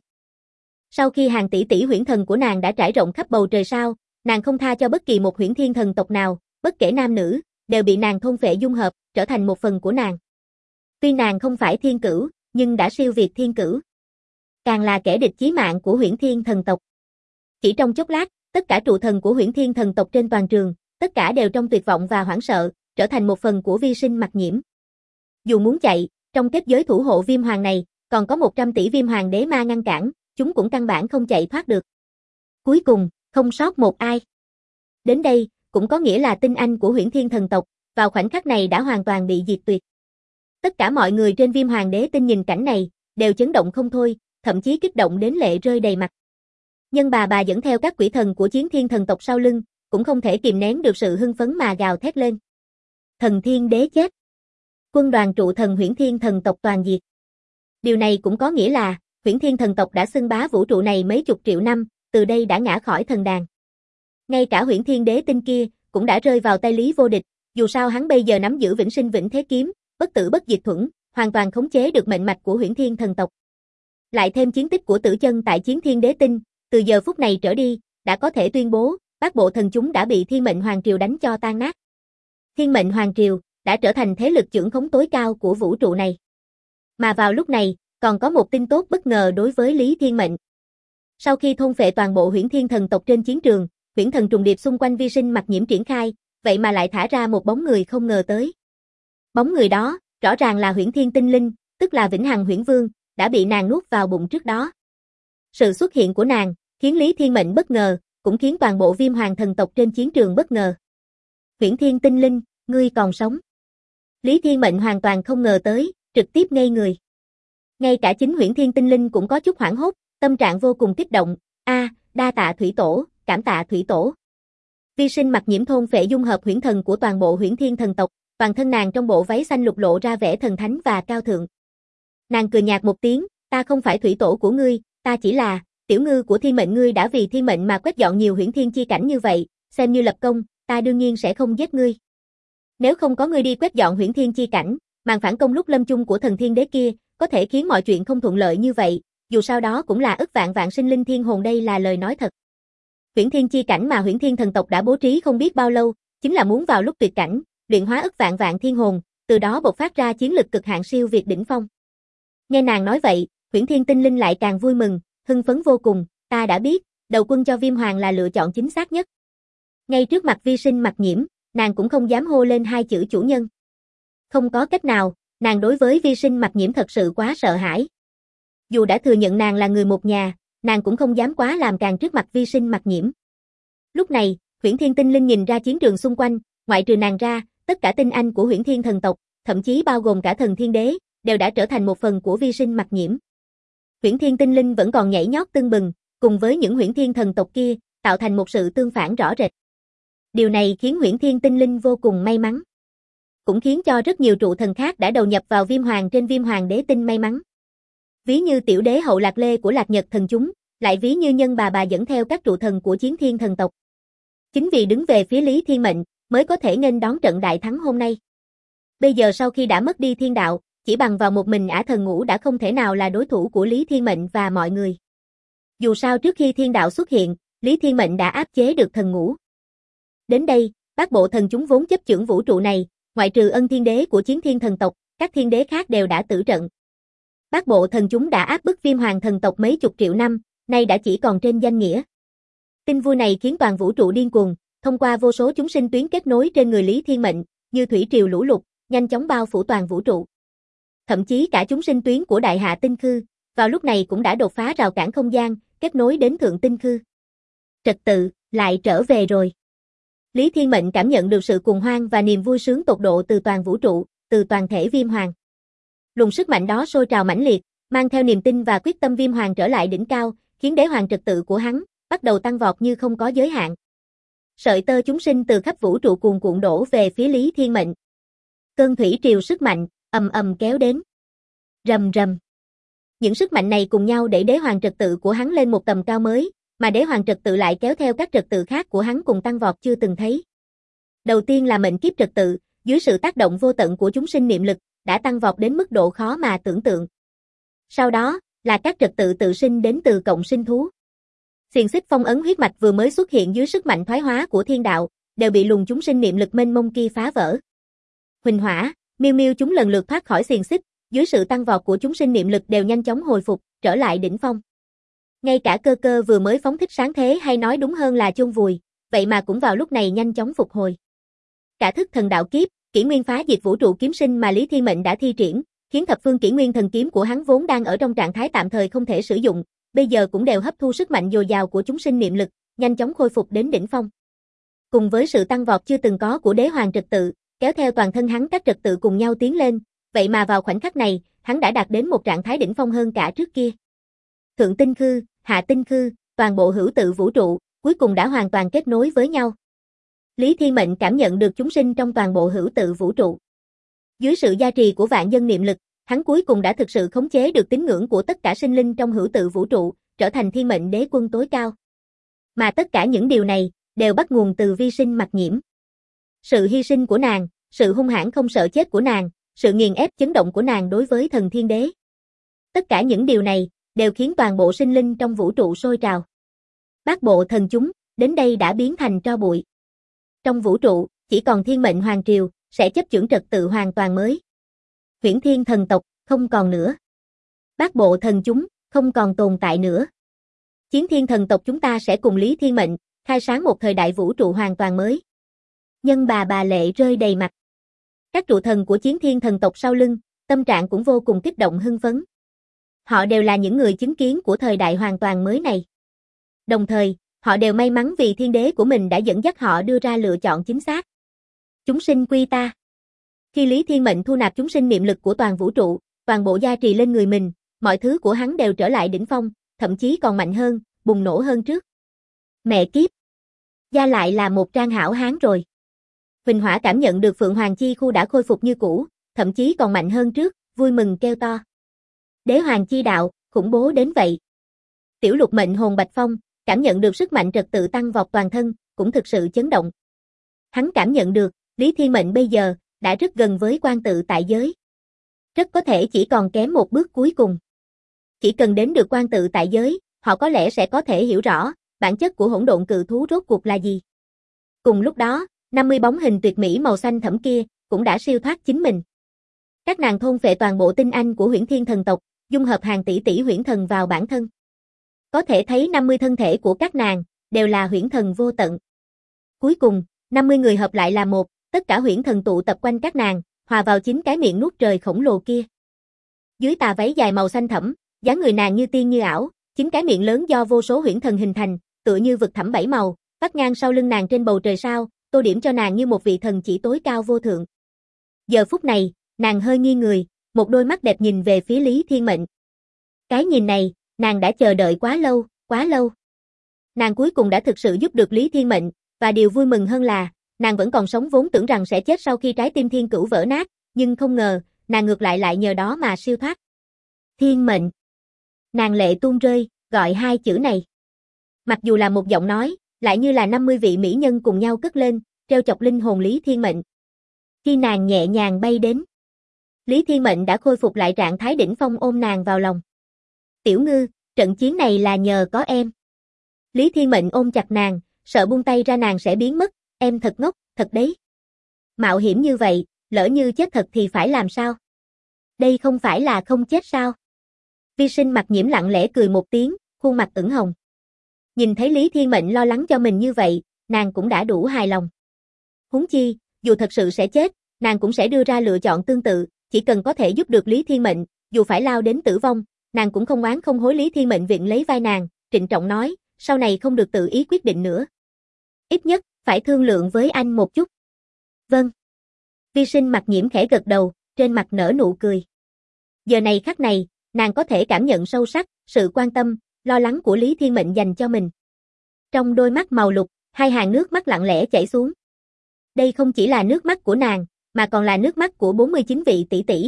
Sau khi hàng tỷ tỷ huyễn thần của nàng đã trải rộng khắp bầu trời sao, nàng không tha cho bất kỳ một Huyễn Thiên thần tộc nào, bất kể nam nữ, đều bị nàng thôn phệ dung hợp, trở thành một phần của nàng. Tuy nàng không phải thiên cửu, nhưng đã siêu việt thiên cửu. Càng là kẻ địch chí mạng của Huyễn Thiên thần tộc. Chỉ trong chốc lát, tất cả trụ thần của Huyễn Thiên thần tộc trên toàn trường, tất cả đều trong tuyệt vọng và hoảng sợ, trở thành một phần của Vi Sinh Mặc Nhiễm. Dù muốn chạy, trong kết giới thủ hộ viêm hoàng này, còn có 100 tỷ viêm hoàng đế ma ngăn cản, chúng cũng căn bản không chạy thoát được. Cuối cùng, không sót một ai. Đến đây, cũng có nghĩa là tinh anh của Huyễn Thiên thần tộc, vào khoảnh khắc này đã hoàn toàn bị diệt tuyệt. Tất cả mọi người trên viêm hoàng đế tinh nhìn cảnh này, đều chấn động không thôi, thậm chí kích động đến lệ rơi đầy mặt. Nhân bà dẫn theo các quỷ thần của Chiến Thiên thần tộc sau lưng, cũng không thể kìm nén được sự hưng phấn mà gào thét lên. Thần Thiên đế chết. Quân đoàn trụ thần Huyễn Thiên thần tộc toàn diệt. Điều này cũng có nghĩa là, Huyễn Thiên thần tộc đã xưng bá vũ trụ này mấy chục triệu năm, từ đây đã ngã khỏi thần đàn. Ngay cả Huyễn Thiên đế tinh kia, cũng đã rơi vào tay Lý Vô Địch, dù sao hắn bây giờ nắm giữ vĩnh sinh vĩnh thế kiếm, bất tử bất diệt thuẫn, hoàn toàn khống chế được mệnh mạch của Huyễn Thiên thần tộc. Lại thêm chiến tích của Tử Chân tại Chiến Thiên đế tinh, từ giờ phút này trở đi, đã có thể tuyên bố, bát bộ thần chúng đã bị Thiên Mệnh Hoàng Triều đánh cho tan nát. Thiên Mệnh Hoàng Triều đã trở thành thế lực chưởng khống tối cao của vũ trụ này. Mà vào lúc này, còn có một tin tốt bất ngờ đối với Lý Thiên Mệnh. Sau khi thôn phệ toàn bộ Huyễn Thiên thần tộc trên chiến trường, huyễn thần trùng điệp xung quanh Vi Sinh Mặc Nhiễm triển khai, vậy mà lại thả ra một bóng người không ngờ tới. Bóng người đó, rõ ràng là Huyễn Thiên tinh linh, tức là Vĩnh Hằng Huyễn Vương, đã bị nàng nuốt vào bụng trước đó. Sự xuất hiện của nàng, khiến Lý Thiên Mệnh bất ngờ, cũng khiến toàn bộ Viêm Hoàng thần tộc trên chiến trường bất ngờ. Huyễn Thiên tinh linh, ngươi còn sống. Lý Thiên Mệnh hoàn toàn không ngờ tới, trực tiếp ngây người. Ngay cả chính Huyễn Thiên tinh linh cũng có chút hoảng hốt, tâm trạng vô cùng kích động. Đa tạ Thủy Tổ, cảm tạ Thủy Tổ. Vi Sinh Mặc Nhiễm thôn phệ dung hợp huyễn thần của toàn bộ Huyễn Thiên thần tộc, toàn thân nàng trong bộ váy xanh lục lộ ra vẻ thần thánh và cao thượng. Nàng cười nhạt một tiếng, ta không phải Thủy Tổ của ngươi, ta chỉ là tiểu ngư của Thiên Mệnh, ngươi đã vì Thiên Mệnh mà quét dọn nhiều Huyễn Thiên chi cảnh như vậy, xem như lập công, ta đương nhiên sẽ không giết ngươi. Nếu không có ngươi đi quét dọn Huyễn Thiên chi cảnh, màn phản công lúc lâm chung của thần thiên đế kia, có thể khiến mọi chuyện không thuận lợi như vậy, dù sao đó cũng là ức vạn vạn sinh linh thiên hồn, đây là lời nói thật. Huyễn Thiên chi cảnh mà Huyễn Thiên thần tộc đã bố trí không biết bao lâu, chính là muốn vào lúc tuyệt cảnh, luyện hóa ức vạn vạn thiên hồn, từ đó bộc phát ra chiến lực cực hạn siêu việt đỉnh phong. Nghe nàng nói vậy, Huyễn Thiên tinh linh lại càng vui mừng, hưng phấn vô cùng, ta đã biết, đầu quân cho Viêm Hoàng là lựa chọn chính xác nhất. Ngay trước mặt Vi Sinh Mặc Nhiễm, nàng cũng không dám hô lên hai chữ chủ nhân. Không có cách nào, nàng đối với Vi Sinh Mặc Nhiễm thật sự quá sợ hãi. Dù đã thừa nhận nàng là người một nhà, nàng cũng không dám quá làm càng trước mặt Vi Sinh Mặc Nhiễm. Lúc này, Huyễn Thiên tinh linh nhìn ra chiến trường xung quanh, ngoại trừ nàng ra, tất cả tinh anh của Huyễn Thiên thần tộc, thậm chí bao gồm cả thần thiên đế, đều đã trở thành một phần của Vi Sinh Mặc Nhiễm. Huyễn Thiên tinh linh vẫn còn nhảy nhót tưng bừng, cùng với những Huyễn Thiên thần tộc kia, tạo thành một sự tương phản rõ rệt. Điều này khiến Huyễn Thiên tinh linh vô cùng may mắn. Cũng khiến cho rất nhiều trụ thần khác đã đầu nhập vào Viêm Hoàng trên Viêm Hoàng đế tinh may mắn. Ví như tiểu đế hậu Lạc Lê của Lạc Nhật thần chúng, lại ví như Nhân bà dẫn theo các trụ thần của Chiến Thiên thần tộc. Chính vì đứng về phía Lý Thiên Mệnh, mới có thể nghênh đón trận đại thắng hôm nay. Bây giờ sau khi đã mất đi thiên đạo, chỉ bằng vào một mình Ả Thần Ngũ đã không thể nào là đối thủ của Lý Thiên Mệnh và mọi người. Dù sao trước khi thiên đạo xuất hiện, Lý Thiên Mệnh đã áp chế được thần ngũ. Đến đây, bát bộ thần chúng vốn chấp chưởng vũ trụ này, ngoại trừ Ân Thiên Đế của Chiến Thiên thần tộc, các thiên đế khác đều đã tử trận. Bát bộ thần chúng đã áp bức Viêm Hoàng thần tộc mấy chục triệu năm, nay đã chỉ còn trên danh nghĩa. Tin vui này khiến toàn vũ trụ điên cuồng, thông qua vô số chúng sinh tuyến kết nối trên người Lý Thiên Mệnh, như thủy triều lũ lụt, nhanh chóng bao phủ toàn vũ trụ. Thậm chí cả chúng sinh tuyến của Đại Hạ Tinh Khư, vào lúc này cũng đã đột phá rào cản không gian, kết nối đến Thượng Tinh Khư. Trật tự, lại trở về rồi. Lý Thiên Mệnh cảm nhận được sự cuồng hoan và niềm vui sướng tột độ từ toàn vũ trụ, từ toàn thể Viêm Hoàng. Luồng sức mạnh đó sôi trào mãnh liệt, mang theo niềm tin và quyết tâm Viêm Hoàng trở lại đỉnh cao, khiến đế hoàng trật tự của hắn bắt đầu tăng vọt như không có giới hạn. Sợi tơ chúng sinh từ khắp vũ trụ cuồn cuộn đổ về phía Lý Thiên Mệnh. Cơn thủy triều sức mạnh ầm ầm kéo đến. Rầm rầm. Những sức mạnh này cùng nhau đẩy đế hoàng trật tự của hắn lên một tầm cao mới, mà đế hoàng trật tự lại kéo theo các trật tự khác của hắn cùng tăng vọt chưa từng thấy. Đầu tiên là mệnh kiếp trật tự, dưới sự tác động vô tận của chúng sinh niệm lực, đã tăng vọt đến mức độ khó mà tưởng tượng. Sau đó, là các trật tự tự sinh đến từ cộng sinh thú. Xiềng xích phong ấn huyết mạch vừa mới xuất hiện dưới sức mạnh thoái hóa của thiên đạo, đều bị luồng chúng sinh niệm lực mênh mông kia phá vỡ. Huỳnh hỏa, miêu miêu chúng lần lượt thoát khỏi xiềng xích, dưới sự tăng vọt của chúng sinh niệm lực đều nhanh chóng hồi phục, trở lại đỉnh phong. Ngay cả cơ cơ vừa mới phóng thích sáng thế, hay nói đúng hơn là chôn vùi, vậy mà cũng vào lúc này nhanh chóng phục hồi. Cả thức thần đạo kiếp, kỷ nguyên phá diệt vũ trụ kiếm sinh mà Lý Thiên Mệnh đã thi triển, khiến thập phương kỷ nguyên thần kiếm của hắn vốn đang ở trong trạng thái tạm thời không thể sử dụng, bây giờ cũng đều hấp thu sức mạnh dồi dào của chúng sinh niệm lực, nhanh chóng khôi phục đến đỉnh phong. Cùng với sự tăng vọt chưa từng có của đế hoàng trật tự, kéo theo toàn thân hắn các trật tự cùng nhau tiến lên, vậy mà vào khoảnh khắc này, hắn đã đạt đến một trạng thái đỉnh phong hơn cả trước kia. Thượng Tinh Khư, Hạ Tinh Khư, toàn bộ hữu tự vũ trụ, cuối cùng đã hoàn toàn kết nối với nhau. Lý Thiên Mệnh cảm nhận được chúng sinh trong toàn bộ hữu tự vũ trụ. Dưới sự gia trì của vạn nhân niệm lực, hắn cuối cùng đã thực sự khống chế được tín ngưỡng của tất cả sinh linh trong hữu tự vũ trụ, trở thành thiên mệnh đế quân tối cao. Mà tất cả những điều này, đều bắt nguồn từ Vi Sinh Mặc Nhiễm. Sự hy sinh của nàng, sự hung hãn không sợ chết của nàng, sự nghiền ép chấn động của nàng đối với thần thiên đế. Tất cả những điều này, đều khiến toàn bộ sinh linh trong vũ trụ sôi trào. Bát bộ thần chúng, đến đây đã biến thành tro bụi. Trong vũ trụ, chỉ còn thiên mệnh hoàng triều, sẽ chấp chưởng trật tự hoàn toàn mới. Huyễn Thiên thần tộc, không còn nữa. Bát bộ thần chúng, không còn tồn tại nữa. Chiến thiên thần tộc chúng ta sẽ cùng Lý Thiên Mệnh, khai sáng một thời đại vũ trụ hoàn toàn mới. Nhân bà lệ rơi đầy mặt. Các trụ thần của chiến thiên thần tộc sau lưng, tâm trạng cũng vô cùng kích động hưng phấn. Họ đều là những người chứng kiến của thời đại hoàn toàn mới này. Đồng thời, họ đều may mắn vì thiên đế của mình đã dẫn dắt họ đưa ra lựa chọn chính xác. Chúng sinh quy ta. Khi Lý Thiên Mệnh thu nạp chúng sinh niệm lực của toàn vũ trụ, toàn bộ gia trì lên người mình, mọi thứ của hắn đều trở lại đỉnh phong, thậm chí còn mạnh hơn, bùng nổ hơn trước. Mẹ kiếp! Gia lại là một trang hảo hán rồi. Huỳnh Hỏa cảm nhận được Phượng Hoàng Chi Khu đã khôi phục như cũ, thậm chí còn mạnh hơn trước, vui mừng kêu to. Đế Hoàng Chi Đạo, khủng bố đến vậy. Tiểu Lục mệnh hồn Bạch Phong, cảm nhận được sức mạnh trật tự tăng vọt toàn thân, cũng thực sự chấn động. Hắn cảm nhận được, Lý Thiên Mệnh bây giờ, đã rất gần với quan tự tại giới. Rất có thể chỉ còn kém một bước cuối cùng. Chỉ cần đến được quan tự tại giới, họ có lẽ sẽ có thể hiểu rõ, bản chất của hỗn độn cự thú rốt cuộc là gì. Cùng lúc đó, 50 bóng hình tuyệt mỹ màu xanh thẫm kia, cũng đã siêu thoát chính mình. Các nàng thôn phệ toàn bộ tinh anh của Huyễn Thiên thần tộc, dung hợp hàng tỷ tỷ huyễn thần vào bản thân. Có thể thấy 50 thân thể của các nàng, đều là huyễn thần vô tận. Cuối cùng, 50 người hợp lại là một, tất cả huyễn thần tụ tập quanh các nàng, hòa vào chính cái miệng nuốt trời khổng lồ kia. Dưới tà váy dài màu xanh thẫm, dáng người nàng như tiên như ảo, chính cái miệng lớn do vô số huyễn thần hình thành, tựa như vực thẳm bảy màu, vắt ngang sau lưng nàng trên bầu trời sao, tô điểm cho nàng như một vị thần chỉ tối cao vô thượng. Giờ phút này, nàng hơi nghiêng người, một đôi mắt đẹp nhìn về phía Lý Thiên Mệnh. Cái nhìn này, nàng đã chờ đợi quá lâu, quá lâu. Nàng cuối cùng đã thực sự giúp được Lý Thiên Mệnh, và điều vui mừng hơn là, nàng vẫn còn sống vốn tưởng rằng sẽ chết sau khi trái tim Thiên Cửu vỡ nát, nhưng không ngờ, nàng ngược lại nhờ đó mà siêu thoát. Thiên Mệnh. Nàng lệ tuôn rơi, gọi hai chữ này. Mặc dù là một giọng nói, lại như là 50 vị mỹ nhân cùng nhau cất lên, treo chọc linh hồn Lý Thiên Mệnh. Khi nàng nhẹ nhàng bay đến, Lý Thiên Mệnh đã khôi phục lại trạng thái đỉnh phong ôm nàng vào lòng. Tiểu Ngư, trận chiến này là nhờ có em. Lý Thiên Mệnh ôm chặt nàng, sợ buông tay ra nàng sẽ biến mất, em thật ngốc, thật đấy. Mạo hiểm như vậy, lỡ như chết thật thì phải làm sao? Đây không phải là không chết sao? Vi Sinh Mặc Nhiễm lặng lẽ cười một tiếng, khuôn mặt ửng hồng. Nhìn thấy Lý Thiên Mệnh lo lắng cho mình như vậy, nàng cũng đã đủ hài lòng. Huống chi, dù thật sự sẽ chết, nàng cũng sẽ đưa ra lựa chọn tương tự, chỉ cần có thể giúp được Lý Thiên Mệnh, dù phải lao đến tử vong, nàng cũng không oán không hối. Lý Thiên Mệnh viện lấy vai nàng, trịnh trọng nói, sau này không được tự ý quyết định nữa. Ít nhất, phải thương lượng với anh một chút. Vâng. Vi Sinh Mặc Nhiễm khẽ gật đầu, trên mặt nở nụ cười. Giờ này khắc này, nàng có thể cảm nhận sâu sắc, sự quan tâm, lo lắng của Lý Thiên Mệnh dành cho mình. Trong đôi mắt màu lục, hai hàng nước mắt lặng lẽ chảy xuống. Đây không chỉ là nước mắt của nàng, mà còn là nước mắt của 49 vị tỷ tỷ.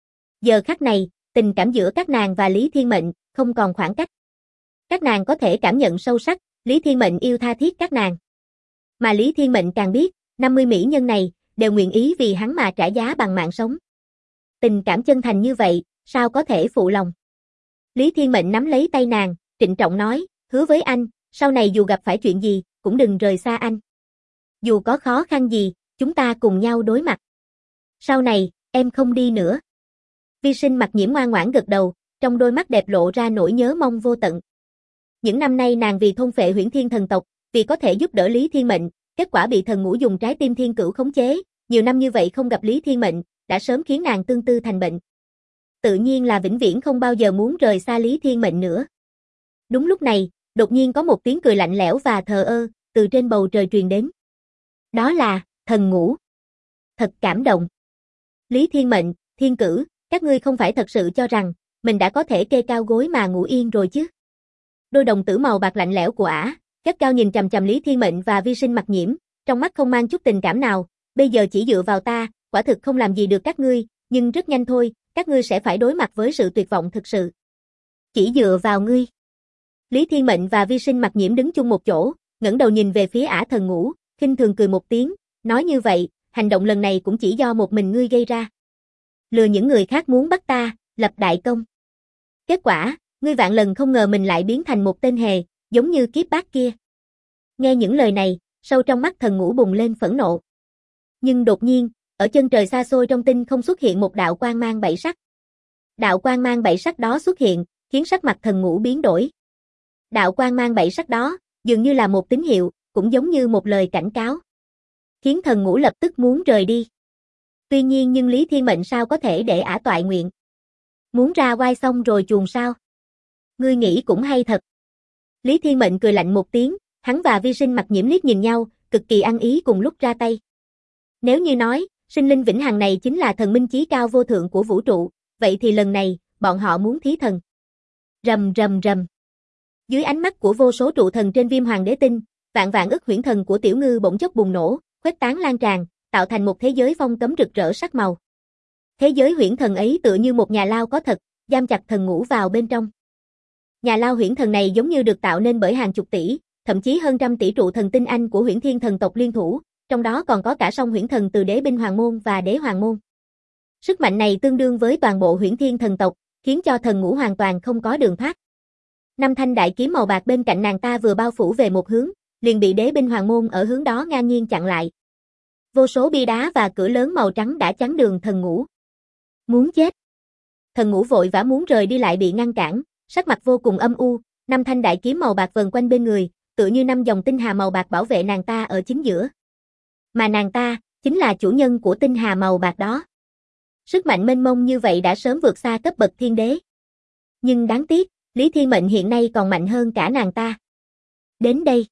Giờ khắc này, tình cảm giữa các nàng và Lý Thiên Mệnh, không còn khoảng cách. Các nàng có thể cảm nhận sâu sắc, Lý Thiên Mệnh yêu tha thiết các nàng. Mà Lý Thiên Mệnh càng biết, 50 mỹ nhân này, đều nguyện ý vì hắn mà trả giá bằng mạng sống. Tình cảm chân thành như vậy, sao có thể phụ lòng. Lý Thiên Mệnh nắm lấy tay nàng, trịnh trọng nói, hứa với anh, sau này dù gặp phải chuyện gì, cũng đừng rời xa anh. Dù có khó khăn gì, chúng ta cùng nhau đối mặt. Sau này, em không đi nữa. Vi Sinh Mặc Nhiễm ngoan ngoãn gật đầu, trong đôi mắt đẹp lộ ra nỗi nhớ mong vô tận. Những năm nay nàng vì thôn phệ Huyễn Thiên thần tộc, vì có thể giúp đỡ Lý Thiên Mệnh, kết quả bị thần ngũ dùng trái tim Thiên Cửu khống chế, nhiều năm như vậy không gặp Lý Thiên Mệnh, đã sớm khiến nàng tương tư thành bệnh. Tự nhiên là vĩnh viễn không bao giờ muốn rời xa Lý Thiên Mệnh nữa. Đúng lúc này, đột nhiên có một tiếng cười lạnh lẽo và thờ ơ, từ trên bầu trời truyền đến. Đó là, thần ngũ. Thật cảm động. Lý Thiên Mệnh, Thiên Cửu, các ngươi không phải thật sự cho rằng, mình đã có thể kê cao gối mà ngủ yên rồi chứ. Đôi đồng tử màu bạc lạnh lẽo của ả, gắt cao nhìn chằm chằm Lý Thiên Mệnh và Vi Sinh Mặc Nhiễm, trong mắt không mang chút tình cảm nào, bây giờ chỉ dựa vào ta, quả thực không làm gì được các ngươi, nhưng rất nhanh thôi, các ngươi sẽ phải đối mặt với sự tuyệt vọng thực sự. Chỉ dựa vào ngươi. Lý Thiên Mệnh và Vi Sinh Mặc Nhiễm đứng chung một chỗ, ngẩng đầu nhìn về phía ả thần ngũ, khinh thường cười một tiếng, nói như vậy, hành động lần này cũng chỉ do một mình ngươi gây ra. Lừa những người khác muốn bắt ta, lập đại công. Kết quả, ngươi vạn lần không ngờ mình lại biến thành một tên hề, giống như kiếp bác kia. Nghe những lời này, sâu trong mắt thần ngũ bùng lên phẫn nộ. Nhưng đột nhiên, ở chân trời xa xôi trong tinh không xuất hiện một đạo quang mang bảy sắc. Đạo quang mang bảy sắc đó xuất hiện, khiến sắc mặt thần ngũ biến đổi. Đạo quang mang bảy sắc đó, dường như là một tín hiệu, cũng giống như một lời cảnh cáo. Khiến thần ngũ lập tức muốn rời đi. Tuy nhiên nhưng Lý Thiên Mệnh sao có thể để ả toại nguyện. Muốn ra oai xong rồi chuồn sao? Ngươi nghĩ cũng hay thật. Lý Thiên Mệnh cười lạnh một tiếng, hắn và Vi Sinh Mặc Nhiễm liếc nhìn nhau, cực kỳ ăn ý cùng lúc ra tay. Nếu như nói, sinh linh vĩnh hằng này chính là thần minh chí cao vô thượng của vũ trụ, vậy thì lần này, bọn họ muốn thí thần. Rầm rầm rầm. Dưới ánh mắt của vô số trụ thần trên Viêm Hoàng Đế Tinh, vạn vạn ức huyễn thần của Tiểu Ngư bỗng chốc bùng nổ, khuếch tán lan tràn, tạo thành một thế giới phong cấm rực rỡ sắc màu. Thế giới huyễn thần ấy tựa như một nhà lao có thật, giam chặt thần ngũ vào bên trong. Nhà lao huyễn thần này giống như được tạo nên bởi hàng chục tỷ, thậm chí hơn trăm tỷ trụ thần tinh anh của Huyễn Thiên thần tộc liên thủ, trong đó còn có cả song huyễn thần từ Đế binh Hoàng môn và Đế Hoàng môn. Sức mạnh này tương đương với toàn bộ Huyễn Thiên thần tộc, khiến cho thần ngũ hoàn toàn không có đường thoát. Năm thanh đại kiếm màu bạc bên cạnh nàng ta vừa bao phủ về một hướng, liền bị Đế binh Hoàng môn ở hướng đó ngang nhiên chặn lại. Vô số bia đá và cửa lớn màu trắng đã chắn đường thần ngũ. Muốn chết. Thần ngũ vội vã muốn rời đi lại bị ngăn cản, sắc mặt vô cùng âm u, năm thanh đại kiếm màu bạc vần quanh bên người, tựa như năm dòng tinh hà màu bạc bảo vệ nàng ta ở chính giữa. Mà nàng ta, chính là chủ nhân của tinh hà màu bạc đó. Sức mạnh mênh mông như vậy đã sớm vượt xa cấp bậc thiên đế. Nhưng đáng tiếc, Lý Thiên Mệnh hiện nay còn mạnh hơn cả nàng ta. Đến đây.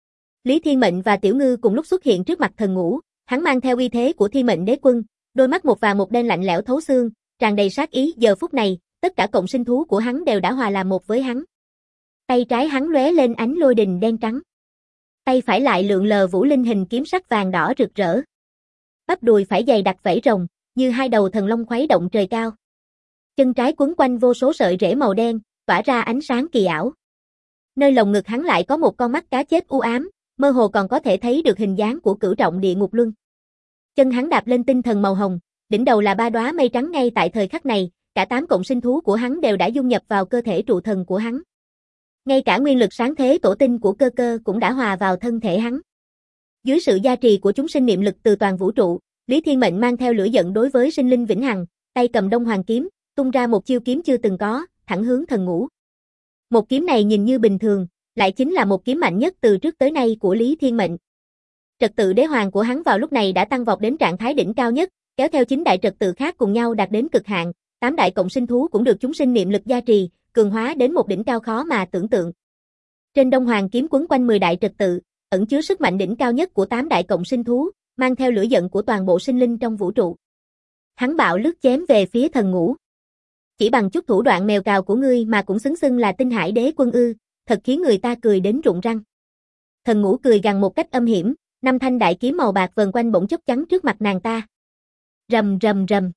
Lý Thiên Mệnh và Tiểu Ngư cùng lúc xuất hiện trước mặt thần ngũ, hắn mang theo uy thế của Thiên Mệnh Đế Quân, đôi mắt một vàng một đen lạnh lẽo thấu xương, tràn đầy sát ý. Giờ phút này, tất cả cộng sinh thú của hắn đều đã hòa làm một với hắn. Tay trái hắn lóe lên ánh lôi đình đen trắng. Tay phải lại lượn lờ vũ linh hình kiếm sắc vàng đỏ rực rỡ. Bắp đùi phải dày đặc vảy rồng, như hai đầu thần long khuấy động trời cao. Chân trái quấn quanh vô số sợi rễ màu đen, tỏa ra ánh sáng kỳ ảo. Nơi lồng ngực hắn lại có một con mắt cá chết u ám, mơ hồ còn có thể thấy được hình dáng của Cửu Trọng Địa Ngục Luân. Chân hắn đạp lên tinh thần màu hồng, đỉnh đầu là ba đóa mây trắng. Ngay tại thời khắc này, cả 8 cộng sinh thú của hắn đều đã dung nhập vào cơ thể trụ thần của hắn. Ngay cả nguyên lực sáng thế tổ tinh của cơ cơ cũng đã hòa vào thân thể hắn. Dưới sự gia trì của chúng sinh niệm lực từ toàn vũ trụ, Lý Thiên Mệnh mang theo lửa giận đối với sinh linh vĩnh hằng, tay cầm Đông Hoàng kiếm, tung ra một chiêu kiếm chưa từng có, thẳng hướng thần ngũ. Một kiếm này nhìn như bình thường, lại chính là một kiếm mạnh nhất từ trước tới nay của Lý Thiên Mệnh. Trật tự đế hoàng của hắn vào lúc này đã tăng vọt đến trạng thái đỉnh cao nhất, kéo theo 9 đại trật tự khác cùng nhau đạt đến cực hạn, 8 đại cộng sinh thú cũng được chúng sinh niệm lực gia trì, cường hóa đến một đỉnh cao khó mà tưởng tượng. Trên Đông Hoàng kiếm quấn quanh 10 đại trật tự, ẩn chứa sức mạnh đỉnh cao nhất của 8 đại cộng sinh thú, mang theo lửa giận của toàn bộ sinh linh trong vũ trụ. Hắn bạo lướt chém về phía thần ngũ. Chỉ bằng chút thủ đoạn mèo cào của ngươi mà cũng xứng xưng là Tinh Hải Đế Quân ư, thật khiến người ta cười đến rụng răng. Thần ngũ cười gằn một cách âm hiểm, năm thanh đại kiếm màu bạc vần quanh bỗng chốc chắn trước mặt nàng ta. Rầm rầm rầm.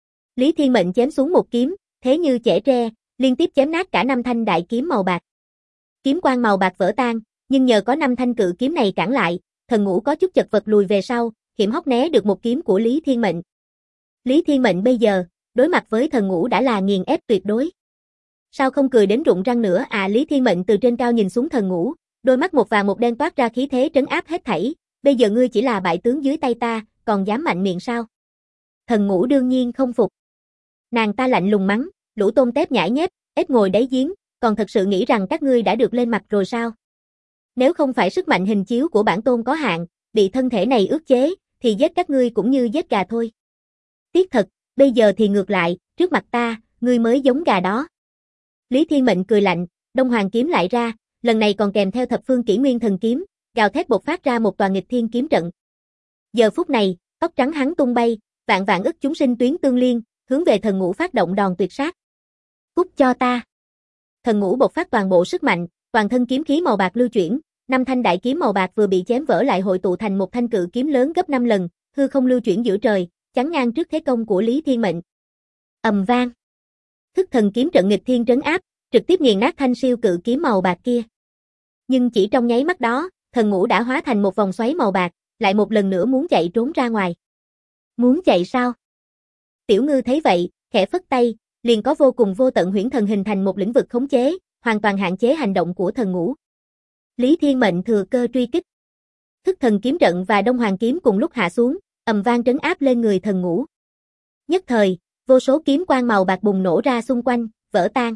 Lý Thiên Mệnh chém xuống một kiếm, thế như chẻ tre, liên tiếp chém nát cả 5 thanh đại kiếm màu bạc. Kiếm quang màu bạc vỡ tan, nhưng nhờ có 5 thanh cự kiếm này cản lại, thần ngũ có chút chật vật lùi về sau, hiểm hóc né được một kiếm của Lý Thiên Mệnh. Lý Thiên Mệnh bây giờ, đối mặt với thần ngũ đã là nghiền ép tuyệt đối. Sao không cười đến rụng răng nữa à? Lý Thiên Mệnh từ trên cao nhìn xuống thần ngũ, đôi mắt một vàng một đen toát ra khí thế trấn áp hết thảy. Bây giờ ngươi chỉ là bại tướng dưới tay ta, còn dám mạnh miệng sao? Thần ngũ đương nhiên không phục. Nàng ta lạnh lùng mắng, lũ tôm tép nhãi nhép, ếch ngồi đáy giếng, còn thật sự nghĩ rằng các ngươi đã được lên mặt rồi sao? Nếu không phải sức mạnh hình chiếu của bản tôn có hạn, bị thân thể này ức chế, thì giết các ngươi cũng như giết gà thôi. Tiếc thật, bây giờ thì ngược lại, trước mặt ta, ngươi mới giống gà đó. Lý Thiên Mệnh cười lạnh, Đông Hoàng kiếm lại ra, lần này còn kèm theo thập phương kỷ nguyên thần kiếm, gào thét bộc phát ra một tòa nghịch thiên kiếm trận. Giờ phút này, tóc trắng hắn tung bay, vạn vạn ức chúng sinh tuyến tương liên, hướng về thần ngũ phát động đòn tuyệt sát. Cút cho ta. Thần ngũ bộc phát toàn bộ sức mạnh, toàn thân kiếm khí màu bạc lưu chuyển, 5 thanh đại kiếm màu bạc vừa bị chém vỡ lại hội tụ thành một thanh cự kiếm lớn gấp 5 lần, hư không lưu chuyển giữa trời, chắn ngang trước thế công của Lý Thiên Mệnh. Ầm vang. Thức thần kiếm trận nghịch thiên trấn áp, trực tiếp nghiền nát thanh siêu cự kiếm màu bạc kia. Nhưng chỉ trong nháy mắt đó, thần ngũ đã hóa thành một vòng xoáy màu bạc, lại một lần nữa muốn chạy trốn ra ngoài. Muốn chạy sao? Tiểu Ngư thấy vậy, khẽ phất tay, liền có vô cùng vô tận huyễn thần hình thành một lĩnh vực khống chế, hoàn toàn hạn chế hành động của thần ngũ. Lý Thiên Mệnh thừa cơ truy kích. Thức thần kiếm trận và Đông Hoàng kiếm cùng lúc hạ xuống, ầm vang trấn áp lên người thần ngũ. Nhất thời, Vô số kiếm quang màu bạc bùng nổ ra xung quanh, vỡ tan.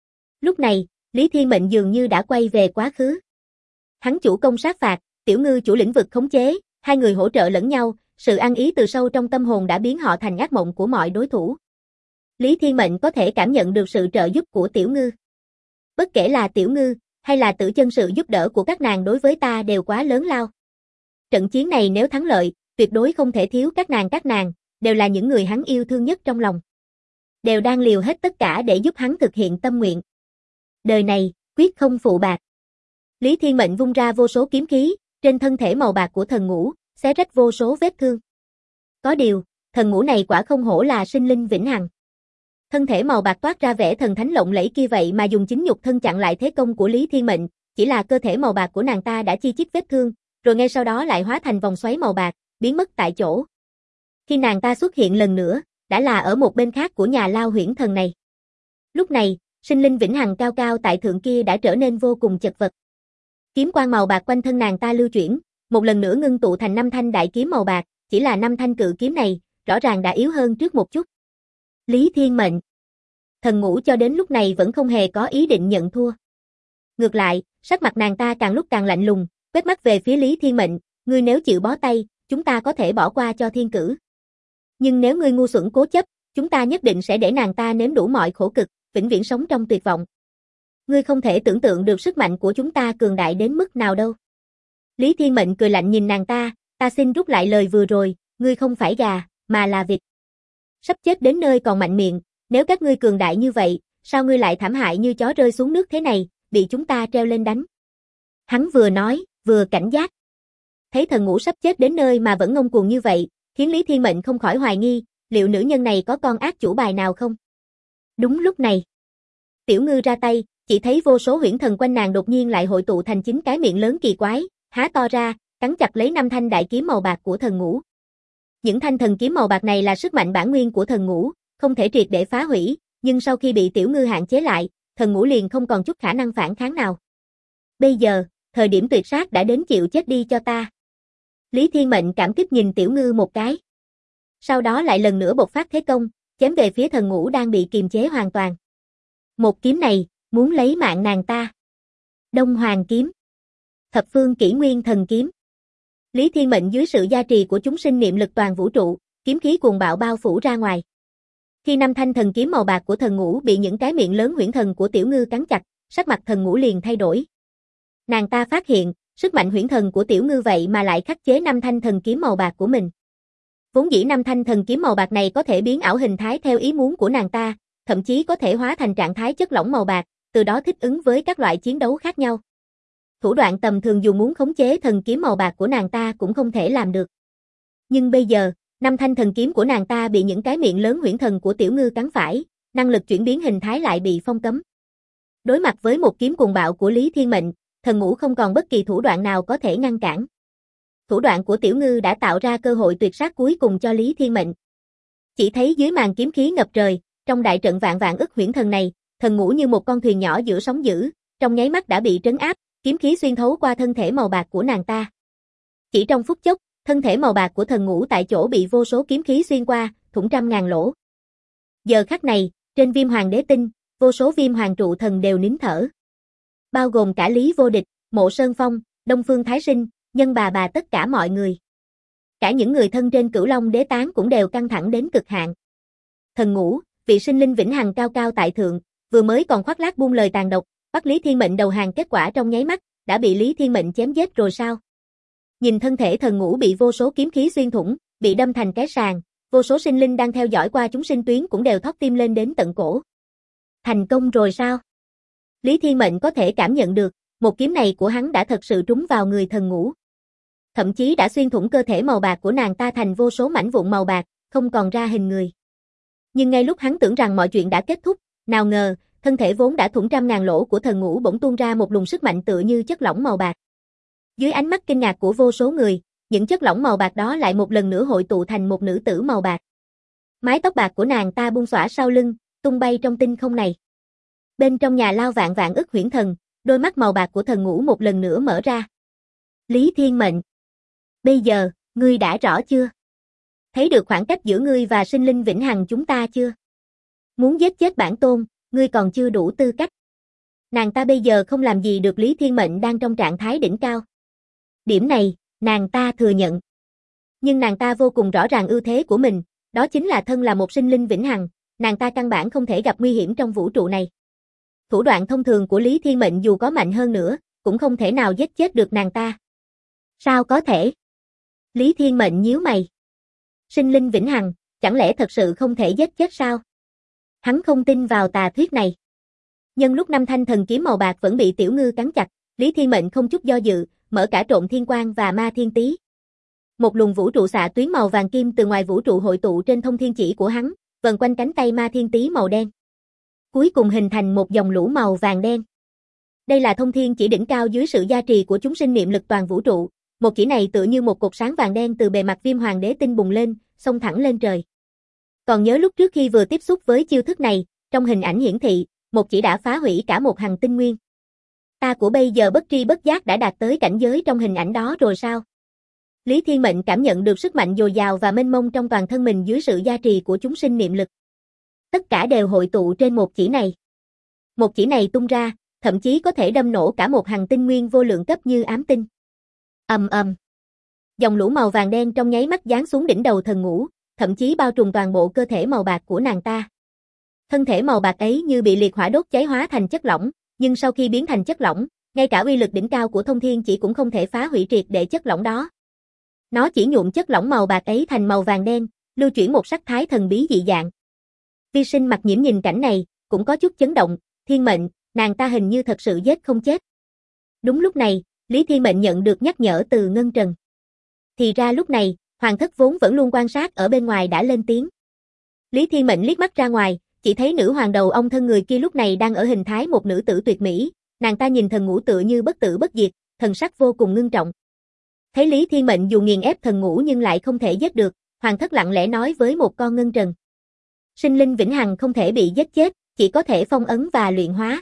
Lúc này, Lý Thiên Mệnh dường như đã quay về quá khứ. Hắn chủ công sát phạt, Tiểu Ngư chủ lĩnh vực khống chế, hai người hỗ trợ lẫn nhau, sự ăn ý từ sâu trong tâm hồn đã biến họ thành ác mộng của mọi đối thủ. Lý Thiên Mệnh có thể cảm nhận được sự trợ giúp của Tiểu Ngư. Bất kể là Tiểu Ngư, hay là Tử Chân, sự giúp đỡ của các nàng đối với ta đều quá lớn lao. Trận chiến này nếu thắng lợi, tuyệt đối không thể thiếu các nàng, đều là những người hắn yêu thương nhất trong lòng. Đều đang liều hết tất cả để giúp hắn thực hiện tâm nguyện. Đời này, quyết không phụ bạc. Lý Thiên Mệnh vung ra vô số kiếm khí, trên thân thể màu bạc của thần ngũ, xé rách vô số vết thương. Có điều, thần ngũ này quả không hổ là sinh linh vĩnh hằng. Thân thể màu bạc toát ra vẻ thần thánh lộng lẫy kia vậy mà dùng chính nhục thân chặn lại thế công của Lý Thiên Mệnh, chỉ là cơ thể màu bạc của nàng ta đã chi chít vết thương, rồi ngay sau đó lại hóa thành vòng xoáy màu bạc, biến mất tại chỗ. Khi nàng ta xuất hiện lần nữa, đã là ở một bên khác của nhà lao huyễn thần này. Lúc này, sinh linh vĩnh hằng cao cao tại thượng kia đã trở nên vô cùng chật vật. Kiếm quang màu bạc quanh thân nàng ta lưu chuyển, một lần nữa ngưng tụ thành 5 thanh đại kiếm màu bạc, chỉ là 5 thanh cự kiếm này, rõ ràng đã yếu hơn trước một chút. Lý Thiên Mệnh. Thần ngũ cho đến lúc này vẫn không hề có ý định nhận thua. Ngược lại, sắc mặt nàng ta càng lúc càng lạnh lùng, quét mắt về phía Lý Thiên Mệnh, ngươi nếu chịu bó tay, chúng ta có thể bỏ qua cho thiên cử. Nhưng nếu ngươi ngu xuẩn cố chấp, chúng ta nhất định sẽ để nàng ta nếm đủ mọi khổ cực, vĩnh viễn sống trong tuyệt vọng. Ngươi không thể tưởng tượng được sức mạnh của chúng ta cường đại đến mức nào đâu. Lý Thiên Mệnh cười lạnh nhìn nàng ta xin rút lại lời vừa rồi, ngươi không phải gà, mà là vịt. Sắp chết đến nơi còn mạnh miệng, nếu các ngươi cường đại như vậy, sao ngươi lại thảm hại như chó rơi xuống nước thế này, bị chúng ta treo lên đánh. Hắn vừa nói, vừa cảnh giác. Thấy thần ngũ sắp chết đến nơi mà vẫn ngông cuồng như vậy, khiến Lý Thiên Mệnh không khỏi hoài nghi, liệu nữ nhân này có con ác chủ bài nào không? Đúng lúc này, Tiểu Ngư ra tay, chỉ thấy vô số huyễn thần quanh nàng đột nhiên lại hội tụ thành 9 cái miệng lớn kỳ quái, há to ra, cắn chặt lấy 5 thanh đại kiếm màu bạc của thần ngũ. Những thanh thần kiếm màu bạc này là sức mạnh bản nguyên của thần ngũ, không thể triệt để phá hủy, nhưng sau khi bị Tiểu Ngư hạn chế lại, thần ngũ liền không còn chút khả năng phản kháng nào. Bây giờ, thời điểm tuyệt sát đã đến, chịu chết đi cho ta. Lý Thiên Mệnh cảm kích nhìn Tiểu Ngư một cái. Sau đó lại lần nữa bộc phát thế công, chém về phía thần ngũ đang bị kiềm chế hoàn toàn. Một kiếm này, muốn lấy mạng nàng ta. Đông Hoàng kiếm. Thập phương kỷ nguyên thần kiếm. Lý Thiên Mệnh dưới sự gia trì của chúng sinh niệm lực toàn vũ trụ, kiếm khí cuồng bạo bao phủ ra ngoài. Khi 5 thanh thần kiếm màu bạc của thần ngũ bị những cái miệng lớn huyễn thần của Tiểu Ngư cắn chặt, sắc mặt thần ngũ liền thay đổi. Nàng ta phát hiện, sức mạnh huyễn thần của Tiểu Ngư vậy mà lại khắc chế 5 thanh thần kiếm màu bạc của mình. Vốn dĩ 5 thanh thần kiếm màu bạc này có thể biến ảo hình thái theo ý muốn của nàng ta, thậm chí có thể hóa thành trạng thái chất lỏng màu bạc, từ đó thích ứng với các loại chiến đấu khác nhau. Thủ đoạn tầm thường dù muốn khống chế thần kiếm màu bạc của nàng ta cũng không thể làm được. Nhưng bây giờ, 5 thanh thần kiếm của nàng ta bị những cái miệng lớn huyễn thần của Tiểu Ngư cắn phải, năng lực chuyển biến hình thái lại bị phong cấm. Đối mặt với một kiếm cuồng bạo của Lý Thiên Mệnh, thần ngũ không còn bất kỳ thủ đoạn nào có thể ngăn cản. Thủ đoạn của Tiểu Ngư đã tạo ra cơ hội tuyệt sát cuối cùng cho Lý Thiên Mệnh. Chỉ thấy dưới màn kiếm khí ngập trời, trong đại trận vạn vạn ức huyễn thần này, thần ngũ như một con thuyền nhỏ giữa sóng dữ, trong nháy mắt đã bị trấn áp, kiếm khí xuyên thấu qua thân thể màu bạc của nàng ta. Chỉ trong phút chốc, thân thể màu bạc của thần ngũ tại chỗ bị vô số kiếm khí xuyên qua, thủng trăm ngàn lỗ. Giờ khắc này, trên Viêm Hoàng Đế Tinh, vô số Viêm Hoàng trụ thần đều nín thở. Bao gồm cả Lý Vô Địch, Mộ Sơn Phong, Đông Phương Thái Sinh, Nhân Bà tất cả mọi người. Cả những người thân trên Cửu Long Đế Tán cũng đều căng thẳng đến cực hạn. Thần ngũ, vị sinh linh vĩnh hằng cao cao tại thượng, vừa mới còn khoác lác buông lời tàn độc, bắt Lý Thiên Mệnh đầu hàng, kết quả trong nháy mắt, đã bị Lý Thiên Mệnh chém giết rồi sao? Nhìn thân thể thần ngũ bị vô số kiếm khí xuyên thủng, bị đâm thành cái sàng, vô số sinh linh đang theo dõi qua chúng sinh tuyến cũng đều thót tim lên đến tận cổ. Thành công rồi sao? Lý Thiên Mệnh có thể cảm nhận được, một kiếm này của hắn đã thật sự trúng vào người thần ngũ. Thậm chí đã xuyên thủng cơ thể màu bạc của nàng ta thành vô số mảnh vụn màu bạc, không còn ra hình người. Nhưng ngay lúc hắn tưởng rằng mọi chuyện đã kết thúc, nào ngờ, thân thể vốn đã thủng trăm ngàn lỗ của thần ngũ bỗng tuôn ra một luồng sức mạnh tựa như chất lỏng màu bạc. Dưới ánh mắt kinh ngạc của vô số người, những chất lỏng màu bạc đó lại một lần nữa hội tụ thành một nữ tử màu bạc. Mái tóc bạc của nàng ta buông xõa sau lưng, tung bay trong tinh không này. Bên trong nhà lao vạn vạn ức huyễn thần, đôi mắt màu bạc của thần ngũ một lần nữa mở ra. Lý Thiên Mệnh, bây giờ, ngươi đã rõ chưa? Thấy được khoảng cách giữa ngươi và sinh linh vĩnh hằng chúng ta chưa? Muốn giết chết bản tôn, ngươi còn chưa đủ tư cách. Nàng ta bây giờ không làm gì được Lý Thiên Mệnh đang trong trạng thái đỉnh cao. Điểm này, nàng ta thừa nhận. Nhưng nàng ta vô cùng rõ ràng ưu thế của mình, đó chính là thân là một sinh linh vĩnh hằng, nàng ta căn bản không thể gặp nguy hiểm trong vũ trụ này. Thủ đoạn thông thường của Lý Thiên Mệnh dù có mạnh hơn nữa, cũng không thể nào giết chết được nàng ta. Sao có thể? Lý Thiên Mệnh nhíu mày. Sinh linh vĩnh hằng, chẳng lẽ thật sự không thể giết chết sao? Hắn không tin vào tà thuyết này. Nhân lúc năm thanh thần kiếm màu bạc vẫn bị tiểu ngư cắn chặt, Lý Thiên Mệnh không chút do dự, mở cả trộn thiên quang và ma thiên tý. Một luồng vũ trụ xạ tuyến màu vàng kim từ ngoài vũ trụ hội tụ trên thông thiên chỉ của hắn, vần quanh cánh tay ma thiên tý màu đen. Cuối cùng hình thành một dòng lũ màu vàng đen. Đây là thông thiên chỉ đỉnh cao dưới sự gia trì của chúng sinh niệm lực toàn vũ trụ. Một chỉ này tựa như một cột sáng vàng đen từ bề mặt Viêm Hoàng Đế tinh bùng lên, xông thẳng lên trời. Còn nhớ lúc trước khi vừa tiếp xúc với chiêu thức này, trong hình ảnh hiển thị, một chỉ đã phá hủy cả một hành tinh nguyên. Ta của bây giờ bất tri bất giác đã đạt tới cảnh giới trong hình ảnh đó rồi sao? Lý Thiên Mệnh cảm nhận được sức mạnh dồi dào và mênh mông trong toàn thân mình dưới sự gia trì của chúng sinh niệm lực. Tất cả đều hội tụ trên một chỉ này. Một chỉ này tung ra, thậm chí có thể đâm nổ cả một hành tinh nguyên vô lượng cấp như ám tinh. Ầm ầm. Dòng lũ màu vàng đen trong nháy mắt giáng xuống đỉnh đầu thần ngũ, thậm chí bao trùm toàn bộ cơ thể màu bạc của nàng ta. Thân thể màu bạc ấy như bị liệt hỏa đốt cháy hóa thành chất lỏng, nhưng sau khi biến thành chất lỏng, ngay cả uy lực đỉnh cao của thông thiên chỉ cũng không thể phá hủy triệt để chất lỏng đó. Nó chỉ nhuộm chất lỏng màu bạc ấy thành màu vàng đen, lưu chuyển một sắc thái thần bí dị dạng. Vi Sinh mặt nhiễm nhìn cảnh này, cũng có chút chấn động, Thiên Mệnh, nàng ta hình như thật sự giết không chết. Đúng lúc này, Lý Thiên Mệnh nhận được nhắc nhở từ Ngân Trần. Thì ra lúc này, Hoàng thất vốn vẫn luôn quan sát ở bên ngoài đã lên tiếng. Lý Thiên Mệnh liếc mắt ra ngoài, chỉ thấy nữ hoàng đầu ông thân người kia lúc này đang ở hình thái một nữ tử tuyệt mỹ, nàng ta nhìn thần ngũ tựa như bất tử bất diệt, thần sắc vô cùng ngưng trọng. Thấy Lý Thiên Mệnh dù nghiền ép thần ngũ nhưng lại không thể giết được, Hoàng thất lặng lẽ nói với một con Ngân Trần. Sinh linh vĩnh hằng không thể bị giết chết, chỉ có thể phong ấn và luyện hóa.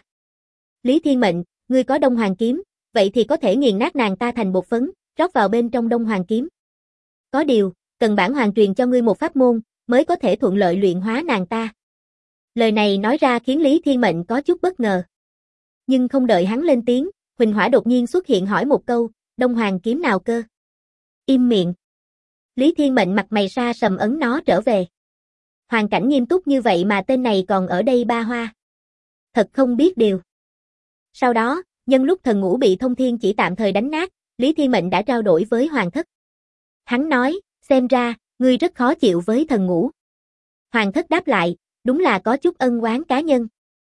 Lý Thiên Mệnh, ngươi có Đông Hoàng kiếm, vậy thì có thể nghiền nát nàng ta thành bột phấn, rót vào bên trong Đông Hoàng kiếm. Có điều, cần bản hoàng truyền cho ngươi một pháp môn, mới có thể thuận lợi luyện hóa nàng ta. Lời này nói ra khiến Lý Thiên Mệnh có chút bất ngờ. Nhưng không đợi hắn lên tiếng, Huỳnh Hỏa đột nhiên xuất hiện hỏi một câu, Đông Hoàng kiếm nào cơ? Im miệng. Lý Thiên Mệnh mặt mày sa sầm ấn nó trở về. Hoàn cảnh nghiêm túc như vậy mà tên này còn ở đây ba hoa. Thật không biết điều. Sau đó, nhân lúc thần ngũ bị thông thiên chỉ tạm thời đánh nát, Lý Thiên Mệnh đã trao đổi với Hoàng thất. Hắn nói, xem ra, ngươi rất khó chịu với thần ngũ. Hoàng thất đáp lại, đúng là có chút ân oán cá nhân.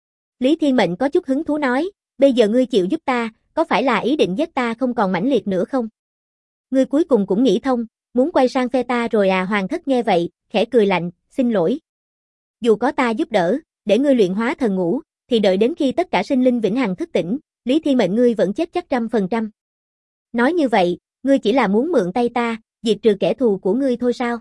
Lý Thiên Mệnh có chút hứng thú nói, bây giờ ngươi chịu giúp ta, có phải là ý định giết ta không còn mãnh liệt nữa không? Ngươi cuối cùng cũng nghĩ thông, muốn quay sang phe ta rồi à? Hoàng thất nghe vậy, khẽ cười lạnh, xin lỗi. Dù có ta giúp đỡ, để ngươi luyện hóa thần ngũ, thì đợi đến khi tất cả sinh linh vĩnh hằng thức tỉnh, Lý Thiên Mệnh ngươi vẫn chết chắc 100%. Nói như vậy, ngươi chỉ là muốn mượn tay ta, diệt trừ kẻ thù của ngươi thôi sao?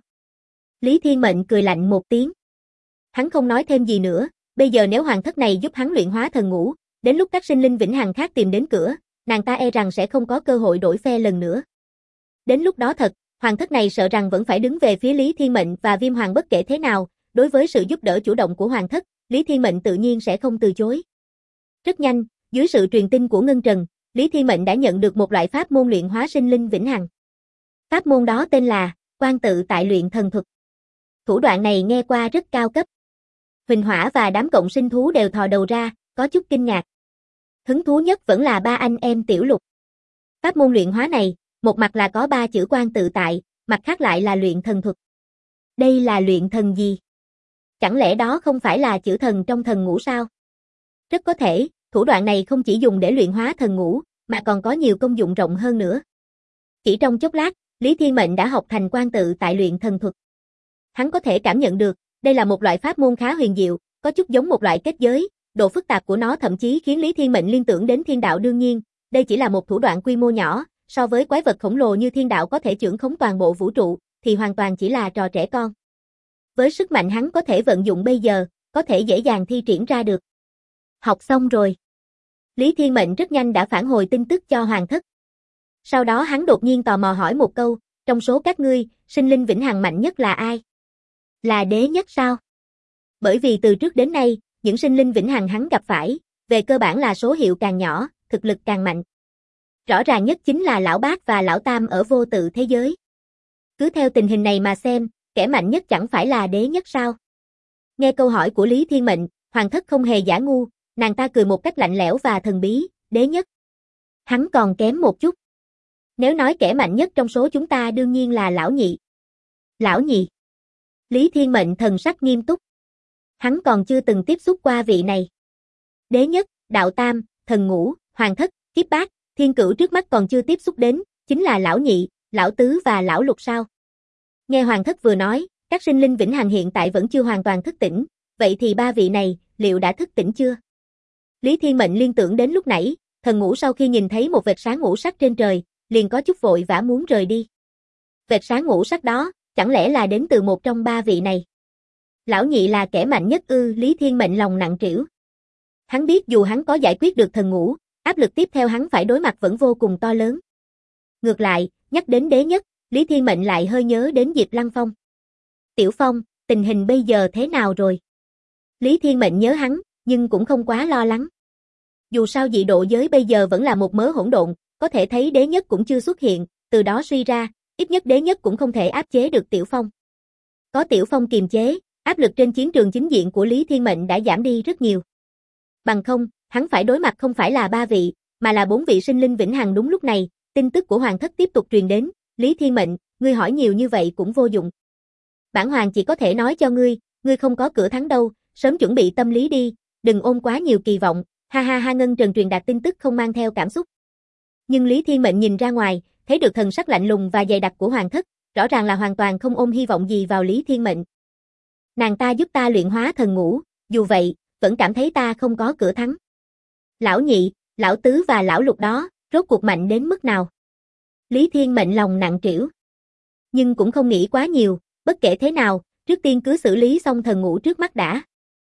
Lý Thiên Mệnh cười lạnh một tiếng. Hắn không nói thêm gì nữa, bây giờ nếu hoàng thất này giúp hắn luyện hóa thần ngũ, đến lúc các sinh linh vĩnh hằng khác tìm đến cửa, nàng ta e rằng sẽ không có cơ hội đổi phe lần nữa. Đến lúc đó thật, hoàng thất này sợ rằng vẫn phải đứng về phía Lý Thiên Mệnh và Viêm Hoàng bất kể thế nào, đối với sự giúp đỡ chủ động của hoàng thất, Lý Thiên Mệnh tự nhiên sẽ không từ chối. Rất nhanh, dưới sự truyền tin của Ngân Trần, Lý Thiên Mệnh đã nhận được một loại pháp môn luyện hóa sinh linh vĩnh hằng. Pháp môn đó tên là Quan tự tại luyện thần thuật. Thủ đoạn này nghe qua rất cao cấp. Huỳnh Hỏa và đám cộng sinh thú đều thò đầu ra, có chút kinh ngạc. Hứng thú nhất vẫn là ba anh em Tiểu Lục. Pháp môn luyện hóa này, một mặt là có 3 chữ quan tự tại, mặt khác lại là luyện thần thuật. Đây là luyện thần gì? Chẳng lẽ đó không phải là chữ thần trong thần ngũ sao? Rất có thể, thủ đoạn này không chỉ dùng để luyện hóa thần ngũ, mà còn có nhiều công dụng rộng hơn nữa. Chỉ trong chốc lát, Lý Thiên Mệnh đã học thành quan tự tại luyện thần thuật. Hắn có thể cảm nhận được, đây là một loại pháp môn khá huyền diệu, có chút giống một loại kết giới, độ phức tạp của nó thậm chí khiến Lý Thiên Mệnh liên tưởng đến thiên đạo. Đương nhiên, đây chỉ là một thủ đoạn quy mô nhỏ, so với quái vật khổng lồ như thiên đạo có thể chưởng khống toàn bộ vũ trụ, thì hoàn toàn chỉ là trò trẻ con. Với sức mạnh hắn có thể vận dụng bây giờ, có thể dễ dàng thi triển ra được. Học xong rồi. Lý Thiên Mệnh rất nhanh đã phản hồi tin tức cho Hoàng thất. Sau đó hắn đột nhiên tò mò hỏi một câu, trong số các ngươi, sinh linh vĩnh hằng mạnh nhất là ai? Là đế nhất sao? Bởi vì từ trước đến nay, những sinh linh vĩnh hằng hắn gặp phải, về cơ bản là số hiệu càng nhỏ, thực lực càng mạnh. Rõ ràng nhất chính là lão bát và lão tam ở vô tự thế giới. Cứ theo tình hình này mà xem, kẻ mạnh nhất chẳng phải là đế nhất sao? Nghe câu hỏi của Lý Thiên Mệnh, Hoàng Thất không hề giả ngu, nàng ta cười một cách lạnh lẽo và thần bí, đế nhất. Hắn còn kém một chút. Nếu nói kẻ mạnh nhất trong số chúng ta đương nhiên là lão nhị. Lão nhị. Lý Thiên Mệnh thần sắc nghiêm túc. Hắn còn chưa từng tiếp xúc qua vị này. Đế nhất, đạo tam, thần ngũ, hoàng thất, kiếp bát, thiên cửu trước mắt còn chưa tiếp xúc đến, chính là lão nhị, lão tứ và lão lục sao? Nghe Hoàng Thất vừa nói, các sinh linh vĩnh hằng hiện tại vẫn chưa hoàn toàn thức tỉnh, vậy thì ba vị này, liệu đã thức tỉnh chưa? Lý Thiên Mệnh liên tưởng đến lúc nãy, thần ngũ sau khi nhìn thấy một vệt sáng ngũ sắc trên trời, liền có chút vội vã muốn rời đi. Vệt sáng ngũ sắc đó, chẳng lẽ là đến từ một trong ba vị này? Lão nhị là kẻ mạnh nhất ư? Lý Thiên Mệnh lòng nặng trĩu. Hắn biết dù hắn có giải quyết được thần ngũ, áp lực tiếp theo hắn phải đối mặt vẫn vô cùng to lớn. Ngược lại, nhắc đến đế nhất, Lý Thiên Mệnh lại hơi nhớ đến Diệp Lăng Phong. Tiểu Phong, tình hình bây giờ thế nào rồi? Lý Thiên Mệnh nhớ hắn, nhưng cũng không quá lo lắng. Dù sao dị độ giới bây giờ vẫn là một mớ hỗn độn, có thể thấy đế nhất cũng chưa xuất hiện, từ đó suy ra, ít nhất đế nhất cũng không thể áp chế được Tiểu Phong. Có Tiểu Phong kiềm chế, áp lực trên chiến trường chính diện của Lý Thiên Mệnh đã giảm đi rất nhiều. Bằng không, hắn phải đối mặt không phải là ba vị, mà là 4 vị sinh linh vĩnh hằng. Đúng lúc này, tin tức của Hoàng Thất tiếp tục truyền đến, Lý Thiên Mệnh, ngươi hỏi nhiều như vậy cũng vô dụng. Bản Hoàng chỉ có thể nói cho ngươi không có cửa thắng đâu, sớm chuẩn bị tâm lý đi, đừng ôm quá nhiều kỳ vọng, ha ha ha. Ngân Trần truyền đạt tin tức không mang theo cảm xúc. Nhưng Lý Thiên Mệnh nhìn ra ngoài, thấy được thần sắc lạnh lùng và dày đặc của Hoàng Thất, rõ ràng là hoàn toàn không ôm hy vọng gì vào Lý Thiên Mệnh. Nàng ta giúp ta luyện hóa thần ngũ, dù vậy, vẫn cảm thấy ta không có cửa thắng. Lão nhị, lão tứ và lão lục đó, rốt cuộc mạnh đến mức nào? Lý Thiên Mệnh lòng nặng trĩu. Nhưng cũng không nghĩ quá nhiều, bất kể thế nào, trước tiên cứ xử lý xong thần ngũ trước mắt đã.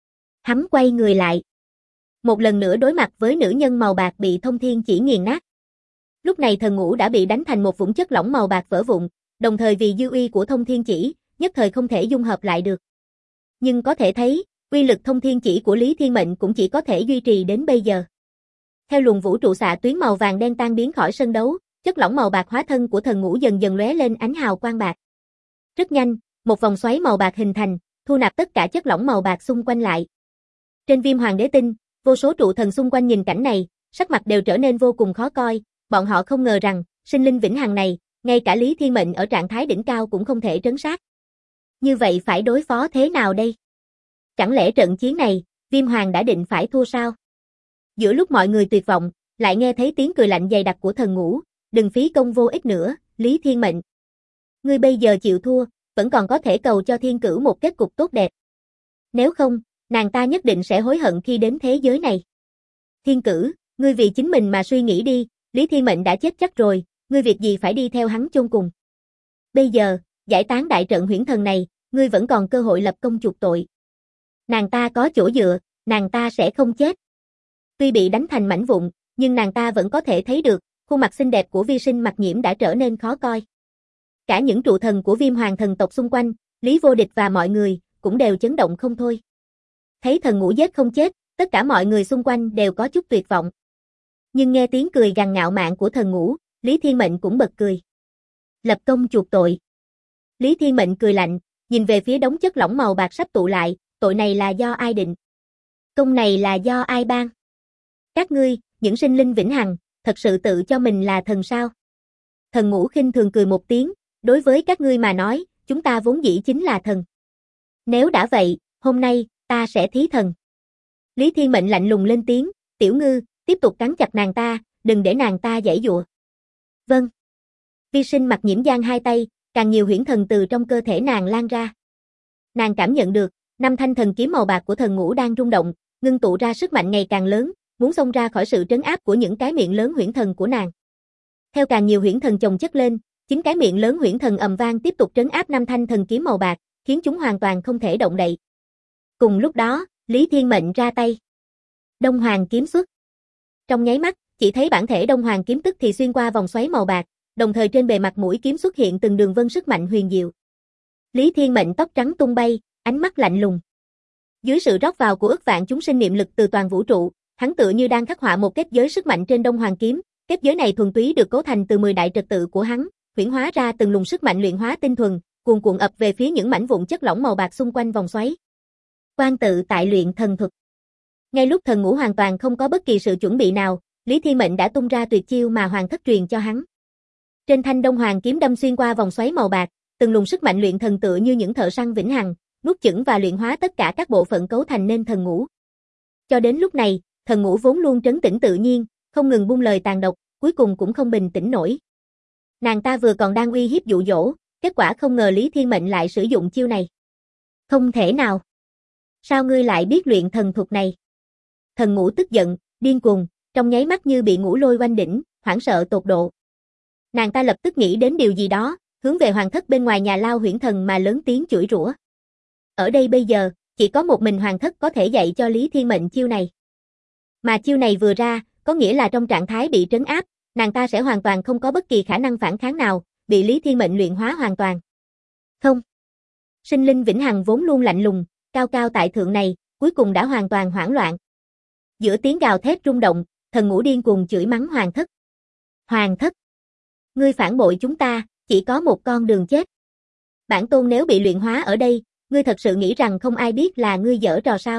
Hắn quay người lại. Một lần nữa đối mặt với nữ nhân màu bạc bị Thông Thiên Chỉ nghiền nát. Lúc này thần ngũ đã bị đánh thành một vũng chất lỏng màu bạc vỡ vụn, đồng thời vì dư uy của Thông Thiên Chỉ, nhất thời không thể dung hợp lại được. Nhưng có thể thấy, uy lực Thông Thiên Chỉ của Lý Thiên Mệnh cũng chỉ có thể duy trì đến bây giờ. Theo luồng vũ trụ xạ tuyến màu vàng đen tan biến khỏi sân đấu, chất lỏng màu bạc hóa thân của thần ngũ dần dần lóe lên ánh hào quang bạc. Rất nhanh, một vòng xoáy màu bạc hình thành, thu nạp tất cả chất lỏng màu bạc xung quanh lại. Trên Viêm Hoàng Đế Tinh, vô số trụ thần xung quanh nhìn cảnh này, sắc mặt đều trở nên vô cùng khó coi, bọn họ không ngờ rằng, sinh linh vĩnh hằng này, ngay cả Lý Thiên Mệnh ở trạng thái đỉnh cao cũng không thể trấn sát. Như vậy phải đối phó thế nào đây? Chẳng lẽ trận chiến này, Viêm Hoàng đã định phải thua sao? Giữa lúc mọi người tuyệt vọng, lại nghe thấy tiếng cười lạnh dày đặc của thần ngũ, đừng phí công vô ích nữa, Lý Thiên Mệnh. Ngươi bây giờ chịu thua, vẫn còn có thể cầu cho Thiên Cửu một kết cục tốt đẹp. Nếu không, nàng ta nhất định sẽ hối hận khi đến thế giới này. Thiên Cửu, ngươi vì chính mình mà suy nghĩ đi, Lý Thiên Mệnh đã chết chắc rồi, ngươi việc gì phải đi theo hắn chôn cùng. Bây giờ, giải tán đại trận huyễn thần này, ngươi vẫn còn cơ hội lập công chuộc tội. Nàng ta có chỗ dựa, nàng ta sẽ không chết. Tuy bị đánh thành mảnh vụn, nhưng nàng ta vẫn có thể thấy được, khuôn mặt xinh đẹp của Vi Sinh Mặc Nhiễm đã trở nên khó coi. Cả những trụ thần của Viêm Hoàng thần tộc xung quanh, Lý Vô Địch và mọi người, cũng đều chấn động không thôi. Thấy thần ngũ giết không chết, tất cả mọi người xung quanh đều có chút tuyệt vọng. Nhưng nghe tiếng cười gằn ngạo mạn của thần ngũ, Lý Thiên Mệnh cũng bật cười. Lập công chuộc tội. Lý Thiên Mệnh cười lạnh, nhìn về phía đống chất lỏng màu bạc sắp tụ lại, tội này là do ai định? Công này là do ai ban? Các ngươi, những sinh linh vĩnh hằng, thật sự tự cho mình là thần sao? Thần ngũ khinh thường cười một tiếng, đối với các ngươi mà nói, chúng ta vốn dĩ chính là thần. Nếu đã vậy, hôm nay, ta sẽ thí thần. Lý Thiên Mệnh lạnh lùng lên tiếng, Tiểu Ngư, tiếp tục cắn chặt nàng ta, đừng để nàng ta giãy giụa. Vâng. Vi Sinh Mặc Nhiễm giang hai tay, càng nhiều huyễn thần từ trong cơ thể nàng lan ra. Nàng cảm nhận được, 5 thanh thần kiếm màu bạc của thần ngũ đang rung động, ngưng tụ ra sức mạnh ngày càng lớn, muốn xông ra khỏi sự trấn áp của những cái miệng lớn huyễn thần của nàng. Theo càng nhiều huyễn thần chồng chất lên, chính cái miệng lớn huyễn thần ầm vang tiếp tục trấn áp 5 thanh thần kiếm màu bạc, khiến chúng hoàn toàn không thể động đậy. Cùng lúc đó, Lý Thiên Mệnh ra tay. Đông Hoàng kiếm xuất. Trong nháy mắt, chỉ thấy bản thể Đông Hoàng kiếm tức thì xuyên qua vòng xoáy màu bạc, đồng thời trên bề mặt mũi kiếm xuất hiện từng đường vân sức mạnh huyền diệu. Lý Thiên Mệnh tóc trắng tung bay, ánh mắt lạnh lùng. Dưới sự rót vào của ức vạn chúng sinh niệm lực từ toàn vũ trụ, hắn tựa như đang khắc họa một kết giới sức mạnh trên Đông Hoàng kiếm, kết giới này thuần túy được cấu thành từ 10 đại trật tự của hắn, huyễn hóa ra từng luồng sức mạnh luyện hóa tinh thuần, cuồn cuộn ập về phía những mảnh vụn chất lỏng màu bạc xung quanh vòng xoáy. Quan tự tại luyện thần thuật. Ngay lúc thần ngũ hoàn toàn không có bất kỳ sự chuẩn bị nào, Lý Thiên Mệnh đã tung ra tuyệt chiêu mà Hoàng Thất truyền cho hắn. Trên thanh Đông Hoàng kiếm đâm xuyên qua vòng xoáy màu bạc, từng luồng sức mạnh luyện thần tựa như những thợ săn vĩnh hằng, nuốt chửng và luyện hóa tất cả các bộ phận cấu thành nên thần ngũ. Cho đến lúc này, thần ngũ vốn luôn trấn tĩnh tự nhiên, không ngừng buông lời tàn độc, cuối cùng cũng không bình tĩnh nổi. Nàng ta vừa còn đang uy hiếp dụ dỗ, kết quả không ngờ Lý Thiên Mệnh lại sử dụng chiêu này. Không thể nào. Sao ngươi lại biết luyện thần thuật này? Thần ngũ tức giận, điên cuồng, trong nháy mắt như bị ngũ lôi oanh đỉnh, hoảng sợ tột độ. Nàng ta lập tức nghĩ đến điều gì đó, hướng về Hoàng Thất bên ngoài nhà lao huyễn thần mà lớn tiếng chửi rủa. Ở đây bây giờ, chỉ có một mình Hoàng Thất có thể dạy cho Lý Thiên Mệnh chiêu này. Mà chiêu này vừa ra, có nghĩa là trong trạng thái bị trấn áp, nàng ta sẽ hoàn toàn không có bất kỳ khả năng phản kháng nào, bị Lý Thiên Mệnh luyện hóa hoàn toàn. Không. Sinh linh vĩnh hằng vốn luôn lạnh lùng, cao cao tại thượng này, cuối cùng đã hoàn toàn hoảng loạn. Giữa tiếng gào thét rung động, thần ngũ điên cuồng chửi mắng Hoàng Thất. Hoàng Thất! Ngươi phản bội chúng ta, chỉ có một con đường chết. Bản tôn nếu bị luyện hóa ở đây, ngươi thật sự nghĩ rằng không ai biết là ngươi giở trò sao?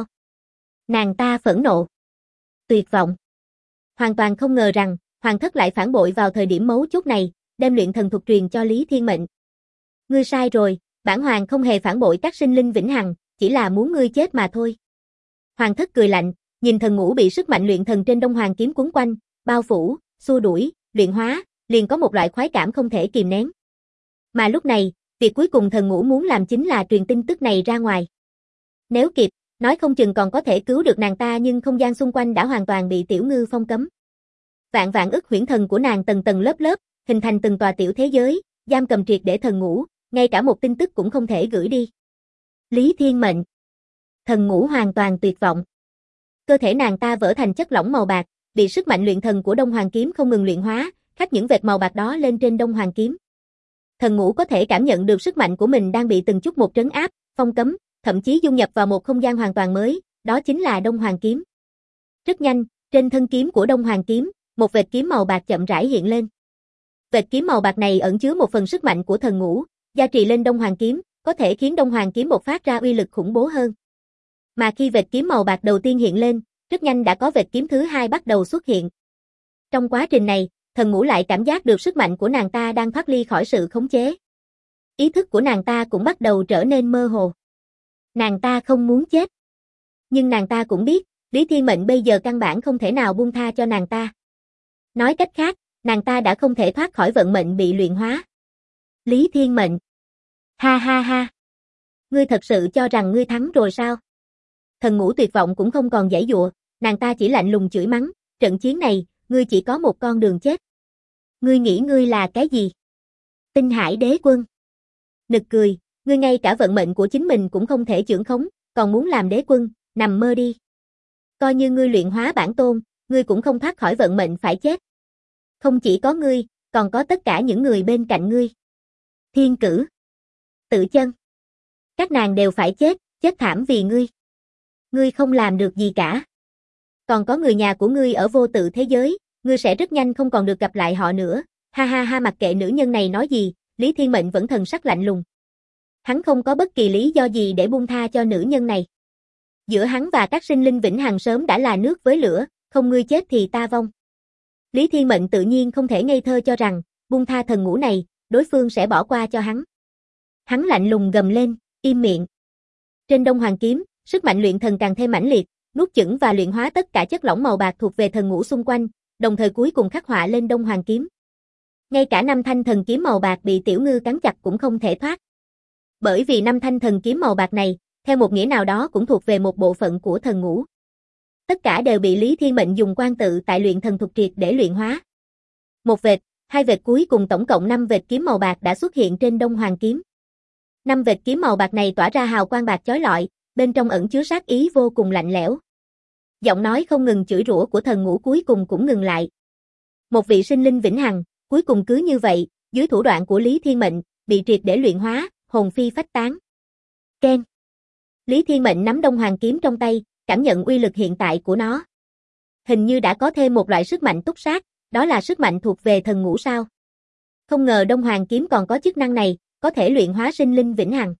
Nàng ta phẫn nộ. Tuyệt vọng. Hoàn toàn không ngờ rằng, Hoàng Thất lại phản bội vào thời điểm mấu chốt này, đem luyện thần thuật truyền cho Lý Thiên Mệnh. Ngươi sai rồi, bản hoàng không hề phản bội các sinh linh vĩnh hằng, chỉ là muốn ngươi chết mà thôi. Hoàng Thất cười lạnh, nhìn thần ngũ bị sức mạnh luyện thần trên Đông Hoàng kiếm cuốn quanh, bao phủ, xua đuổi, luyện hóa, liền có một loại khoái cảm không thể kìm nén. Mà lúc này, việc cuối cùng thần ngũ muốn làm chính là truyền tin tức này ra ngoài. Nếu kịp, nói không chừng còn có thể cứu được nàng ta, nhưng không gian xung quanh đã hoàn toàn bị Tiểu Ngư phong cấm. Vạn vạn ức huyễn thần của nàng tầng tầng lớp lớp, hình thành từng tòa tiểu thế giới, giam cầm triệt để thần ngũ, ngay cả một tin tức cũng không thể gửi đi. Lý Thiên Mệnh. Thần ngũ hoàn toàn tuyệt vọng. Cơ thể nàng ta vỡ thành chất lỏng màu bạc, bị sức mạnh luyện thần của Đông Hoàng kiếm không ngừng luyện hóa, khắc những vệt màu bạc đó lên trên Đông Hoàng kiếm. Thần ngũ có thể cảm nhận được sức mạnh của mình đang bị từng chút một trấn áp, phong cấm, thậm chí dung nhập vào một không gian hoàn toàn mới, đó chính là Đông Hoàng kiếm. Rất nhanh, trên thân kiếm của Đông Hoàng kiếm, một vệt kiếm màu bạc chậm rãi hiện lên. Vệt kiếm màu bạc này ẩn chứa một phần sức mạnh của thần ngũ, gia trì lên Đông Hoàng kiếm, có thể khiến Đông Hoàng kiếm bộc phát ra uy lực khủng bố hơn. Mà khi vệt kiếm màu bạc đầu tiên hiện lên, rất nhanh đã có vệt kiếm thứ hai bắt đầu xuất hiện. Trong quá trình này, thần ngũ lại cảm giác được sức mạnh của nàng ta đang thoát ly khỏi sự khống chế. Ý thức của nàng ta cũng bắt đầu trở nên mơ hồ. Nàng ta không muốn chết. Nhưng nàng ta cũng biết, Lý Thiên Mệnh bây giờ căn bản không thể nào buông tha cho nàng ta. Nói cách khác, nàng ta đã không thể thoát khỏi vận mệnh bị luyện hóa. Lý Thiên Mệnh. Ha ha ha. Ngươi thật sự cho rằng ngươi thắng rồi sao? Thần ngũ tuyệt vọng cũng không còn giãy giụa, nàng ta chỉ lạnh lùng chửi mắng, trận chiến này, ngươi chỉ có một con đường chết. Ngươi nghĩ ngươi là cái gì? Tinh Hải Đế Quân. Nực cười, ngươi ngay cả vận mệnh của chính mình cũng không thể chưởng khống, còn muốn làm đế quân, nằm mơ đi. Coi như ngươi luyện hóa bản tôn, ngươi cũng không thoát khỏi vận mệnh phải chết. Không chỉ có ngươi, còn có tất cả những người bên cạnh ngươi. Thiên Cử, Tự Chân, các nàng đều phải chết, chết thảm vì ngươi. Ngươi không làm được gì cả. Còn có người nhà của ngươi ở vô tự thế giới, ngươi sẽ rất nhanh không còn được gặp lại họ nữa. Ha ha ha, mặc kệ nữ nhân này nói gì, Lý Thiên Mệnh vẫn thần sắc lạnh lùng. Hắn không có bất kỳ lý do gì để buông tha cho nữ nhân này. Giữa hắn và các sinh linh vĩnh hằng sớm đã là nước với lửa, không ngươi chết thì ta vong. Lý Thiên Mệnh tự nhiên không thể ngây thơ cho rằng, buông tha thần ngũ này, đối phương sẽ bỏ qua cho hắn. Hắn lạnh lùng gầm lên, im miệng. Trên Đông Hoàng kiếm, sức mạnh luyện thần càng thêm mãnh liệt, nuốt chửng và luyện hóa tất cả chất lỏng màu bạc thuộc về thần ngũ xung quanh, đồng thời cuối cùng khắc họa lên Đông Hoàng kiếm. Ngay cả 5 thanh thần kiếm màu bạc bị Tiểu Ngư cắn chặt cũng không thể thoát. Bởi vì 5 thanh thần kiếm màu bạc này, theo một nghĩa nào đó cũng thuộc về một bộ phận của thần ngũ. Tất cả đều bị Lý Thiên Mệnh dùng quan tự tại luyện thần thuật triệt để luyện hóa. Một vệt, hai vệt cuối cùng tổng cộng 5 vệt kiếm màu bạc đã xuất hiện trên Đông Hoàng kiếm. 5 vệt kiếm màu bạc này tỏa ra hào quang bạc chói lọi, bên trong ẩn chứa sát ý vô cùng lạnh lẽo. Giọng nói không ngừng chửi rủa của thần ngũ cuối cùng cũng ngừng lại. Một vị sinh linh vĩnh hằng, Cuối cùng cứ như vậy, dưới thủ đoạn của Lý Thiên Mệnh, bị triệt để luyện hóa, hồn phi phách tán. Ken. Lý Thiên Mệnh nắm Đông Hoàng kiếm trong tay, cảm nhận uy lực hiện tại của nó. Hình như đã có thêm một loại sức mạnh túc sát, đó là sức mạnh thuộc về thần ngũ sao. Không ngờ Đông Hoàng kiếm còn có chức năng này, có thể luyện hóa sinh linh vĩnh hằng.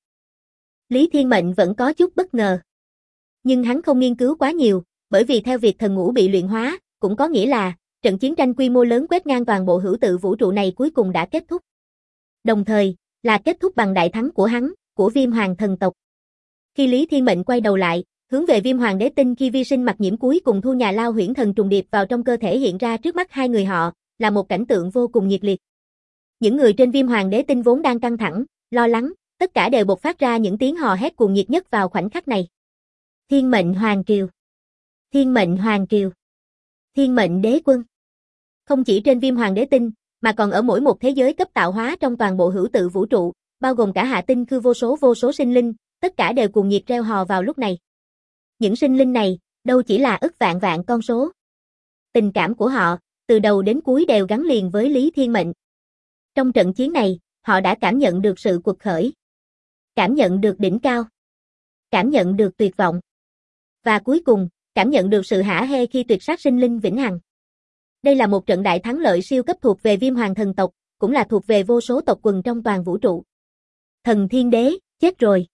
Lý Thiên Mệnh vẫn có chút bất ngờ. Nhưng hắn không nghiên cứu quá nhiều, bởi vì theo việc thần ngũ bị luyện hóa, cũng có nghĩa là trận chiến tranh quy mô lớn quét ngang toàn bộ hữu tự vũ trụ này cuối cùng đã kết thúc. Đồng thời, là kết thúc bằng đại thắng của hắn, của Viêm Hoàng thần tộc. Khi Lý Thiên Mệnh quay đầu lại, hướng về Viêm Hoàng đế tinh khi vi sinh mặt nhiễm cuối cùng thu nhà lao huyễn thần trùng điệp vào trong cơ thể hiện ra trước mắt hai người họ, là một cảnh tượng vô cùng nhiệt liệt. Những người trên Viêm Hoàng đế tinh vốn đang căng thẳng, lo lắng, tất cả đều bộc phát ra những tiếng hò hét cuồng nhiệt nhất vào khoảnh khắc này. Thiên mệnh Hoàng triều. Thiên mệnh Hoàng triều. Thiên mệnh đế quân. Không chỉ trên Viêm Hoàng đế tinh, mà còn ở mỗi một thế giới cấp tạo hóa trong toàn bộ hữu tự vũ trụ, bao gồm cả hạ tinh khư vô số sinh linh, tất cả đều cuồng nhiệt reo hò vào lúc này. Những sinh linh này, đâu chỉ là ức vạn vạn con số. Tình cảm của họ, từ đầu đến cuối đều gắn liền với Lý Thiên Mệnh. Trong trận chiến này, họ đã cảm nhận được sự quật khởi. Cảm nhận được đỉnh cao. Cảm nhận được tuyệt vọng. Và cuối cùng, cảm nhận được sự hả hê khi tuyệt sát sinh linh vĩnh hằng. Đây là một trận đại thắng lợi siêu cấp thuộc về Viêm Hoàng thần tộc, cũng là thuộc về vô số tộc quần trong toàn vũ trụ. Thần Thiên Đế, chết rồi.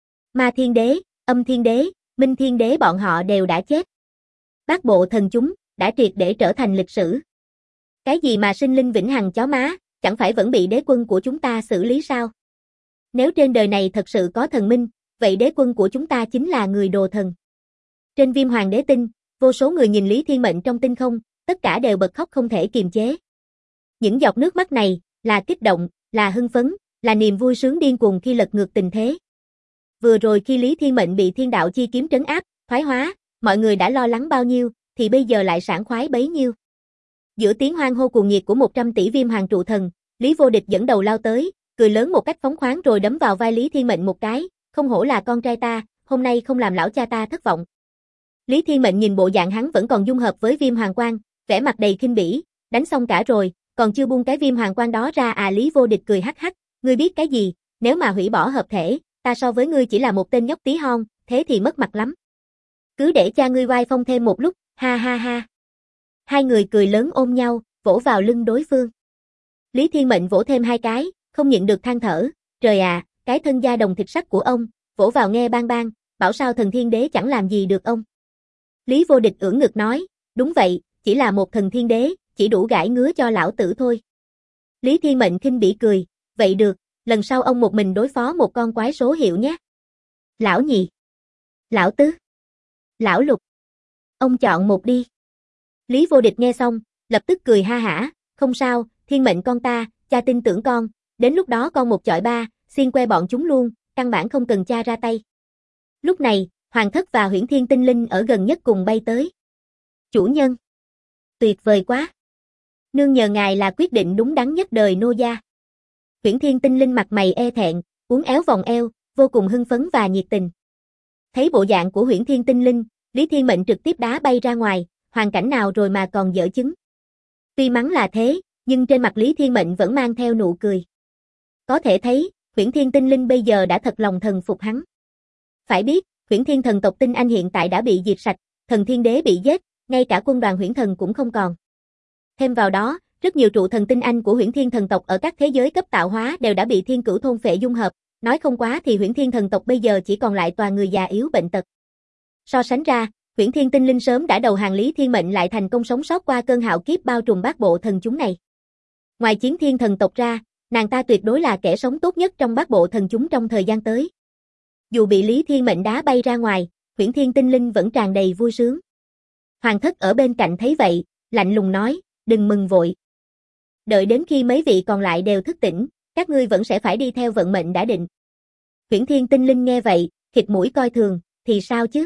Ma Thiên Đế, Âm Thiên Đế, Minh Thiên Đế bọn họ đều đã chết. Bát bộ thần chúng, đã triệt để trở thành lịch sử. Cái gì mà sinh linh vĩnh hằng chó má, chẳng phải vẫn bị đế quân của chúng ta xử lý sao? Nếu trên đời này thật sự có thần minh, vậy đế quân của chúng ta chính là người đồ thần. Trên Viêm Hoàng đế tinh, vô số người nhìn Lý Thiên Mệnh trong tinh không, tất cả đều bật khóc không thể kiềm chế. Những giọt nước mắt này, là kích động, là hưng phấn, là niềm vui sướng điên cuồng khi lật ngược tình thế. Vừa rồi khi Lý Thiên Mệnh bị thiên đạo chi kiếm trấn áp, thoái hóa, mọi người đã lo lắng bao nhiêu, thì bây giờ lại sảng khoái bấy nhiêu. Giữa tiếng hoan hô cuồng nhiệt của 100 tỷ Viêm Hoàng trụ thần, Lý Vô Địch dẫn đầu lao tới, cười lớn một cách phóng khoáng rồi đấm vào vai Lý Thiên Mệnh một cái, không hổ là con trai ta, hôm nay không làm lão cha ta thất vọng. Lý Thiên Mệnh nhìn bộ dạng hắn vẫn còn dung hợp với Viêm Hoàng Quang, vẻ mặt đầy khinh bỉ, đánh xong cả rồi, còn chưa buông cái Viêm Hoàng Quang đó ra à. Lý Vô Địch cười hắc hắc, ngươi biết cái gì, nếu mà hủy bỏ hợp thể, ta so với ngươi chỉ là một tên nhóc tí hon, thế thì mất mặt lắm. Cứ để cha ngươi oai phong thêm một lúc, ha ha ha. Hai người cười lớn ôm nhau, vỗ vào lưng đối phương. Lý Thiên Mệnh vỗ thêm hai cái, không nhịn được than thở, trời à, cái thân da đồng thịt sắt của ông, vỗ vào nghe bang bang, bảo sao thần thiên đế chẳng làm gì được ông. Lý Vô Địch ưỡn ngực nói, đúng vậy, chỉ là một thần thiên đế, chỉ đủ gãi ngứa cho lão tử thôi. Lý Thiên Mệnh khinh bỉ cười, vậy được, lần sau ông một mình đối phó một con quái số hiệu nhé. Lão nhị, lão tứ, lão lục, ông chọn một đi. Lý Vô Địch nghe xong, lập tức cười ha hả, không sao, Thiên Mệnh con ta, cha tin tưởng con, đến lúc đó con một chọi ba, xiên que bọn chúng luôn, căn bản không cần cha ra tay. Lúc này, Hoàng Thất và Huyễn Thiên Tinh Linh ở gần nhất cùng bay tới. Chủ nhân, tuyệt vời quá. Nương nhờ ngài là quyết định đúng đắn nhất đời nô gia. Huyễn Thiên Tinh Linh mặt mày e thẹn, uốn éo vòng eo, vô cùng hưng phấn và nhiệt tình. Thấy bộ dạng của Huyễn Thiên Tinh Linh, Lý Thiên Mệnh trực tiếp đá bay ra ngoài, hoàn cảnh nào rồi mà còn dở chứng. Tuy mắng là thế, nhưng trên mặt Lý Thiên Mệnh vẫn mang theo nụ cười. Có thể thấy, Huyễn Thiên Tinh Linh bây giờ đã thật lòng thần phục hắn. Phải biết, Huyễn Thiên thần tộc Tinh Anh hiện tại đã bị diệt sạch, thần thiên đế bị giết, ngay cả quân đoàn Huyễn Thần cũng không còn. Thêm vào đó, rất nhiều trụ thần Tinh Anh của Huyễn Thiên thần tộc ở các thế giới cấp tạo hóa đều đã bị Thiên Cửu thôn phệ dung hợp, nói không quá thì Huyễn Thiên thần tộc bây giờ chỉ còn lại toàn người già yếu bệnh tật. So sánh ra, Huyễn Thiên Tinh Linh sớm đã đầu hàng, Lý Thiên Mệnh lại thành công sống sót qua cơn hạo kiếp bao trùm bát bộ thần chúng này. Ngoài Chiến Thiên thần tộc ra, nàng ta tuyệt đối là kẻ sống tốt nhất trong bát bộ thần chúng trong thời gian tới. Dù bị Lý Thiên Mệnh đá bay ra ngoài, Huyễn Thiên Tinh Linh vẫn tràn đầy vui sướng. Hoàng Thất ở bên cạnh thấy vậy, lạnh lùng nói, đừng mừng vội. Đợi đến khi mấy vị còn lại đều thức tỉnh, các ngươi vẫn sẽ phải đi theo vận mệnh đã định. Huyễn Thiên Tinh Linh nghe vậy, khịt mũi coi thường, thì sao chứ?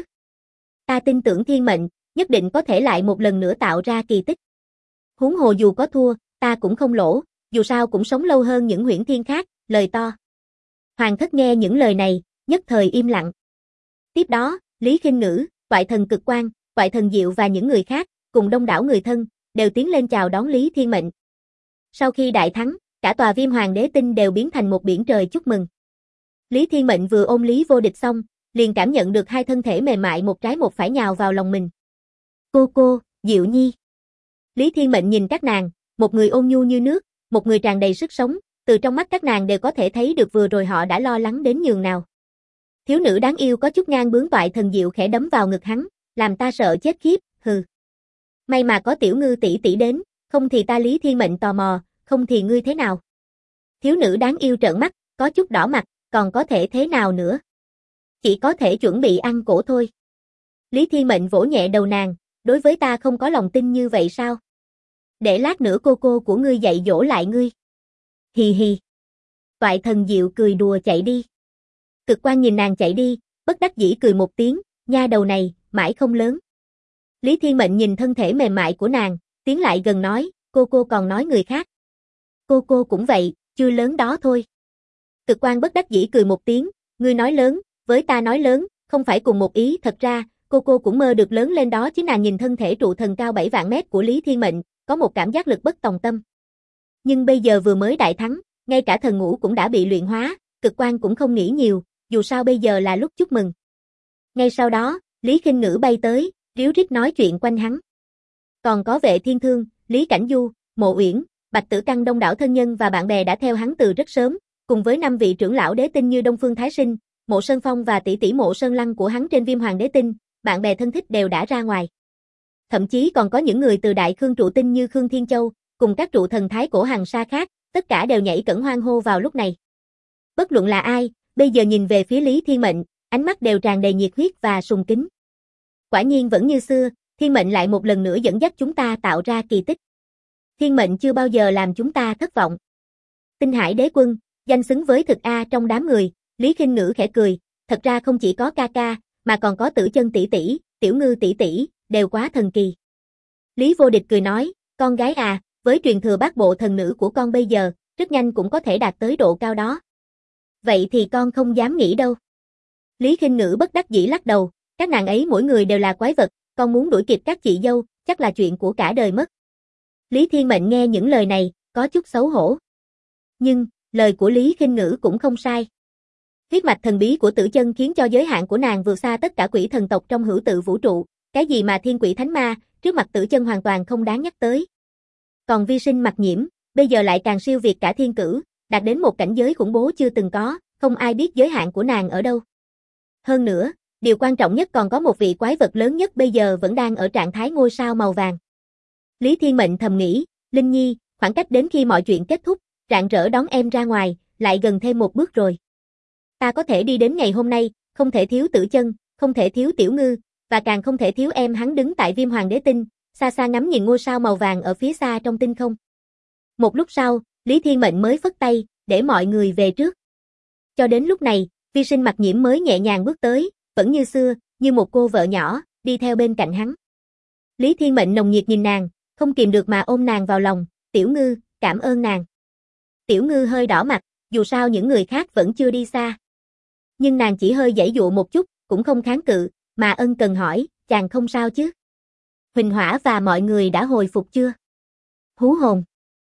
Ta tin tưởng thiên mệnh, nhất định có thể lại một lần nữa tạo ra kỳ tích. Huống hồ dù có thua, ta cũng không lỗ, dù sao cũng sống lâu hơn những Huyễn Thiên khác, lời to. Hoàng Thất nghe những lời này, nhất thời im lặng. Tiếp đó, Lý Khinh Ngữ, Toại Thần Cực Quang, Toại Thần Diệu và những người khác, cùng đông đảo người thân, đều tiến lên chào đón Lý Thiên Mệnh. Sau khi đại thắng, cả tòa Viêm Hoàng Đế Tinh đều biến thành một biển trời chúc mừng. Lý Thiên Mệnh vừa ôm Lý Vô Địch xong, liền cảm nhận được hai thân thể mềm mại một trái một phải nhào vào lòng mình. Cô, Diệu Nhi. Lý Thiên Mệnh nhìn các nàng, một người ôn nhu như nước, một người tràn đầy sức sống, từ trong mắt các nàng đều có thể thấy được vừa rồi họ đã lo lắng đến nhường nào. Thiếu nữ đáng yêu có chút ngang bướng toại thần diệu khẽ đấm vào ngực hắn, làm ta sợ chết khiếp, hừ. May mà có Tiểu Ngư tỷ tỷ đến, không thì ta Lý Thiên Mệnh tò mò, không thì ngươi thế nào? Thiếu nữ đáng yêu trợn mắt, có chút đỏ mặt, còn có thể thế nào nữa? Chỉ có thể chuẩn bị ăn cổ thôi. Lý Thiên Mệnh vỗ nhẹ đầu nàng, đối với ta không có lòng tin như vậy sao? Để lát nữa cô của ngươi dạy dỗ lại ngươi. Hì hì. Toại thần diệu cười đùa chạy đi. Cực Quan nhìn nàng chạy đi, bất đắc dĩ cười một tiếng, nha đầu này, mãi không lớn. Lý Thiên Mệnh nhìn thân thể mềm mại của nàng, tiến lại gần nói, cô còn nói người khác. Cô cũng vậy, chưa lớn đó thôi. Cực Quan bất đắc dĩ cười một tiếng, ngươi nói lớn, với ta nói lớn, không phải cùng một ý, thật ra, cô cũng mơ được lớn lên đó chứ. Nàng nhìn thân thể trụ thần cao 7 vạn mét của Lý Thiên Mệnh, có một cảm giác lực bất tòng tâm. Nhưng bây giờ vừa mới đại thắng, ngay cả thần ngũ cũng đã bị luyện hóa, Cực Quan cũng không nghĩ nhiều, dù sao bây giờ là lúc chúc mừng. Ngay sau đó, Lý Khinh Ngữ bay tới, ríu rít nói chuyện quanh hắn. Còn có Vệ Thiên Thương, Lý Cảnh Du, Mộ Uyển, Bạch Tử Căn đông đảo thân nhân và bạn bè đã theo hắn từ rất sớm, cùng với 5 vị trưởng lão đế tinh như Đông Phương Thái Sinh, Mộ Sơn Phong và tỷ tỷ Mộ Sơn Lăng của hắn trên Viêm Hoàng Đế Tinh, bạn bè thân thích đều đã ra ngoài. Thậm chí còn có những người từ Đại Khương trụ tinh như Khương Thiên Châu, cùng các trụ thần thái cổ Hằng Sa khác, tất cả đều nhảy cẫng hoan hô vào lúc này. Bất luận là ai, bây giờ nhìn về phía Lý Thiên Mệnh, ánh mắt đều tràn đầy nhiệt huyết và sùng kính. Quả nhiên vẫn như xưa, Thiên Mệnh lại một lần nữa dẫn dắt chúng ta tạo ra kỳ tích. Thiên Mệnh chưa bao giờ làm chúng ta thất vọng. Tinh Hải Đế Quân, danh xứng với thực A trong đám người, Lý Khinh Ngữ khẽ cười, thật ra không chỉ có ca, mà còn có Tử Chân tỷ tỷ, Tiểu Ngư tỷ tỷ, đều quá thần kỳ. Lý Vô Địch cười nói, con gái à, với truyền thừa bát bộ thần nữ của con bây giờ, rất nhanh cũng có thể đạt tới độ cao đó. Vậy thì con không dám nghĩ đâu. Lý Khinh Ngữ bất đắc dĩ lắc đầu, các nàng ấy mỗi người đều là quái vật, con muốn đuổi kịp các chị dâu, chắc là chuyện của cả đời mất. Lý Thiên Mệnh nghe những lời này, có chút xấu hổ. Nhưng, lời của Lý Khinh Ngữ cũng không sai. Huyết mạch thần bí của Tử Chân khiến cho giới hạn của nàng vượt xa tất cả quỷ thần tộc trong hữu tự vũ trụ, cái gì mà thiên quỷ thánh ma, trước mặt Tử Chân hoàn toàn không đáng nhắc tới. Còn vi sinh Mặc Nhiễm, bây giờ lại càng siêu việt cả thiên cử, đạt đến một cảnh giới khủng bố chưa từng có, không ai biết giới hạn của nàng ở đâu. Hơn nữa, điều quan trọng nhất còn có một vị quái vật lớn nhất bây giờ vẫn đang ở trạng thái ngôi sao màu vàng. Lý Thiên Mệnh thầm nghĩ, Linh Nhi, khoảng cách đến khi mọi chuyện kết thúc, rạng rỡ đón em ra ngoài, lại gần thêm một bước rồi. Ta có thể đi đến ngày hôm nay, không thể thiếu Tử Chân, không thể thiếu Tiểu Ngư, và càng không thể thiếu em. Hắn đứng tại Viêm Hoàng Đế Tinh, xa xa ngắm nhìn ngôi sao màu vàng ở phía xa trong tinh không. Một lúc sau, Lý Thiên Mệnh mới phất tay, để mọi người về trước. Cho đến lúc này, vi sinh Mặc Nhiễm mới nhẹ nhàng bước tới, vẫn như xưa, như một cô vợ nhỏ, đi theo bên cạnh hắn. Lý Thiên Mệnh nồng nhiệt nhìn nàng, không kìm được mà ôm nàng vào lòng, Tiểu Ngư, cảm ơn nàng. Tiểu Ngư hơi đỏ mặt, dù sao những người khác vẫn chưa đi xa. Nhưng nàng chỉ hơi giãy dụa một chút, cũng không kháng cự, mà ân cần hỏi, chàng không sao chứ? Huỳnh Hỏa và mọi người đã hồi phục chưa? Hú hồn.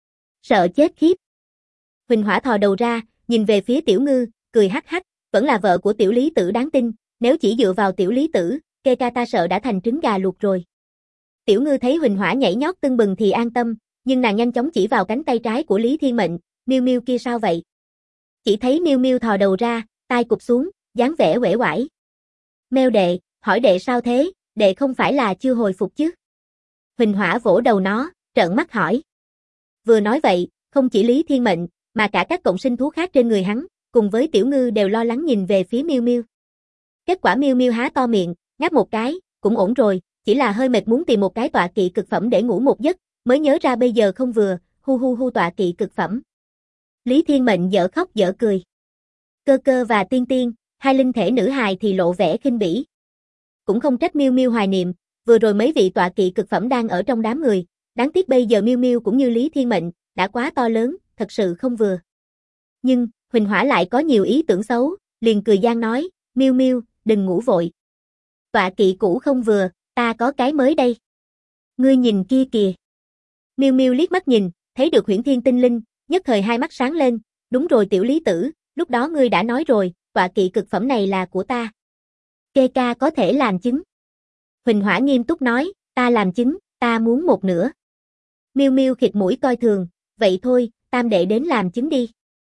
Sợ chết khiếp. Huỳnh Hỏa thò đầu ra, nhìn về phía Tiểu Ngư, cười hắc hắc, vẫn là vợ của Tiểu Lý Tử đáng tin, nếu chỉ dựa vào Tiểu Lý Tử, kê ca ta sợ đã thành trứng gà luộc rồi. Tiểu Ngư thấy Huỳnh Hỏa nhảy nhót tưng bừng thì an tâm, nhưng nàng nhanh chóng chỉ vào cánh tay trái của Lý Thiên Mệnh, Miu Miu kia sao vậy? Chỉ thấy Miu Miu thò đầu ra, tai cụp xuống, dáng vẻ uể oải. Meo đệ, hỏi đệ sao thế, đệ không phải là chưa hồi phục chứ? Huỳnh Hỏa vỗ đầu nó, trợn mắt hỏi. Vừa nói vậy, không chỉ Lý Thiên Mệnh, mà cả các cộng sinh thú khác trên người hắn, cùng với Tiểu Ngư đều lo lắng nhìn về phía Miu Miu. Kết quả Miu Miu há to miệng, ngáp một cái, cũng ổn rồi, chỉ là hơi mệt muốn tìm một cái tọa kỵ cực phẩm để ngủ một giấc, mới nhớ ra bây giờ không vừa, hu tọa kỵ cực phẩm. Lý Thiên Mệnh dở khóc dở cười. Cơ Cơ và Tiên Tiên, hai linh thể nữ hài thì lộ vẻ khinh bỉ. Cũng không trách Miu Miu hoài niệm, vừa rồi mấy vị tọa kỵ cực phẩm đang ở trong đám người, đáng tiếc bây giờ Miu Miu cũng như Lý Thiên Mệnh, đã quá to lớn, thật sự không vừa. Nhưng, Huỳnh Hỏa lại có nhiều ý tưởng xấu, liền cười gian nói, Miu Miu, đừng ngủ vội. Tọa kỵ cũ không vừa, ta có cái mới đây. Ngươi nhìn kia kìa. Miu Miu liếc mắt nhìn, thấy được Huyễn Thiên tinh linh, nhất thời hai mắt sáng lên, đúng rồi tiểu Lý Tử, lúc đó ngươi đã nói rồi, tọa kỵ cực phẩm này là của ta. Kê ca có thể làm chứng. Huỳnh Hỏa nghiêm túc nói, ta làm chứng, ta muốn một nửa. Miêu Miêu khịt mũi coi thường, vậy thôi, tam đệ đến làm chứng đi.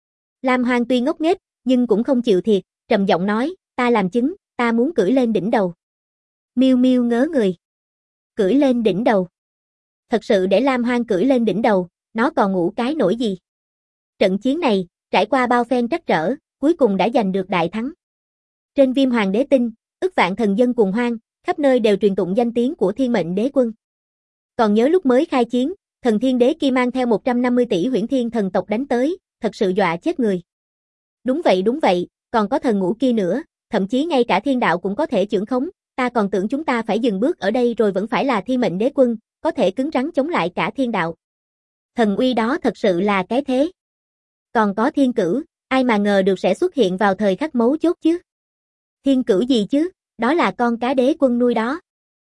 Lam Hoang tuy ngốc nghếch, nhưng cũng không chịu thiệt, trầm giọng nói, ta làm chứng, ta muốn cưỡi lên đỉnh đầu. Miêu Miêu ngớ người. Cưỡi lên đỉnh đầu. Thật sự để Lam Hoang cưỡi lên đỉnh đầu, nó còn ngủ cái nổi gì. Trận chiến này, trải qua bao phen trắc trở, cuối cùng đã giành được đại thắng. Trên Viêm Hoàng Đế Tinh, ức vạn thần dân cuồng hoan, khắp nơi đều truyền tụng danh tiếng của Thiên Mệnh Đế Quân. Còn nhớ lúc mới khai chiến, Thần Thiên Đế kia mang theo 150 tỷ Huyễn Thiên thần tộc đánh tới, thật sự dọa chết người. Đúng vậy, còn có thần ngũ kia nữa, thậm chí ngay cả thiên đạo cũng có thể chưởng khống, ta còn tưởng chúng ta phải dừng bước ở đây rồi vẫn phải là Thiên Mệnh Đế Quân, có thể cứng rắn chống lại cả thiên đạo. Thần uy đó thật sự là cái thế. Còn có Thiên Cửu, ai mà ngờ được sẽ xuất hiện vào thời khắc mấu chốt chứ. Thiên Cửu gì chứ, đó là con cá Đế Quân nuôi đó.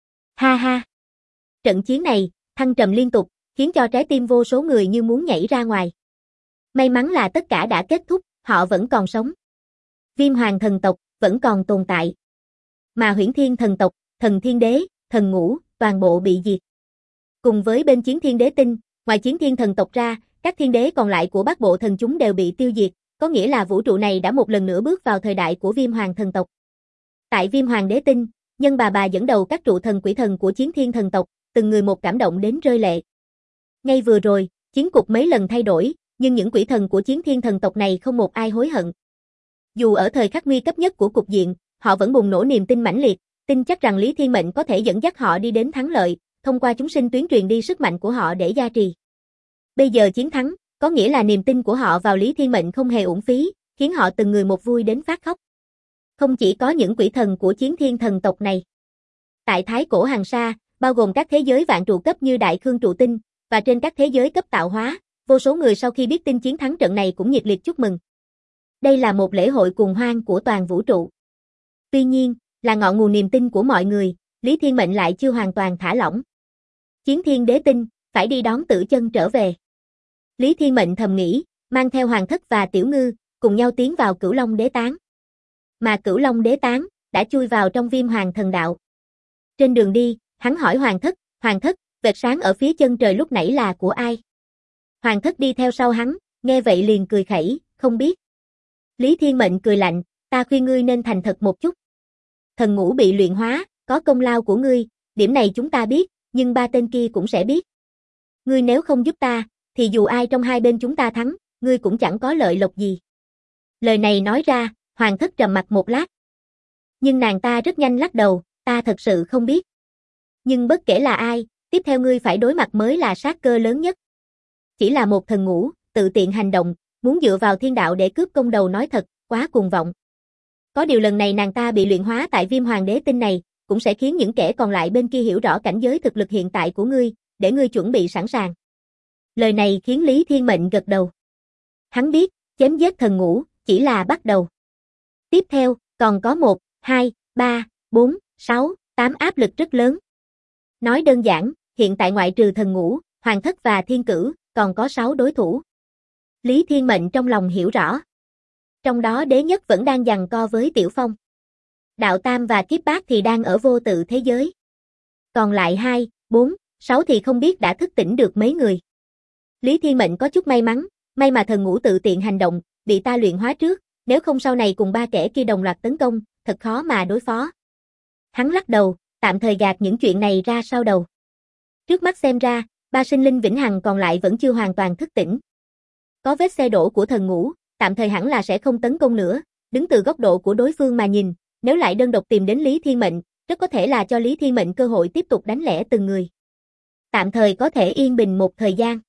Ha ha. Trận chiến này, thăng trầm liên tục, khiến cho trái tim vô số người như muốn nhảy ra ngoài. May mắn là tất cả đã kết thúc, họ vẫn còn sống. Viêm Hoàng thần tộc vẫn còn tồn tại. Mà Huyễn Thiên thần tộc, Thần Thiên Đế, Thần Ngũ, toàn bộ bị diệt. Cùng với bên Chiến Thiên Đế Tinh, ngoài Chiến Thiên thần tộc ra, các thiên đế còn lại của Bát Bộ thần chúng đều bị tiêu diệt, có nghĩa là vũ trụ này đã một lần nữa bước vào thời đại của Viêm Hoàng thần tộc. Tại Viêm Hoàng Đế Tinh, Nhân Bà dẫn đầu các trụ thần quỷ thần của Chiến Thiên thần tộc, từng người một cảm động đến rơi lệ. Ngay vừa rồi, chiến cục mấy lần thay đổi, nhưng những quỷ thần của Chiến Thiên thần tộc này không một ai hối hận. Dù ở thời khắc nguy cấp nhất của cục diện, họ vẫn bùng nổ niềm tin mãnh liệt, tin chắc rằng Lý Thiên Mệnh có thể dẫn dắt họ đi đến thắng lợi, thông qua chúng sinh tuyến truyền đi sức mạnh của họ để gia trì. Bây giờ chiến thắng, có nghĩa là niềm tin của họ vào Lý Thiên Mệnh không hề uổng phí, khiến họ từng người một vui đến phát khóc. Không chỉ có những quỷ thần của Chiến Thiên thần tộc này. Tại Thái Cổ Hằng Sa, bao gồm các thế giới vạn trụ cấp như Đại Khương trụ tinh, và trên các thế giới cấp tạo hóa, vô số người sau khi biết tin chiến thắng trận này cũng nhiệt liệt chúc mừng. Đây là một lễ hội cuồng hoan của toàn vũ trụ. Tuy nhiên, là ngọn nguồn niềm tin của mọi người, Lý Thiên Mệnh lại chưa hoàn toàn thả lỏng. Chiến Thiên Đế Tinh, phải đi đón Tử Chân trở về. Lý Thiên Mệnh thầm nghĩ, mang theo Hoàng Thất và Tiểu Ngư, cùng nhau tiến vào Cửu Long Đế Tán. Mà Cửu Long Đế Tán, đã chui vào trong Viêm Hoàng thần đạo. Trên đường đi, hắn hỏi Hoàng Thất, vệt sáng ở phía chân trời lúc nãy là của ai? Hoàng Thất đi theo sau hắn, nghe vậy liền cười khẩy, không biết. Lý Thiên Mệnh cười lạnh, ta khuyên ngươi nên thành thật một chút. Thần Ngũ bị luyện hóa, có công lao của ngươi, điểm này chúng ta biết, nhưng ba tên kia cũng sẽ biết. Ngươi nếu không giúp ta, thì dù ai trong hai bên chúng ta thắng, ngươi cũng chẳng có lợi lộc gì. Lời này nói ra, Hoàng Thất trầm mặc một lát. Nhưng nàng ta rất nhanh lắc đầu, ta thật sự không biết. Nhưng bất kể là ai, tiếp theo ngươi phải đối mặt mới là sát cơ lớn nhất. Chỉ là một thần ngũ, tự tiện hành động, muốn dựa vào thiên đạo để cướp công đầu nói thật, quá cuồng vọng. Có điều lần này nàng ta bị luyện hóa tại Viêm Hoàng Đế Tinh này, cũng sẽ khiến những kẻ còn lại bên kia hiểu rõ cảnh giới thực lực hiện tại của ngươi, để ngươi chuẩn bị sẵn sàng. Lời này khiến Lý Thiên Mệnh gật đầu. Hắn biết, chém giết thần ngũ, chỉ là bắt đầu. Tiếp theo, còn có 1, 2, 3, 4, 6, 8 áp lực rất lớn. Nói đơn giản, hiện tại ngoại trừ thần ngũ, Hoàng Thất và Thiên Cửu, còn có 6 đối thủ. Lý Thiên Mệnh trong lòng hiểu rõ. Trong đó Đế Nhất vẫn đang giằng co với Tiểu Phong. Đạo Tam và Kiếp Bát thì đang ở vô tự thế giới. Còn lại 2, 4, 6 thì không biết đã thức tỉnh được mấy người. Lý Thiên Mệnh có chút may mắn, may mà thần ngũ tự tiện hành động, bị ta luyện hóa trước, nếu không sau này cùng ba kẻ kia đồng loạt tấn công, thật khó mà đối phó. Hắn lắc đầu, tạm thời gạt những chuyện này ra sau đầu. Trước mắt xem ra, ba sinh linh vĩnh hằng còn lại vẫn chưa hoàn toàn thức tỉnh. Có vết xe đổ của thần ngũ, tạm thời hẳn là sẽ không tấn công nữa, đứng từ góc độ của đối phương mà nhìn, nếu lại đơn độc tìm đến Lý Thiên Mệnh, rất có thể là cho Lý Thiên Mệnh cơ hội tiếp tục đánh lẻ từng người. Tạm thời có thể yên bình một thời gian.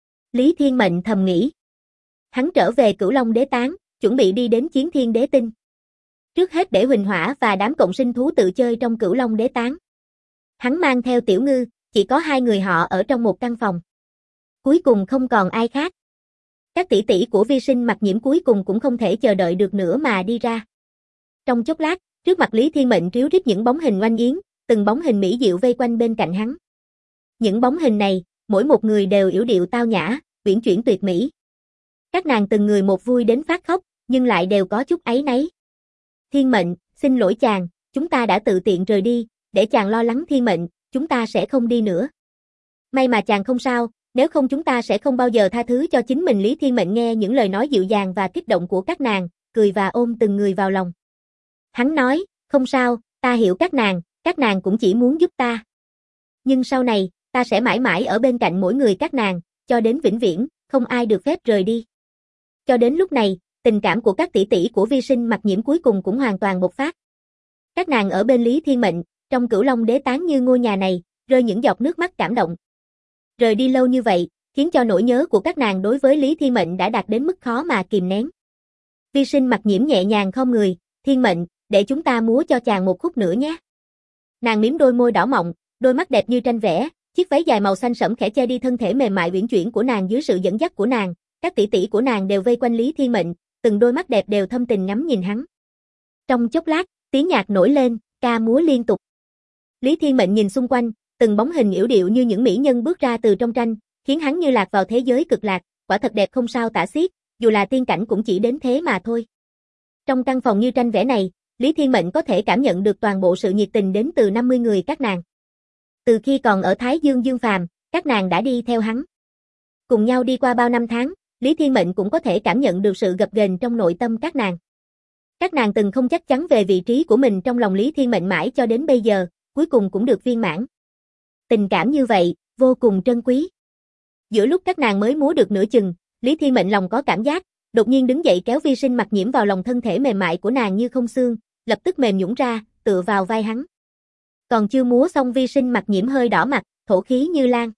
Lý Thiên Mệnh thầm nghĩ. Hắn trở về Cửu Long Đế Tán, chuẩn bị đi đến Chiến Thiên Đế Tinh. Trước hết để Huỳnh Hỏa và đám cộng sinh thú tự chơi trong Cửu Long Đế Tán. Hắn mang theo Tiểu Ngư, chỉ có 2 người họ ở trong một căn phòng. Cuối cùng không còn ai khác. Các tỷ tỷ của Vi Sinh Mặc Nhiễm cuối cùng cũng không thể chờ đợi được nữa mà đi ra. Trong chốc lát, trước mặt Lý Thiên Mệnh ríu rít những bóng hình oanh yến, từng bóng hình mỹ diệu vây quanh bên cạnh hắn. Những bóng hình này, mỗi một người đều yểu điệu tao nhã, uyển chuyển tuyệt mỹ. Các nàng từng người một vui đến phát khóc, nhưng lại đều có chút áy náy. Thiên mệnh, xin lỗi chàng, chúng ta đã tự tiện rời đi, để chàng lo lắng thiên mệnh, chúng ta sẽ không đi nữa. May mà chàng không sao, nếu không chúng ta sẽ không bao giờ tha thứ cho chính mình. Lý Thiên Mệnh nghe những lời nói dịu dàng và kích động của các nàng, cười và ôm từng người vào lòng. Hắn nói, không sao, ta hiểu các nàng cũng chỉ muốn giúp ta. Nhưng sau này, ta sẽ mãi mãi ở bên cạnh mỗi người các nàng, cho đến vĩnh viễn, không ai được phép rời đi. Cho đến lúc này, tình cảm của các tỷ tỷ của Vi Sinh Mặc Nhiễm cuối cùng cũng hoàn toàn bộc phát. Các nàng ở bên Lý Thiên Mệnh, trong Cửu Long Đế Tán như ngôi nhà này, rơi những giọt nước mắt cảm động. Rời đi lâu như vậy, khiến cho nỗi nhớ của các nàng đối với Lý Thiên Mệnh đã đạt đến mức khó mà kìm nén. Vi Sinh Mặc Nhiễm nhẹ nhàng khom người, Thiên Mệnh, để chúng ta múa cho chàng một khúc nữa nhé. Nàng mím đôi môi đỏ mọng, đôi mắt đẹp như tranh vẽ, chiếc váy dài màu xanh sẫm khẽ che đi thân thể mềm mại uyển chuyển của nàng dưới sự dẫn dắt của nàng, các tỷ tỷ của nàng đều vây quanh Lý Thiên Mệnh, từng đôi mắt đẹp đều thâm tình ngắm nhìn hắn. Trong chốc lát, tiếng nhạc nổi lên, ca múa liên tục. Lý Thiên Mệnh nhìn xung quanh, từng bóng hình yểu điệu như những mỹ nhân bước ra từ trong tranh, khiến hắn như lạc vào thế giới cực lạc, quả thật đẹp không sao tả xiết, dù là tiên cảnh cũng chỉ đến thế mà thôi. Trong căn phòng như tranh vẽ này, Lý Thiên Mệnh có thể cảm nhận được toàn bộ sự nhiệt tình đến từ 50 người các nàng. Từ khi còn ở Thái Dương Dương Phàm, các nàng đã đi theo hắn. Cùng nhau đi qua bao năm tháng, Lý Thiên Mệnh cũng có thể cảm nhận được sự gập ghềnh trong nội tâm các nàng. Các nàng từng không chắc chắn về vị trí của mình trong lòng Lý Thiên Mệnh mãi cho đến bây giờ, cuối cùng cũng được viên mãn. Tình cảm như vậy, vô cùng trân quý. Giữa lúc các nàng mới múa được nửa chừng, Lý Thiên Mệnh lòng có cảm giác, đột nhiên đứng dậy kéo Vi Sinh Mặc Nhiễm vào lòng thân thể mềm mại của nàng như không xương, lập tức mềm nhũn ra, tựa vào vai hắn. Còn chưa múa xong Vi Sinh Mặc Nhiễm hơi đỏ mặt, thổ khí như lan.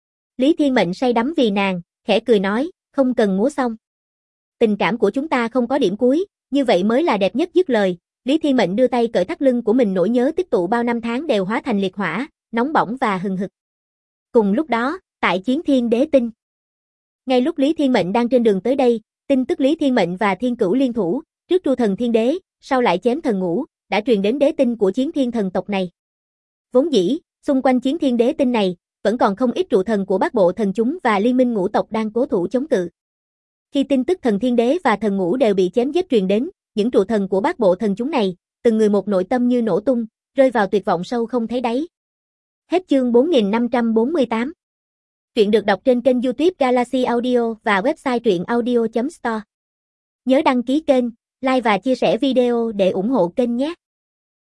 Lý Thiên Mệnh say đắm vì nàng, khẽ cười nói, không cần múa xong. Tình cảm của chúng ta không có điểm cuối, như vậy mới là đẹp nhất. Dứt lời, Lý Thiên Mệnh đưa tay cởi thắt lưng của mình, nỗi nhớ tích tụ bao năm tháng đều hóa thành liệt hỏa, nóng bỏng và hừng hực. Cùng lúc đó, tại Chiến Thiên Đế Tinh. Ngay lúc Lý Thiên Mệnh đang trên đường tới đây, tin tức Lý Thiên Mệnh và Thiên Cửu liên thủ, trước tru thần Thiên Đế, sau lại chém thần Ngũ, đã truyền đến đế tinh của Chiến Thiên thần tộc này. Vốn dĩ, xung quanh Chiến Thiên Đế Tinh này, vẫn còn không ít trụ thần của Bát Bộ thần chúng và Liên minh ngũ tộc đang cố thủ chống cự. Khi tin tức thần Thiên Đế và thần Ngũ đều bị chém giết truyền đến, những trụ thần của Bát Bộ thần chúng này, từng người một nội tâm như nổ tung, rơi vào tuyệt vọng sâu không thấy đáy. Hết chương 4548. Truyện được đọc trên kênh YouTube Galaxy Audio và website truyệnaudio.store. Nhớ đăng ký kênh, like và chia sẻ video để ủng hộ kênh nhé.